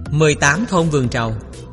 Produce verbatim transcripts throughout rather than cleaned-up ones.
mười tám thôn vườn trầu.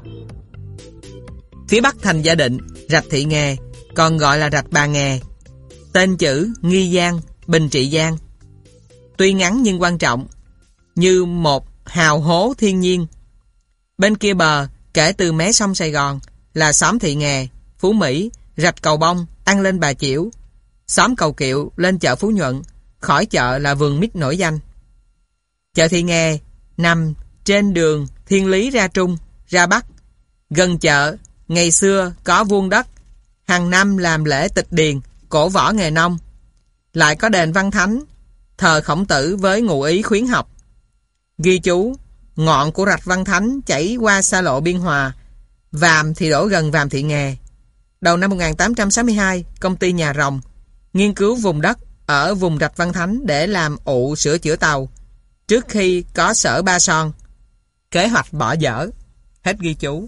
Phía bắc thành Gia Định, rạch Thị Nghè, còn gọi là rạch Bà Nghè, tên chữ Nghi Giang, Bình Trị Giang. Tuy ngắn nhưng quan trọng, như một hào hố thiên nhiên. Bên kia bờ, kể từ mé sông Sài Gòn, là xóm Thị Nghè, Phú Mỹ, rạch Cầu Bông, ăn lên Bà Chiểu, xóm Cầu Kiệu lên chợ Phú Nhuận, khỏi chợ là vườn mít nổi danh. Chợ Thị Nghè nằm trên đường Thiên Lý ra Trung, ra Bắc. Gần chợ, ngày xưa có vuông đất, hàng năm làm lễ tịch điền, cổ võ nghề nông. Lại có đền Văn Thánh, thờ Khổng Tử với ngụ ý khuyến học. Ghi chú, ngọn của rạch Văn Thánh chảy qua xa lộ Biên Hòa, Vàm thì đổ gần Vàm Thị Nghè. Đầu năm một nghìn tám trăm sáu mươi hai, công ty Nhà Rồng nghiên cứu vùng đất ở vùng rạch Văn Thánh để làm ụ sửa chữa tàu, trước khi có sở Ba Son. Kế hoạch bỏ dở. Hết ghi chú.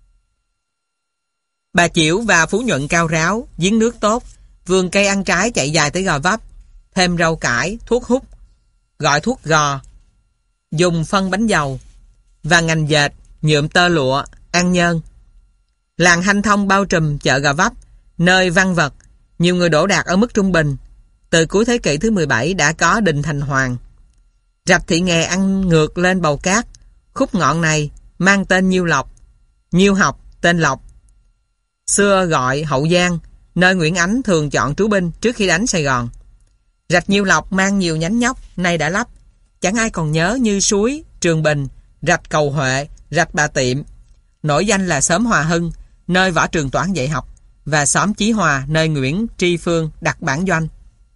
Bà Chiểu và Phú Nhuận cao ráo, giếng nước tốt, vườn cây ăn trái chạy dài tới Gò Vấp, thêm rau cải, thuốc hút, gọi thuốc gò, dùng phân bánh dầu, và ngành dệt, nhuộm tơ lụa, ăn nhơn. Làng hanh thông bao trùm chợ Gò Vấp, nơi văn vật, nhiều người đỗ đạt ở mức trung bình. Từ cuối thế kỷ thứ mười bảy đã có đình Thành Hoàng. Rạch Thị Nghè ăn ngược lên bầu cát, khúc ngọn này mang tên Nhiêu Lộc, Nhiêu học tên Lộc. Xưa gọi Hậu Giang, nơi Nguyễn Ánh thường chọn trú binh trước khi đánh Sài Gòn. Rạch Nhiêu Lộc mang nhiều nhánh nhóc, nay đã lấp. Chẳng ai còn nhớ như suối Trường Bình, rạch Cầu Huệ, rạch Bà Tiệm. Nổi danh là xóm Hòa Hưng, nơi Võ Trường Toản dạy học, và xóm Chí Hòa, nơi Nguyễn Tri Phương đặt bản doanh.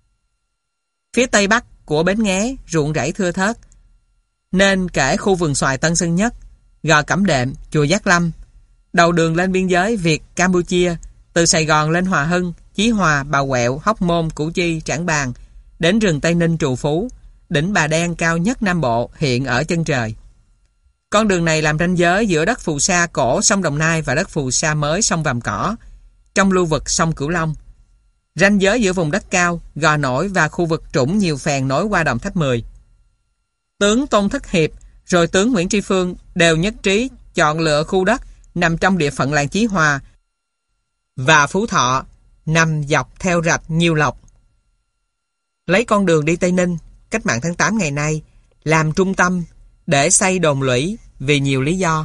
Phía tây bắc của Bến Nghé, ruộng rẫy thưa thớt, nên kể khu vườn xoài Tân Sơn Nhất, Gò Cẩm Đệm, chùa Giác Lâm. Đầu đường lên biên giới Việt Campuchia, từ Sài Gòn lên Hòa Hưng, Chí Hòa, Bà Quẹo, Hóc Môn, Củ Chi, Trảng Bàng, đến rừng Tây Ninh, Trù Phú, đỉnh Bà Đen cao nhất Nam Bộ, hiện ở chân trời. Con đường này làm ranh giới giữa đất phù sa cổ sông Đồng Nai và đất phù sa mới sông Vàm Cỏ, trong lưu vực sông Cửu Long. Ranh giới giữa vùng đất cao, Gò Nổi và khu vực trũng nhiều phèn nối qua Đồng Tháp Mười. Tướng Tôn Thất Hiệp rồi tướng Nguyễn Tri Phương đều nhất trí chọn lựa khu đất nằm trong địa phận làng Chí Hòa và Phú Thọ, nằm dọc theo rạch Nhiêu Lộc. Lấy con đường đi Tây Ninh, cách mạng tháng tám ngày nay, làm trung tâm để xây đồn lũy vì nhiều lý do.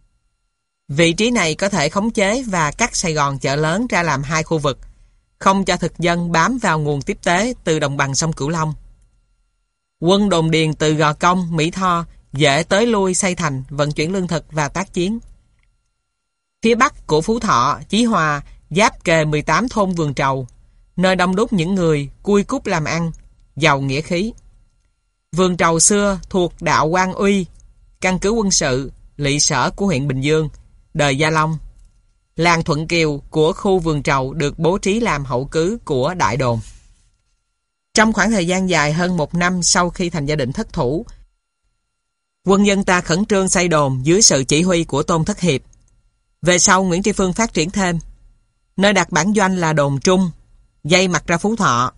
Vị trí này có thể khống chế và cắt Sài Gòn chợ lớn ra làm hai khu vực, không cho thực dân bám vào nguồn tiếp tế từ đồng bằng sông Cửu Long. Quân đồn điền từ Gò Công, Mỹ Tho dễ tới lui xây thành, vận chuyển lương thực và tác chiến. Phía bắc của Phú Thọ, Chí Hòa giáp kề mười tám thôn vườn trầu, nơi đông đúc những người cui cút làm ăn, giàu nghĩa khí. Vườn trầu xưa thuộc đạo Quan Uy, căn cứ quân sự, lỵ sở của huyện Bình Dương, đời Gia Long. Làng Thuận Kiều của khu vườn trầu được bố trí làm hậu cứ của đại đồn. Trong khoảng thời gian dài hơn một năm sau khi thành Gia Định thất thủ, quân dân ta khẩn trương xây đồn dưới sự chỉ huy của Tôn Thất Hiệp. Về sau Nguyễn Tri Phương phát triển thêm. Nơi đặt bản doanh là đồn Trung, dây mặt ra Phú Thọ.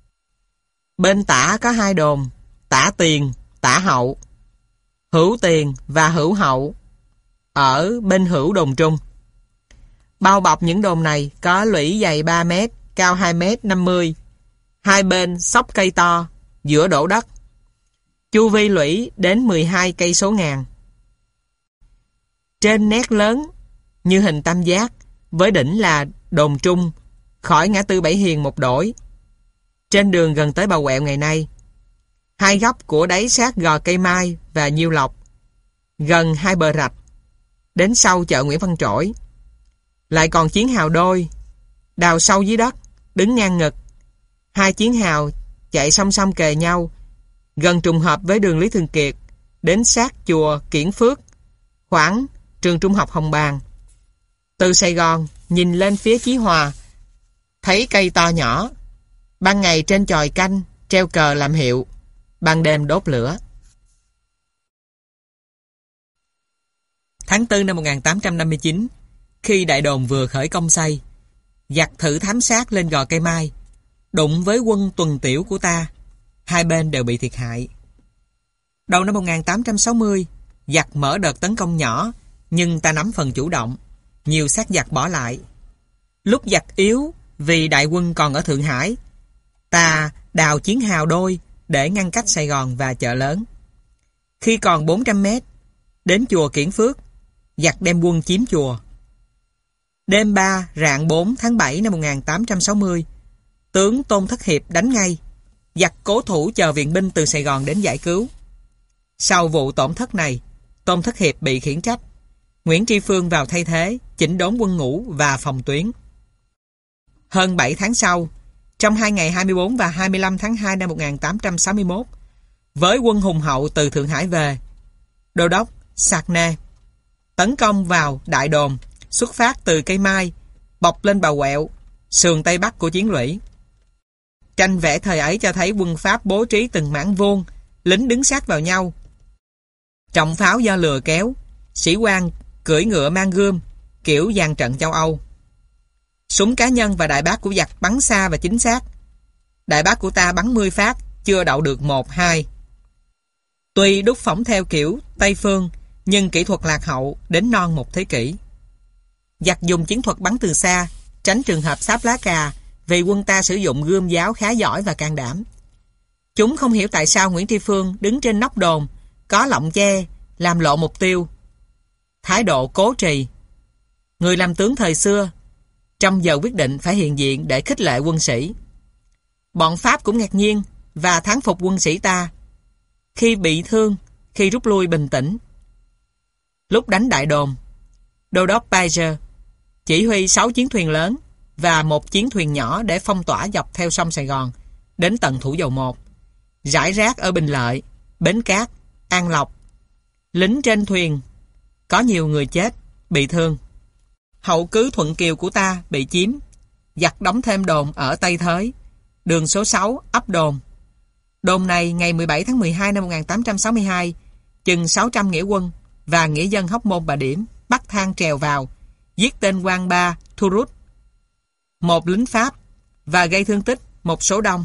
Bên tả có hai đồn, tả tiền, tả hậu. Hữu tiền và hữu hậu ở bên hữu đồn Trung. Bao bọc những đồn này có lũy dày ba mét, cao hai mét năm mươi. Hai bên xốc cây to, giữa đổ đất. Chu vi lũy đến mười hai cây số ngàn. Trên nét lớn như hình tam giác, với đỉnh là đồn Trung, khỏi ngã tư Bảy Hiền một đổi. Trên đường gần tới Bà Quẹo ngày nay. Hai góc của đáy sát Gò Cây Mai và Nhiêu Lộc, gần hai bờ rạch, đến sau chợ Nguyễn Văn Trỗi. Lại còn chiến hào đôi, đào sâu dưới đất, đứng ngang ngực. Hai chiến hào chạy song song kề nhau, gần trùng hợp với đường Lý Thường Kiệt, đến sát chùa Kiển Phước, khoảng trường trung học Hồng Bàng. Từ Sài Gòn nhìn lên phía Chí Hòa, thấy cây to nhỏ, ban ngày trên chòi canh treo cờ làm hiệu, ban đêm đốt lửa. Tháng tư năm một nghìn tám trăm năm mươi chín, khi đại đồn vừa khởi công xây, giặc thử thám sát lên Gò Cây Mai, đụng với quân tuần tiểu của ta, hai bên đều bị thiệt hại. Đầu năm một nghìn tám trăm sáu mươi, giặc mở đợt tấn công nhỏ, nhưng ta nắm phần chủ động. Nhiều xác giặc bỏ lại. Lúc giặc yếu vì đại quân còn ở Thượng Hải, ta đào chiến hào đôi để ngăn cách Sài Gòn và chợ lớn. Khi còn bốn trăm mét, đến chùa Kiển Phước, giặc đem quân chiếm chùa. Đêm ba rạng bốn tháng bảy năm một nghìn tám trăm sáu mươi, tướng Tôn Thất Hiệp đánh ngay. Giặc cố thủ chờ viện binh từ Sài Gòn đến giải cứu. Sau vụ tổn thất này, Tôn Thất Hiệp bị khiển trách. Nguyễn Tri Phương vào thay thế, chỉnh đốn quân ngũ và phòng tuyến. Hơn bảy tháng sau, trong hai ngày hai mươi bốn và hai mươi lăm tháng hai năm một nghìn tám trăm sáu mươi mốt, với quân hùng hậu từ Thượng Hải về, đô đốc Sacne tấn công vào Đại Đồn, xuất phát từ cây Mai, bọc lên Bà Quẹo, sườn Tây Bắc của chiến lũy. Tranh vẽ thời ấy cho thấy quân Pháp bố trí từng mảng vuông, lính đứng sát vào nhau. Trọng pháo do lừa kéo, sĩ quan cưỡi ngựa mang gươm, kiểu dàn trận châu Âu. Súng cá nhân và đại bác của giặc bắn xa và chính xác. Đại bác của ta bắn mười phát, chưa đậu được một hai. Tuy đúc phỏng theo kiểu Tây Phương, nhưng kỹ thuật lạc hậu đến non một thế kỷ. Giặc dùng chiến thuật bắn từ xa, tránh trường hợp sáp lá cà, vì quân ta sử dụng gươm giáo khá giỏi và can đảm. Chúng không hiểu tại sao Nguyễn Tri Phương đứng trên nóc đồn, có lọng che, làm lộ mục tiêu. Thái độ cố trì. Người làm tướng thời xưa, trong giờ quyết định phải hiện diện để khích lệ quân sĩ. Bọn Pháp cũng ngạc nhiên và thắng phục quân sĩ ta. Khi bị thương, khi rút lui bình tĩnh. Lúc đánh Đại Đồn, đô đốc Pager chỉ huy sáu chiến thuyền lớn và một chiến thuyền nhỏ để phong tỏa dọc theo sông Sài Gòn đến tận Thủ Dầu Một, rải rác ở Bình Lợi, Bến Cát, An Lộc. Lính trên thuyền có nhiều người chết, bị thương. Hậu cứ Thuận Kiều của ta bị chiếm. Giặc đóng thêm đồn ở Tây Thới, đường số sáu, ấp Đồn. Đồn này ngày mười bảy tháng mười hai năm một nghìn tám trăm sáu mươi hai, chừng sáu trăm nghĩa quân và nghĩa dân Hóc Môn Bà Điểm bắt thang trèo vào, giết tên quan ba Thurut, một lính Pháp, và gây thương tích một số đông.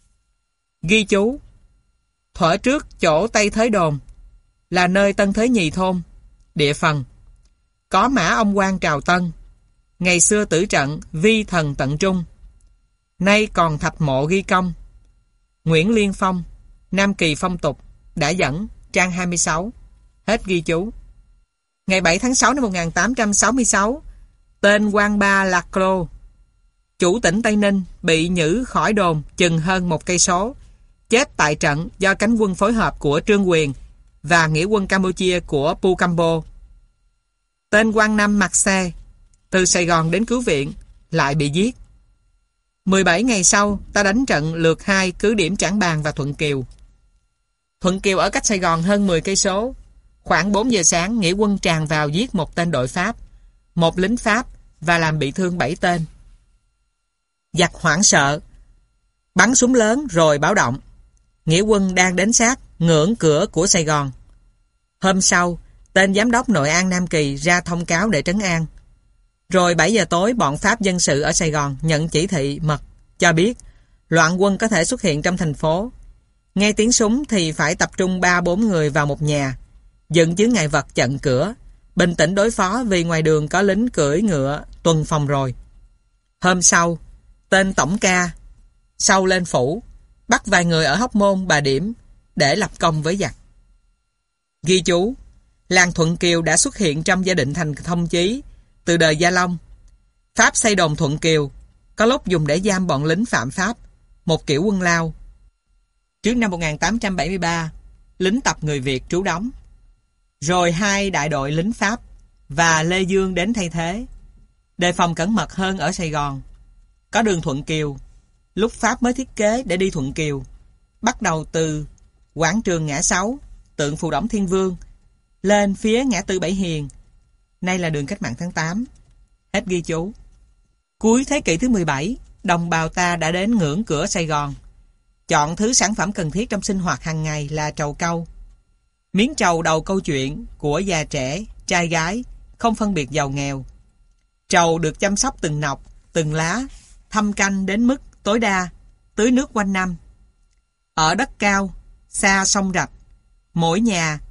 Ghi chú: thuở trước chỗ Tây Thới Đồn là nơi Tân Thới Nhì thôn, địa phần. Có mã ông quan Trào Tân, ngày xưa tử trận vi thần tận trung. Nay còn thạch mộ ghi công. Nguyễn Liên Phong, Nam Kỳ Phong Tục, đã dẫn, trang hai mươi sáu. Hết ghi chú. Ngày bảy tháng sáu năm một nghìn tám trăm sáu mươi sáu, tên quan ba Laclos, chủ tỉnh Tây Ninh, bị nhử khỏi đồn chừng hơn một cây số, chết tại trận do cánh quân phối hợp của Trương Quyền và nghĩa quân Campuchia của Pucambo. Tên quan năm Marseille, từ Sài Gòn đến cứu viện, lại bị giết. mười bảy ngày sau, ta đánh trận lượt hai cứ điểm Trảng Bàng và Thuận Kiều. Thuận Kiều ở cách Sài Gòn hơn mười cây số. Khoảng bốn giờ sáng, nghĩa quân tràn vào giết một tên đội Pháp, một lính Pháp, và làm bị thương bảy tên. Giặc hoảng sợ, bắn súng lớn rồi báo động. Nghĩa quân đang đến sát ngưỡng cửa của Sài Gòn. Hôm sau, tên giám đốc Nội An Nam Kỳ ra thông cáo để trấn an. Rồi bảy giờ tối, bọn Pháp dân sự ở Sài Gòn nhận chỉ thị mật cho biết loạn quân có thể xuất hiện trong thành phố. Nghe tiếng súng thì phải tập trung ba bốn người vào một nhà, dựng chướng ngại vật chặn cửa, bình tĩnh đối phó vì ngoài đường có lính cưỡi ngựa tuần phòng rồi. Hôm sau, tên tổng ca sau lên phủ, bắt vài người ở Hóc Môn, Bà Điểm để lập công với giặc. Ghi chú: làng Thuận Kiều đã xuất hiện trong gia định thành thông chí từ đời Gia Long. Pháp xây đồn Thuận Kiều, có lúc dùng để giam bọn lính phạm pháp, một kiểu quân lao. Trước năm một nghìn tám trăm bảy mươi ba, lính tập người Việt trú đóng. Rồi hai đại đội lính Pháp và Lê Dương đến thay thế. Đề phòng cẩn mật hơn ở Sài Gòn. Có đường Thuận Kiều, lúc Pháp mới thiết kế để đi Thuận Kiều, bắt đầu từ quảng trường ngã sáu, tượng Phù Đổng Thiên Vương, lên phía ngã tư Bảy Hiền, nay là đường Cách mạng tháng tám. Hết ghi chú. Cuối thế kỷ thứ mười bảy, đồng bào ta đã đến ngưỡng cửa Sài Gòn. Chọn thứ sản phẩm cần thiết trong sinh hoạt hàng ngày là trầu cau. Miếng trầu đầu câu chuyện của già trẻ, trai gái, không phân biệt giàu nghèo. Trầu được chăm sóc từng nọc, từng lá, thâm canh đến mức tối đa, tưới nước quanh năm. Ở đất cao, xa sông rạch, mỗi nhà hoặc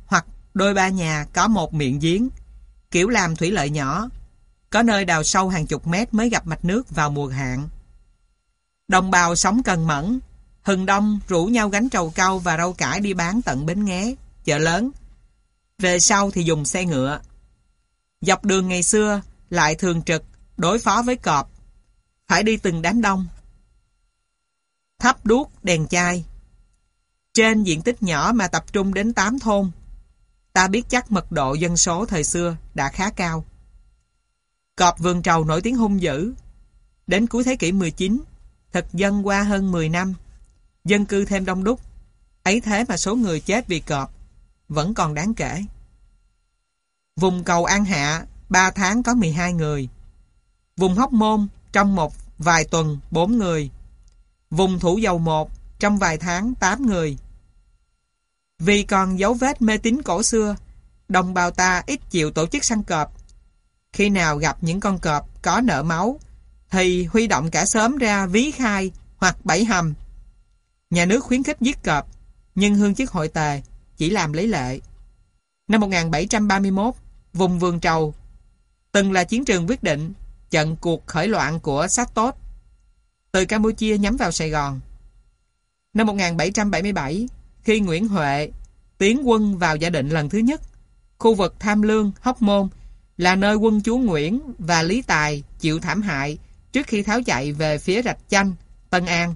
đôi ba nhà có một miệng giếng, kiểu làm thủy lợi nhỏ, có nơi đào sâu hàng chục mét mới gặp mạch nước vào mùa hạn. Đồng bào sống cần mẫn, hừng đông rủ nhau gánh trầu cau và rau cải đi bán tận bến nghé, chợ lớn. Về sau thì dùng xe ngựa. Dọc đường ngày xưa lại thường trực đối phó với cọp, phải đi từng đám đông. Thắp đuốc đèn chai. Trên diện tích nhỏ mà tập trung đến tám thôn, ta biết chắc mật độ dân số thời xưa đã khá cao. Cọp vườn trầu nổi tiếng hung dữ. Đến cuối thế kỷ mười chín, thực dân qua hơn mười năm, dân cư thêm đông đúc. Ấy thế mà số người chết vì cọp vẫn còn đáng kể. Vùng cầu An Hạ ba tháng có mười hai người. Vùng Hóc Môn trong một vài tuần bốn người. Vùng Thủ Dầu một trong vài tháng tám người. Vì còn dấu vết mê tín cổ xưa, đồng bào ta ít chịu tổ chức săn cọp. Khi nào gặp những con cọp có nợ máu thì huy động cả xóm ra ví khai hoặc bẫy hầm. Nhà nước khuyến khích giết cọp, nhưng hương chức hội tề chỉ làm lấy lệ. Năm một nghìn bảy trăm ba mươi mốt, vùng Vườn Trầu từng là chiến trường quyết định trận cuộc khởi loạn của Sát Tốt từ Campuchia nhắm vào Sài Gòn. Năm một nghìn bảy trăm bảy mươi bảy, khi Nguyễn Huệ tiến quân vào Gia Định lần thứ nhất, khu vực Tham Lương, Hóc Môn là nơi quân chúa Nguyễn và Lý Tài chịu thảm hại trước khi tháo chạy về phía Rạch Chanh, Tân An.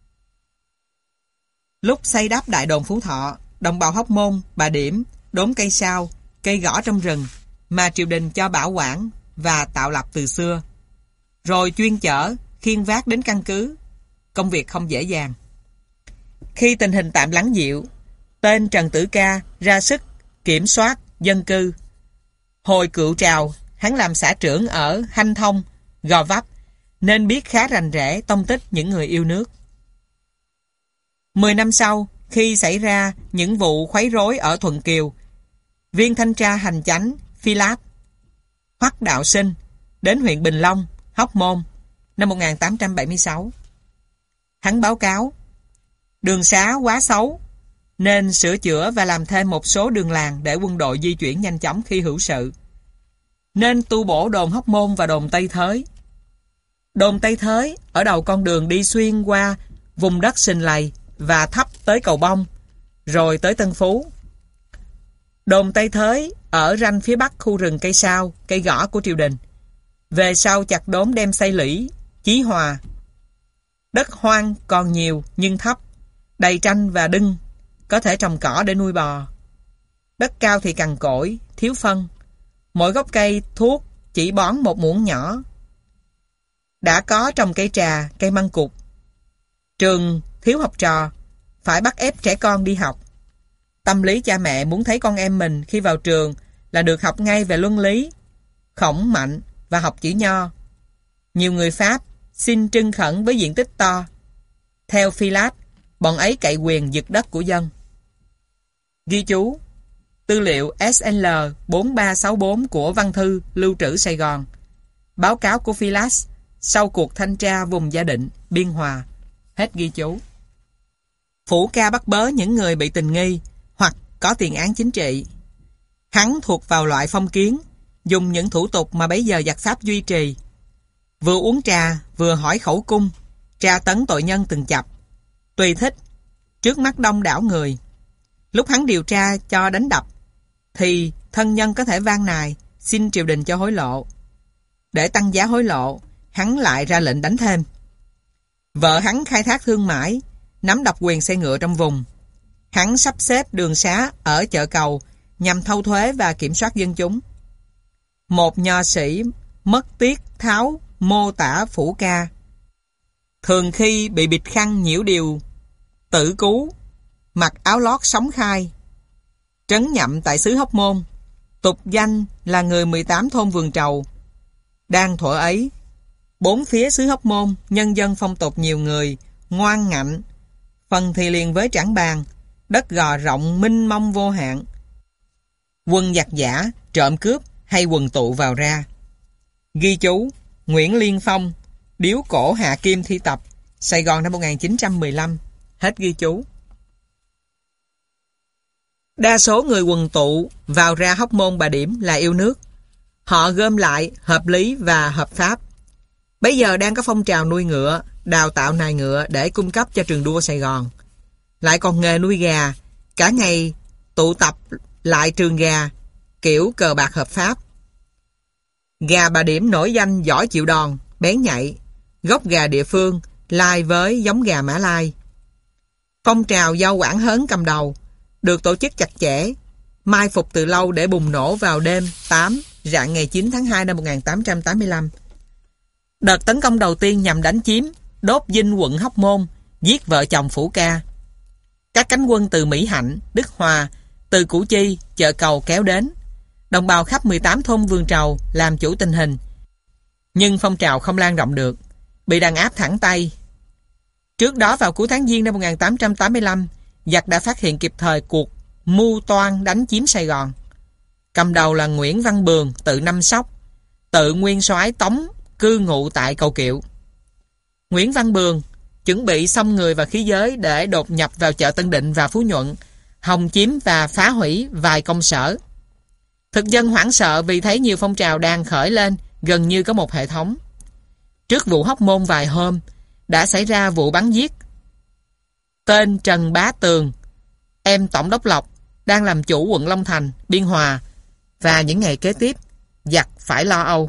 Lúc xây đắp đại đồn Phú Thọ, đồng bào Hóc Môn, Bà Điểm đốn cây sao, cây gõ trong rừng mà triều đình cho bảo quản và tạo lập từ xưa, rồi chuyên chở, khiêng vác đến căn cứ. Công việc không dễ dàng. Khi tình hình tạm lắng dịu, tên Trần Tử Ca ra sức kiểm soát dân cư. Hồi cựu trào, hắn làm xã trưởng ở Hanh Thông, Gò Vấp, nên biết khá rành rẽ tông tích những người yêu nước. Mười năm sau, khi xảy ra những vụ khuấy rối ở Thuận Kiều, viên thanh tra hành chánh Phi Láp, Hoắc Đạo Sinh đến huyện Bình Long, Hóc Môn năm một nghìn tám trăm bảy mươi sáu. Hắn báo cáo đường xá quá xấu, nên sửa chữa và làm thêm một số đường làng để quân đội di chuyển nhanh chóng khi hữu sự. Nên tu bổ đồn Hóc Môn và đồn Tây Thới. Đồn Tây Thới ở đầu con đường đi xuyên qua vùng đất Sình Lầy và thấp tới Cầu Bông, rồi tới Tân Phú. Đồn Tây Thới ở ranh phía bắc khu rừng cây sao, cây gõ của triều đình. Về sau chặt đốn đem xây lũy, Chí Hòa. Đất hoang còn nhiều nhưng thấp, đầy tranh và đưng, có thể trồng cỏ để nuôi bò. Đất cao thì cằn cỗi, thiếu phân. Mỗi gốc cây thuốc chỉ bón một muỗng nhỏ. Đã có trồng cây trà, cây măng cụt. Trường thiếu học trò, phải bắt ép trẻ con đi học. Tâm lý cha mẹ muốn thấy con em mình khi vào trường là được học ngay về luân lý, khổng mạnh và học chữ nho. Nhiều người Pháp xin trưng khẩn với diện tích to. Theo Phi Láp, bọn ấy cậy quyền giật đất của dân. Ghi chú: tư liệu S L bốn ba sáu bốn của Văn thư lưu trữ Sài Gòn. Báo cáo của Phi Láp sau cuộc thanh tra vùng Gia Định, Biên Hòa. Hết ghi chú. Phủ Ca bắt bớ những người bị tình nghi hoặc có tiền án chính trị. Hắn thuộc vào loại phong kiến, dùng những thủ tục mà bấy giờ giặc Pháp duy trì. Vừa uống trà, vừa hỏi khẩu cung, tra tấn tội nhân từng chập. Tùy thích, trước mắt đông đảo người. Lúc hắn điều tra cho đánh đập, thì thân nhân có thể van nài, xin triều đình cho hối lộ. Để tăng giá hối lộ, hắn lại ra lệnh đánh thêm. Vợ hắn khai thác thương mại, nắm độc quyền xe ngựa trong vùng. Hắn sắp xếp đường xá ở chợ cầu nhằm thâu thuế và kiểm soát dân chúng. Một nho sĩ mất tiết tháo mô tả Phủ Ca. Thường khi bị bịt khăn nhiễu điều tử cú, mặc áo lót sóng khai, trấn nhậm tại xứ Hóc Môn, tục danh là người mười tám thôn Vườn Trầu. Đang thuở ấy, bốn phía xứ Hóc Môn nhân dân phong tục nhiều người ngoan ngạnh, phần thì liền với Trảng Bàng, đất gò rộng minh mông vô hạn. Quân giặc giả, trộm cướp hay quần tụ vào ra. Ghi chú: Nguyễn Liên Phong, Điếu cổ Hạ Kim thi tập, Sài Gòn năm một nghìn chín trăm mười lăm. Hết ghi chú. Đa số người quần tụ vào ra Hóc Môn Bà Điểm là yêu nước. Họ gom lại hợp lý và hợp pháp. Bây giờ đang có phong trào nuôi ngựa, đào tạo nài ngựa để cung cấp cho trường đua Sài Gòn. Lại còn nghề nuôi gà, cả ngày tụ tập lại trường gà, kiểu cờ bạc hợp pháp. Gà Bà Điểm nổi danh giỏi chịu đòn, bén nhạy, gốc gà địa phương, lai với giống gà Mã Lai. Phong trào do Quảng Hớn cầm đầu, được tổ chức chặt chẽ, mai phục từ lâu để bùng nổ vào đêm tám rạng ngày chín tháng hai năm một nghìn tám trăm tám mươi lăm. Đợt tấn công đầu tiên nhằm đánh chiếm, đốt dinh quận Hóc Môn, giết vợ chồng Phủ Ca. Các cánh quân từ Mỹ Hạnh, Đức Hòa, từ Củ Chi, Chợ Cầu kéo đến. Đồng bào khắp mười tám thôn Vườn Trầu làm chủ tình hình. Nhưng phong trào không lan rộng được, bị đàn áp thẳng tay. Trước đó vào cuối tháng Giêng năm một nghìn tám trăm tám mươi lăm, giặc đã phát hiện kịp thời cuộc mưu toan đánh chiếm Sài Gòn. Cầm đầu là Nguyễn Văn Bường, tự Năm Sóc, tự nguyên soái Tống, cư ngụ tại Cầu Kiệu. Nguyễn Văn Bường chuẩn bị xong người và khí giới để đột nhập vào chợ Tân Định và Phú Nhuận, hòng chiếm và phá hủy vài công sở. Thực dân hoảng sợ vì thấy nhiều phong trào đang khởi lên, gần như có một hệ thống. Trước vụ Hóc Môn vài hôm, đã xảy ra vụ bắn giết tên Trần Bá Tường, em Tổng đốc Lộc, đang làm chủ quận Long Thành, Biên Hòa, và những ngày kế tiếp, giặc phải lo âu.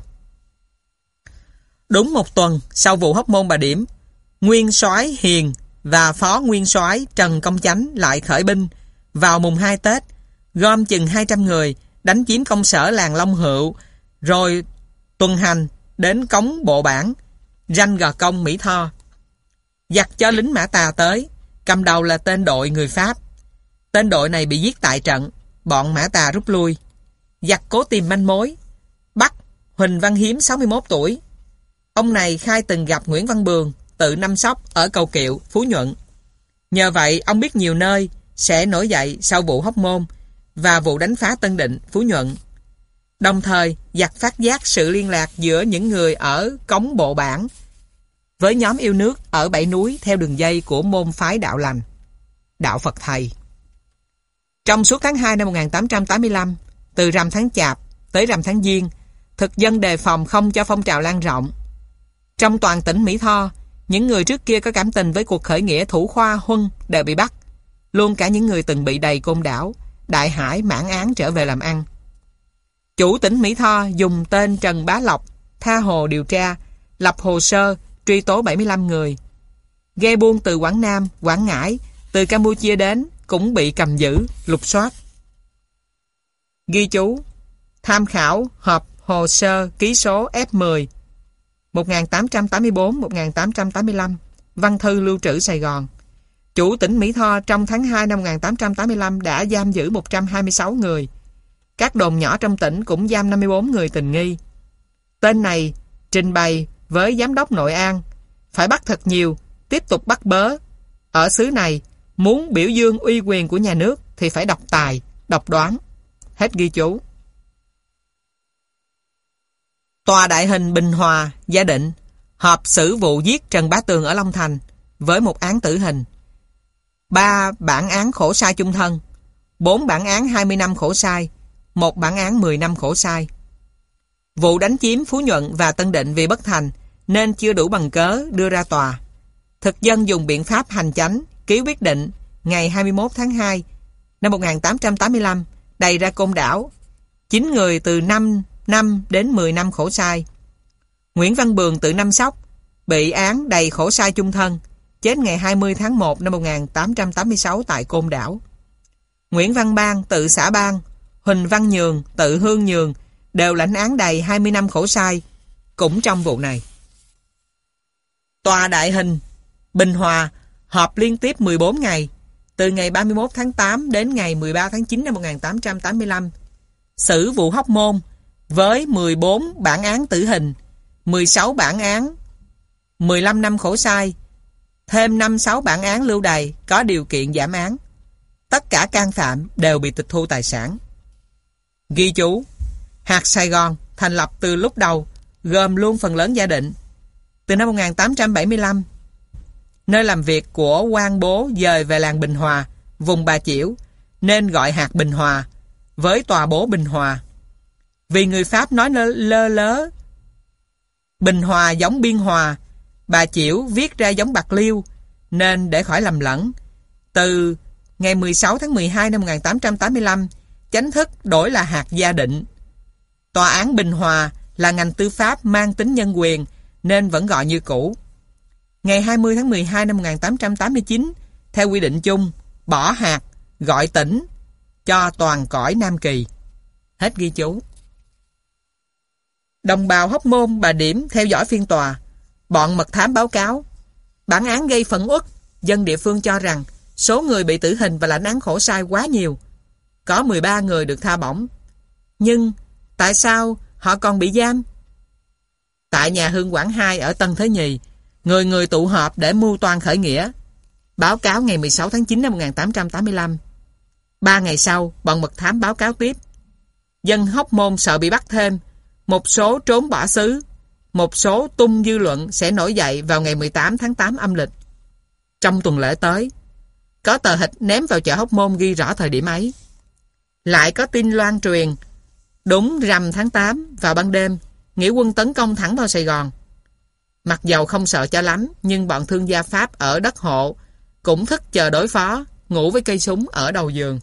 Đúng một tuần sau vụ Hóc Môn Bà Điểm, nguyên soái Hiền và phó nguyên soái Trần Công Chánh lại khởi binh vào mùng hai Tết, gom chừng hai trăm người đánh chiếm công sở làng Long Hựu, rồi tuần hành đến cống Bộ Bản, ranh Gò Công, Mỹ Tho. Giặc cho lính Mã Tà tới, cầm đầu là tên đội người Pháp. Tên đội này bị giết tại trận, bọn Mã Tà rút lui. Giặc cố tìm manh mối, bắt Huỳnh Văn Hiếm sáu mươi mốt tuổi. Ông này khai từng gặp Nguyễn Văn Bường, tự Năm Sóc ở Cầu Kiệu, Phú Nhuận. Nhờ vậy ông biết nhiều nơi sẽ nổi dậy sau vụ Hóc Môn và vụ đánh phá Tân Định, Phú Nhuận. Đồng thời giặc phát giác sự liên lạc giữa những người ở cống Bộ Bản với nhóm yêu nước ở Bảy Núi theo đường dây của môn phái đạo lành, đạo Phật Thầy. Trong suốt tháng hai năm một nghìn tám trăm tám mươi lăm, từ rằm tháng Chạp tới rằm tháng Giêng, thực dân đề phòng không cho phong trào lan rộng. Trong toàn tỉnh Mỹ Tho, những người trước kia có cảm tình với cuộc khởi nghĩa Thủ Khoa Huân đều bị bắt, luôn cả những người từng bị đầy Côn Đảo, Đại Hải mãn án trở về làm ăn. Chủ tỉnh Mỹ Tho dùng tên Trần Bá Lộc tha hồ điều tra, lập hồ sơ truy tố bảy mươi lăm người. Ghe buôn từ Quảng Nam, Quảng Ngãi, từ Campuchia đến cũng bị cầm giữ, lục soát. Ghi chú: tham khảo hộp hồ sơ ký số F mười một nghìn tám trăm tám mươi tư một nghìn tám trăm tám mươi lăm, văn thư lưu trữ Sài Gòn. Chủ tỉnh Mỹ Tho trong tháng hai năm một nghìn tám trăm tám mươi lăm đã giam giữ một trăm hai mươi sáu người. Các đồn nhỏ trong tỉnh cũng giam năm mươi tư người tình nghi. Tên này trình bày với giám đốc Nội An: phải bắt thật nhiều, tiếp tục bắt bớ. Ở xứ này, muốn biểu dương uy quyền của nhà nước thì phải độc tài, độc đoán. Hết ghi chú. Tòa đại hình Bình Hòa gia định họp xử vụ giết Trần Bá Tường ở Long Thành với một án tử hình, ba bản án khổ sai chung thân, bốn bản án hai mươi năm khổ sai, một bản án mười năm khổ sai. Vụ đánh chiếm Phú Nhuận và Tân Định vì bất thành nên chưa đủ bằng cớ đưa ra tòa. Thực dân dùng biện pháp hành chánh ký quyết định ngày hai mươi mốt tháng hai năm một nghìn tám trăm tám mươi lăm đầy ra Côn Đảo, chín người từ năm năm đến mười năm khổ sai. Nguyễn Văn Bường tự Năm Sóc bị án đầy khổ sai chung thân, chết ngày hai mươi tháng một năm một nghìn tám trăm tám mươi sáu tại Côn Đảo. Nguyễn Văn Bang tự Xã Bang, Huỳnh Văn Nhường tự Hương Nhường đều lãnh án đầy hai mươi năm khổ sai, cũng trong vụ này. Tòa đại hình Bình Hòa họp liên tiếp mười bốn ngày, từ ngày ba mươi mốt tháng tám đến ngày mười ba tháng chín năm một nghìn tám trăm tám mươi lăm, xử vụ Hóc Môn với mười bốn bản án tử hình, mười sáu bản án mười lăm năm khổ sai, thêm năm sáu bản án lưu đày có điều kiện giảm án. Tất cả can phạm đều bị tịch thu tài sản. Ghi chú: hạt Sài Gòn thành lập từ lúc đầu, gồm luôn phần lớn gia định. Từ năm một nghìn tám trăm bảy mươi lăm, nơi làm việc của quan bố dời về làng Bình Hòa, vùng Bà Chiểu, nên gọi hạt Bình Hòa với tòa bố Bình Hòa. Vì người Pháp nói lơ, lơ lớ Bình Hòa giống Biên Hòa, bà Chiểu viết ra giống Bạc Liêu, nên để khỏi lầm lẫn, từ ngày mười sáu tháng mười hai năm một nghìn tám trăm tám mươi lăm, chánh thức đổi là hạt Gia Định. Tòa án Bình Hòa là ngành tư pháp mang tính nhân quyền nên vẫn gọi như cũ. Ngày hai mươi tháng mười hai năm một nghìn tám trăm tám mươi chín, theo quy định chung, bỏ hạt, gọi tỉnh cho toàn cõi Nam Kỳ. Hết ghi chú. Đồng bào Hóc Môn, Bà Điểm theo dõi phiên tòa. Bọn mật thám báo cáo bản án gây phẫn uất. Dân địa phương cho rằng số người bị tử hình và lãnh án khổ sai quá nhiều. Có mười ba người được tha bổng. Nhưng tại sao họ còn bị giam? Tại nhà Hương Quảng hai ở Tân Thới Nhì, người người tụ họp để mưu toan khởi nghĩa. Báo cáo ngày mười sáu tháng chín năm một nghìn tám trăm tám mươi lăm. Ba ngày sau, bọn mật thám báo cáo tiếp. Dân Hóc Môn sợ bị bắt thêm. Một số trốn bỏ xứ. Một số tung dư luận sẽ nổi dậy vào ngày mười tám tháng tám âm lịch. Trong tuần lễ tới, có tờ hịch ném vào chợ Hóc Môn ghi rõ thời điểm ấy. Lại có tin loan truyền, đúng rằm tháng tám, vào ban đêm, nghĩa quân tấn công thẳng vào Sài Gòn. Mặc dầu không sợ cho lắm, nhưng bọn thương gia Pháp ở đất hộ cũng thức chờ đối phó, ngủ với cây súng ở đầu giường.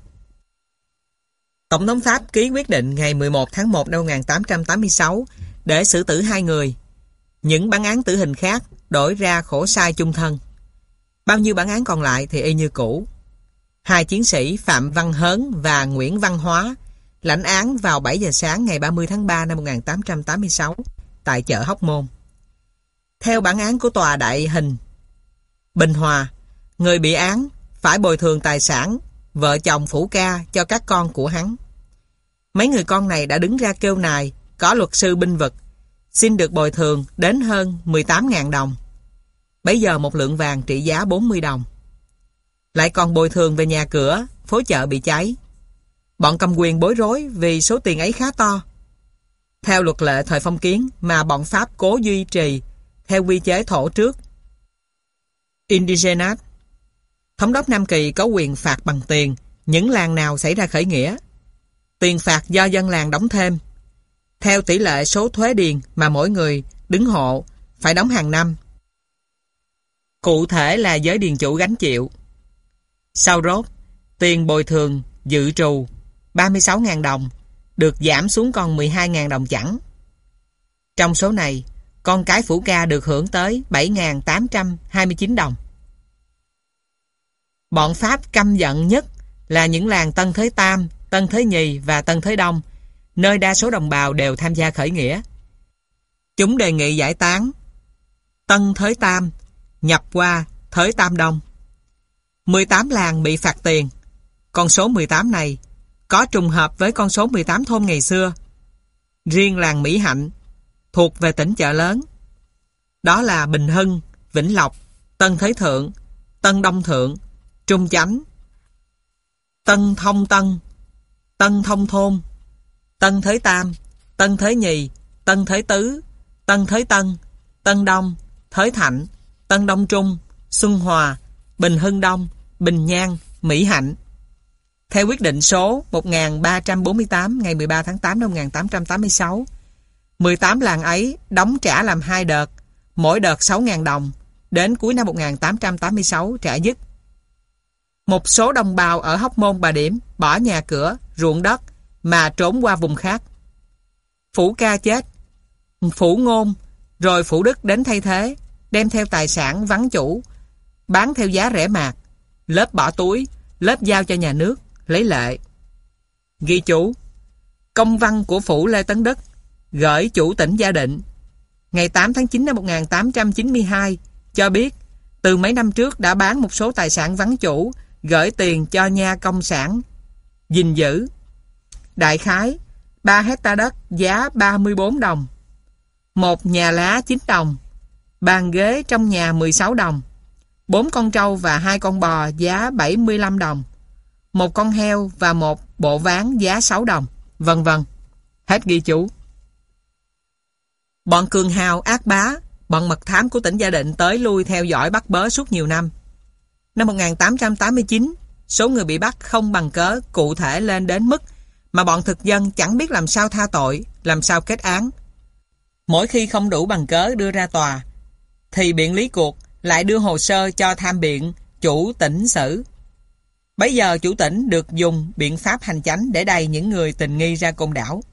Tổng thống Pháp ký quyết định ngày mười một tháng một năm một nghìn tám trăm tám mươi sáu để xử tử hai người. Những bản án tử hình khác đổi ra khổ sai chung thân. Bao nhiêu bản án còn lại thì y như cũ. Hai chiến sĩ Phạm Văn Hớn và Nguyễn Văn Hóa lãnh án vào bảy giờ sáng ngày ba mươi tháng ba năm một nghìn tám trăm tám mươi sáu tại chợ Hóc Môn. Theo bản án của tòa đại hình Bình Hòa, người bị án phải bồi thường tài sản vợ chồng Phủ Ca cho các con của hắn. Mấy người con này đã đứng ra kêu nài, có luật sư binh vực, xin được bồi thường đến hơn mười tám nghìn đồng. Bấy giờ một lượng vàng trị giá bốn mươi đồng. Lại còn bồi thường về nhà cửa, phố chợ bị cháy. Bọn cầm quyền bối rối vì số tiền ấy khá to. Theo luật lệ thời phong kiến mà bọn Pháp cố duy trì theo quy chế thổ trước Indigenat, thống đốc Nam Kỳ có quyền phạt bằng tiền những làng nào xảy ra khởi nghĩa. Tiền phạt do dân làng đóng thêm theo tỷ lệ số thuế điền mà mỗi người đứng hộ phải đóng hàng năm. Cụ thể là giới điền chủ gánh chịu. Sau rốt, tiền bồi thường dự trù ba mươi sáu nghìn đồng được giảm xuống còn mười hai nghìn đồng chẵn. Trong số này, con cái Phủ Ca được hưởng tới bảy nghìn tám trăm hai mươi chín đồng. Bọn Pháp căm giận nhất là những làng Tân Thới Tam, Tân Thới Nhì và Tân Thới Đông, nơi đa số đồng bào đều tham gia khởi nghĩa. Chúng đề nghị giải tán Tân Thới Tam nhập qua Thới Tam Đông. mười tám làng bị phạt tiền. Con số mười tám này có trùng hợp với con số mười tám thôn ngày xưa. Riêng làng Mỹ Hạnh thuộc về tỉnh Chợ Lớn. Đó là Bình Hưng, Vĩnh Lộc, Tân Thới Thượng, Tân Đông Thượng, Trung Chánh, Tân Thông Tân, Tân Thông Thôn, Tân Thới Tam, Tân Thới Nhì, Tân Thới Tứ, Tân Thới Tân, Tân Đông, Thới Thạnh, Tân Đông Trung, Xuân Hòa, Bình Hưng Đông, Bình Nhan, Mỹ Hạnh. Theo quyết định số một nghìn ba trăm bốn mươi tám ngày mười ba tháng tám năm một nghìn tám trăm tám mươi sáu, mười tám làng ấy đóng trả làm hai đợt, mỗi đợt sáu nghìn đồng, đến cuối năm một nghìn tám trăm tám mươi sáu trả dứt. Một số đồng bào ở Hóc Môn Bà Điểm bỏ nhà cửa, ruộng đất mà trốn qua vùng khác. Phủ Ca chết, Phủ Ngôn, rồi Phủ Đức đến thay thế, đem theo tài sản vắng chủ, bán theo giá rẻ mạt, lớp bỏ túi, lớp giao cho nhà nước, lấy lệ. Ghi chú, công văn của Phủ Lê Tấn Đức gửi chủ tỉnh Gia Định ngày tám tháng chín năm một nghìn tám trăm chín mươi hai cho biết từ mấy năm trước đã bán một số tài sản vắng chủ, gửi tiền cho nha công sản gìn giữ. Đại khái ba hecta đất giá ba mươi bốn đồng, một nhà lá chín đồng, bàn ghế trong nhà mười sáu đồng, bốn con trâu và hai con bò giá bảy mươi lăm đồng, một con heo và một bộ ván giá sáu đồng, vân vân. Hết ghi chú. Bọn cường hào ác bá, bọn mật thám của tỉnh Gia Định tới lui theo dõi bắt bớ suốt nhiều năm. Năm một nghìn tám trăm tám mươi chín, số người bị bắt không bằng cớ cụ thể lên đến mức mà bọn thực dân chẳng biết làm sao tha tội, làm sao kết án. Mỗi khi không đủ bằng cớ đưa ra tòa, thì biện lý cuộc lại đưa hồ sơ cho tham biện chủ tỉnh xử. Bấy giờ chủ tỉnh được dùng biện pháp hành chánh để đày những người tình nghi ra côn đảo.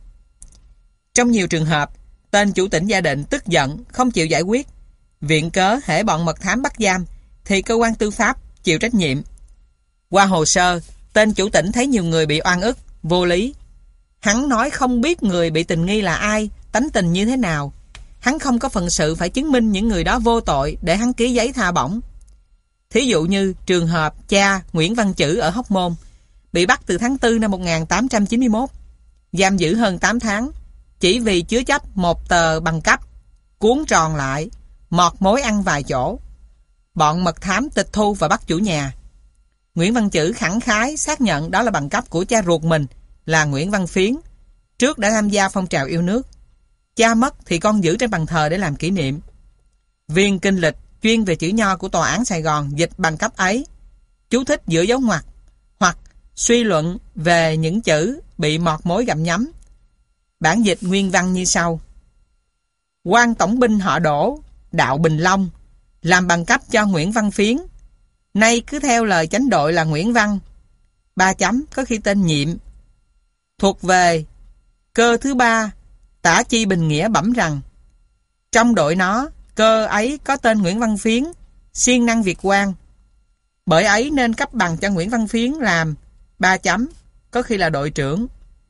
Trong nhiều trường hợp, tên chủ tỉnh Gia Định tức giận, không chịu giải quyết. Viện cớ hễ bọn mật thám bắt giam, thì cơ quan tư pháp chịu trách nhiệm. Qua hồ sơ, tên chủ tỉnh thấy nhiều người bị oan ức, vô lý. Hắn nói không biết người bị tình nghi là ai, tánh tình như thế nào. Hắn không có phận sự phải chứng minh những người đó vô tội để hắn ký giấy tha bổng. Thí dụ như trường hợp cha Nguyễn Văn Chữ ở Hóc Môn, bị bắt từ tháng tư năm một nghìn tám trăm chín mươi mốt, giam giữ hơn tám tháng, chỉ vì chứa chấp một tờ bằng cấp, cuốn tròn lại, mọt mối ăn vài chỗ. Bọn mật thám tịch thu và bắt chủ nhà. Nguyễn Văn Chữ khẳng khái xác nhận đó là bằng cấp của cha ruột mình là Nguyễn Văn Phiến, trước đã tham gia phong trào yêu nước. Cha mất thì con giữ trên bàn thờ để làm kỷ niệm. Viên kinh lịch chuyên về chữ nho của tòa án Sài Gòn dịch bằng cấp ấy, chú thích giữa dấu ngoặc hoặc suy luận về những chữ bị mọt mối gặm nhấm. Bản dịch nguyên văn như sau: quan tổng binh họ Đỗ, đạo Bình Long, làm bằng cấp cho Nguyễn Văn Phiến, nay cứ theo lời chánh đội là Nguyễn Văn, ba chấm có khi tên Nhiệm, thuộc về cơ thứ ba. Tả Chi Bình Nghĩa bẩm rằng trong đội nó, cơ ấy có tên Nguyễn Văn Phiến, siêng năng việt quan, bởi ấy nên cấp bằng cho Nguyễn Văn Phiến làm ba chấm có khi là đội trưởng.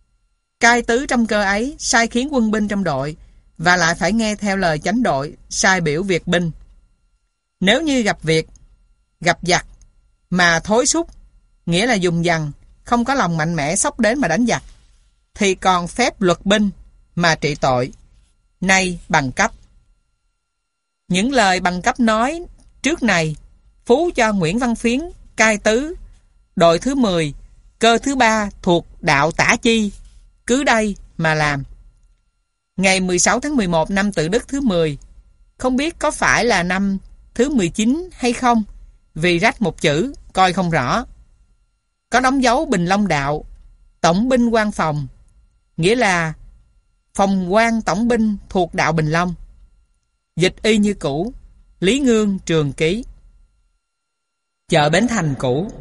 Cai tứ trong cơ ấy sai khiến quân binh trong đội, và lại phải nghe theo lời chánh đội sai biểu việc binh. Nếu như gặp việc, gặp giặc mà thối xúc, nghĩa là dùng dằn, không có lòng mạnh mẽ xốc đến mà đánh giặc, thì còn phép luật binh mà trị tội, nay bằng cấp. Những lời bằng cấp nói trước này phú cho Nguyễn Văn Phiến cai tứ, đội thứ mười, cơ thứ ba thuộc đạo Tả Chi, cứ đây mà làm. Ngày mười sáu tháng mười một năm Tự Đức thứ mười, không biết có phải là năm thứ mười chín hay không, vì rách một chữ coi không rõ, có đóng dấu Bình Long đạo tổng binh quan phòng, nghĩa là phòng quan tổng binh thuộc đạo Bình Long. Dịch y như cũ. Lý Ngương Trường Ký. Chợ Bến Thành cũ.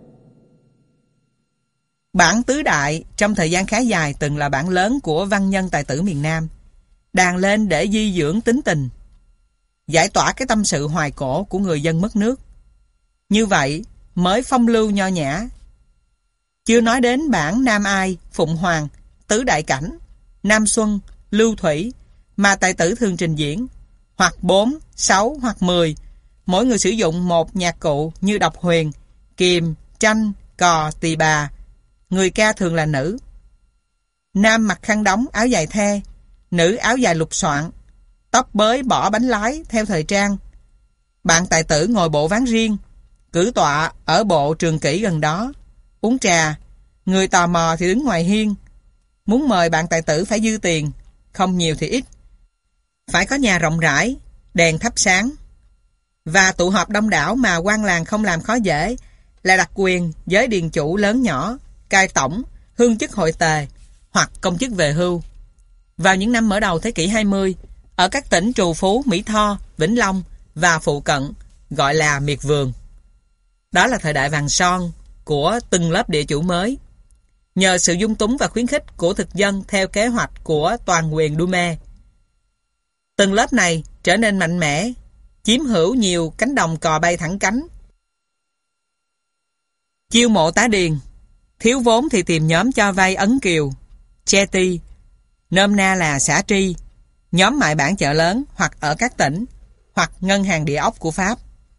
Bản Tứ Đại trong thời gian khá dài từng là bản lớn của văn nhân tài tử miền Nam, đàn lên để di dưỡng tính tình, giải tỏa cái tâm sự hoài cổ của người dân mất nước. Như vậy mới phong lưu nho nhã. Chưa nói đến bản Nam Ai, Phụng Hoàng, Tứ Đại Cảnh, Nam Xuân, Lưu Thủy mà tài tử thường trình diễn, hoặc bốn, sáu hoặc mười, mỗi người sử dụng một nhạc cụ như độc huyền, kiềm, tranh, cò, tỳ bà. Người ca thường là nữ. Nam mặc khăn đóng, áo dài the, nữ áo dài lục soạn, tóc bới bỏ bánh lái theo thời trang. Bạn tài tử ngồi bộ ván riêng, cử tọa ở bộ Trường Kỷ gần đó, uống trà. Người tò mò thì đứng ngoài hiên. Muốn mời bạn tài tử phải dư tiền, không nhiều thì ít. Phải có nhà rộng rãi, đèn thắp sáng. Và tụ họp đông đảo mà quan làng không làm khó dễ là đặc quyền với điền chủ lớn nhỏ, cai tổng, hương chức hội tề hoặc công chức về hưu. Vào những năm mở đầu thế kỷ hai mươi, ở các tỉnh Trù Phú, Mỹ Tho, Vĩnh Long và phụ cận gọi là miệt vườn. Đó là thời đại vàng son của từng lớp địa chủ mới. Nhờ sự dung túng và khuyến khích của thực dân theo kế hoạch của toàn quyền Dume, từng lớp này trở nên mạnh mẽ, chiếm hữu nhiều cánh đồng cò bay thẳng cánh. Chiêu mộ tá điền, thiếu vốn thì tìm nhóm cho vay ấn kiều, Chetty, nôm na là xã tri, nhóm mại bản chợ lớn hoặc ở các tỉnh, hoặc ngân hàng địa ốc của Pháp.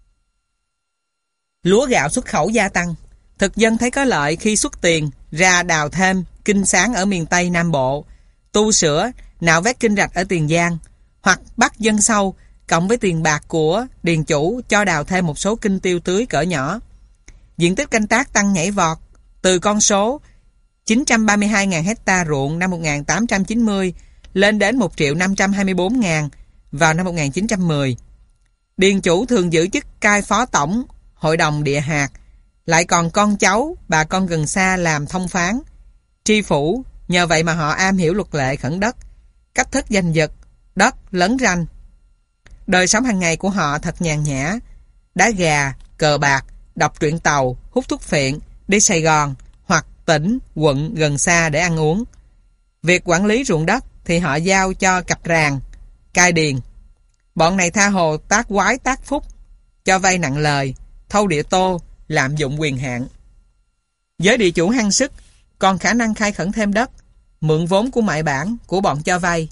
Lúa gạo xuất khẩu gia tăng, thực dân thấy có lợi khi xuất tiền ra đào thêm kinh sáng ở miền Tây Nam Bộ, tu sửa, nạo vét kinh rạch ở Tiền Giang, hoặc bắt dân sâu cộng với tiền bạc của điền chủ cho đào thêm một số kinh tiêu tưới cỡ nhỏ. Diện tích canh tác tăng nhảy vọt từ con số chín trăm ba mươi hai nghìn hecta ruộng năm một nghìn tám trăm chín mươi lên đến một triệu năm trăm hai mươi bốn nghìn vào năm một nghìn chín trăm mười. Điền chủ thường giữ chức cai phó tổng hội đồng địa hạt, Lại còn con cháu, bà con gần xa làm thông phán, tri phủ, nhờ vậy mà họ am hiểu luật lệ khẩn đất, cách thức giành giật, đất, lấn ranh. Đời sống hàng ngày của họ thật nhàn nhã, đá gà, cờ bạc, đọc truyện Tàu, hút thuốc phiện, đi Sài Gòn hoặc tỉnh, quận gần xa để ăn uống. Việc quản lý ruộng đất thì họ giao cho cặp ràng, cai điền. Bọn này tha hồ tác quái tác phúc, cho vay nặng lời, thâu địa tô, lạm dụng quyền hạn. Với địa chủ hăng sức, còn khả năng khai khẩn thêm đất, mượn vốn của mại bản của bọn cho vay.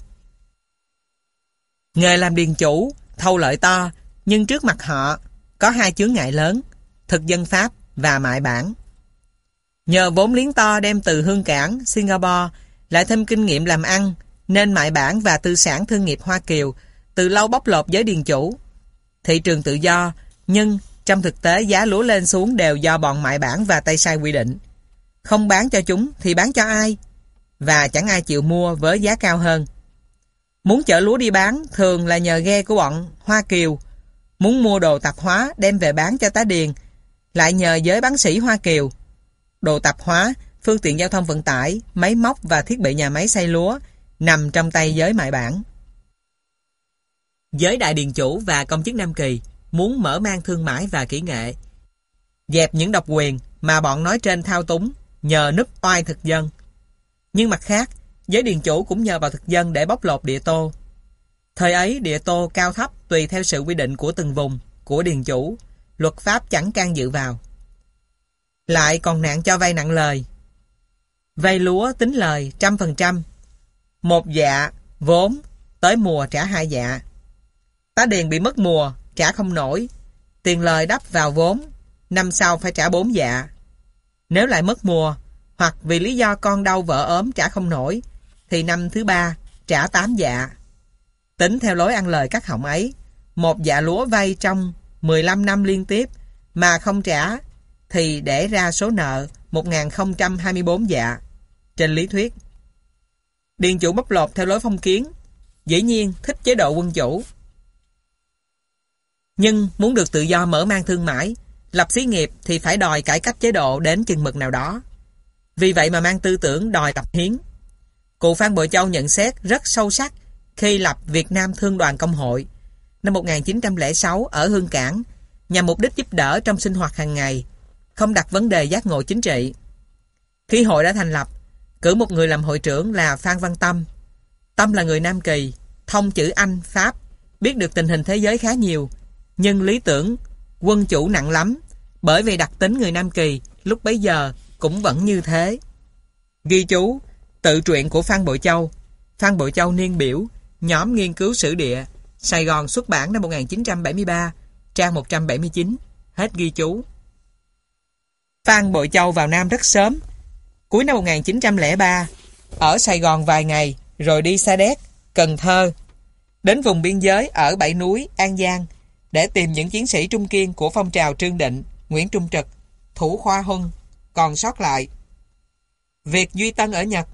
Nghề làm điền chủ, thâu lợi to, nhưng trước mặt họ có hai chướng ngại lớn, thực dân Pháp và mại bản. Nhờ vốn liếng to đem từ Hương Cảng, Singapore, lại thêm kinh nghiệm làm ăn, nên mại bản và tư sản thương nghiệp Hoa Kiều từ lâu bóc lột với điền chủ. Thị trường tự do, nhưng trong thực tế giá lúa lên xuống đều do bọn mại bản và tay sai quy định. Không bán cho chúng thì bán cho ai? Và chẳng ai chịu mua với giá cao hơn. Muốn chở lúa đi bán thường là nhờ ghe của bọn Hoa Kiều. Muốn mua đồ tạp hóa đem về bán cho tá điền lại nhờ giới bán sĩ Hoa Kiều. Đồ tạp hóa, phương tiện giao thông vận tải, máy móc và thiết bị nhà máy xay lúa nằm trong tay giới mại bản. Giới đại điền chủ và công chức Nam Kỳ muốn mở mang thương mại và kỹ nghệ, dẹp những độc quyền mà bọn nói trên thao túng nhờ núp oai thực dân. Nhưng mặt khác, giới điền chủ cũng nhờ vào thực dân để bóc lột địa tô. Thời ấy địa tô cao thấp tùy theo sự quy định của từng vùng, của điền chủ, luật pháp chẳng can dự vào. Lại còn nạn cho vay nặng lời. Vay lúa tính lời trăm phần trăm, một dạ vốn, tới mùa trả hai dạ. Tá điền bị mất mùa, trả không nổi, tiền lời đắp vào vốn, năm sau phải trả bốn dạ. Nếu lại mất mùa, hoặc vì lý do con đau vợ ốm trả không nổi, thì năm thứ ba trả tám dạ. Tính theo lối ăn lời các họng ấy, một dạ lúa vay trong mười lăm năm liên tiếp mà không trả thì để ra số nợ một nghìn không trăm hai mươi bốn dạ. Trên lý thuyết, điền chủ bóc lột theo lối phong kiến, dĩ nhiên thích chế độ quân chủ. Nhưng muốn được tự do mở mang thương mại, lập xí nghiệp thì phải đòi cải cách chế độ đến chừng mực nào đó. Vì vậy mà mang tư tưởng đòi tập hiến. Cụ Phan Bội Châu nhận xét rất sâu sắc khi lập Việt Nam Thương đoàn Công hội năm một nghìn chín trăm lẻ sáu ở Hương Cảng nhằm mục đích giúp đỡ trong sinh hoạt hàng ngày, không đặt vấn đề giác ngộ chính trị. Khi hội đã thành lập, cử một người làm hội trưởng là Phan Văn Tâm. Tâm là người Nam Kỳ, thông chữ Anh, Pháp, biết được tình hình thế giới khá nhiều, nhưng lý tưởng quân chủ nặng lắm, bởi vì đặc tính người Nam Kỳ lúc bấy giờ cũng vẫn như thế. Ghi chú, tự truyện của Phan Bội Châu, Phan Bội Châu niên biểu, nhóm nghiên cứu sử địa, Sài Gòn xuất bản năm một nghìn chín trăm bảy mươi ba, trang một trăm bảy mươi chín, hết ghi chú. Phan Bội Châu vào Nam rất sớm, cuối năm một nghìn chín trăm lẻ ba, ở Sài Gòn vài ngày, rồi đi Sa Đéc, Cần Thơ, đến vùng biên giới ở Bảy Núi, An Giang, để tìm những chiến sĩ trung kiên của phong trào Trương Định, Nguyễn Trung Trực, Thủ Khoa Huân còn sót lại. Việc Duy Tân ở Nhật.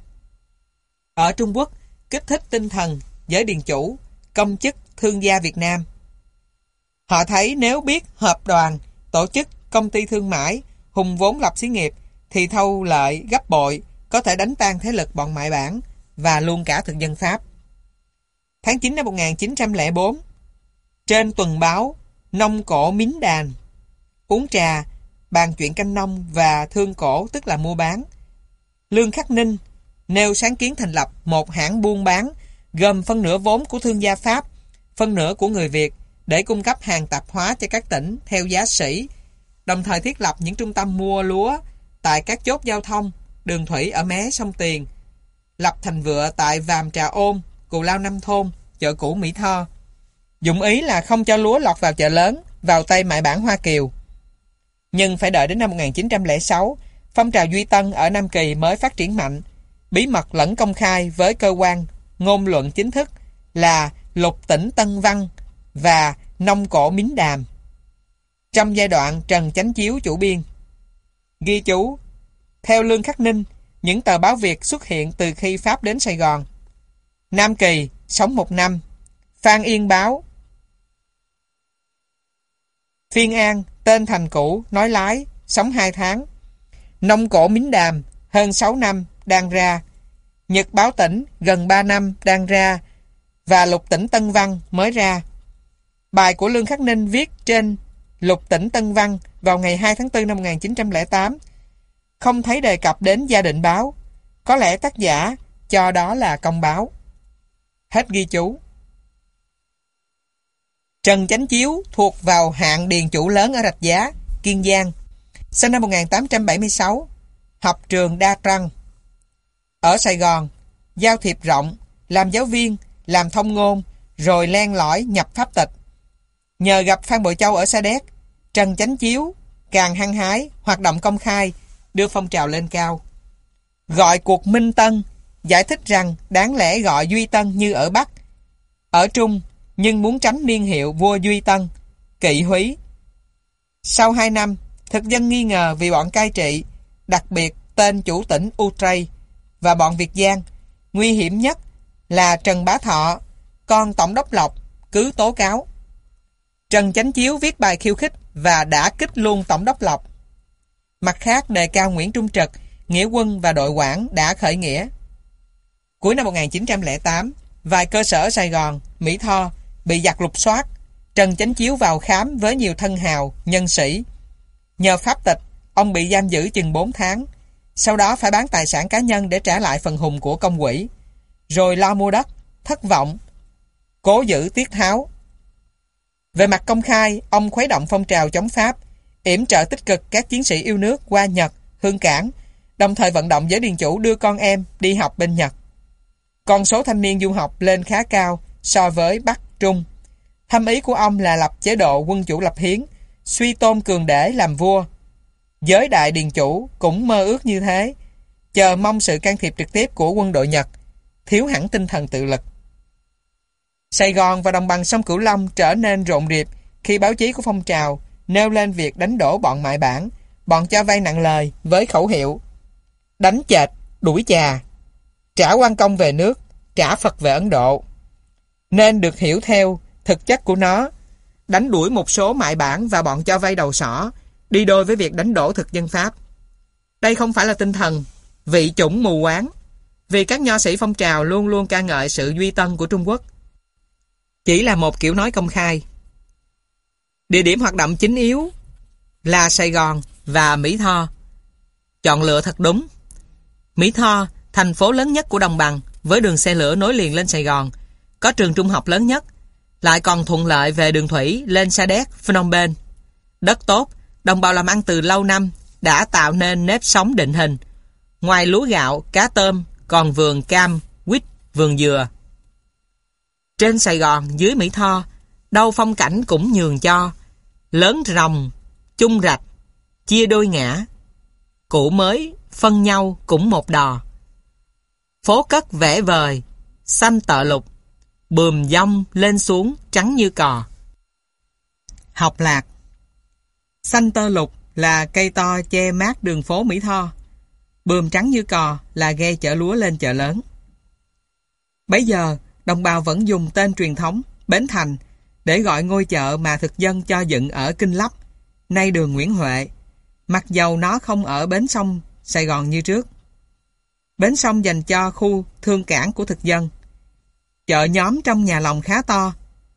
Ở Trung Quốc, kích thích tinh thần giới điền chủ, công chức, thương gia Việt Nam. Họ thấy nếu biết hợp đoàn, tổ chức, công ty thương mại, hùng vốn lập xí nghiệp, thì thâu lợi gấp bội, có thể đánh tan thế lực bọn mại bản và luôn cả thực dân Pháp. Tháng chín năm một nghìn chín trăm lẻ bốn, trên tuần báo Nông Cổ Mín Đàn, uống trà, bàn chuyện canh nông và thương cổ, tức là mua bán, Lương Khắc Ninh nêu sáng kiến thành lập một hãng buôn bán gồm phân nửa vốn của thương gia Pháp, phân nửa của người Việt để cung cấp hàng tạp hóa cho các tỉnh theo giá sỉ, đồng thời thiết lập những trung tâm mua lúa tại các chốt giao thông, đường thủy ở mé sông Tiền, lập thành vựa tại Vàm Trà Ôn, Cù Lao Năm Thôn, chợ cũ Mỹ Tho. Dụng ý là không cho lúa lọt vào chợ lớn, vào tay mại bản Hoa Kiều. Nhưng phải đợi đến năm một nghìn chín trăm lẻ sáu, phong trào Duy Tân ở Nam Kỳ mới phát triển mạnh, bí mật lẫn công khai với cơ quan ngôn luận chính thức là Lục Tỉnh Tân Văn và Nông Cổ Mín Đàm. Trong giai đoạn Trần Chánh Chiếu chủ biên. Ghi chú, theo Lương Khắc Ninh, những tờ báo Việt xuất hiện từ khi Pháp đến Sài Gòn. Nam Kỳ, sống một năm. Phan Yên Báo. Phiên An, tên thành cũ, nói lái, sống hai tháng. Nông cổ Mính Đàm, hơn sáu năm, đang ra. Nhật Báo Tỉnh, gần ba năm, đang ra. Và Lục Tỉnh Tân Văn mới ra. Bài của Lương Khắc Ninh viết trên Lục Tỉnh Tân Văn vào ngày hai tháng tư năm một nghìn chín trăm lẻ tám. Không thấy đề cập đến Gia Định Báo. Có lẽ tác giả cho đó là công báo. Hết ghi chú. Trần Chánh Chiếu thuộc vào hạng điền chủ lớn ở Rạch Giá, Kiên Giang. Sinh năm một nghìn tám trăm bảy mươi sáu, học trường Đa Trăng. Ở Sài Gòn, giao thiệp rộng, làm giáo viên, làm thông ngôn, rồi len lỏi nhập pháp tịch. Nhờ gặp Phan Bội Châu ở Sa Đéc, Trần Chánh Chiếu càng hăng hái, hoạt động công khai, đưa phong trào lên cao. Gọi cuộc Minh Tân, giải thích rằng đáng lẽ gọi Duy Tân như ở Bắc, ở Trung, nhưng muốn tránh niên hiệu vua Duy Tân, kỵ húy. Sau hai năm, thực dân nghi ngờ vì bọn cai trị, đặc biệt tên chủ tỉnh Utrecht và bọn Việt Giang, nguy hiểm nhất là Trần Bá Thọ, con tổng đốc Lộc, cứ tố cáo. Trần Chánh Chiếu viết bài khiêu khích và đã kích luôn tổng đốc Lộc. Mặt khác, đề cao Nguyễn Trung Trực, nghĩa quân và đội quản đã khởi nghĩa. Cuối năm một nghìn chín trăm lẻ tám, vài cơ sở ở Sài Gòn, Mỹ Tho bị giặc lục soát. Trần Chánh Chiếu vào khám với nhiều thân hào, nhân sĩ. Nhờ pháp tịch, ông bị giam giữ chừng bốn tháng. Sau đó phải bán tài sản cá nhân để trả lại phần hùng của công quỹ. Rồi lo mua đất, thất vọng, cố giữ tiết tháo. Về mặt công khai, ông khuấy động phong trào chống Pháp, yểm trợ tích cực các chiến sĩ yêu nước qua Nhật, Hương Cảng, đồng thời vận động giới điền chủ đưa con em đi học bên Nhật. Con số thanh niên du học lên khá cao so với Bắc, Trung. Thâm ý của ông là lập chế độ quân chủ lập hiến, suy tôn Cường Đế làm vua. Giới đại điền chủ cũng mơ ước như thế, chờ mong sự can thiệp trực tiếp của quân đội Nhật, thiếu hẳn tinh thần tự lực. Sài Gòn và đồng bằng sông Cửu Long trở nên rộn rịp khi báo chí của phong trào nêu lên việc đánh đổ bọn mại bản, bọn cho vay nặng lời với khẩu hiệu đánh chệch, đuổi chà, trả quan công về nước, trả Phật về Ấn Độ. Nên được hiểu theo thực chất của nó, đánh đuổi một số mại bản và bọn cho vay đầu sỏ, đi đôi với việc đánh đổ thực dân Pháp. Đây không phải là tinh thần vị chủng mù quáng, vì các nho sĩ phong trào luôn luôn ca ngợi sự duy tân của Trung Quốc. Chỉ là một kiểu nói công khai. Địa điểm hoạt động chính yếu là Sài Gòn và Mỹ Tho. Chọn lựa thật đúng. Mỹ Tho, thành phố lớn nhất của đồng bằng, với đường xe lửa nối liền lên Sài Gòn, có trường trung học lớn nhất, lại còn thuận lợi về đường thủy lên Sa Đéc, Phnom Penh. Đất tốt, đồng bào làm ăn từ lâu năm, đã tạo nên nếp sống định hình. Ngoài lúa gạo, cá tôm, còn vườn cam, quýt, vườn dừa. Trên Sài Gòn, dưới Mỹ Tho, đâu phong cảnh cũng nhường cho. Lớn rồng, chung rạch, chia đôi ngã. Cũ mới, phân nhau cũng một đò. Phố cất vẽ vời, xanh tợ lục, bườm dông lên xuống trắng như cò. Học lạc. Xanh tơ lục là cây to che mát đường phố Mỹ Tho. Bườm trắng như cò là ghe chở lúa lên chợ lớn. Bấy giờ, đồng bào vẫn dùng tên truyền thống Bến Thành để gọi ngôi chợ mà thực dân cho dựng ở Kinh Lấp, nay đường Nguyễn Huệ, mặc dầu nó không ở bến sông Sài Gòn như trước. Bến sông dành cho khu thương cảng của thực dân. Chợ nhóm trong nhà lòng khá to.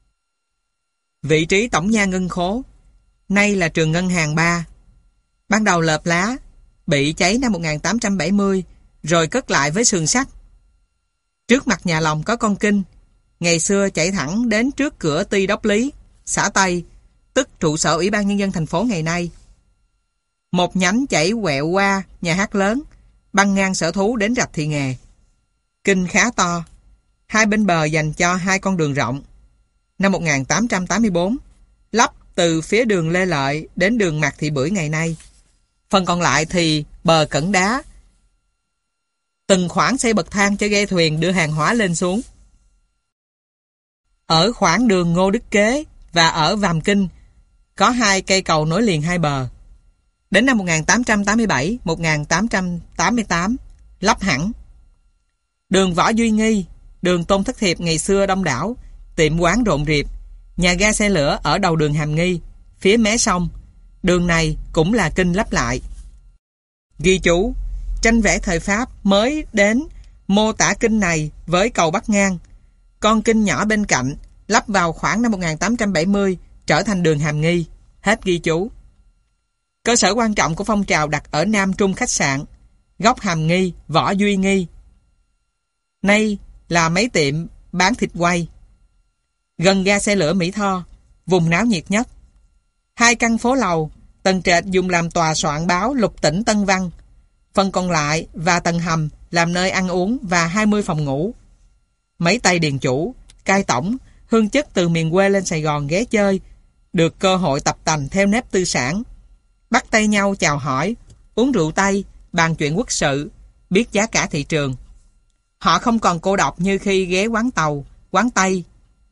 Vị trí tổng nha ngân khố, nay là trường ngân hàng ba. Ban đầu lợp lá, bị cháy năm một nghìn tám trăm bảy mươi, rồi cất lại với sườn sắt. Trước mặt nhà lòng có con kinh, ngày xưa chảy thẳng đến trước cửa Ty Đốc Lý, xã Tây, tức trụ sở Ủy ban Nhân dân thành phố ngày nay. Một nhánh chảy quẹo qua nhà hát lớn, băng ngang sở thú đến rạch Thị Nghè. Kinh khá to, hai bên bờ dành cho hai con đường rộng. Năm một nghìn tám trăm tám mươi bốn, lắp từ phía đường Lê Lợi đến đường Mạc Thị Bưởi ngày nay. Phần còn lại thì bờ cẩn đá. Từng khoảng xây bậc thang cho ghe thuyền đưa hàng hóa lên xuống. Ở khoảng đường Ngô Đức Kế và ở Vàm Kinh có hai cây cầu nối liền hai bờ. Đến năm một nghìn tám trăm tám mươi bảy - một nghìn tám trăm tám mươi tám lắp hẳn. Đường Võ Duy Nghi, đường Tôn Thất Thiệp ngày xưa đông đảo, tiệm quán rộn rịp, nhà ga xe lửa ở đầu đường Hàm Nghi, phía mé sông, Đường này cũng là kinh lắp lại. Ghi chú, tranh vẽ thời Pháp mới đến mô tả kinh này với cầu bắc ngang. Con kinh nhỏ bên cạnh lắp vào khoảng năm một nghìn tám trăm bảy mươi trở thành đường Hàm Nghi. Hết ghi chú. Cơ sở quan trọng của phong trào đặt ở Nam Trung khách sạn, góc Hàm Nghi, Võ Duy Nghi. Nay là mấy tiệm bán thịt quay. Gần ga xe lửa Mỹ Tho, vùng náo nhiệt nhất. Hai căn phố lầu, tầng trệt dùng làm tòa soạn báo Lục Tỉnh Tân Văn, phần còn lại và tầng hầm làm nơi ăn uống và hai mươi phòng ngủ. Mấy tay điền chủ, cai tổng, hương chức từ miền quê lên Sài Gòn ghé chơi, được cơ hội tập tành theo nếp tư sản, bắt tay nhau chào hỏi, uống rượu Tây, bàn chuyện quốc sự, biết giá cả thị trường. Họ không còn cô độc như khi ghé quán Tàu, quán Tây.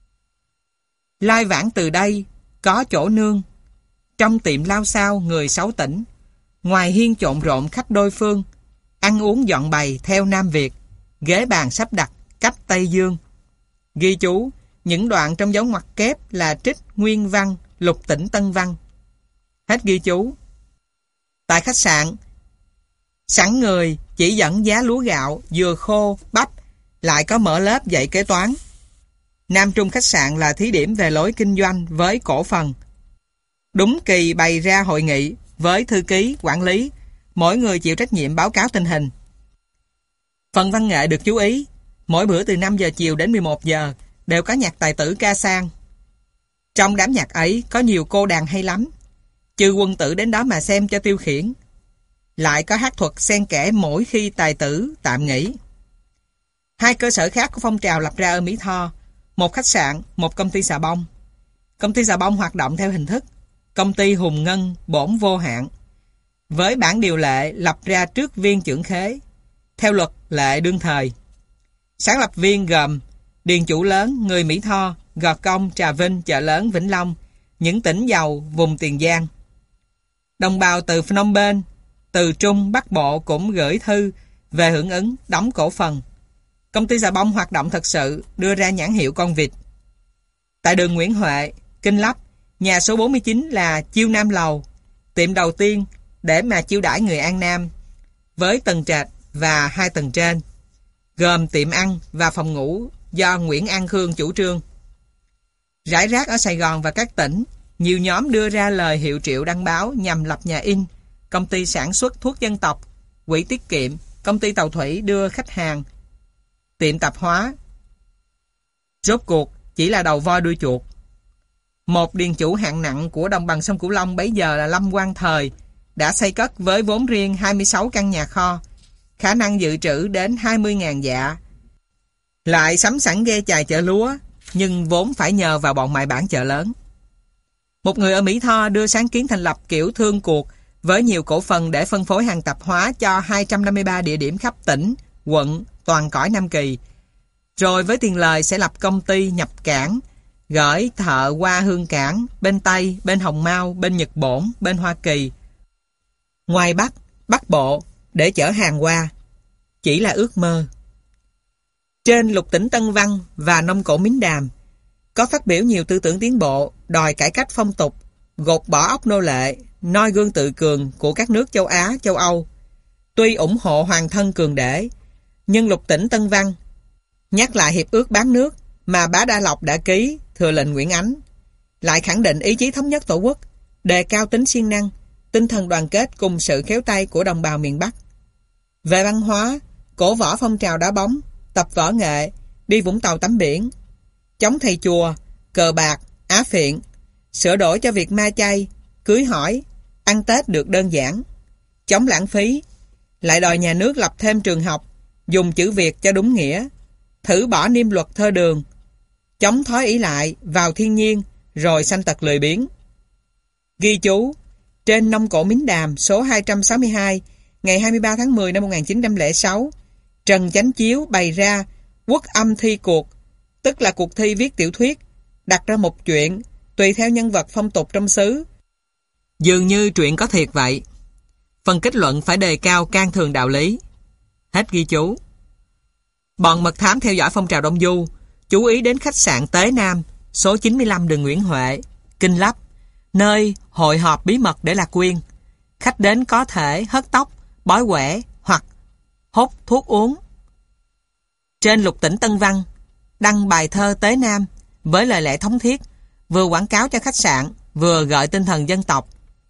Lai vãng từ đây, có chỗ nương. Trong tiệm lao sao người sáu tỉnh, ngoài hiên trộn rộn khách đôi phương, ăn uống dọn bày theo Nam Việt, ghế bàn sắp đặt cách Tây Dương. Ghi chú, những đoạn trong dấu ngoặc kép là trích nguyên văn Lục Tỉnh Tân Văn. Hết ghi chú. Tại khách sạn, sẵn người chỉ dẫn giá lúa gạo, dừa khô, bắp, lại có mở lớp dạy kế toán. Nam Trung khách sạn là thí điểm về lối kinh doanh với cổ phần. Đúng kỳ bày ra hội nghị với thư ký, quản lý, mỗi người chịu trách nhiệm báo cáo tình hình. Phần văn nghệ được chú ý, mỗi bữa từ năm giờ chiều đến mười một giờ đều có nhạc tài tử ca sang. Trong đám nhạc ấy có nhiều cô đàn hay lắm, trừ quân tử đến đó mà xem cho tiêu khiển. Lại có hát thuật xen kẽ mỗi khi tài tử tạm nghỉ. Hai cơ sở khác của phong trào lập ra ở Mỹ Tho, một khách sạn, một công ty xà bông. Công ty xà bông hoạt động theo hình thức công ty hùng ngân bổn vô hạn, với bản điều lệ lập ra trước viên chưởng khế, theo luật lệ đương thời. Sáng lập viên gồm điền chủ lớn người Mỹ Tho, Gò Công, Trà Vinh, Chợ Lớn, Vĩnh Long, những tỉnh giàu vùng Tiền Giang. Đồng bào từ Phnom Penh, từ Trung, Bắc Bộ cũng gửi thư về hưởng ứng đóng cổ phần. Công ty xà bông hoạt động thật sự, đưa ra nhãn hiệu con vịt. Tại đường Nguyễn Huệ, Kinh Lắp, nhà số bốn mươi chín là Chiêu Nam Lầu, tiệm đầu tiên để mà chiêu đãi người An Nam, với tầng trệt và hai tầng trên, gồm tiệm ăn và phòng ngủ do Nguyễn An Khương chủ trương. Rải rác ở Sài Gòn và các tỉnh, nhiều nhóm đưa ra lời hiệu triệu đăng báo nhằm lập nhà in, công ty sản xuất thuốc dân tộc, quỹ tiết kiệm, công ty tàu thủy đưa khách hàng, tiệm tạp hóa. Rốt cuộc chỉ là đầu voi đuôi chuột. Một điền chủ hạng nặng của đồng bằng sông Cửu Long bấy giờ là Lâm Quang Thời đã xây cất với vốn riêng hai mươi sáu căn nhà kho, khả năng dự trữ đến hai mươi nghìn dạ. Lại sắm sẵn ghe chài chợ lúa, nhưng vốn phải nhờ vào bọn mại bản chợ lớn. Một người ở Mỹ Tho đưa sáng kiến thành lập kiểu thương cuộc với nhiều cổ phần để phân phối hàng tạp hóa cho hai trăm năm mươi ba địa điểm khắp tỉnh, quận, toàn cõi Nam Kỳ. Rồi với tiền lời sẽ lập công ty nhập cảng, gửi thợ qua Hương Cảng, bên Tây, bên Hồng Mao, bên Nhật Bổn, bên Hoa Kỳ, ngoài Bắc, Bắc Bộ để chở hàng qua. Chỉ là ước mơ. Trên Lục Tỉnh Tân Văn và Nông Cổ Mính Đàm có phát biểu nhiều tư tưởng tiến bộ, đòi cải cách phong tục, gột bỏ óc nô lệ, noi gương tự cường của các nước châu Á, châu Âu. Tuy ủng hộ hoàng thân cường đế, nhưng Lục Tỉnh Tân Văn nhắc lại hiệp ước bán nước mà Bá Đa Lộc đã ký thừa lệnh Nguyễn Ánh, lại khẳng định ý chí thống nhất tổ quốc, đề cao tính siêng năng, tinh thần đoàn kết cùng sự khéo tay của đồng bào miền Bắc. Về văn hóa, cổ võ phong trào đá bóng, tập võ nghệ, đi Vũng Tàu tắm biển, chống thầy chùa, cờ bạc, á phiện, sửa đổi cho việc ma chay, cưới hỏi, ăn Tết được đơn giản, chống lãng phí, lại đòi nhà nước lập thêm trường học, dùng chữ Việt cho đúng nghĩa, thử bỏ niêm luật thơ đường, chống thói ỷ lại vào thiên nhiên, rồi sanh tật lười biếng. Ghi chú, trên Nông Cổ Mính Đàm số hai trăm sáu mươi hai, ngày hai mươi ba tháng mười năm một nghìn chín trăm lẻ sáu, Trần Chánh Chiếu bày ra quốc âm thi cuộc, tức là cuộc thi viết tiểu thuyết, đặt ra một chuyện, tùy theo nhân vật phong tục trong xứ. Dường như truyện có thiệt vậy. Phần kết luận phải đề cao can thường đạo lý. Hết ghi chú. Bọn mật thám theo dõi phong trào Đông Du, chú ý đến khách sạn Tế Nam, số chín mươi lăm đường Nguyễn Huệ, Kinh Lắp, nơi hội họp bí mật để lạc quyên. Khách đến có thể hớt tóc, bói quẻ hoặc hốt thuốc uống. Trên Lục Tỉnh Tân Văn đăng bài thơ Tế Nam với lời lẽ thống thiết, vừa quảng cáo cho khách sạn, vừa gợi tinh thần dân tộc.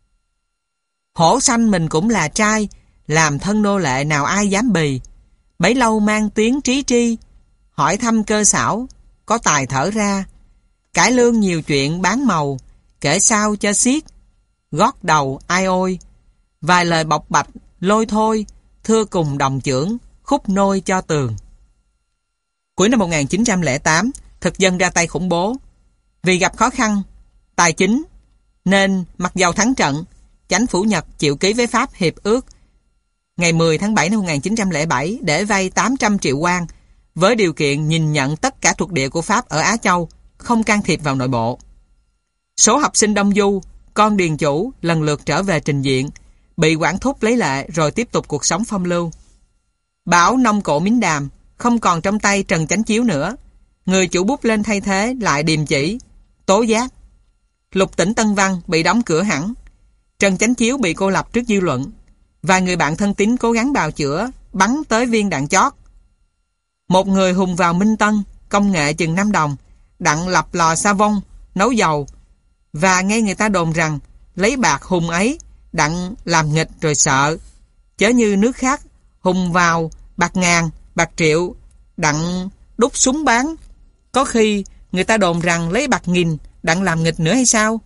Hổ sanh mình cũng là trai, làm thân nô lệ nào ai dám bì. Bấy lâu mang tiếng trí tri, hỏi thăm cơ xảo, có tài thở ra. Cải lương nhiều chuyện bán màu, kể sao cho xiết. Gót đầu ai ôi, vài lời bộc bạch, lôi thôi, thưa cùng đồng chưởng, khúc nôi cho tường. Cuối năm một nghìn chín trăm lẻ tám, thực dân ra tay khủng bố. Vì gặp khó khăn tài chính, nên mặc dầu thắng trận, Chánh phủ Nhật chịu ký với Pháp hiệp ước ngày mười tháng bảy năm một nghìn chín trăm lẻ bảy để vay tám trăm triệu won, với điều kiện nhìn nhận tất cả thuộc địa của Pháp ở Á Châu, không can thiệp vào nội bộ. Số học sinh Đông Du, con điền chủ lần lượt trở về trình diện, bị quản thúc lấy lệ rồi tiếp tục cuộc sống phong lưu. Bảo Nông Cổ Mính Đàm không còn trong tay Trần Chánh Chiếu nữa. Người chủ bút lên thay thế lại Điềm Chỉ, tố giác. Lục Tỉnh Tân Văn bị đóng cửa hẳn. Trần Chánh Chiếu bị cô lập trước dư luận. Vài người bạn thân tín cố gắng bào chữa, bắn tới viên đạn chót. Một người hùng vào Minh Tân, công nghệ chừng năm đồng, đặng lập lò sa vong, nấu dầu, và nghe người ta đồn rằng lấy bạc hùng ấy đặng làm nghịch rồi sợ. Chớ như nước khác, hùng vào bạc ngàn, bạc triệu, đặng đúc súng bán. Có khi người ta đồn rằng lấy bạc nghìn đặng làm nghịch nữa hay sao?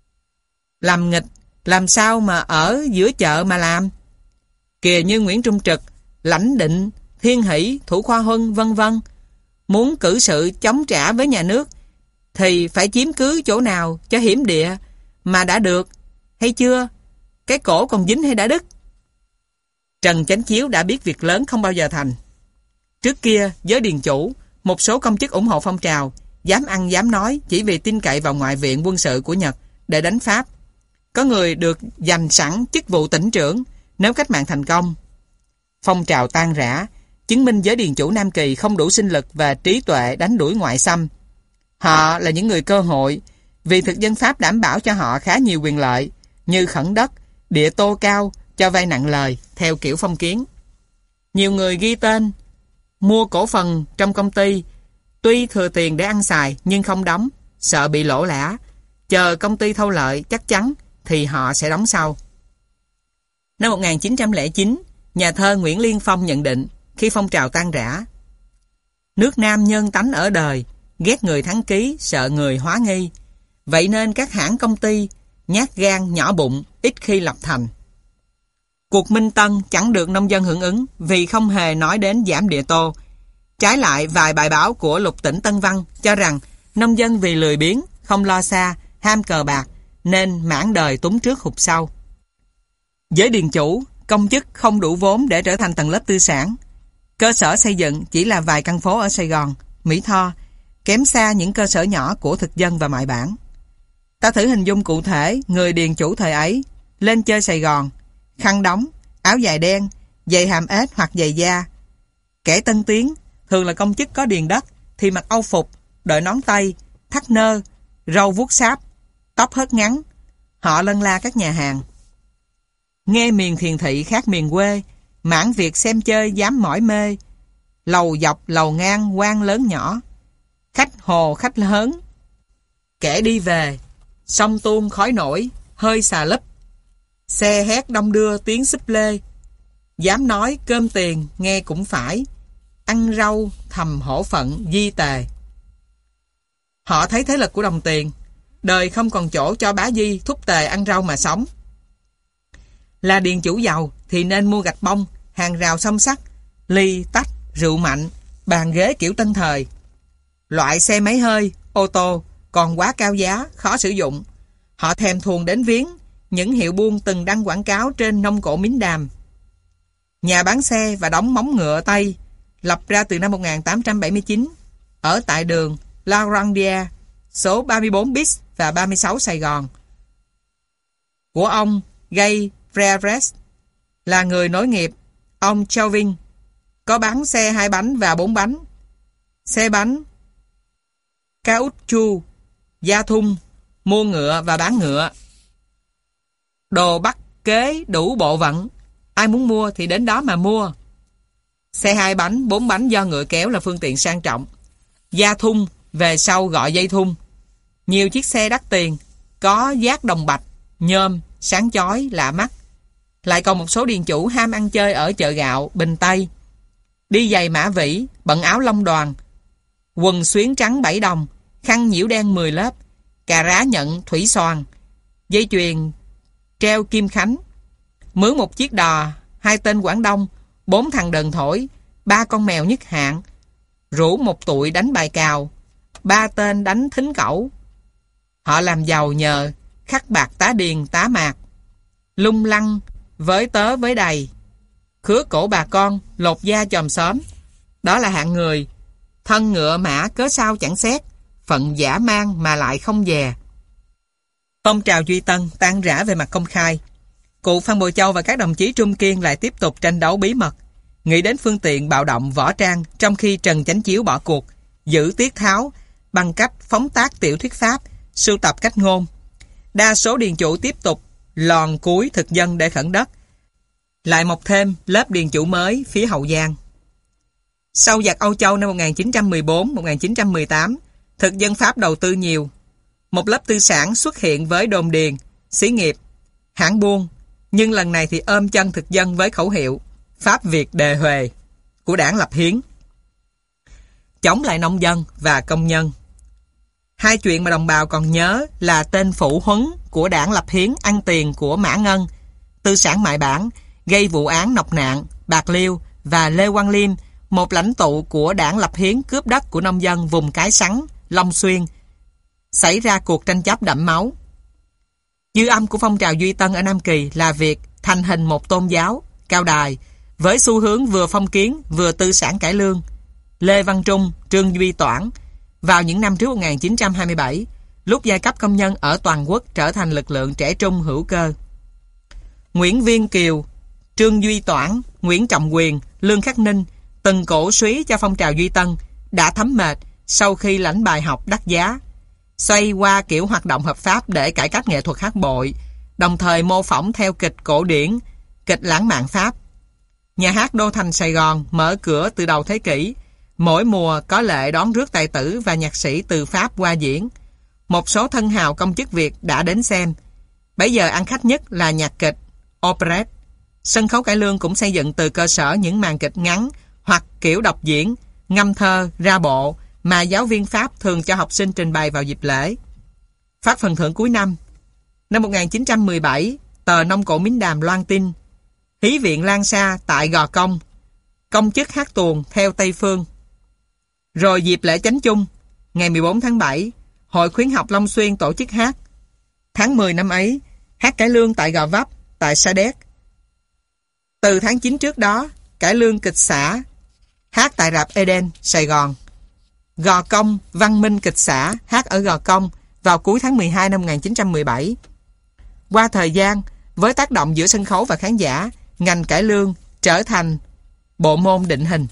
Làm nghịch, làm sao mà ở giữa chợ mà làm? Kìa như Nguyễn Trung Trực, Lãnh Định, Thiên Hỷ, Thủ Khoa Huân, vân vân, muốn cử sự chống trả với nhà nước thì phải chiếm cứ chỗ nào cho hiểm địa mà đã được hay chưa? Cái cổ còn dính hay đã đứt? Trần Chánh Chiếu đã biết việc lớn không bao giờ thành. Trước kia, giới điền chủ, một số công chức ủng hộ phong trào, dám ăn dám nói chỉ vì tin cậy vào ngoại viện quân sự của Nhật để đánh Pháp. Có người được dành sẵn chức vụ tỉnh trưởng nếu cách mạng thành công. Phong trào tan rã, chứng minh giới điền chủ Nam Kỳ không đủ sinh lực và trí tuệ đánh đuổi ngoại xâm. Họ là những người cơ hội, vì thực dân Pháp đảm bảo cho họ khá nhiều quyền lợi, như khẩn đất, địa tô cao, cho vay nặng lời, theo kiểu phong kiến. Nhiều người ghi tên, mua cổ phần trong công ty, tuy thừa tiền để ăn xài nhưng không đóng, sợ bị lỗ lã, chờ công ty thâu lợi chắc chắn thì họ sẽ đóng sau. Năm một nghìn chín trăm lẻ chín, nhà thơ Nguyễn Liên Phong nhận định khi phong trào tan rã: nước Nam nhân tánh ở đời, ghét người thắng ký, sợ người hóa nghi. Vậy nên các hãng công ty nhát gan nhỏ bụng, ít khi lập thành. Cuộc Minh Tân chẳng được nông dân hưởng ứng vì không hề nói đến giảm địa tô. Trái lại, vài bài báo của Lục Tỉnh Tân Văn cho rằng nông dân vì lười biếng, không lo xa, ham cờ bạc nên mãn đời túng trước hụt sau. Giới điền chủ, công chức không đủ vốn để trở thành tầng lớp tư sản. Cơ sở xây dựng chỉ là vài căn phố ở Sài Gòn, Mỹ Tho, kém xa những cơ sở nhỏ của thực dân và ngoại bản. Ta thử hình dung cụ thể người điền chủ thời ấy lên chơi Sài Gòn, khăn đóng, áo dài đen, giày hàm ếch hoặc giày da. Kẻ tân tiến, thường là công chức có điền đất, thì mặc âu phục, đội nón tây, thắt nơ, râu vuốt sáp, tóc hớt ngắn. Họ lân la các nhà hàng. Nghe miền thiền thị khác miền quê, mãn việc xem chơi dám mỏi mê. Lầu dọc lầu ngang quan lớn nhỏ, khách hồ khách lớn. Kẻ đi về, sông tuôn khói nổi, hơi xà lấp. Xe hét đông đưa tiếng xúp lê. Dám nói cơm tiền nghe cũng phải, ăn rau thầm hổ phận di tề. Họ thấy thế lực của đồng tiền, đời không còn chỗ cho bá di thúc tề ăn rau mà sống. Là điền chủ giàu thì nên mua gạch bông, hàng rào song sắt, ly, tách, rượu mạnh, bàn ghế kiểu tân thời. Loại xe máy hơi, ô tô còn quá cao giá, khó sử dụng. Họ thèm thuồng đến viếng những hiệu buôn từng đăng quảng cáo trên Nông Cổ Mính Đàm. Nhà bán xe và đóng móng ngựa Tây lập ra từ năm một nghìn tám trăm bảy mươi chín ở tại đường La Grandia, số ba mươi bốn bis và ba mươi sáu Sài Gòn, của ông Gay Freres, là người nối nghiệp ông Chauvin, có bán xe hai bánh và bốn bánh, xe bánh caoutchouc, da thun, mua ngựa và bán ngựa. Đồ bắt kế đủ bộ vận, ai muốn mua thì đến đó mà mua. Xe hai bánh, bốn bánh do ngựa kéo là phương tiện sang trọng. Gia thung, về sau gọi dây thung. Nhiều chiếc xe đắt tiền, có giác đồng bạch, nhôm, sáng chói, lạ mắt. Lại còn một số điền chủ ham ăn chơi ở chợ gạo, Bình Tây. Đi giày mã vĩ, bận áo lông đoàn, quần xuyến trắng bảy đồng, khăn nhiễu đen mười lớp, cà rá nhận thủy xoàn, dây chuyền treo kim khánh, mướn một chiếc đò, hai tên Quảng Đông, bốn thằng đờn thổi, ba con mèo nhất hạng, rủ một tụi đánh bài cào, ba tên đánh thính cẩu. Họ làm giàu nhờ khắc bạc tá điền tá mạc, lung lăng với tớ với đầy, khứa cổ bà con, lột da chòm xóm. Đó là hạng người thân ngựa mã cớ sao chẳng xét, phận giả mang mà lại không dè. Phong trào Duy Tân tan rã về mặt công khai. Cụ Phan Bội Châu và các đồng chí Trung Kiên lại tiếp tục tranh đấu bí mật, nghĩ đến phương tiện bạo động võ trang, trong khi Trần Chánh Chiếu bỏ cuộc, giữ tiết tháo bằng cách phóng tác tiểu thuyết pháp, sưu tập cách ngôn. Đa số điền chủ tiếp tục lòn cúi thực dân để khẩn đất. Lại mọc thêm lớp điền chủ mới phía Hậu Giang. Sau giặc Âu Châu năm một nghìn chín trăm mười bốn đến một nghìn chín trăm mười tám, thực dân Pháp đầu tư nhiều. Một lớp tư sản xuất hiện với đồn điền, xí nghiệp, hãng buôn, nhưng lần này thì ôm chân thực dân với khẩu hiệu Pháp Việt đề huề của đảng Lập Hiến, chống lại nông dân và công nhân. Hai chuyện mà đồng bào còn nhớ là tên phụ huấn của đảng Lập Hiến ăn tiền của Mã Ngân, tư sản mại bản, gây vụ án nọc nạn, Bạc Liêu, và Lê Quang Liêm, một lãnh tụ của đảng Lập Hiến cướp đất của nông dân vùng Cái Sắn, Long Xuyên. Xảy ra cuộc tranh chấp đẫm máu. Dư âm của phong trào Duy Tân ở Nam Kỳ là việc thành hình một tôn giáo, cao đài, với xu hướng vừa phong kiến vừa tư sản cải lương. Lê Văn Trung, Trương Duy Toản, vào những năm trước một nghìn chín trăm hai mươi bảy, lúc giai cấp công nhân ở toàn quốc trở thành lực lượng trẻ trung hữu cơ. Nguyễn Viên Kiều, Trương Duy Toản, Nguyễn Trọng Quyền, Lương Khắc Ninh, từng cổ suý cho phong trào Duy Tân, đã thấm mệt sau khi lãnh bài học đắt giá, xoay qua kiểu hoạt động hợp pháp để cải cách nghệ thuật hát bội, đồng thời mô phỏng theo kịch cổ điển, kịch lãng mạn Pháp. Nhà hát Đô Thành Sài Gòn mở cửa từ đầu thế kỷ, mỗi mùa có lệ đón rước tài tử và nhạc sĩ từ Pháp qua diễn. Một số thân hào công chức Việt đã đến xem. Bây giờ ăn khách nhất là nhạc kịch, operette. Sân khấu cải lương cũng xây dựng từ cơ sở những màn kịch ngắn hoặc kiểu đọc diễn, ngâm thơ, ra bộ mà giáo viên Pháp thường cho học sinh trình bày vào dịp lễ. Phát phần thưởng cuối năm. Năm một nghìn chín trăm mười bảy, tờ Nông Cổ Mính Đàm loan tin hí viện Lan Sa tại Gò Công, công chức hát tuồng theo Tây Phương. Rồi dịp lễ Chánh Chung, ngày mười bốn tháng bảy, Hội Khuyến học Long Xuyên tổ chức hát. Tháng mười năm ấy, hát cải lương tại Gò Vấp, tại Sa Đéc. Từ tháng chín trước đó, cải lương kịch xã hát tại rạp Eden, Sài Gòn. Gò Công, Văn Minh kịch xã hát ở Gò Công vào cuối tháng mười hai năm một nghìn chín trăm mười bảy. Qua thời gian, với tác động giữa sân khấu và khán giả, ngành cải lương trở thành bộ môn định hình.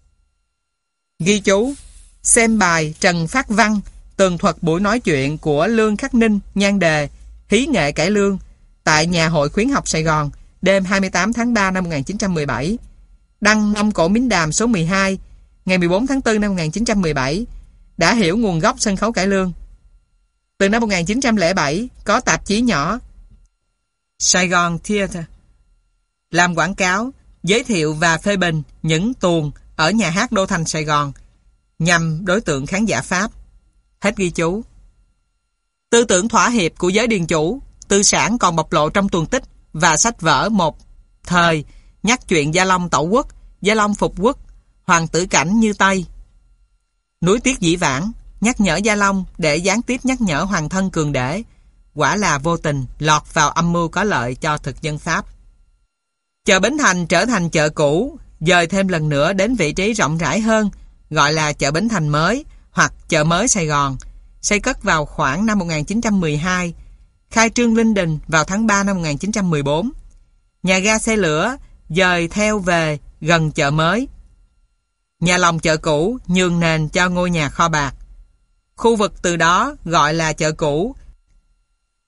Ghi chú: xem bài Trần Phát Văn tường thuật buổi nói chuyện của Lương Khắc Ninh nhan đề Hí nghệ cải lương tại nhà Hội Khuyến học Sài Gòn đêm hai mươi tám tháng ba năm một nghìn chín trăm mười bảy. Đăng Nông Cổ Mính Đàm số mười hai ngày mười bốn tháng tư năm một nghìn chín trăm mười bảy. Đã hiểu nguồn gốc sân khấu cải lương. Từ năm một nghìn chín trăm lẻ bảy, có tạp chí nhỏ Sài Gòn Theatre làm quảng cáo, giới thiệu và phê bình những tuồng ở nhà hát Đô Thành Sài Gòn nhằm đối tượng khán giả Pháp. Hết ghi chú. Tư tưởng thỏa hiệp của giới điền chủ, tư sản còn bộc lộ trong tuồng tích và sách vở một thời nhắc chuyện Gia Long tẩu quốc, Gia Long phục quốc, Hoàng tử cảnh như Tây. Núi Tiết Dĩ Vãng nhắc nhở Gia Long để gián tiếp nhắc nhở hoàng thân Cường Đế, quả là vô tình lọt vào âm mưu có lợi cho thực dân Pháp. Chợ Bến Thành trở thành chợ cũ, dời thêm lần nữa đến vị trí rộng rãi hơn, gọi là chợ Bến Thành mới hoặc chợ mới Sài Gòn, xây cất vào khoảng năm một nghìn chín trăm mười hai, khai trương linh đình vào tháng ba năm một nghìn chín trăm mười bốn. Nhà ga xe lửa dời theo về gần chợ mới. Nhà lòng chợ cũ nhường nền cho ngôi nhà kho bạc. Khu vực từ đó gọi là chợ cũ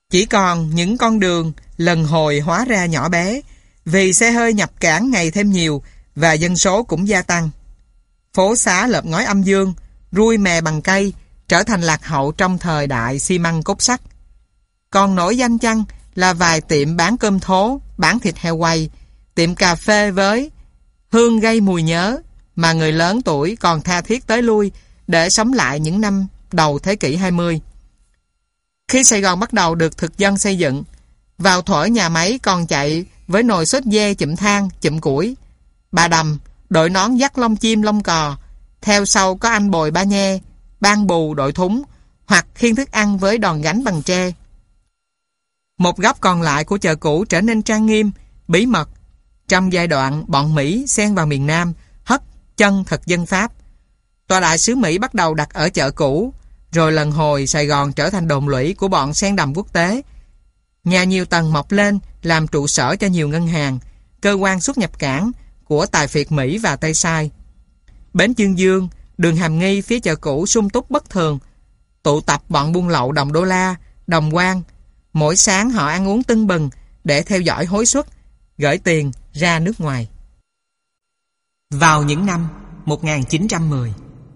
Chỉ còn những con đường lần hồi hóa ra nhỏ bé vì xe hơi nhập cảng ngày thêm nhiều và dân số cũng gia tăng. Phố xá lợp ngói âm dương, ruôi mè bằng cây trở thành lạc hậu trong thời đại xi măng cốt sắt. Còn nổi danh chăng là vài tiệm bán cơm thố, bán thịt heo quay, tiệm cà phê với hương gây mùi nhớ mà người lớn tuổi còn tha thiết tới lui để sống lại những năm đầu thế kỷ hai mươi. Khi Sài Gòn bắt đầu được thực dân xây dựng, vào thuở nhà máy còn chạy với nồi sốt dê chụm than, chụm củi. Bà Đầm đội nón dắt lông chim lông cò, theo sau có anh Bồi Ba Nhe, ban bù đội thúng hoặc khiêng thức ăn với đòn gánh bằng tre. Một góc còn lại của chợ cũ trở nên trang nghiêm, bí mật. Trong giai đoạn bọn Mỹ xen vào miền Nam, hất chân thực dân Pháp. Tòa đại sứ Mỹ bắt đầu đặt ở chợ cũ, rồi lần hồi Sài Gòn trở thành đồn lũy của bọn sen đầm quốc tế. Nhà nhiều tầng mọc lên làm trụ sở cho nhiều ngân hàng, cơ quan xuất nhập cảng của tài phiệt Mỹ và Tây Sai. Bến Chương Dương, đường Hàm Nghi phía chợ cũ sum túc bất thường, tụ tập bọn buôn lậu đồng đô la, đồng quan. Mỗi sáng họ ăn uống tưng bừng để theo dõi hối suất, gửi tiền ra nước ngoài. Vào những năm một nghìn chín trăm mười,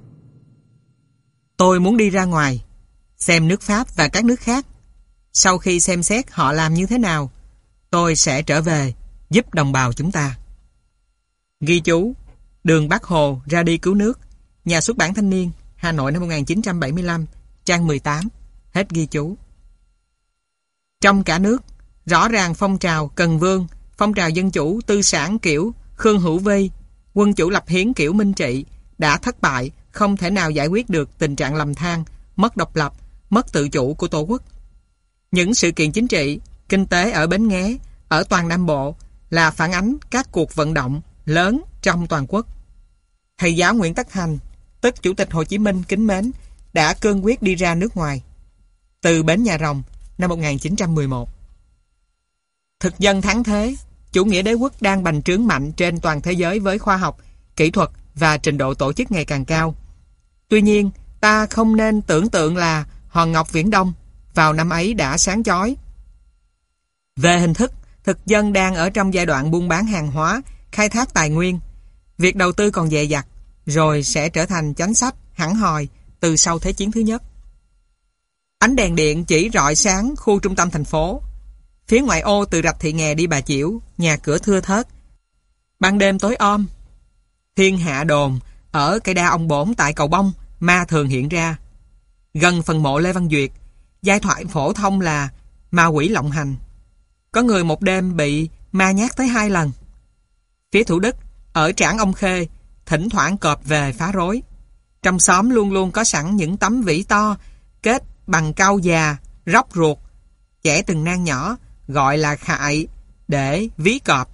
tôi muốn đi ra ngoài, xem nước Pháp và các nước khác. Sau khi xem xét họ làm như thế nào, tôi sẽ trở về giúp đồng bào chúng ta. Ghi chú: Đường Bác Hồ ra đi cứu nước, Nhà xuất bản Thanh niên, Hà Nội năm một nghìn chín trăm bảy mươi lăm, trang mười tám. Hết ghi chú. Trong cả nước, rõ ràng phong trào Cần Vương, phong trào dân chủ tư sản kiểu Khương Hữu Vi, quân chủ lập hiến kiểu Minh Trị đã thất bại, không thể nào giải quyết được tình trạng lầm than, mất độc lập, mất tự chủ của Tổ quốc. Những sự kiện chính trị, kinh tế ở Bến Nghé, ở toàn Nam Bộ là phản ánh các cuộc vận động lớn trong toàn quốc. Thầy giáo Nguyễn Tất Thành, tức Chủ tịch Hồ Chí Minh kính mến, đã cương quyết đi ra nước ngoài. Từ Bến Nhà Rồng năm một nghìn chín trăm mười một. Thực dân thắng thế, chủ nghĩa đế quốc đang bành trướng mạnh trên toàn thế giới với khoa học, kỹ thuật và trình độ tổ chức ngày càng cao. Tuy nhiên, ta không nên tưởng tượng là Hòn Ngọc Viễn Đông vào năm ấy đã sáng chói. Về hình thức, thực dân đang ở trong giai đoạn buôn bán hàng hóa, khai thác tài nguyên. Việc đầu tư còn dè dặt, rồi sẽ trở thành chánh sách hẳn hòi từ sau Thế chiến thứ nhất. Ánh đèn điện chỉ rọi sáng khu trung tâm thành phố. Phía ngoại ô từ rạch Thị Nghè đi Bà Chiểu, nhà cửa thưa thớt. Ban đêm tối om, thiên hạ đồn ở cây đa ông Bổn tại Cầu Bông, ma thường hiện ra. Gần phần mộ Lê Văn Duyệt, giai thoại phổ thông là ma quỷ lộng hành. Có người một đêm bị ma nhát tới hai lần. Phía Thủ Đức, ở Trảng Ông Khê, thỉnh thoảng cọp về phá rối. Trong xóm luôn luôn có sẵn những tấm vỉ to, kết bằng cau già, róc ruột, chẻ từng nang nhỏ, gọi là khại, để ví cọp.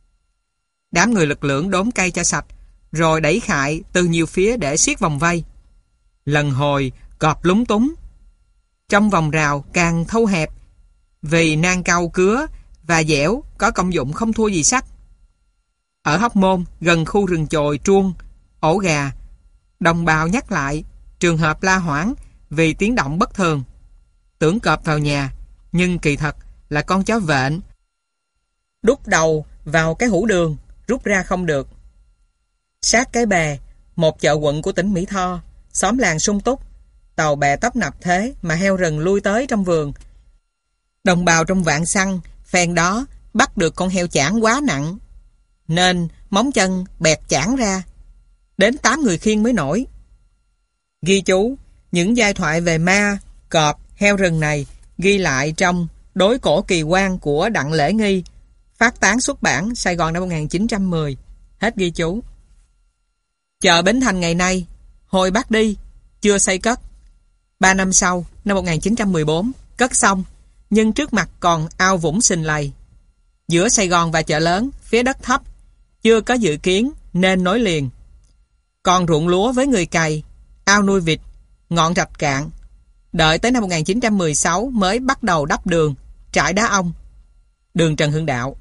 Đám người lực lượng đốn cây cho sạch, rồi đẩy khại từ nhiều phía để siết vòng vây. Lần hồi, cọp lúng túng. Trong vòng rào càng thâu hẹp, vì nang cau cứa và dẻo có công dụng không thua gì sắt. Ở Hóc Môn, gần khu rừng chồi truông, ổ gà, đồng bào nhắc lại trường hợp la hoảng vì tiếng động bất thường. Tưởng cọp vào nhà, nhưng kỳ thật là con chó vện đút đầu vào cái hũ đường, rút ra không được. Sát cái bè, một chợ quận của tỉnh Mỹ Tho, xóm làng sung túc, tàu bè tấp nập thế mà heo rừng lui tới trong vườn. Đồng bào trong vạn săn, phen đó bắt được con heo chảng quá nặng, nên móng chân bẹt chảng ra, đến tám người khiêng mới nổi. Ghi chú: những giai thoại về ma, cọp, heo rừng này ghi lại trong Đối cổ kỳ quan của Đặng Lễ Nghi, phát tán xuất bản Sài Gòn năm một nghìn chín trăm mười. Hết ghi chú. Chợ Bến Thành ngày nay, hồi bắt đi, chưa xây cất. Ba năm sau, năm một nghìn chín trăm mười bốn, cất xong, nhưng trước mặt còn ao vũng sình lầy. Giữa Sài Gòn và chợ lớn, phía đất thấp, chưa có dự kiến nên nối liền. Còn ruộng lúa với người cày, ao nuôi vịt, ngọn rạch cạn. Đợi tới năm một nghìn chín trăm mười sáu mới bắt đầu đắp đường, trải đá ong. Đường Trần Hưng Đạo.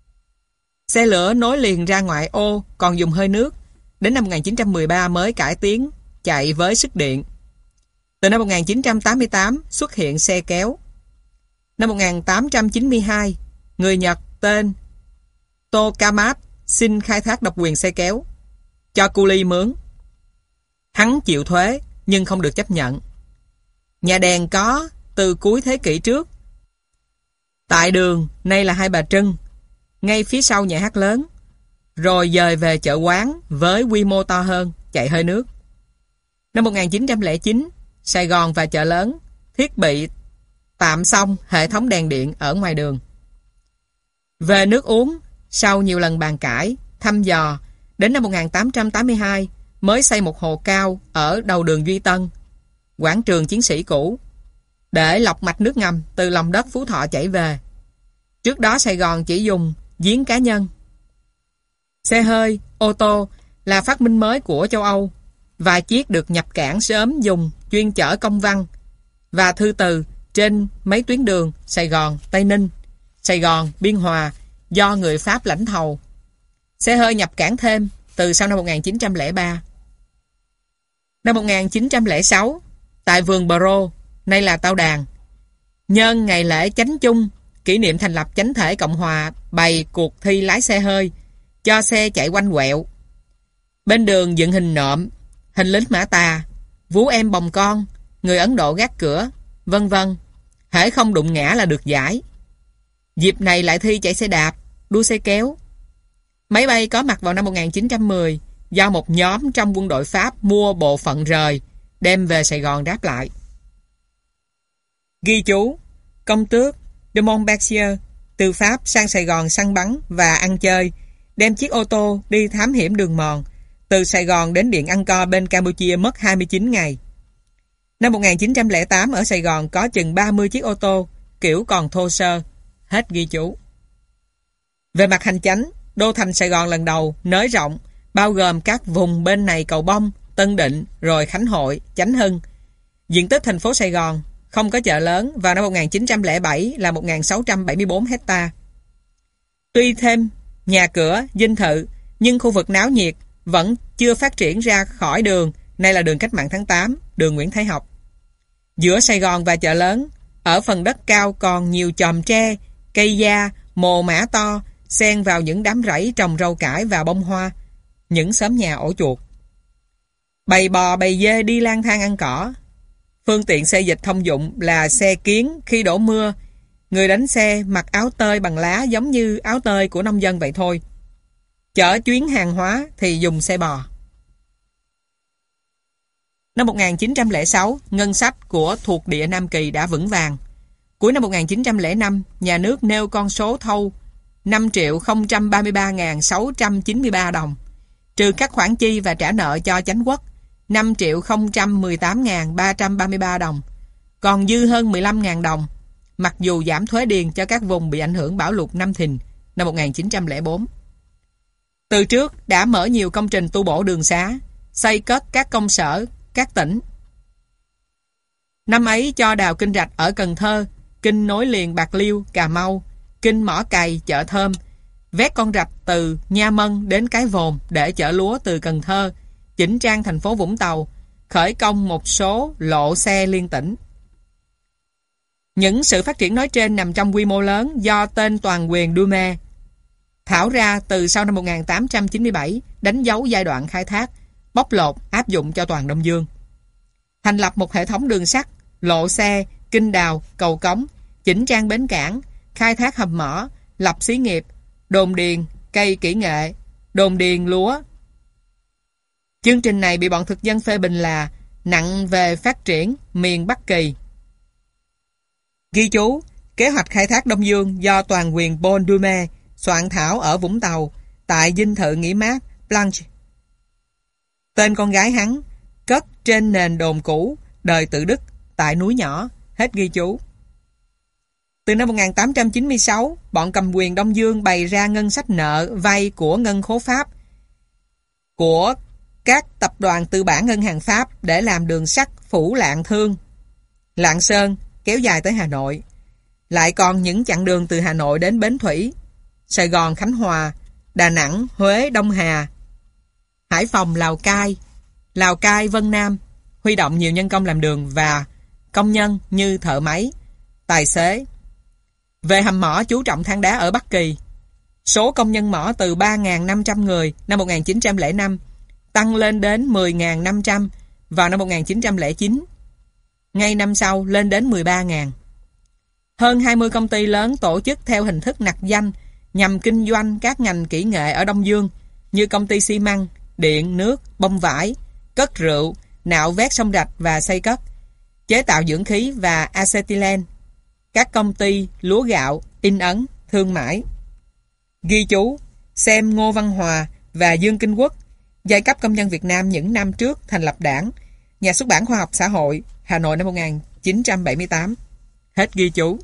Xe lửa nối liền ra ngoại ô còn dùng hơi nước. Đến năm một nghìn chín trăm mười ba mới cải tiến, chạy với sức điện. Từ năm một nghìn chín trăm tám mươi tám xuất hiện xe kéo. Năm một nghìn tám trăm chín mươi hai, người Nhật tên Tokamak xin khai thác độc quyền xe kéo, cho cu li mướn. Hắn chịu thuế nhưng không được chấp nhận. Nhà đèn có từ cuối thế kỷ trước. Tại đường, nay là Hai Bà Trưng, ngay phía sau nhà hát lớn, rồi dời về chợ quán với quy mô to hơn, chạy hơi nước. Năm một nghìn chín trăm lẻ chín, Sài Gòn và chợ lớn thiết bị tạm xong hệ thống đèn điện ở ngoài đường. Về nước uống, sau nhiều lần bàn cãi, thăm dò, đến năm một nghìn tám trăm tám mươi hai mới xây một hồ cao ở đầu đường Duy Tân, quảng trường chiến sĩ cũ, để lọc mạch nước ngầm từ lòng đất Phú Thọ chảy về. Trước đó Sài Gòn chỉ dùng giếng cá nhân. Xe hơi, ô tô là phát minh mới của châu Âu. Vài chiếc được nhập cảng sớm dùng chuyên chở công văn và thư từ trên mấy tuyến đường Sài Gòn, Tây Ninh, Sài Gòn, Biên Hòa do người Pháp lãnh thầu. Xe hơi nhập cảng thêm từ sau năm một nghìn chín trăm lẻ ba. Năm một nghìn chín trăm lẻ sáu, tại vườn Bờ Rô, nay là Tao Đàn, nhân ngày lễ Chánh Chung, kỷ niệm thành lập Chánh thể Cộng hòa, bày cuộc thi lái xe hơi, cho xe chạy quanh quẹo. Bên đường dựng hình nộm, hình lính Mã Tà, vú em bồng con, người Ấn Độ gác cửa, vân vân. Hễ không đụng ngã là được giải. Dịp này lại thi chạy xe đạp, đua xe kéo. Máy bay có mặt vào năm một nghìn chín trăm mười do một nhóm trong quân đội Pháp mua bộ phận rời, đem về Sài Gòn đáp lại. Ghi chú: Công tước de Montpensier từ Pháp sang Sài Gòn săn bắn và ăn chơi, đem chiếc ô tô đi thám hiểm đường mòn. Từ Sài Gòn đến Điện Angkor bên Campuchia mất hai mươi chín ngày. Năm một nghìn chín trăm lẻ tám ở Sài Gòn có chừng ba mươi chiếc ô tô, kiểu còn thô sơ. Hết ghi chú. Về mặt hành chánh, đô thành Sài Gòn lần đầu nới rộng, bao gồm các vùng bên này Cầu Bông, Tân Định, rồi Khánh Hội, Chánh Hưng. Diện tích thành phố Sài Gòn không có chợ lớn vào năm một nghìn chín trăm lẻ bảy là một nghìn sáu trăm bảy mươi bốn hecta. Tuy thêm nhà cửa, dinh thự, nhưng khu vực náo nhiệt vẫn chưa phát triển ra khỏi đường, nay là đường Cách mạng tháng tám, đường Nguyễn Thái Học. Giữa Sài Gòn và chợ lớn, ở phần đất cao còn nhiều chòm tre, cây da, mồ mã to, xen vào những đám rẫy trồng rau cải và bông hoa, những xóm nhà ổ chuột. Bầy bò bầy dê đi lang thang ăn cỏ. Phương tiện xê dịch thông dụng là xe kiến khi đổ mưa. Người đánh xe mặc áo tơi bằng lá giống như áo tơi của nông dân vậy thôi. Chở chuyến hàng hóa thì dùng xe bò. Năm một nghìn chín trăm lẻ sáu, ngân sách của thuộc địa Nam Kỳ đã vững vàng. Cuối năm một nghìn chín trăm lẻ năm, nhà nước nêu con số thâu năm triệu không trăm ba mươi ba nghìn sáu trăm chín mươi ba đồng, trừ các khoản chi và trả nợ cho chánh quốc năm triệu không trăm mười tám nghìn ba trăm ba mươi ba đồng, còn dư hơn mười lăm nghìn đồng, mặc dù giảm thuế điền cho các vùng bị ảnh hưởng bão lụt Năm Thìn năm một nghìn chín trăm lẻ bốn. Từ trước đã mở nhiều công trình tu bổ đường xá, xây cất các công sở, các tỉnh. Năm ấy cho đào kênh rạch ở Cần Thơ, kênh nối liền Bạc Liêu, Cà Mau, kênh Mỏ Cày, Chợ Thơm, vét con rạch từ Nha Mân đến Cái Vồn để chở lúa từ Cần Thơ, chỉnh trang thành phố Vũng Tàu, khởi công một số lộ xe liên tỉnh. Những sự phát triển nói trên nằm trong quy mô lớn do tên toàn quyền Dume thảo ra từ sau năm một nghìn tám trăm chín mươi bảy, đánh dấu giai đoạn khai thác, bóc lột áp dụng cho toàn Đông Dương. Thành lập một hệ thống đường sắt, lộ xe, kinh đào, cầu cống, chỉnh trang bến cảng, khai thác hầm mỏ, lập xí nghiệp, đồn điền, cây kỹ nghệ, đồn điền lúa. Chương trình này bị bọn thực dân phê bình là nặng về phát triển miền Bắc Kỳ. Ghi chú: kế hoạch khai thác Đông Dương do toàn quyền Paul Dume soạn thảo ở Vũng Tàu tại dinh thự nghỉ mát Blanche. Tên con gái hắn cất trên nền đồn cũ đời Tự Đức tại núi nhỏ. Hết ghi chú. Từ năm một nghìn tám trăm chín mươi sáu, bọn cầm quyền Đông Dương bày ra ngân sách nợ vay của ngân khố Pháp, của các tập đoàn tư bản ngân hàng Pháp để làm đường sắt Phủ Lạng Thương, Lạng Sơn kéo dài tới Hà Nội. Lại còn những chặng đường từ Hà Nội đến Bến Thủy, Sài Gòn, Khánh Hòa, Đà Nẵng, Huế, Đông Hà, Hải Phòng, Lào Cai, Lào Cai, Vân Nam, huy động nhiều nhân công làm đường và công nhân như thợ máy, tài xế. Về hầm mỏ chú trọng than đá ở Bắc Kỳ, số công nhân mỏ từ ba nghìn năm trăm người năm một nghìn chín trăm lẻ năm tăng lên đến mười nghìn năm trăm vào năm một nghìn chín trăm lẻ chín. Ngay năm sau lên đến mười ba nghìn. Hơn hai mươi công ty lớn tổ chức theo hình thức nặc danh nhằm kinh doanh các ngành kỹ nghệ ở Đông Dương như công ty xi măng, điện, nước, bông vải, cất rượu, nạo vét sông rạch và xây cất, chế tạo dưỡng khí và acetylen, các công ty lúa gạo, in ấn, thương mại. Ghi chú, xem Ngô Văn Hòa và Dương Kinh Quốc, giai cấp công nhân Việt Nam những năm trước thành lập đảng, Nhà xuất bản Khoa học Xã hội, Hà Nội năm một nghìn chín trăm bảy mươi tám. Hết ghi chú.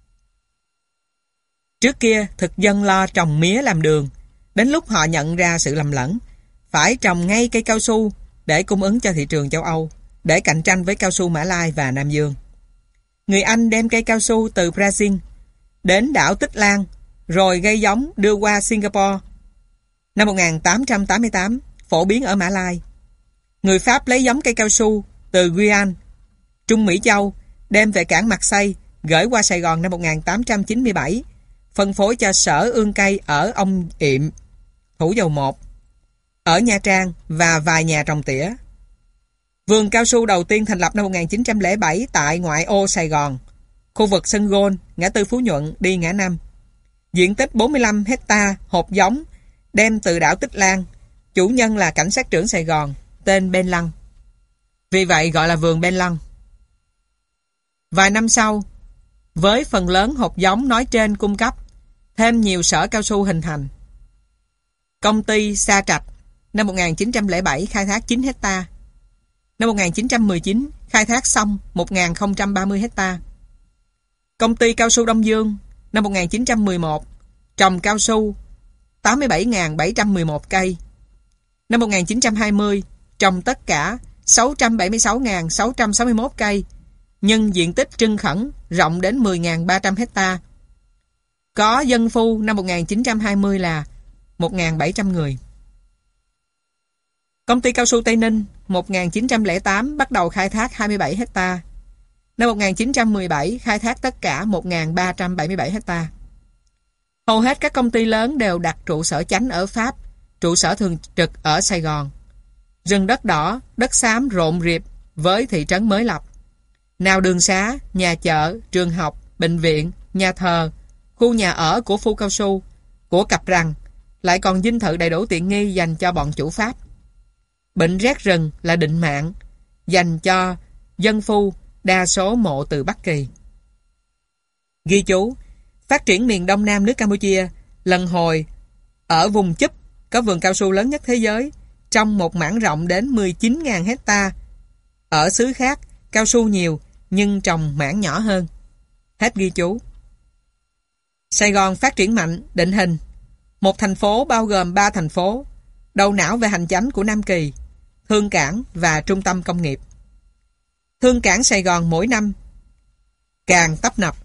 Trước kia, thực dân lo trồng mía làm đường. Đến lúc họ nhận ra sự lầm lẫn, phải trồng ngay cây cao su để cung ứng cho thị trường châu Âu, để cạnh tranh với cao su Mã Lai và Nam Dương. Người Anh đem cây cao su từ Brazil đến đảo Tích Lan, rồi gây giống đưa qua Singapore. Năm một nghìn tám trăm tám mươi tám, phổ biến ở Mã Lai. Người Pháp lấy giống cây cao su từ Guyane, Trung Mỹ Châu, đem về cảng Marseille, gửi qua Sài Gòn năm một nghìn tám trăm chín mươi bảy, phân phối cho sở ương cây ở Ông Iệm, Thủ Dầu Một, ở Nha Trang và vài nhà trồng tỉa. Vườn cao su đầu tiên thành lập năm một nghìn chín trăm lẻ bảy tại ngoại ô Sài Gòn, khu vực sân Gôn, ngã tư Phú Nhuận đi ngã Năm. Diện tích bốn mươi lăm hecta hột giống đem từ đảo Tích Lan. Chủ nhân là cảnh sát trưởng Sài Gòn, tên Ben Lăng. Vì vậy gọi là vườn Ben Lăng. Vài năm sau, với phần lớn hột giống nói trên cung cấp, thêm nhiều sở cao su hình thành. Công ty Sa Trạch năm một nghìn chín trăm lẻ bảy khai thác chín hecta. Năm một nghìn chín trăm mười chín khai thác xong một nghìn không trăm ba mươi hecta. Công ty Cao su Đông Dương năm một nghìn chín trăm mười một trồng cao su tám mươi bảy nghìn bảy trăm mười một cây. Năm một nghìn chín trăm hai mươi trồng tất cả sáu trăm bảy mươi sáu nghìn sáu trăm sáu mươi mốt cây, nhưng diện tích trưng khẩn rộng đến mười nghìn ba trăm hecta. Có dân phu năm một nghìn chín trăm hai mươi là một nghìn bảy trăm người. Công ty Cao su Tây Ninh một nghìn chín trăm lẻ tám bắt đầu khai thác hai mươi bảy hecta. Năm một nghìn chín trăm mười bảy khai thác tất cả một nghìn ba trăm bảy mươi bảy hecta. Hầu hết các công ty lớn đều đặt trụ sở chánh ở Pháp, trụ sở thường trực ở Sài Gòn. Rừng đất đỏ, đất xám rộn rịp với thị trấn mới lập. Nào đường xá, nhà chợ, trường học, bệnh viện, nhà thờ, khu nhà ở của phu cao su, của cặp rằn, lại còn dinh thự đầy đủ tiện nghi dành cho bọn chủ Pháp. Bệnh rét rừng là định mạng, dành cho dân phu, đa số mộ từ Bắc Kỳ. Ghi chú, phát triển miền Đông Nam nước Campuchia, lần hồi ở vùng Chúp có vườn cao su lớn nhất thế giới, trong một mảng rộng đến mười chín nghìn hecta. Ở xứ khác, cao su nhiều, nhưng trồng mảng nhỏ hơn. Hết ghi chú. Sài Gòn phát triển mạnh, định hình. Một thành phố bao gồm ba thành phố, đầu não về hành chánh của Nam Kỳ, thương cảng và trung tâm công nghiệp. Thương cảng Sài Gòn mỗi năm càng tấp nập.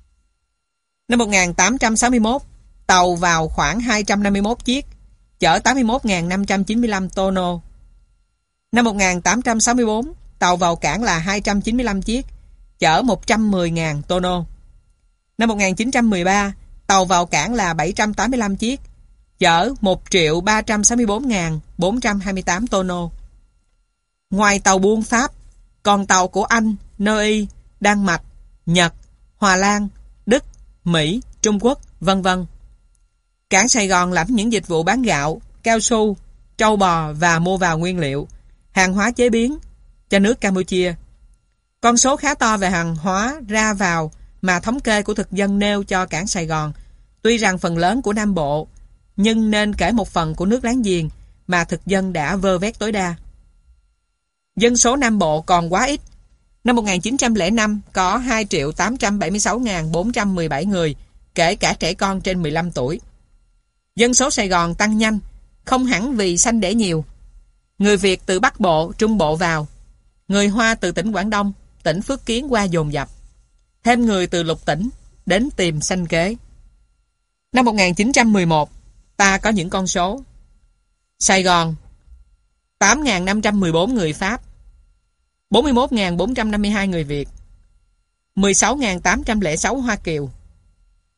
Năm một nghìn tám trăm sáu mươi mốt, tàu vào khoảng hai trăm năm mươi mốt chiếc, chở tám mươi mốt nghìn năm trăm chín mươi lăm tonneau. Năm một nghìn tám trăm sáu mươi bốn, tàu vào cảng là hai trăm chín mươi lăm chiếc, chở một trăm mười nghìn tonneau. Năm một nghìn chín trăm mười ba, tàu vào cảng là bảy trăm tám mươi lăm chiếc, chở một triệu ba trăm sáu mươi bốn nghìn bốn trăm hai mươi tám tonneau. Ngoài tàu buôn Pháp, còn tàu của Anh, Na-uy, Đan Mạch, Nhật, Hòa Lan, Đức, Mỹ, Trung Quốc, vân vân. Cảng Sài Gòn lãnh những dịch vụ bán gạo, cao su, trâu bò và mua vào nguyên liệu, hàng hóa chế biến cho nước Campuchia. Con số khá to về hàng hóa ra vào mà thống kê của thực dân nêu cho cảng Sài Gòn, tuy rằng phần lớn của Nam Bộ, nhưng nên kể một phần của nước láng giềng mà thực dân đã vơ vét tối đa. Dân số Nam Bộ còn quá ít. Năm một nghìn chín trăm lẻ năm có hai triệu tám trăm bảy mươi sáu nghìn bốn trăm mười bảy người, kể cả trẻ con trên mười lăm tuổi. Dân số Sài Gòn tăng nhanh, không hẳn vì sanh đẻ nhiều. Người Việt từ Bắc Bộ, Trung Bộ vào, người Hoa từ tỉnh Quảng Đông, tỉnh Phước Kiến qua dồn dập, thêm người từ lục tỉnh đến tìm sanh kế. Năm một nghìn chín trăm mười một, ta có những con số. Sài Gòn tám nghìn năm trăm mười bốn người Pháp, bốn mươi mốt nghìn bốn trăm năm mươi hai người Việt, mười sáu nghìn tám trăm lẻ sáu Hoa Kiều,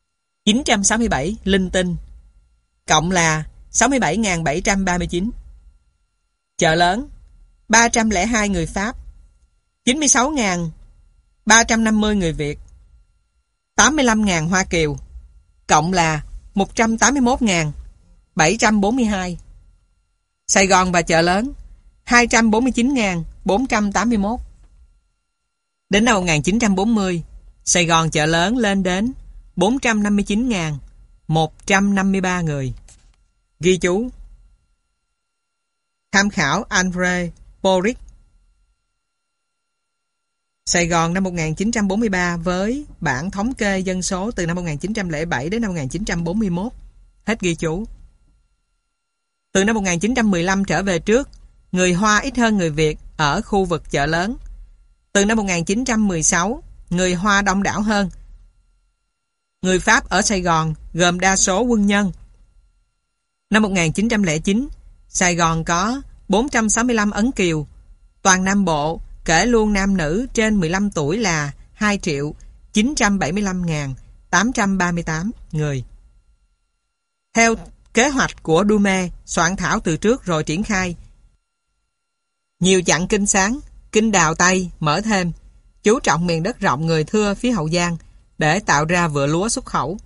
chín trăm sáu mươi bảy linh tinh, cộng là sáu mươi bảy nghìn bảy trăm ba mươi chín. Chợ lớn, ba trăm lẻ hai người Pháp, chín mươi sáu nghìn ba trăm năm mươi người Việt, tám mươi lăm nghìn Hoa Kiều, cộng là một trăm tám mươi mốt nghìn bảy trăm bốn mươi hai. Sài Gòn và chợ lớn, hai trăm bốn mươi chín nghìn bốn trăm tám mươi mốt. Đến năm một nghìn chín trăm bốn mươi, Sài Gòn chợ lớn lên đến bốn trăm năm mươi chín nghìn một trăm năm mươi ba người. Ghi chú. Tham khảo André Poric. Sài Gòn năm một nghìn chín trăm bốn mươi ba với bản thống kê dân số từ năm một nghìn chín trăm lẻ bảy đến năm một nghìn chín trăm bốn mươi mốt. Hết ghi chú. Từ năm một nghìn chín trăm mười lăm trở về trước, người Hoa ít hơn người Việt ở khu vực chợ lớn. Từ năm một nghìn chín trăm mười sáu, người Hoa đông đảo hơn. Người Pháp ở Sài Gòn gồm đa số quân nhân. Năm một nghìn chín trăm lẻ chín, Sài Gòn có bốn trăm sáu mươi lăm Ấn Kiều. Toàn Nam Bộ, kể luôn nam nữ trên mười lăm tuổi là hai triệu chín trăm bảy mươi lăm nghìn tám trăm ba mươi tám người. Theo kế hoạch của Dume soạn thảo từ trước rồi triển khai, nhiều chặng kinh sáng, kinh đào Tây mở thêm, chú trọng miền đất rộng người thưa phía Hậu Giang để tạo ra vựa lúa xuất khẩu.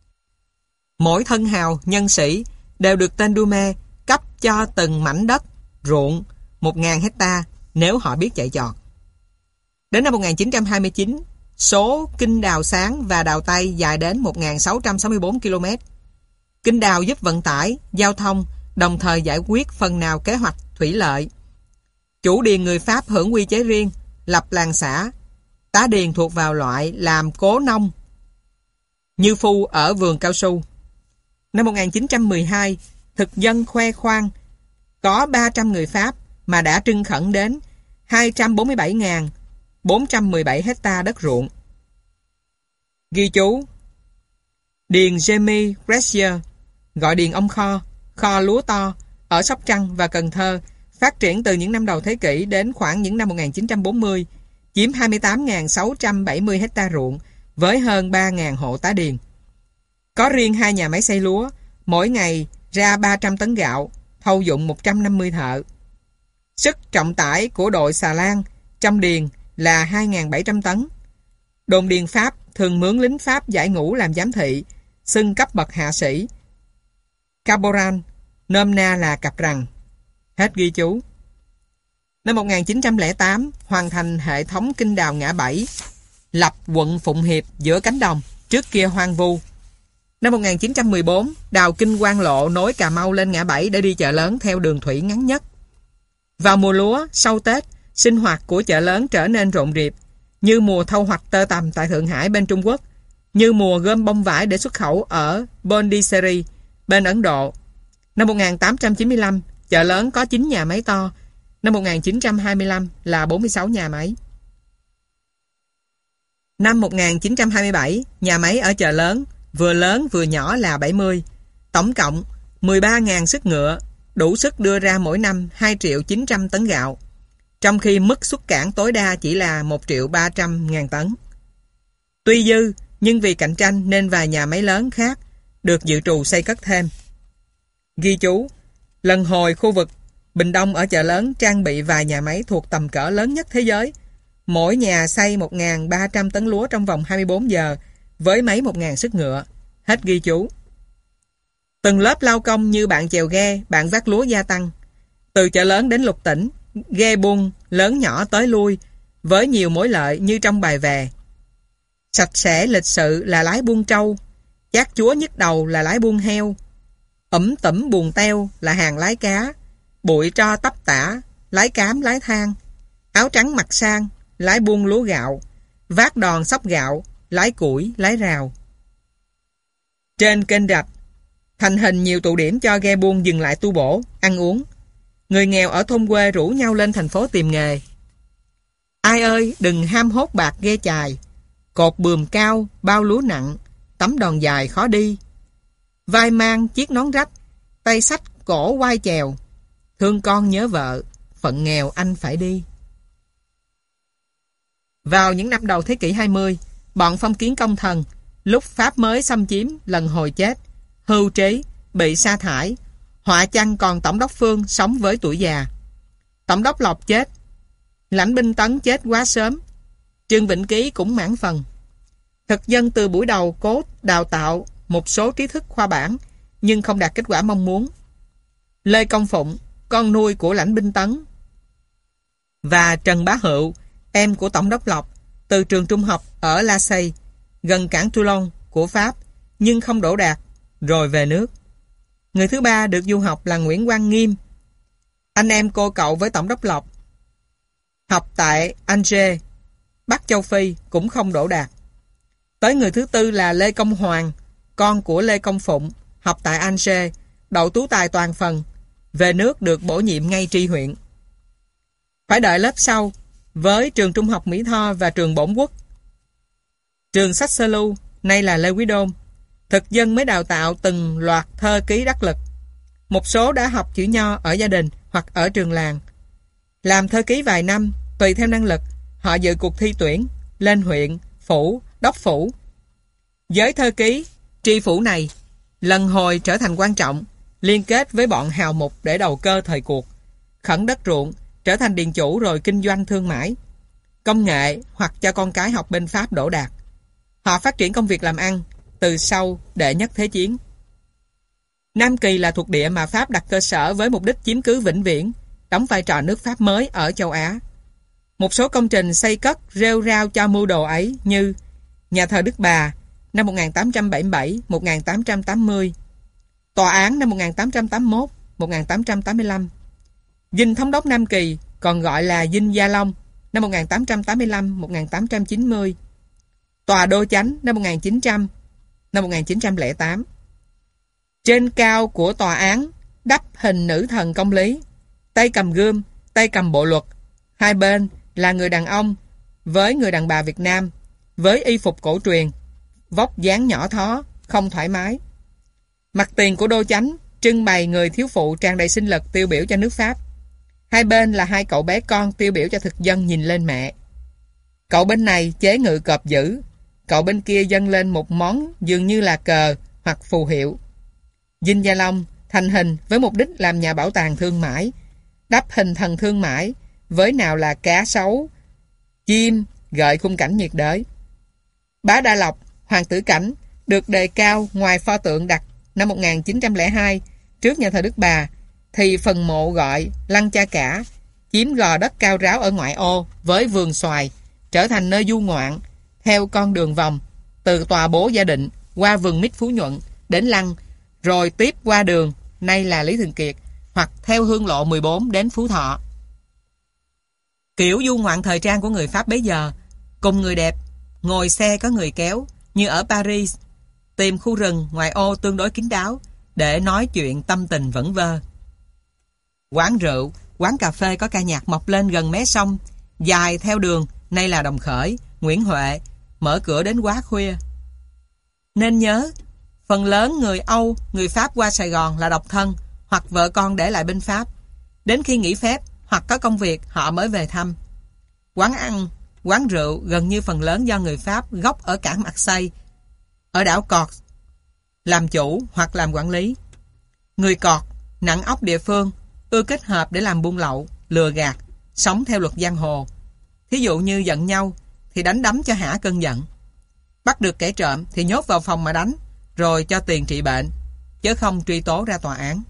Mỗi thân hào, nhân sĩ đều được tên Dume cấp cho từng mảnh đất, ruộng, một nghìn hecta nếu họ biết chạy chọt. Đến năm một nghìn chín trăm hai mươi chín, số kinh đào sáng và đào Tây dài đến một nghìn sáu trăm sáu mươi tư ki lô mét. Kinh đào giúp vận tải, giao thông, đồng thời giải quyết phần nào kế hoạch thủy lợi. Chủ điền người Pháp hưởng quy chế riêng, lập làng xã. Tá điền thuộc vào loại làm cố nông, như phu ở vườn cao su. Năm một nghìn chín trăm mười hai, thực dân khoe khoang có ba trăm người Pháp mà đã trưng khẩn đến hai trăm bốn mươi bảy nghìn bốn trăm mười bảy hecta đất ruộng. Ghi chú. Điền Jamie Gressier, gọi điền ông Kho, kho lúa to, ở Sóc Trăng và Cần Thơ, phát triển từ những năm đầu thế kỷ đến khoảng những năm một nghìn chín trăm bốn mươi, chiếm hai mươi tám nghìn sáu trăm bảy mươi hecta ruộng với hơn ba nghìn hộ tá điền. Có riêng hai nhà máy xay lúa, mỗi ngày ra ba trăm tấn gạo, thâu dụng một trăm năm mươi thợ. Sức trọng tải của đội xà lan trong điền là hai nghìn bảy trăm tấn. Đồn điền Pháp thường mướn lính Pháp giải ngũ làm giám thị, xưng cấp bậc hạ sĩ. Caporal, nôm na là cặp rằng. Hết ghi chú. Năm một nghìn chín trăm lẻ tám, hoàn thành hệ thống kinh đào ngã bảy, lập quận Phụng Hiệp giữa cánh đồng, trước kia hoang vu. Năm một nghìn chín trăm mười bốn, đào kinh Quang Lộ nối Cà Mau lên ngã bảy để đi chợ lớn theo đường thủy ngắn nhất. Vào mùa lúa, sau Tết, sinh hoạt của chợ lớn trở nên rộn rịp, như mùa thâu hoạch tơ tằm tại Thượng Hải bên Trung Quốc, như mùa gom bông vải để xuất khẩu ở Pondichéry bên Ấn Độ. Năm một nghìn tám trăm chín mươi lăm, chợ lớn có chín nhà máy to. Năm một nghìn chín trăm hai mươi lăm là bốn mươi sáu nhà máy. Năm một nghìn chín trăm hai mươi bảy, nhà máy ở chợ lớn, vừa lớn vừa nhỏ là bảy mươi. Tổng cộng mười ba nghìn sức ngựa, đủ sức đưa ra mỗi năm hai triệu chín trăm tấn gạo, trong khi mức xuất cảng tối đa chỉ là một triệu ba trăm nghìn tấn. Tuy dư, nhưng vì cạnh tranh nên vài nhà máy lớn khác được dự trù xây cất thêm. Ghi chú. Lần hồi khu vực Bình Đông ở chợ lớn trang bị vài nhà máy thuộc tầm cỡ lớn nhất thế giới. Mỗi nhà xây một nghìn ba trăm tấn lúa trong vòng hai mươi bốn giờ với máy một nghìn sức ngựa. Hết ghi chú. Từng lớp lao công như bạn chèo ghe, bạn vác lúa gia tăng. Từ chợ lớn đến lục tỉnh, ghe buôn lớn nhỏ tới lui với nhiều mối lợi như trong bài về. Sạch sẽ lịch sự là lái buôn trâu, chát chúa nhức đầu là lái buôn heo, ẩm tẩm buồn teo là hàng lái cá, bụi tro tấp tả, lái cám lái than, áo trắng mặt sang, lái buôn lúa gạo, vác đòn xóc gạo, lái củi, lái rào. Trên kênh rạch, thành hình nhiều tụ điểm cho ghe buôn dừng lại tu bổ, ăn uống. Người nghèo ở thôn quê rủ nhau lên thành phố tìm nghề. Ai ơi, đừng ham hốt bạc ghe chài, cột bườm cao, bao lúa nặng, tấm đòn dài khó đi. Vai mang chiếc nón rách, tay xách cổ quai chèo, thương con nhớ vợ, phận nghèo anh phải đi. Vào những năm đầu thế kỷ hai mươi, bọn phong kiến công thần, lúc Pháp mới xâm chiếm lần hồi chết, hưu trí, bị sa thải. Họa chăng còn Tổng đốc Phương sống với tuổi già. Tổng đốc Lộc chết, Lãnh binh Tấn chết quá sớm. Trương Vĩnh Ký cũng mãn phần. Thực dân từ buổi đầu cố đào tạo một số trí thức khoa bản, nhưng không đạt kết quả mong muốn. Lê Công Phụng, con nuôi của Lãnh binh Tấn, và Trần Bá Hựu, em của Tổng đốc Lộc, từ trường trung học ở La Say, gần cảng Toulon của Pháp, nhưng không đỗ đạt, rồi về nước. Người thứ ba được du học là Nguyễn Quang Nghiêm, anh em cô cậu với Tổng đốc Lộc, học tại Angers, Bắc Châu Phi, cũng không đỗ đạt. Tới người thứ tư là Lê Công Hoàng, con của Lê Công Phụng, học tại Angers, đậu tú tài toàn phần, về nước được bổ nhiệm ngay tri huyện. Phải đợi lớp sau, với trường trung học Mỹ Tho và trường Bổn Quốc. Trường sách Sơ Lưu, nay là Lê Quý Đôn, thực dân mới đào tạo từng loạt thơ ký đắc lực. Một số đã học chữ nho ở gia đình hoặc ở trường làng. Làm thơ ký vài năm, tùy theo năng lực, họ dự cuộc thi tuyển, lên huyện, phủ, đốc phủ. Giới thơ ký, tri phủ này, lần hồi trở thành quan trọng, liên kết với bọn hào mục để đầu cơ thời cuộc, khẩn đất ruộng, trở thành điền chủ rồi kinh doanh thương mại, công nghệ hoặc cho con cái học bên Pháp đỗ đạt. Họ phát triển công việc làm ăn từ sau đệ nhất thế chiến. Nam Kỳ là thuộc địa mà Pháp đặt cơ sở với mục đích chiếm cứ vĩnh viễn, đóng vai trò nước Pháp mới ở châu Á. Một số công trình xây cất rêu rao cho mưu đồ ấy như nhà thờ Đức Bà năm một nghìn tám trăm bảy mươi bảy đến một nghìn tám trăm tám mươi, tòa án năm một nghìn tám trăm tám mươi mốt đến một nghìn tám trăm tám mươi lăm, dinh thống đốc Nam Kỳ còn gọi là dinh Gia Long năm một nghìn tám trăm tám mươi lăm đến một nghìn tám trăm chín mươi, tòa đô chánh năm một nghìn chín trăm năm một nghìn chín trăm lẻ tám. Trên cao của tòa án đắp hình nữ thần công lý, tay cầm gươm, tay cầm bộ luật, hai bên là người đàn ông với người đàn bà Việt Nam, với y phục cổ truyền, vóc dáng nhỏ thó, không thoải mái. Mặt tiền của đô chánh trưng bày người thiếu phụ tràn đầy sinh lực tiêu biểu cho nước Pháp. Hai bên là hai cậu bé con tiêu biểu cho thực dân nhìn lên mẹ. Cậu bên này chế ngự cọp dữ, cậu bên kia dâng lên một món dường như là cờ hoặc phù hiệu. Dinh Gia Long thành hình với mục đích làm nhà bảo tàng thương mại, đắp hình thần thương mại với nào là cá sấu, chim, gợi khung cảnh nhiệt đới. Bá Đa Lộc, hoàng tử cảnh, được đề cao ngoài pho tượng đặt năm một nghìn chín trăm lẻ hai trước nhà thờ Đức Bà, thì phần mộ gọi Lăng Cha Cả, chiếm gò đất cao ráo ở ngoại ô với vườn xoài, trở thành nơi du ngoạn theo con đường vòng từ tòa bố Gia Định qua vườn mít Phú Nhuận đến Lăng, rồi tiếp qua đường nay là Lý Thường Kiệt, hoặc theo hương lộ mười bốn đến Phú Thọ. Kiểu du ngoạn thời trang của người Pháp bấy giờ, cùng người đẹp, ngồi xe có người kéo, như ở Paris, tìm khu rừng ngoại ô tương đối kín đáo để nói chuyện tâm tình vẩn vơ. Quán rượu, quán cà phê có ca nhạc mọc lên gần mé sông, dài theo đường, nay là Đồng Khởi, Nguyễn Huệ, mở cửa đến quá khuya. Nên nhớ, phần lớn người Âu, người Pháp qua Sài Gòn là độc thân, hoặc vợ con để lại bên Pháp. Đến khi nghỉ phép, hoặc có công việc, họ mới về thăm. Quán ăn, quán rượu gần như phần lớn do người Pháp gốc ở cảng Marseille, ở đảo Cọt, làm chủ hoặc làm quản lý. Người Cọt, nặng óc địa phương, ưa kết hợp để làm buôn lậu, lừa gạt, sống theo luật giang hồ. Thí dụ như giận nhau, thì đánh đấm cho hả cơn giận. Bắt được kẻ trộm thì nhốt vào phòng mà đánh, rồi cho tiền trị bệnh, chứ không truy tố ra tòa án.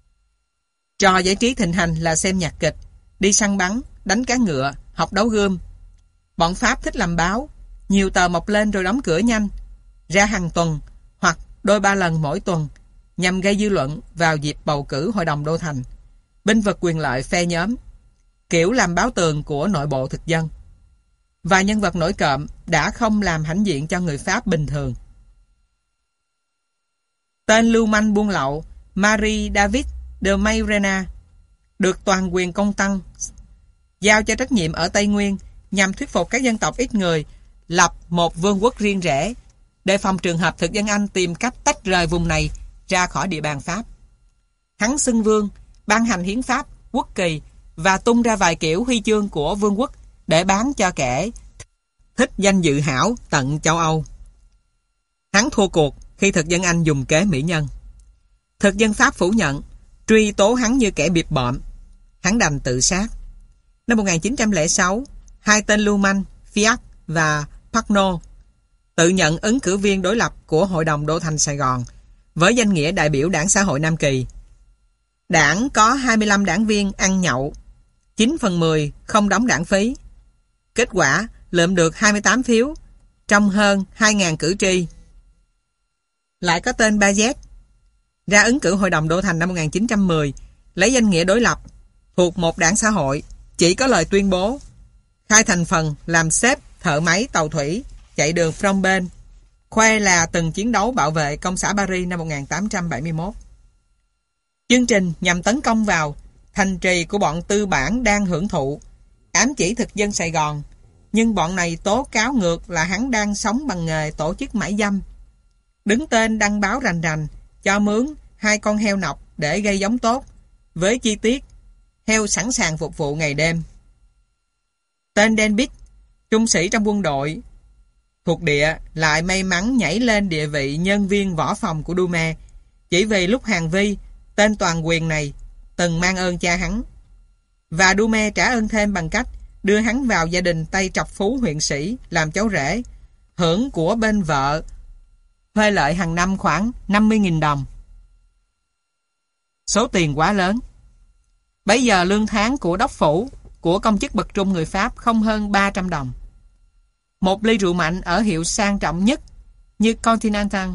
Trò giải trí thịnh hành là xem nhạc kịch, đi săn bắn, đánh cá ngựa, học đấu gươm. Bọn Pháp thích làm báo, nhiều tờ mọc lên rồi đóng cửa nhanh, ra hàng tuần hoặc đôi ba lần mỗi tuần, nhằm gây dư luận vào dịp bầu cử hội đồng đô thành, binh vực quyền lợi phe nhóm, kiểu làm báo tường của nội bộ thực dân. Và nhân vật nổi cộm đã không làm hãnh diện cho người Pháp bình thường. Tên lưu manh buôn lậu Marie David de Mayrena được toàn quyền công tăng giao cho trách nhiệm ở Tây Nguyên nhằm thuyết phục các dân tộc ít người lập một vương quốc riêng rẽ, để phòng trường hợp thực dân Anh tìm cách tách rời vùng này ra khỏi địa bàn Pháp. Hắn xưng vương, ban hành hiến pháp, quốc kỳ và tung ra vài kiểu huy chương của vương quốc để bán cho kẻ thích danh dự hảo tận châu Âu. Hắn thua cuộc khi thực dân Anh dùng kế mỹ nhân. Thực dân Pháp phủ nhận, truy tố hắn như kẻ bịp bợm. Hắn đành tự sát. Năm một nghìn chín trăm lẻ sáu, hai tên lưu manh, Fiat và Pagno, tự nhận ứng cử viên đối lập của Hội đồng Đô thành Sài Gòn với danh nghĩa đại biểu Đảng Xã hội Nam Kỳ. Đảng có hai mươi lăm đảng viên ăn nhậu, chín phần mười không đóng đảng phí. Kết quả lượm được hai mươi tám phiếu trong hơn hai nghìn cử tri. Lại có tên Bazet ra ứng cử Hội đồng Đô thành năm một nghìn chín trăm mười, lấy danh nghĩa đối lập, thuộc một đảng xã hội, chỉ có lời tuyên bố khai thành phần làm sếp thợ máy tàu thủy chạy đường Phnom Penh, khoe là từng chiến đấu bảo vệ công xã Paris năm một nghìn tám trăm bảy mươi mốt. Chương trình nhằm tấn công vào thành trì của bọn tư bản đang hưởng thụ, ám chỉ thực dân Sài Gòn, nhưng bọn này tố cáo ngược là hắn đang sống bằng nghề tổ chức mãi dâm. Đứng tên đăng báo rành rành, cho mướn hai con heo nọc để gây giống tốt, với chi tiết heo sẵn sàng phục vụ ngày đêm. Tên Denbich, trung sĩ trong quân đội thuộc địa, lại may mắn nhảy lên địa vị nhân viên võ phòng của Dume, chỉ vì lúc Hàn Vi, tên toàn quyền này từng mang ơn cha hắn. Và Dume trả ơn thêm bằng cách đưa hắn vào gia đình Tây Trọc Phú huyện sĩ làm cháu rể, hưởng của bên vợ, thuê lợi hàng năm khoảng năm mươi nghìn đồng. Số tiền quá lớn. Bấy giờ lương tháng của đốc phủ, của công chức bậc trung người Pháp không hơn ba trăm đồng. Một ly rượu mạnh ở hiệu sang trọng nhất như Continental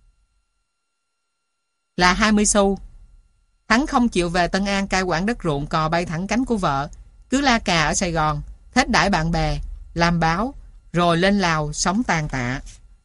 là hai mươi xu. Hắn không chịu về Tân An cai quản đất ruộng cò bay thẳng cánh của vợ, cứ la cà ở Sài Gòn, thết đãi bạn bè, làm báo, rồi lên Lào sống tàn tạ.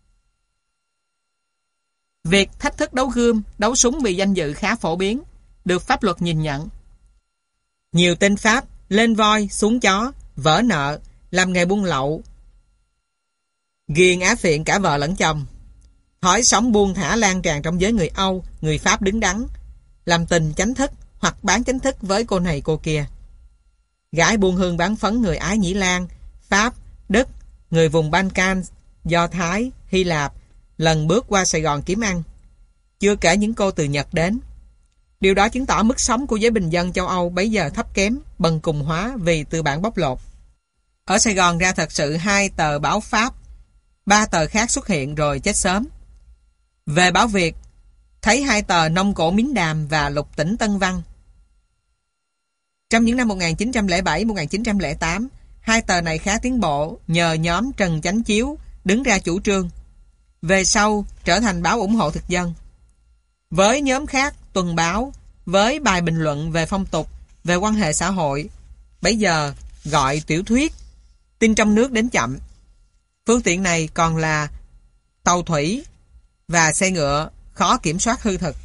Việc thách thức đấu gươm, đấu súng vì danh dự khá phổ biến, được pháp luật nhìn nhận. Nhiều tên Pháp lên voi, xuống chó, vỡ nợ, làm nghề buôn lậu, ghiền á phiện cả vợ lẫn chồng. Thói sống buông thả lan tràn trong giới người Âu, người Pháp đứng đắn, làm tình chánh thức hoặc bán chánh thức với cô này cô kia. Gái buôn hương bán phấn người Ái Nhĩ Lan, Pháp, Đức, người vùng Balkan, Do Thái, Hy Lạp lần bước qua Sài Gòn kiếm ăn. Chưa kể những cô từ Nhật đến. Điều đó chứng tỏ mức sống của giới bình dân châu Âu bấy giờ thấp kém, bần cùng hóa vì tư bản bóc lột. Ở Sài Gòn ra thật sự hai tờ báo Pháp, ba tờ khác xuất hiện rồi chết sớm. Về báo Việt, thấy hai tờ Nông Cổ Miến Đàm và Lục Tỉnh Tân Văn. Trong những năm một nghìn chín trăm lẻ bảy đến một nghìn chín trăm lẻ tám, hai tờ này khá tiến bộ nhờ nhóm Trần Chánh Chiếu đứng ra chủ trương. Về sau trở thành báo ủng hộ thực dân. Với nhóm khác, Tuần Báo, với bài bình luận về phong tục, về quan hệ xã hội, bấy giờ gọi tiểu thuyết, tin trong nước đến chậm. Phương tiện này còn là tàu thủy và xe ngựa, khó kiểm soát hư thực.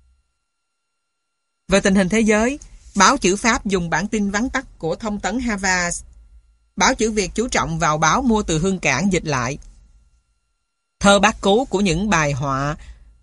Về tình hình thế giới, báo chữ Pháp dùng bản tin vắn tắt của thông tấn Havas. Báo chữ Việt chú trọng vào báo mua từ Hương Cảng dịch lại. Thơ bát cứu của những bài họa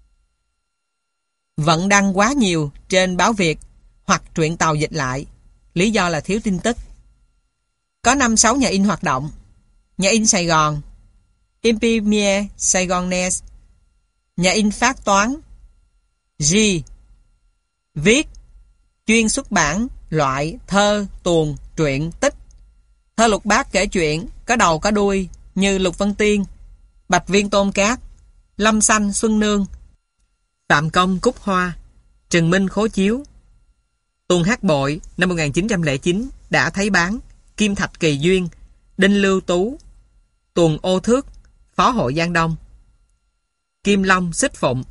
vận đăng quá nhiều trên báo Việt hoặc truyện Tàu dịch lại. Lý do là thiếu tin tức. Có năm sáu nhà in hoạt động. Nhà in Sài Gòn, Imprimie Saigonese, nhà in phát toán, G, viết, chuyên xuất bản loại thơ, tuồng, truyện, tích. Thơ lục bát kể chuyện, có đầu có đuôi như Lục Vân Tiên, Bạch Viên Tôn Cát, Lâm Xanh Xuân Nương, Phạm Công Cúc Hoa, Trần Minh Khố Chiếu. Tuồng Hát Bội năm một nghìn chín trăm lẻ chín đã thấy bán, Kim Thạch Kỳ Duyên, Đinh Lưu Tú, Tuồng Ô Thước, Phó Hội Giang Đông, Kim Long Xích Phụng.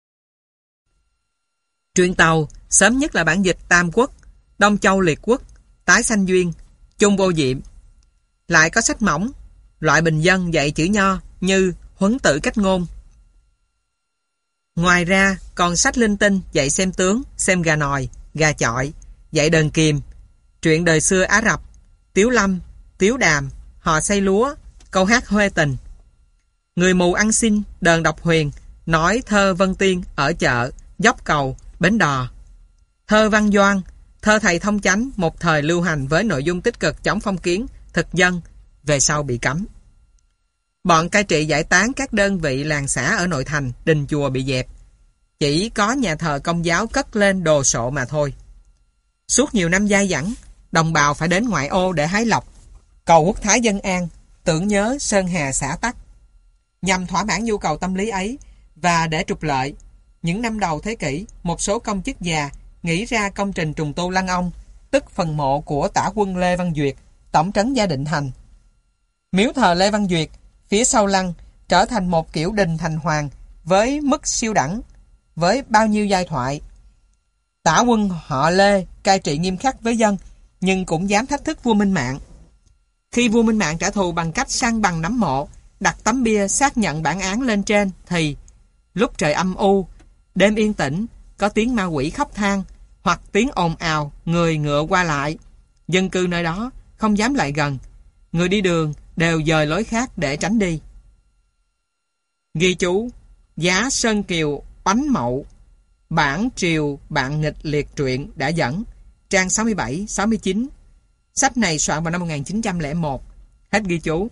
Truyện Tàu sớm nhất là bản dịch Tam Quốc, Đông Châu Liệt Quốc, Tái Sanh Duyên, Chung Vô Diệm. Lại có sách mỏng, loại bình dân dạy chữ nho như Huấn Tự Cách Ngôn. Ngoài ra còn sách linh tinh dạy xem tướng, xem gà nòi, gà chọi, dạy đờn kiềm, truyện đời xưa Ả Rập, Tiếu Lâm, Tiếu Đàm, Hò Xây Lúa, câu hát Huê Tình. Người mù ăn xin, đờn độc huyền, nói thơ Vân Tiên ở chợ, dốc cầu, bến đò. Thơ Văn Doan, thơ thầy thông chánh một thời lưu hành với nội dung tích cực chống phong kiến, thực dân, về sau bị cấm. Bọn cai trị giải tán các đơn vị làng xã ở nội thành, đình chùa bị dẹp. Chỉ có nhà thờ Công giáo cất lên đồ sộ mà thôi. Suốt nhiều năm dai dẳng, đồng bào phải đến ngoại ô để hái lộc, cầu quốc thái dân an, tưởng nhớ sơn hà xã tắc. Nhằm thỏa mãn nhu cầu tâm lý ấy và để trục lợi, những năm đầu thế kỷ, một số công chức già nghĩ ra công trình trùng tu Lăng Ông, tức phần mộ của tả quân Lê Văn Duyệt, tổng trấn Gia Định Thành. Miếu thờ Lê Văn Duyệt phía sau lăng trở thành một kiểu đình thành hoàng với mức siêu đẳng, với bao nhiêu giai thoại. Tả quân họ Lê cai trị nghiêm khắc với dân, nhưng cũng dám thách thức vua Minh Mạng. Khi vua Minh Mạng trả thù bằng cách san bằng nắm mộ, đặt tấm bia xác nhận bản án lên trên, thì lúc trời âm u, đêm yên tĩnh, có tiếng ma quỷ khóc than hoặc tiếng ồn ào người ngựa qua lại, dân cư nơi đó không dám lại gần, người đi đường đều dời lối khác để tránh đi. Ghi chú: Giá Sơn Kiều Bánh Mậu, bản triều bạn nghịch liệt truyện đã dẫn, trang sáu mươi bảy sáu mươi chín. Sách này soạn vào năm một nghìn chín trăm lẻ một. Hết ghi chú.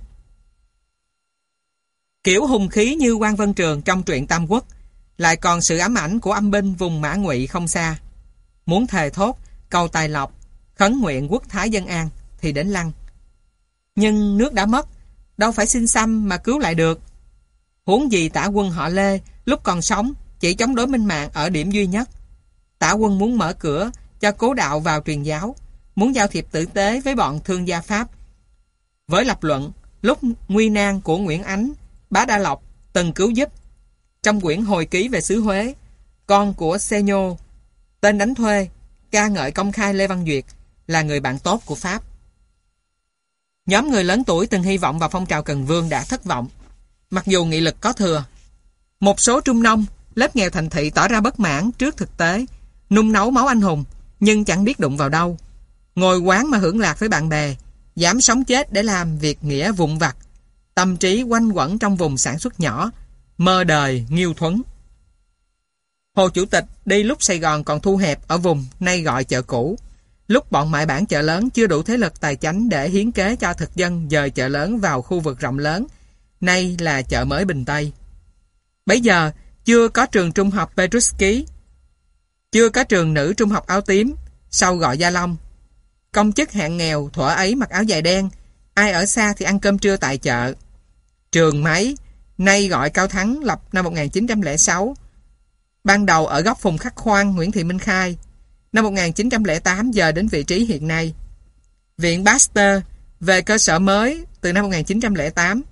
Kiểu hùng khí như Quan Vân Trường trong truyện Tam Quốc, lại còn sự ám ảnh của âm binh vùng Mã Ngụy không xa. Muốn thề thốt, cầu tài lộc, khấn nguyện quốc thái dân an thì đến lăng. Nhưng nước đã mất, đâu phải xin xăm mà cứu lại được. Huống gì tả quân họ Lê lúc còn sống chỉ chống đối Minh Mạng ở điểm duy nhất. Tả quân muốn mở cửa cho cố đạo vào truyền giáo, muốn giao thiệp tử tế với bọn thương gia Pháp. Với lập luận lúc nguy nan của Nguyễn Ánh, Bá Đa Lộc từng cứu giúp, trong quyển hồi ký về xứ Huế, con của Xê Nhô, tên đánh thuê, ca ngợi công khai Lê Văn Duyệt là người bạn tốt của Pháp. Nhóm người lớn tuổi từng hy vọng vào phong trào Cần Vương đã thất vọng, mặc dù nghị lực có thừa. Một số trung nông, lớp nghèo thành thị tỏ ra bất mãn trước thực tế, nung nấu máu anh hùng, nhưng chẳng biết đụng vào đâu. Ngồi quán mà hưởng lạc với bạn bè, dám sống chết để làm việc nghĩa vụn vặt, tâm trí quanh quẩn trong vùng sản xuất nhỏ, mơ đời nghiêu thuấn. Hồ Chủ tịch đi lúc Sài Gòn còn thu hẹp ở vùng nay gọi chợ cũ, lúc bọn mại bản chợ lớn chưa đủ thế lực tài chánh để hiến kế cho thực dân dời chợ lớn vào khu vực rộng lớn, nay là chợ mới Bình Tây. Bấy giờ chưa có trường trung học Petruski, chưa có trường nữ trung học Áo Tím, sau gọi Gia Long. Công chức hạng nghèo thuở ấy mặc áo dài đen, ai ở xa thì ăn cơm trưa tại chợ. Trường Máy, nay gọi Cao Thắng, lập năm một nghìn chín trăm lẻ sáu, ban đầu ở góc Phùng Khắc Khoan, Nguyễn Thị Minh Khai, năm một nghìn chín trăm lẻ tám giờ đến vị trí hiện nay. Viện Pasteur về cơ sở mới từ năm một nghìn chín trăm lẻ tám.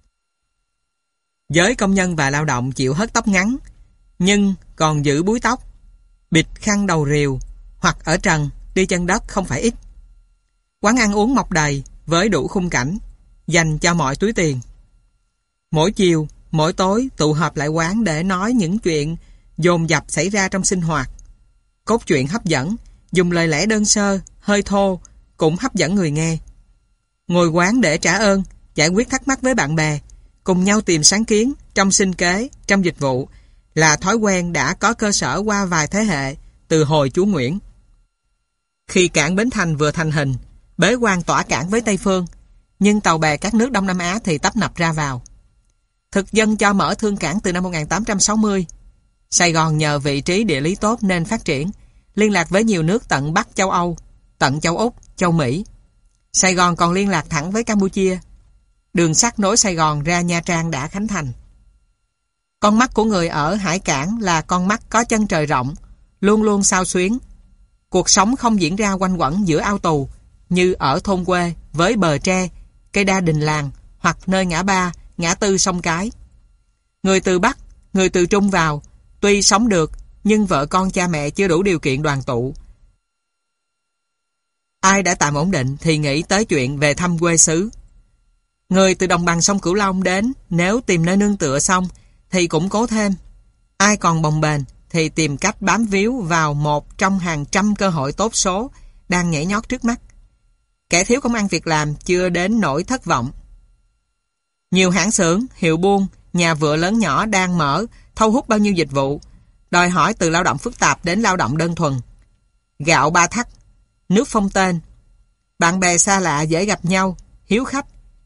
Giới công nhân và lao động chịu hớt tóc ngắn, nhưng còn giữ búi tóc, bịt khăn đầu rìu, hoặc ở trần, đi chân đất không phải ít. Quán ăn uống mọc đầy với đủ khung cảnh, dành cho mọi túi tiền. Mỗi chiều, mỗi tối tụ họp lại quán để nói những chuyện dồn dập xảy ra trong sinh hoạt. Cốt truyện hấp dẫn, dùng lời lẽ đơn sơ, hơi thô, cũng hấp dẫn người nghe. Ngồi quán để trả ơn, giải quyết thắc mắc với bạn bè, cùng nhau tìm sáng kiến trong sinh kế, trong dịch vụ, là thói quen đã có cơ sở qua vài thế hệ, từ hồi chúa Nguyễn. Khi cảng Bến Thành vừa thành hình, bế quan tỏa cảng với Tây Phương, nhưng tàu bè các nước Đông Nam Á thì tấp nập ra vào. Thực dân cho mở thương cảng từ năm một nghìn tám trăm sáu mươi. Sài Gòn nhờ vị trí địa lý tốt nên phát triển, liên lạc với nhiều nước tận Bắc châu Âu, tận châu Úc, châu Mỹ. Sài Gòn còn liên lạc thẳng với Campuchia. Đường sắt nối Sài Gòn ra Nha Trang đã khánh thành. Con mắt của người ở hải cảng là con mắt có chân trời rộng, luôn luôn xao xuyến. Cuộc sống không diễn ra quanh quẩn giữa ao tù, như ở thôn quê với bờ tre, cây đa đình làng, hoặc nơi ngã ba, ngã tư sông Cái. Người từ Bắc, người từ Trung vào, tuy sống được, nhưng vợ con cha mẹ chưa đủ điều kiện đoàn tụ. Ai đã tạm ổn định thì nghĩ tới chuyện về thăm quê xứ. Người từ đồng bằng sông Cửu Long đến, nếu tìm nơi nương tựa xong, thì cũng cố thêm. Ai còn bồng bềnh thì tìm cách bám víu vào một trong hàng trăm cơ hội tốt số đang nhảy nhót trước mắt. Kẻ thiếu công ăn việc làm chưa đến nỗi thất vọng. Nhiều hãng xưởng, hiệu buôn, nhà vựa lớn nhỏ đang mở, thâu hút bao nhiêu dịch vụ, đòi hỏi từ lao động phức tạp đến lao động đơn thuần. Gạo ba thắt, nước phong tên, bạn bè xa lạ dễ gặp nhau, hiếu khách,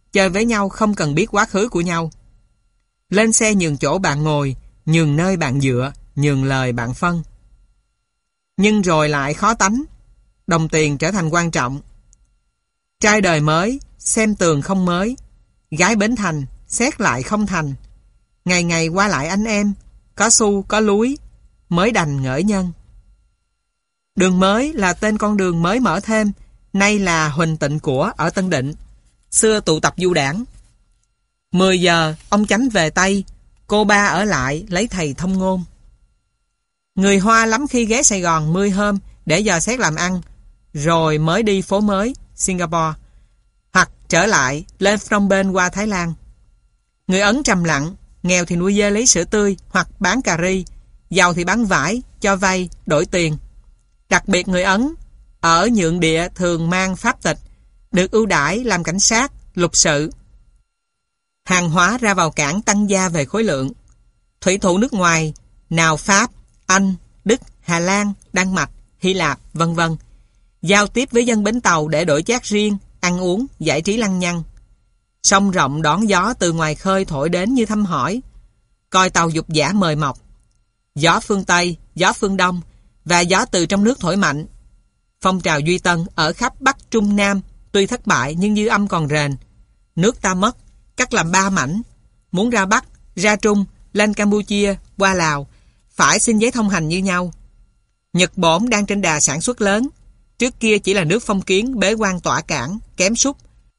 Chơi với nhau không cần biết quá khứ của nhau. Lên xe nhường chỗ bạn ngồi, nhường nơi bạn dựa, nhường lời bạn phân. Nhưng rồi lại khó tánh, đồng tiền trở thành quan trọng. Trai đời mới, xem tường không mới. Gái bến thành, xét lại không thành. Ngày ngày qua lại anh em, có xu có lúi, mới đành ngỡ nhân. Đường mới là tên con đường mới mở thêm, nay là Huỳnh Tịnh Của ở Tân Định. Xưa tụ tập du đảng. Mười giờ, ông Chánh về Tây, cô ba ở lại lấy thầy thông ngôn. Người Hoa lắm khi ghé Sài Gòn mươi hôm để dò xét làm ăn, rồi mới đi phố mới, Singapore, hoặc trở lại lên Phnom Penh qua Thái Lan. Người Ấn trầm lặng, nghèo thì nuôi dê lấy sữa tươi hoặc bán cà ri, giàu thì bán vải, cho vay, đổi tiền. Đặc biệt người Ấn ở nhượng địa thường mang pháp tịch, được ưu đãi làm cảnh sát, lục sự. Hàng hóa ra vào cảng tăng gia về khối lượng. Thủy thủ nước ngoài, nào Pháp, Anh, Đức, Hà Lan, Đan Mạch, Hy Lạp, vân vân, giao tiếp với dân bến tàu để đổi chác riêng, ăn uống, giải trí lăng nhăng. Sông rộng đón gió từ ngoài khơi thổi đến như thăm hỏi, coi tàu dục dã mời mọc. Gió phương Tây, gió phương Đông và gió từ trong nước thổi mạnh. Phong trào Duy Tân ở khắp Bắc Trung Nam tuy thất bại nhưng dư âm còn rền. Nước ta mất, cắt làm ba mảnh. Muốn ra Bắc, ra Trung, lên Campuchia, qua Lào, phải xin giấy thông hành như nhau. Nhật Bổn đang trên đà sản xuất lớn. Trước kia chỉ là nước phong kiến, bế quan tỏa cảng, kém sút.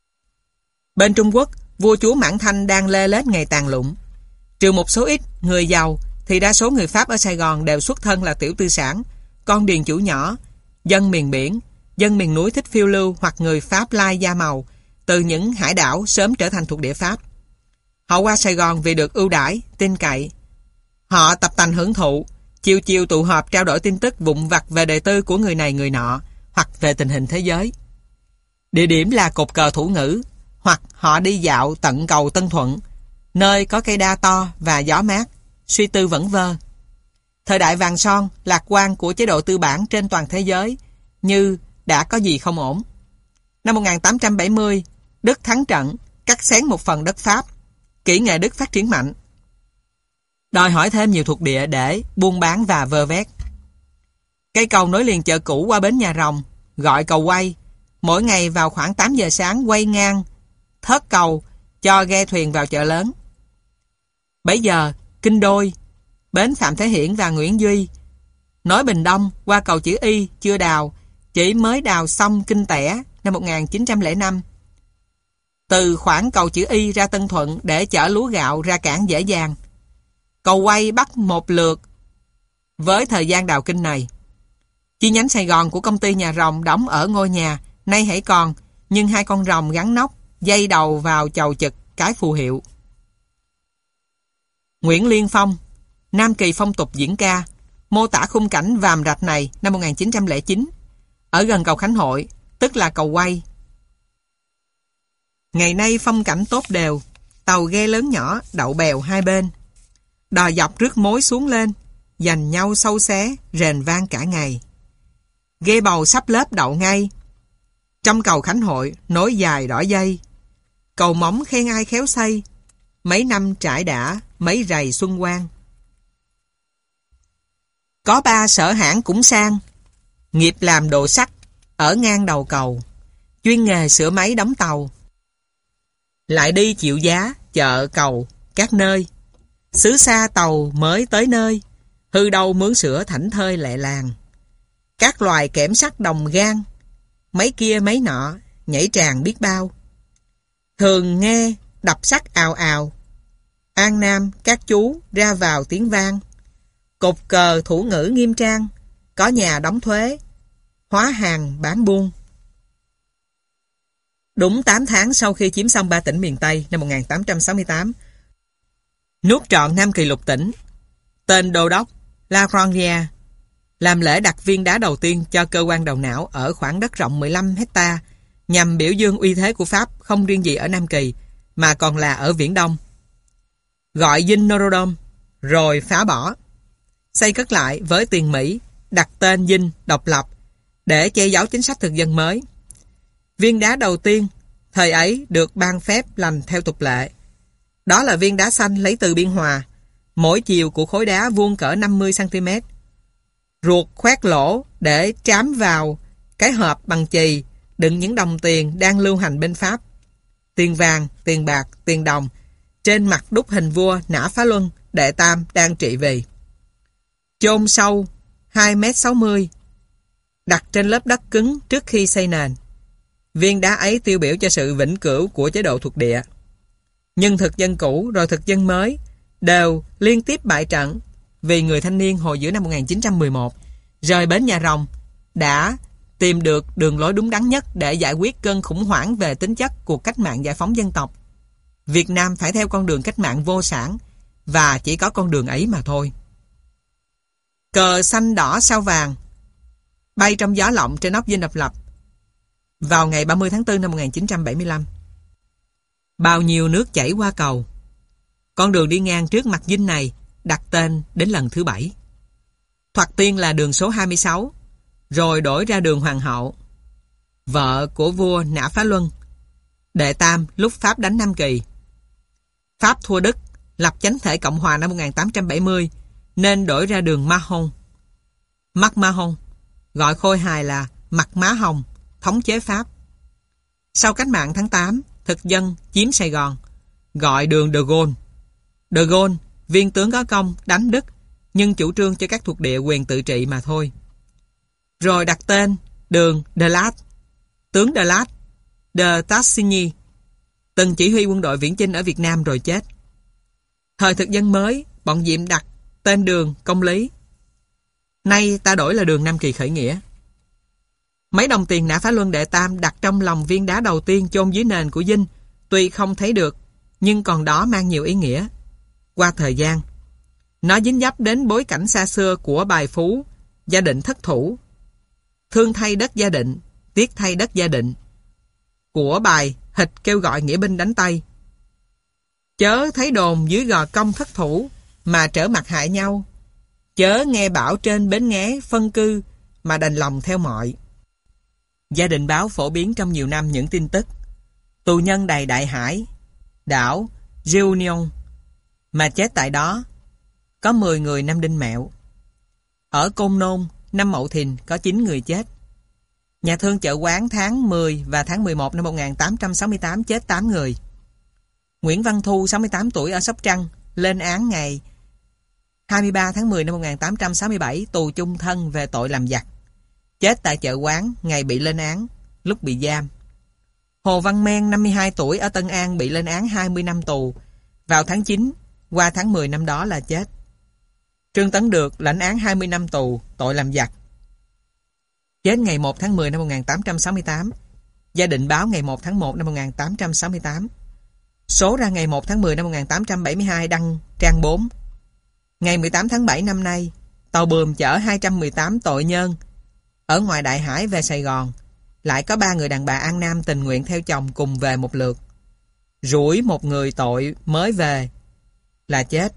Bên Trung Quốc, vua chúa Mãn Thanh đang lê lết ngày tàn lụng. Trừ một số ít người giàu, thì đa số người Pháp ở Sài Gòn đều xuất thân là tiểu tư sản, con điền chủ nhỏ, dân miền biển, dân miền núi thích phiêu lưu hoặc người Pháp lai da màu, từ những hải đảo sớm trở thành thuộc địa Pháp. Họ qua Sài Gòn vì được ưu đãi, tin cậy. Họ tập tành hưởng thụ, chiều chiều tụ họp trao đổi tin tức vụn vặt về đời tư của người này người nọ, hoặc về tình hình thế giới. Địa điểm là cột cờ Thủ Ngữ, hoặc họ đi dạo tận cầu Tân Thuận, nơi có cây đa to và gió mát, suy tư vẩn vơ. Thời đại vàng son, lạc quan của chế độ tư bản trên toàn thế giới, như đã có gì không ổn. Năm một nghìn tám trăm bảy mươi, Đức thắng trận, cắt xén một phần đất Pháp. Kỹ nghệ Đức phát triển mạnh, đòi hỏi thêm nhiều thuộc địa để buôn bán và vơ vét. Cây cầu nối liền chợ cũ qua bến Nhà Rồng, gọi cầu quay. Mỗi ngày vào khoảng tám giờ sáng quay ngang thớt cầu cho ghe thuyền vào chợ lớn. Bấy giờ, Kinh Đôi, bến Phạm Thế Hiển và Nguyễn Duy, nối Bình Đông qua cầu chữ Y chưa đào, chỉ mới đào xong Kinh Tẻ năm một nghìn chín trăm lẻ năm. Từ khoảng cầu chữ Y ra Tân Thuận để chở lúa gạo ra cảng dễ dàng. Cầu quay bắt một lượt với thời gian đào kinh này. Chi nhánh Sài Gòn của công ty Nhà Rồng đóng ở ngôi nhà, nay hãy còn, nhưng hai con rồng gắn nóc, dây đầu vào chầu chực cái phù hiệu. Nguyễn Liên Phong, Nam Kỳ phong tục diễn ca, mô tả khung cảnh vàm rạch này năm một nghìn chín trăm lẻ chín, ở gần cầu Khánh Hội, tức là cầu quay. Ngày nay phong cảnh tốt đều, tàu ghe lớn nhỏ đậu bèo hai bên. Đò dọc rước mối xuống lên, giành nhau sâu xé, rền vang cả ngày. Ghe bầu sắp lớp đậu ngay. Trong cầu Khánh Hội, nối dài đỏ dây. Cầu móng khen ai khéo xây, mấy năm trải đã, mấy rày xuân quang. Có ba sở hãng cũng sang, nghiệp làm đồ sắt, ở ngang đầu cầu, chuyên nghề sửa máy đóng tàu. Lại đi chịu giá, chợ cầu, các nơi. Xứ xa tàu mới tới nơi, hư đâu mướn sửa thảnh thơi lẹ làng. Các loài kẽm sắt đồng gan, mấy kia mấy nọ, nhảy tràn biết bao. Thường nghe đập sắt ào ào, An Nam các chú ra vào tiếng vang. Cột cờ Thủ Ngữ nghiêm trang, có nhà đóng thuế, hóa hàng bán buôn. Đúng tám tháng sau khi chiếm xong ba tỉnh miền Tây năm một nghìn tám trăm sáu mươi tám, nuốt trọn Nam Kỳ lục tỉnh, tên đô đốc La Grandier làm lễ đặt viên đá đầu tiên cho cơ quan đầu não ở khoảng đất rộng mười lăm hecta, nhằm biểu dương uy thế của Pháp không riêng gì ở Nam Kỳ mà còn là ở Viễn Đông. Gọi dinh Norodom rồi phá bỏ, xây cất lại với tiền Mỹ, đặt tên dinh độc lập để che giấu chính sách thực dân mới. Viên đá đầu tiên thời ấy được ban phép lành theo tục lệ. Đó là viên đá xanh lấy từ Biên Hòa, mỗi chiều của khối đá vuông cỡ năm mươi xăng ti mét. Ruột khoét lỗ để trám vào cái hộp bằng chì đựng những đồng tiền đang lưu hành bên Pháp. Tiền vàng, tiền bạc, tiền đồng. Trên mặt đúc hình vua Nã Phá Luân, Đệ Tam đang trị vì. Chôn sâu hai mét sáu mươi, đặt trên lớp đất cứng trước khi xây nền. Viên đá ấy tiêu biểu cho sự vĩnh cửu của chế độ thuộc địa. Nhưng thực dân cũ rồi thực dân mới đều liên tiếp bại trận vì người thanh niên hồi giữa năm một nghìn chín trăm mười một rời bến Nhà Rồng đã tìm được đường lối đúng đắn nhất để giải quyết cơn khủng hoảng về tính chất cuộc cách mạng giải phóng dân tộc. Việt Nam phải theo con đường cách mạng vô sản và chỉ có con đường ấy mà thôi. Cờ xanh đỏ sao vàng bay trong gió lộng trên nóc Dinh Độc Lập vào ngày ba mươi tháng tư năm một nghìn chín trăm bảy mươi lăm. Bao nhiêu nước chảy qua cầu. Con đường đi ngang trước mặt dinh này đặt tên đến lần thứ bảy. Thoạt tiên là đường số hai mươi sáu, rồi đổi ra đường Hoàng hậu, vợ của vua Nã Phá Luân, Đệ Tam lúc Pháp đánh Nam Kỳ. Pháp thua Đức, lập chánh thể Cộng hòa năm một nghìn tám trăm bảy mươi, nên đổi ra đường Mahon. Mac Mahon, gọi khôi hài là Mặt Má Hồng, thống chế Pháp. Sau cách mạng tháng tám, thực dân chiếm Sài Gòn, gọi đường De Gaulle. De Gaulle, viên tướng có công đánh Đức, nhưng chủ trương cho các thuộc địa quyền tự trị mà thôi. Rồi đặt tên đường De Lat, tướng De Lat, de Tassigny, từng chỉ huy quân đội viễn chinh ở Việt Nam rồi chết. Thời thực dân mới, bọn Diệm đặt tên đường Công Lý. Nay ta đổi là đường Nam Kỳ khởi nghĩa. Mấy đồng tiền Nã Phá Luân Đệ Tam đặt trong lòng viên đá đầu tiên chôn dưới nền của dinh, tuy không thấy được, nhưng còn đó mang nhiều ý nghĩa. Qua thời gian, nó dính dấp đến bối cảnh xa xưa của bài Phú, gia định thất thủ, thương thay đất gia định, tiếc thay đất gia định, của bài Hịch kêu gọi nghĩa binh đánh Tây. Chớ thấy đồn dưới gò công thất thủ mà trở mặt hại nhau, chớ nghe bảo trên bến nghé phân cư mà đành lòng theo mọi. Gia đình báo phổ biến trong nhiều năm những tin tức tù nhân đầy Đại Hải, đảo Réunion mà chết tại đó có mười người năm Đinh Mẹo. Ở Côn Nôn năm Mậu Thìn có chín người chết. Nhà thương Chợ Quán tháng mười và tháng mười một năm một nghìn tám trăm sáu mươi tám chết tám người. Nguyễn Văn Thu sáu mươi tám tuổi ở Sóc Trăng lên án ngày hai mươi ba tháng mười năm một nghìn tám trăm sáu mươi bảy tù chung thân về tội làm giặc. Chết tại Chợ Quán ngày bị lên án, lúc bị giam. Hồ Văn Men năm mươi hai tuổi ở Tân An bị lên án hai mươi năm tù vào tháng chín, qua tháng mười năm đó là chết. Trương Tấn Được lãnh án hai mươi năm tù tội làm giặc. Chết ngày một tháng mười năm một nghìn tám trăm sáu mươi tám. Gia định báo ngày một tháng một năm một nghìn tám trăm sáu mươi tám. Số ra ngày một tháng mười năm một nghìn tám trăm bảy mươi hai đăng trang bốn. Ngày mười tám tháng bảy năm nay, tàu buồm chở hai trăm mười tám tội nhân ở ngoài Đại Hải về Sài Gòn. Lại có ba người đàn bà An Nam tình nguyện theo chồng cùng về một lượt. Rủi một người tội mới về là chết.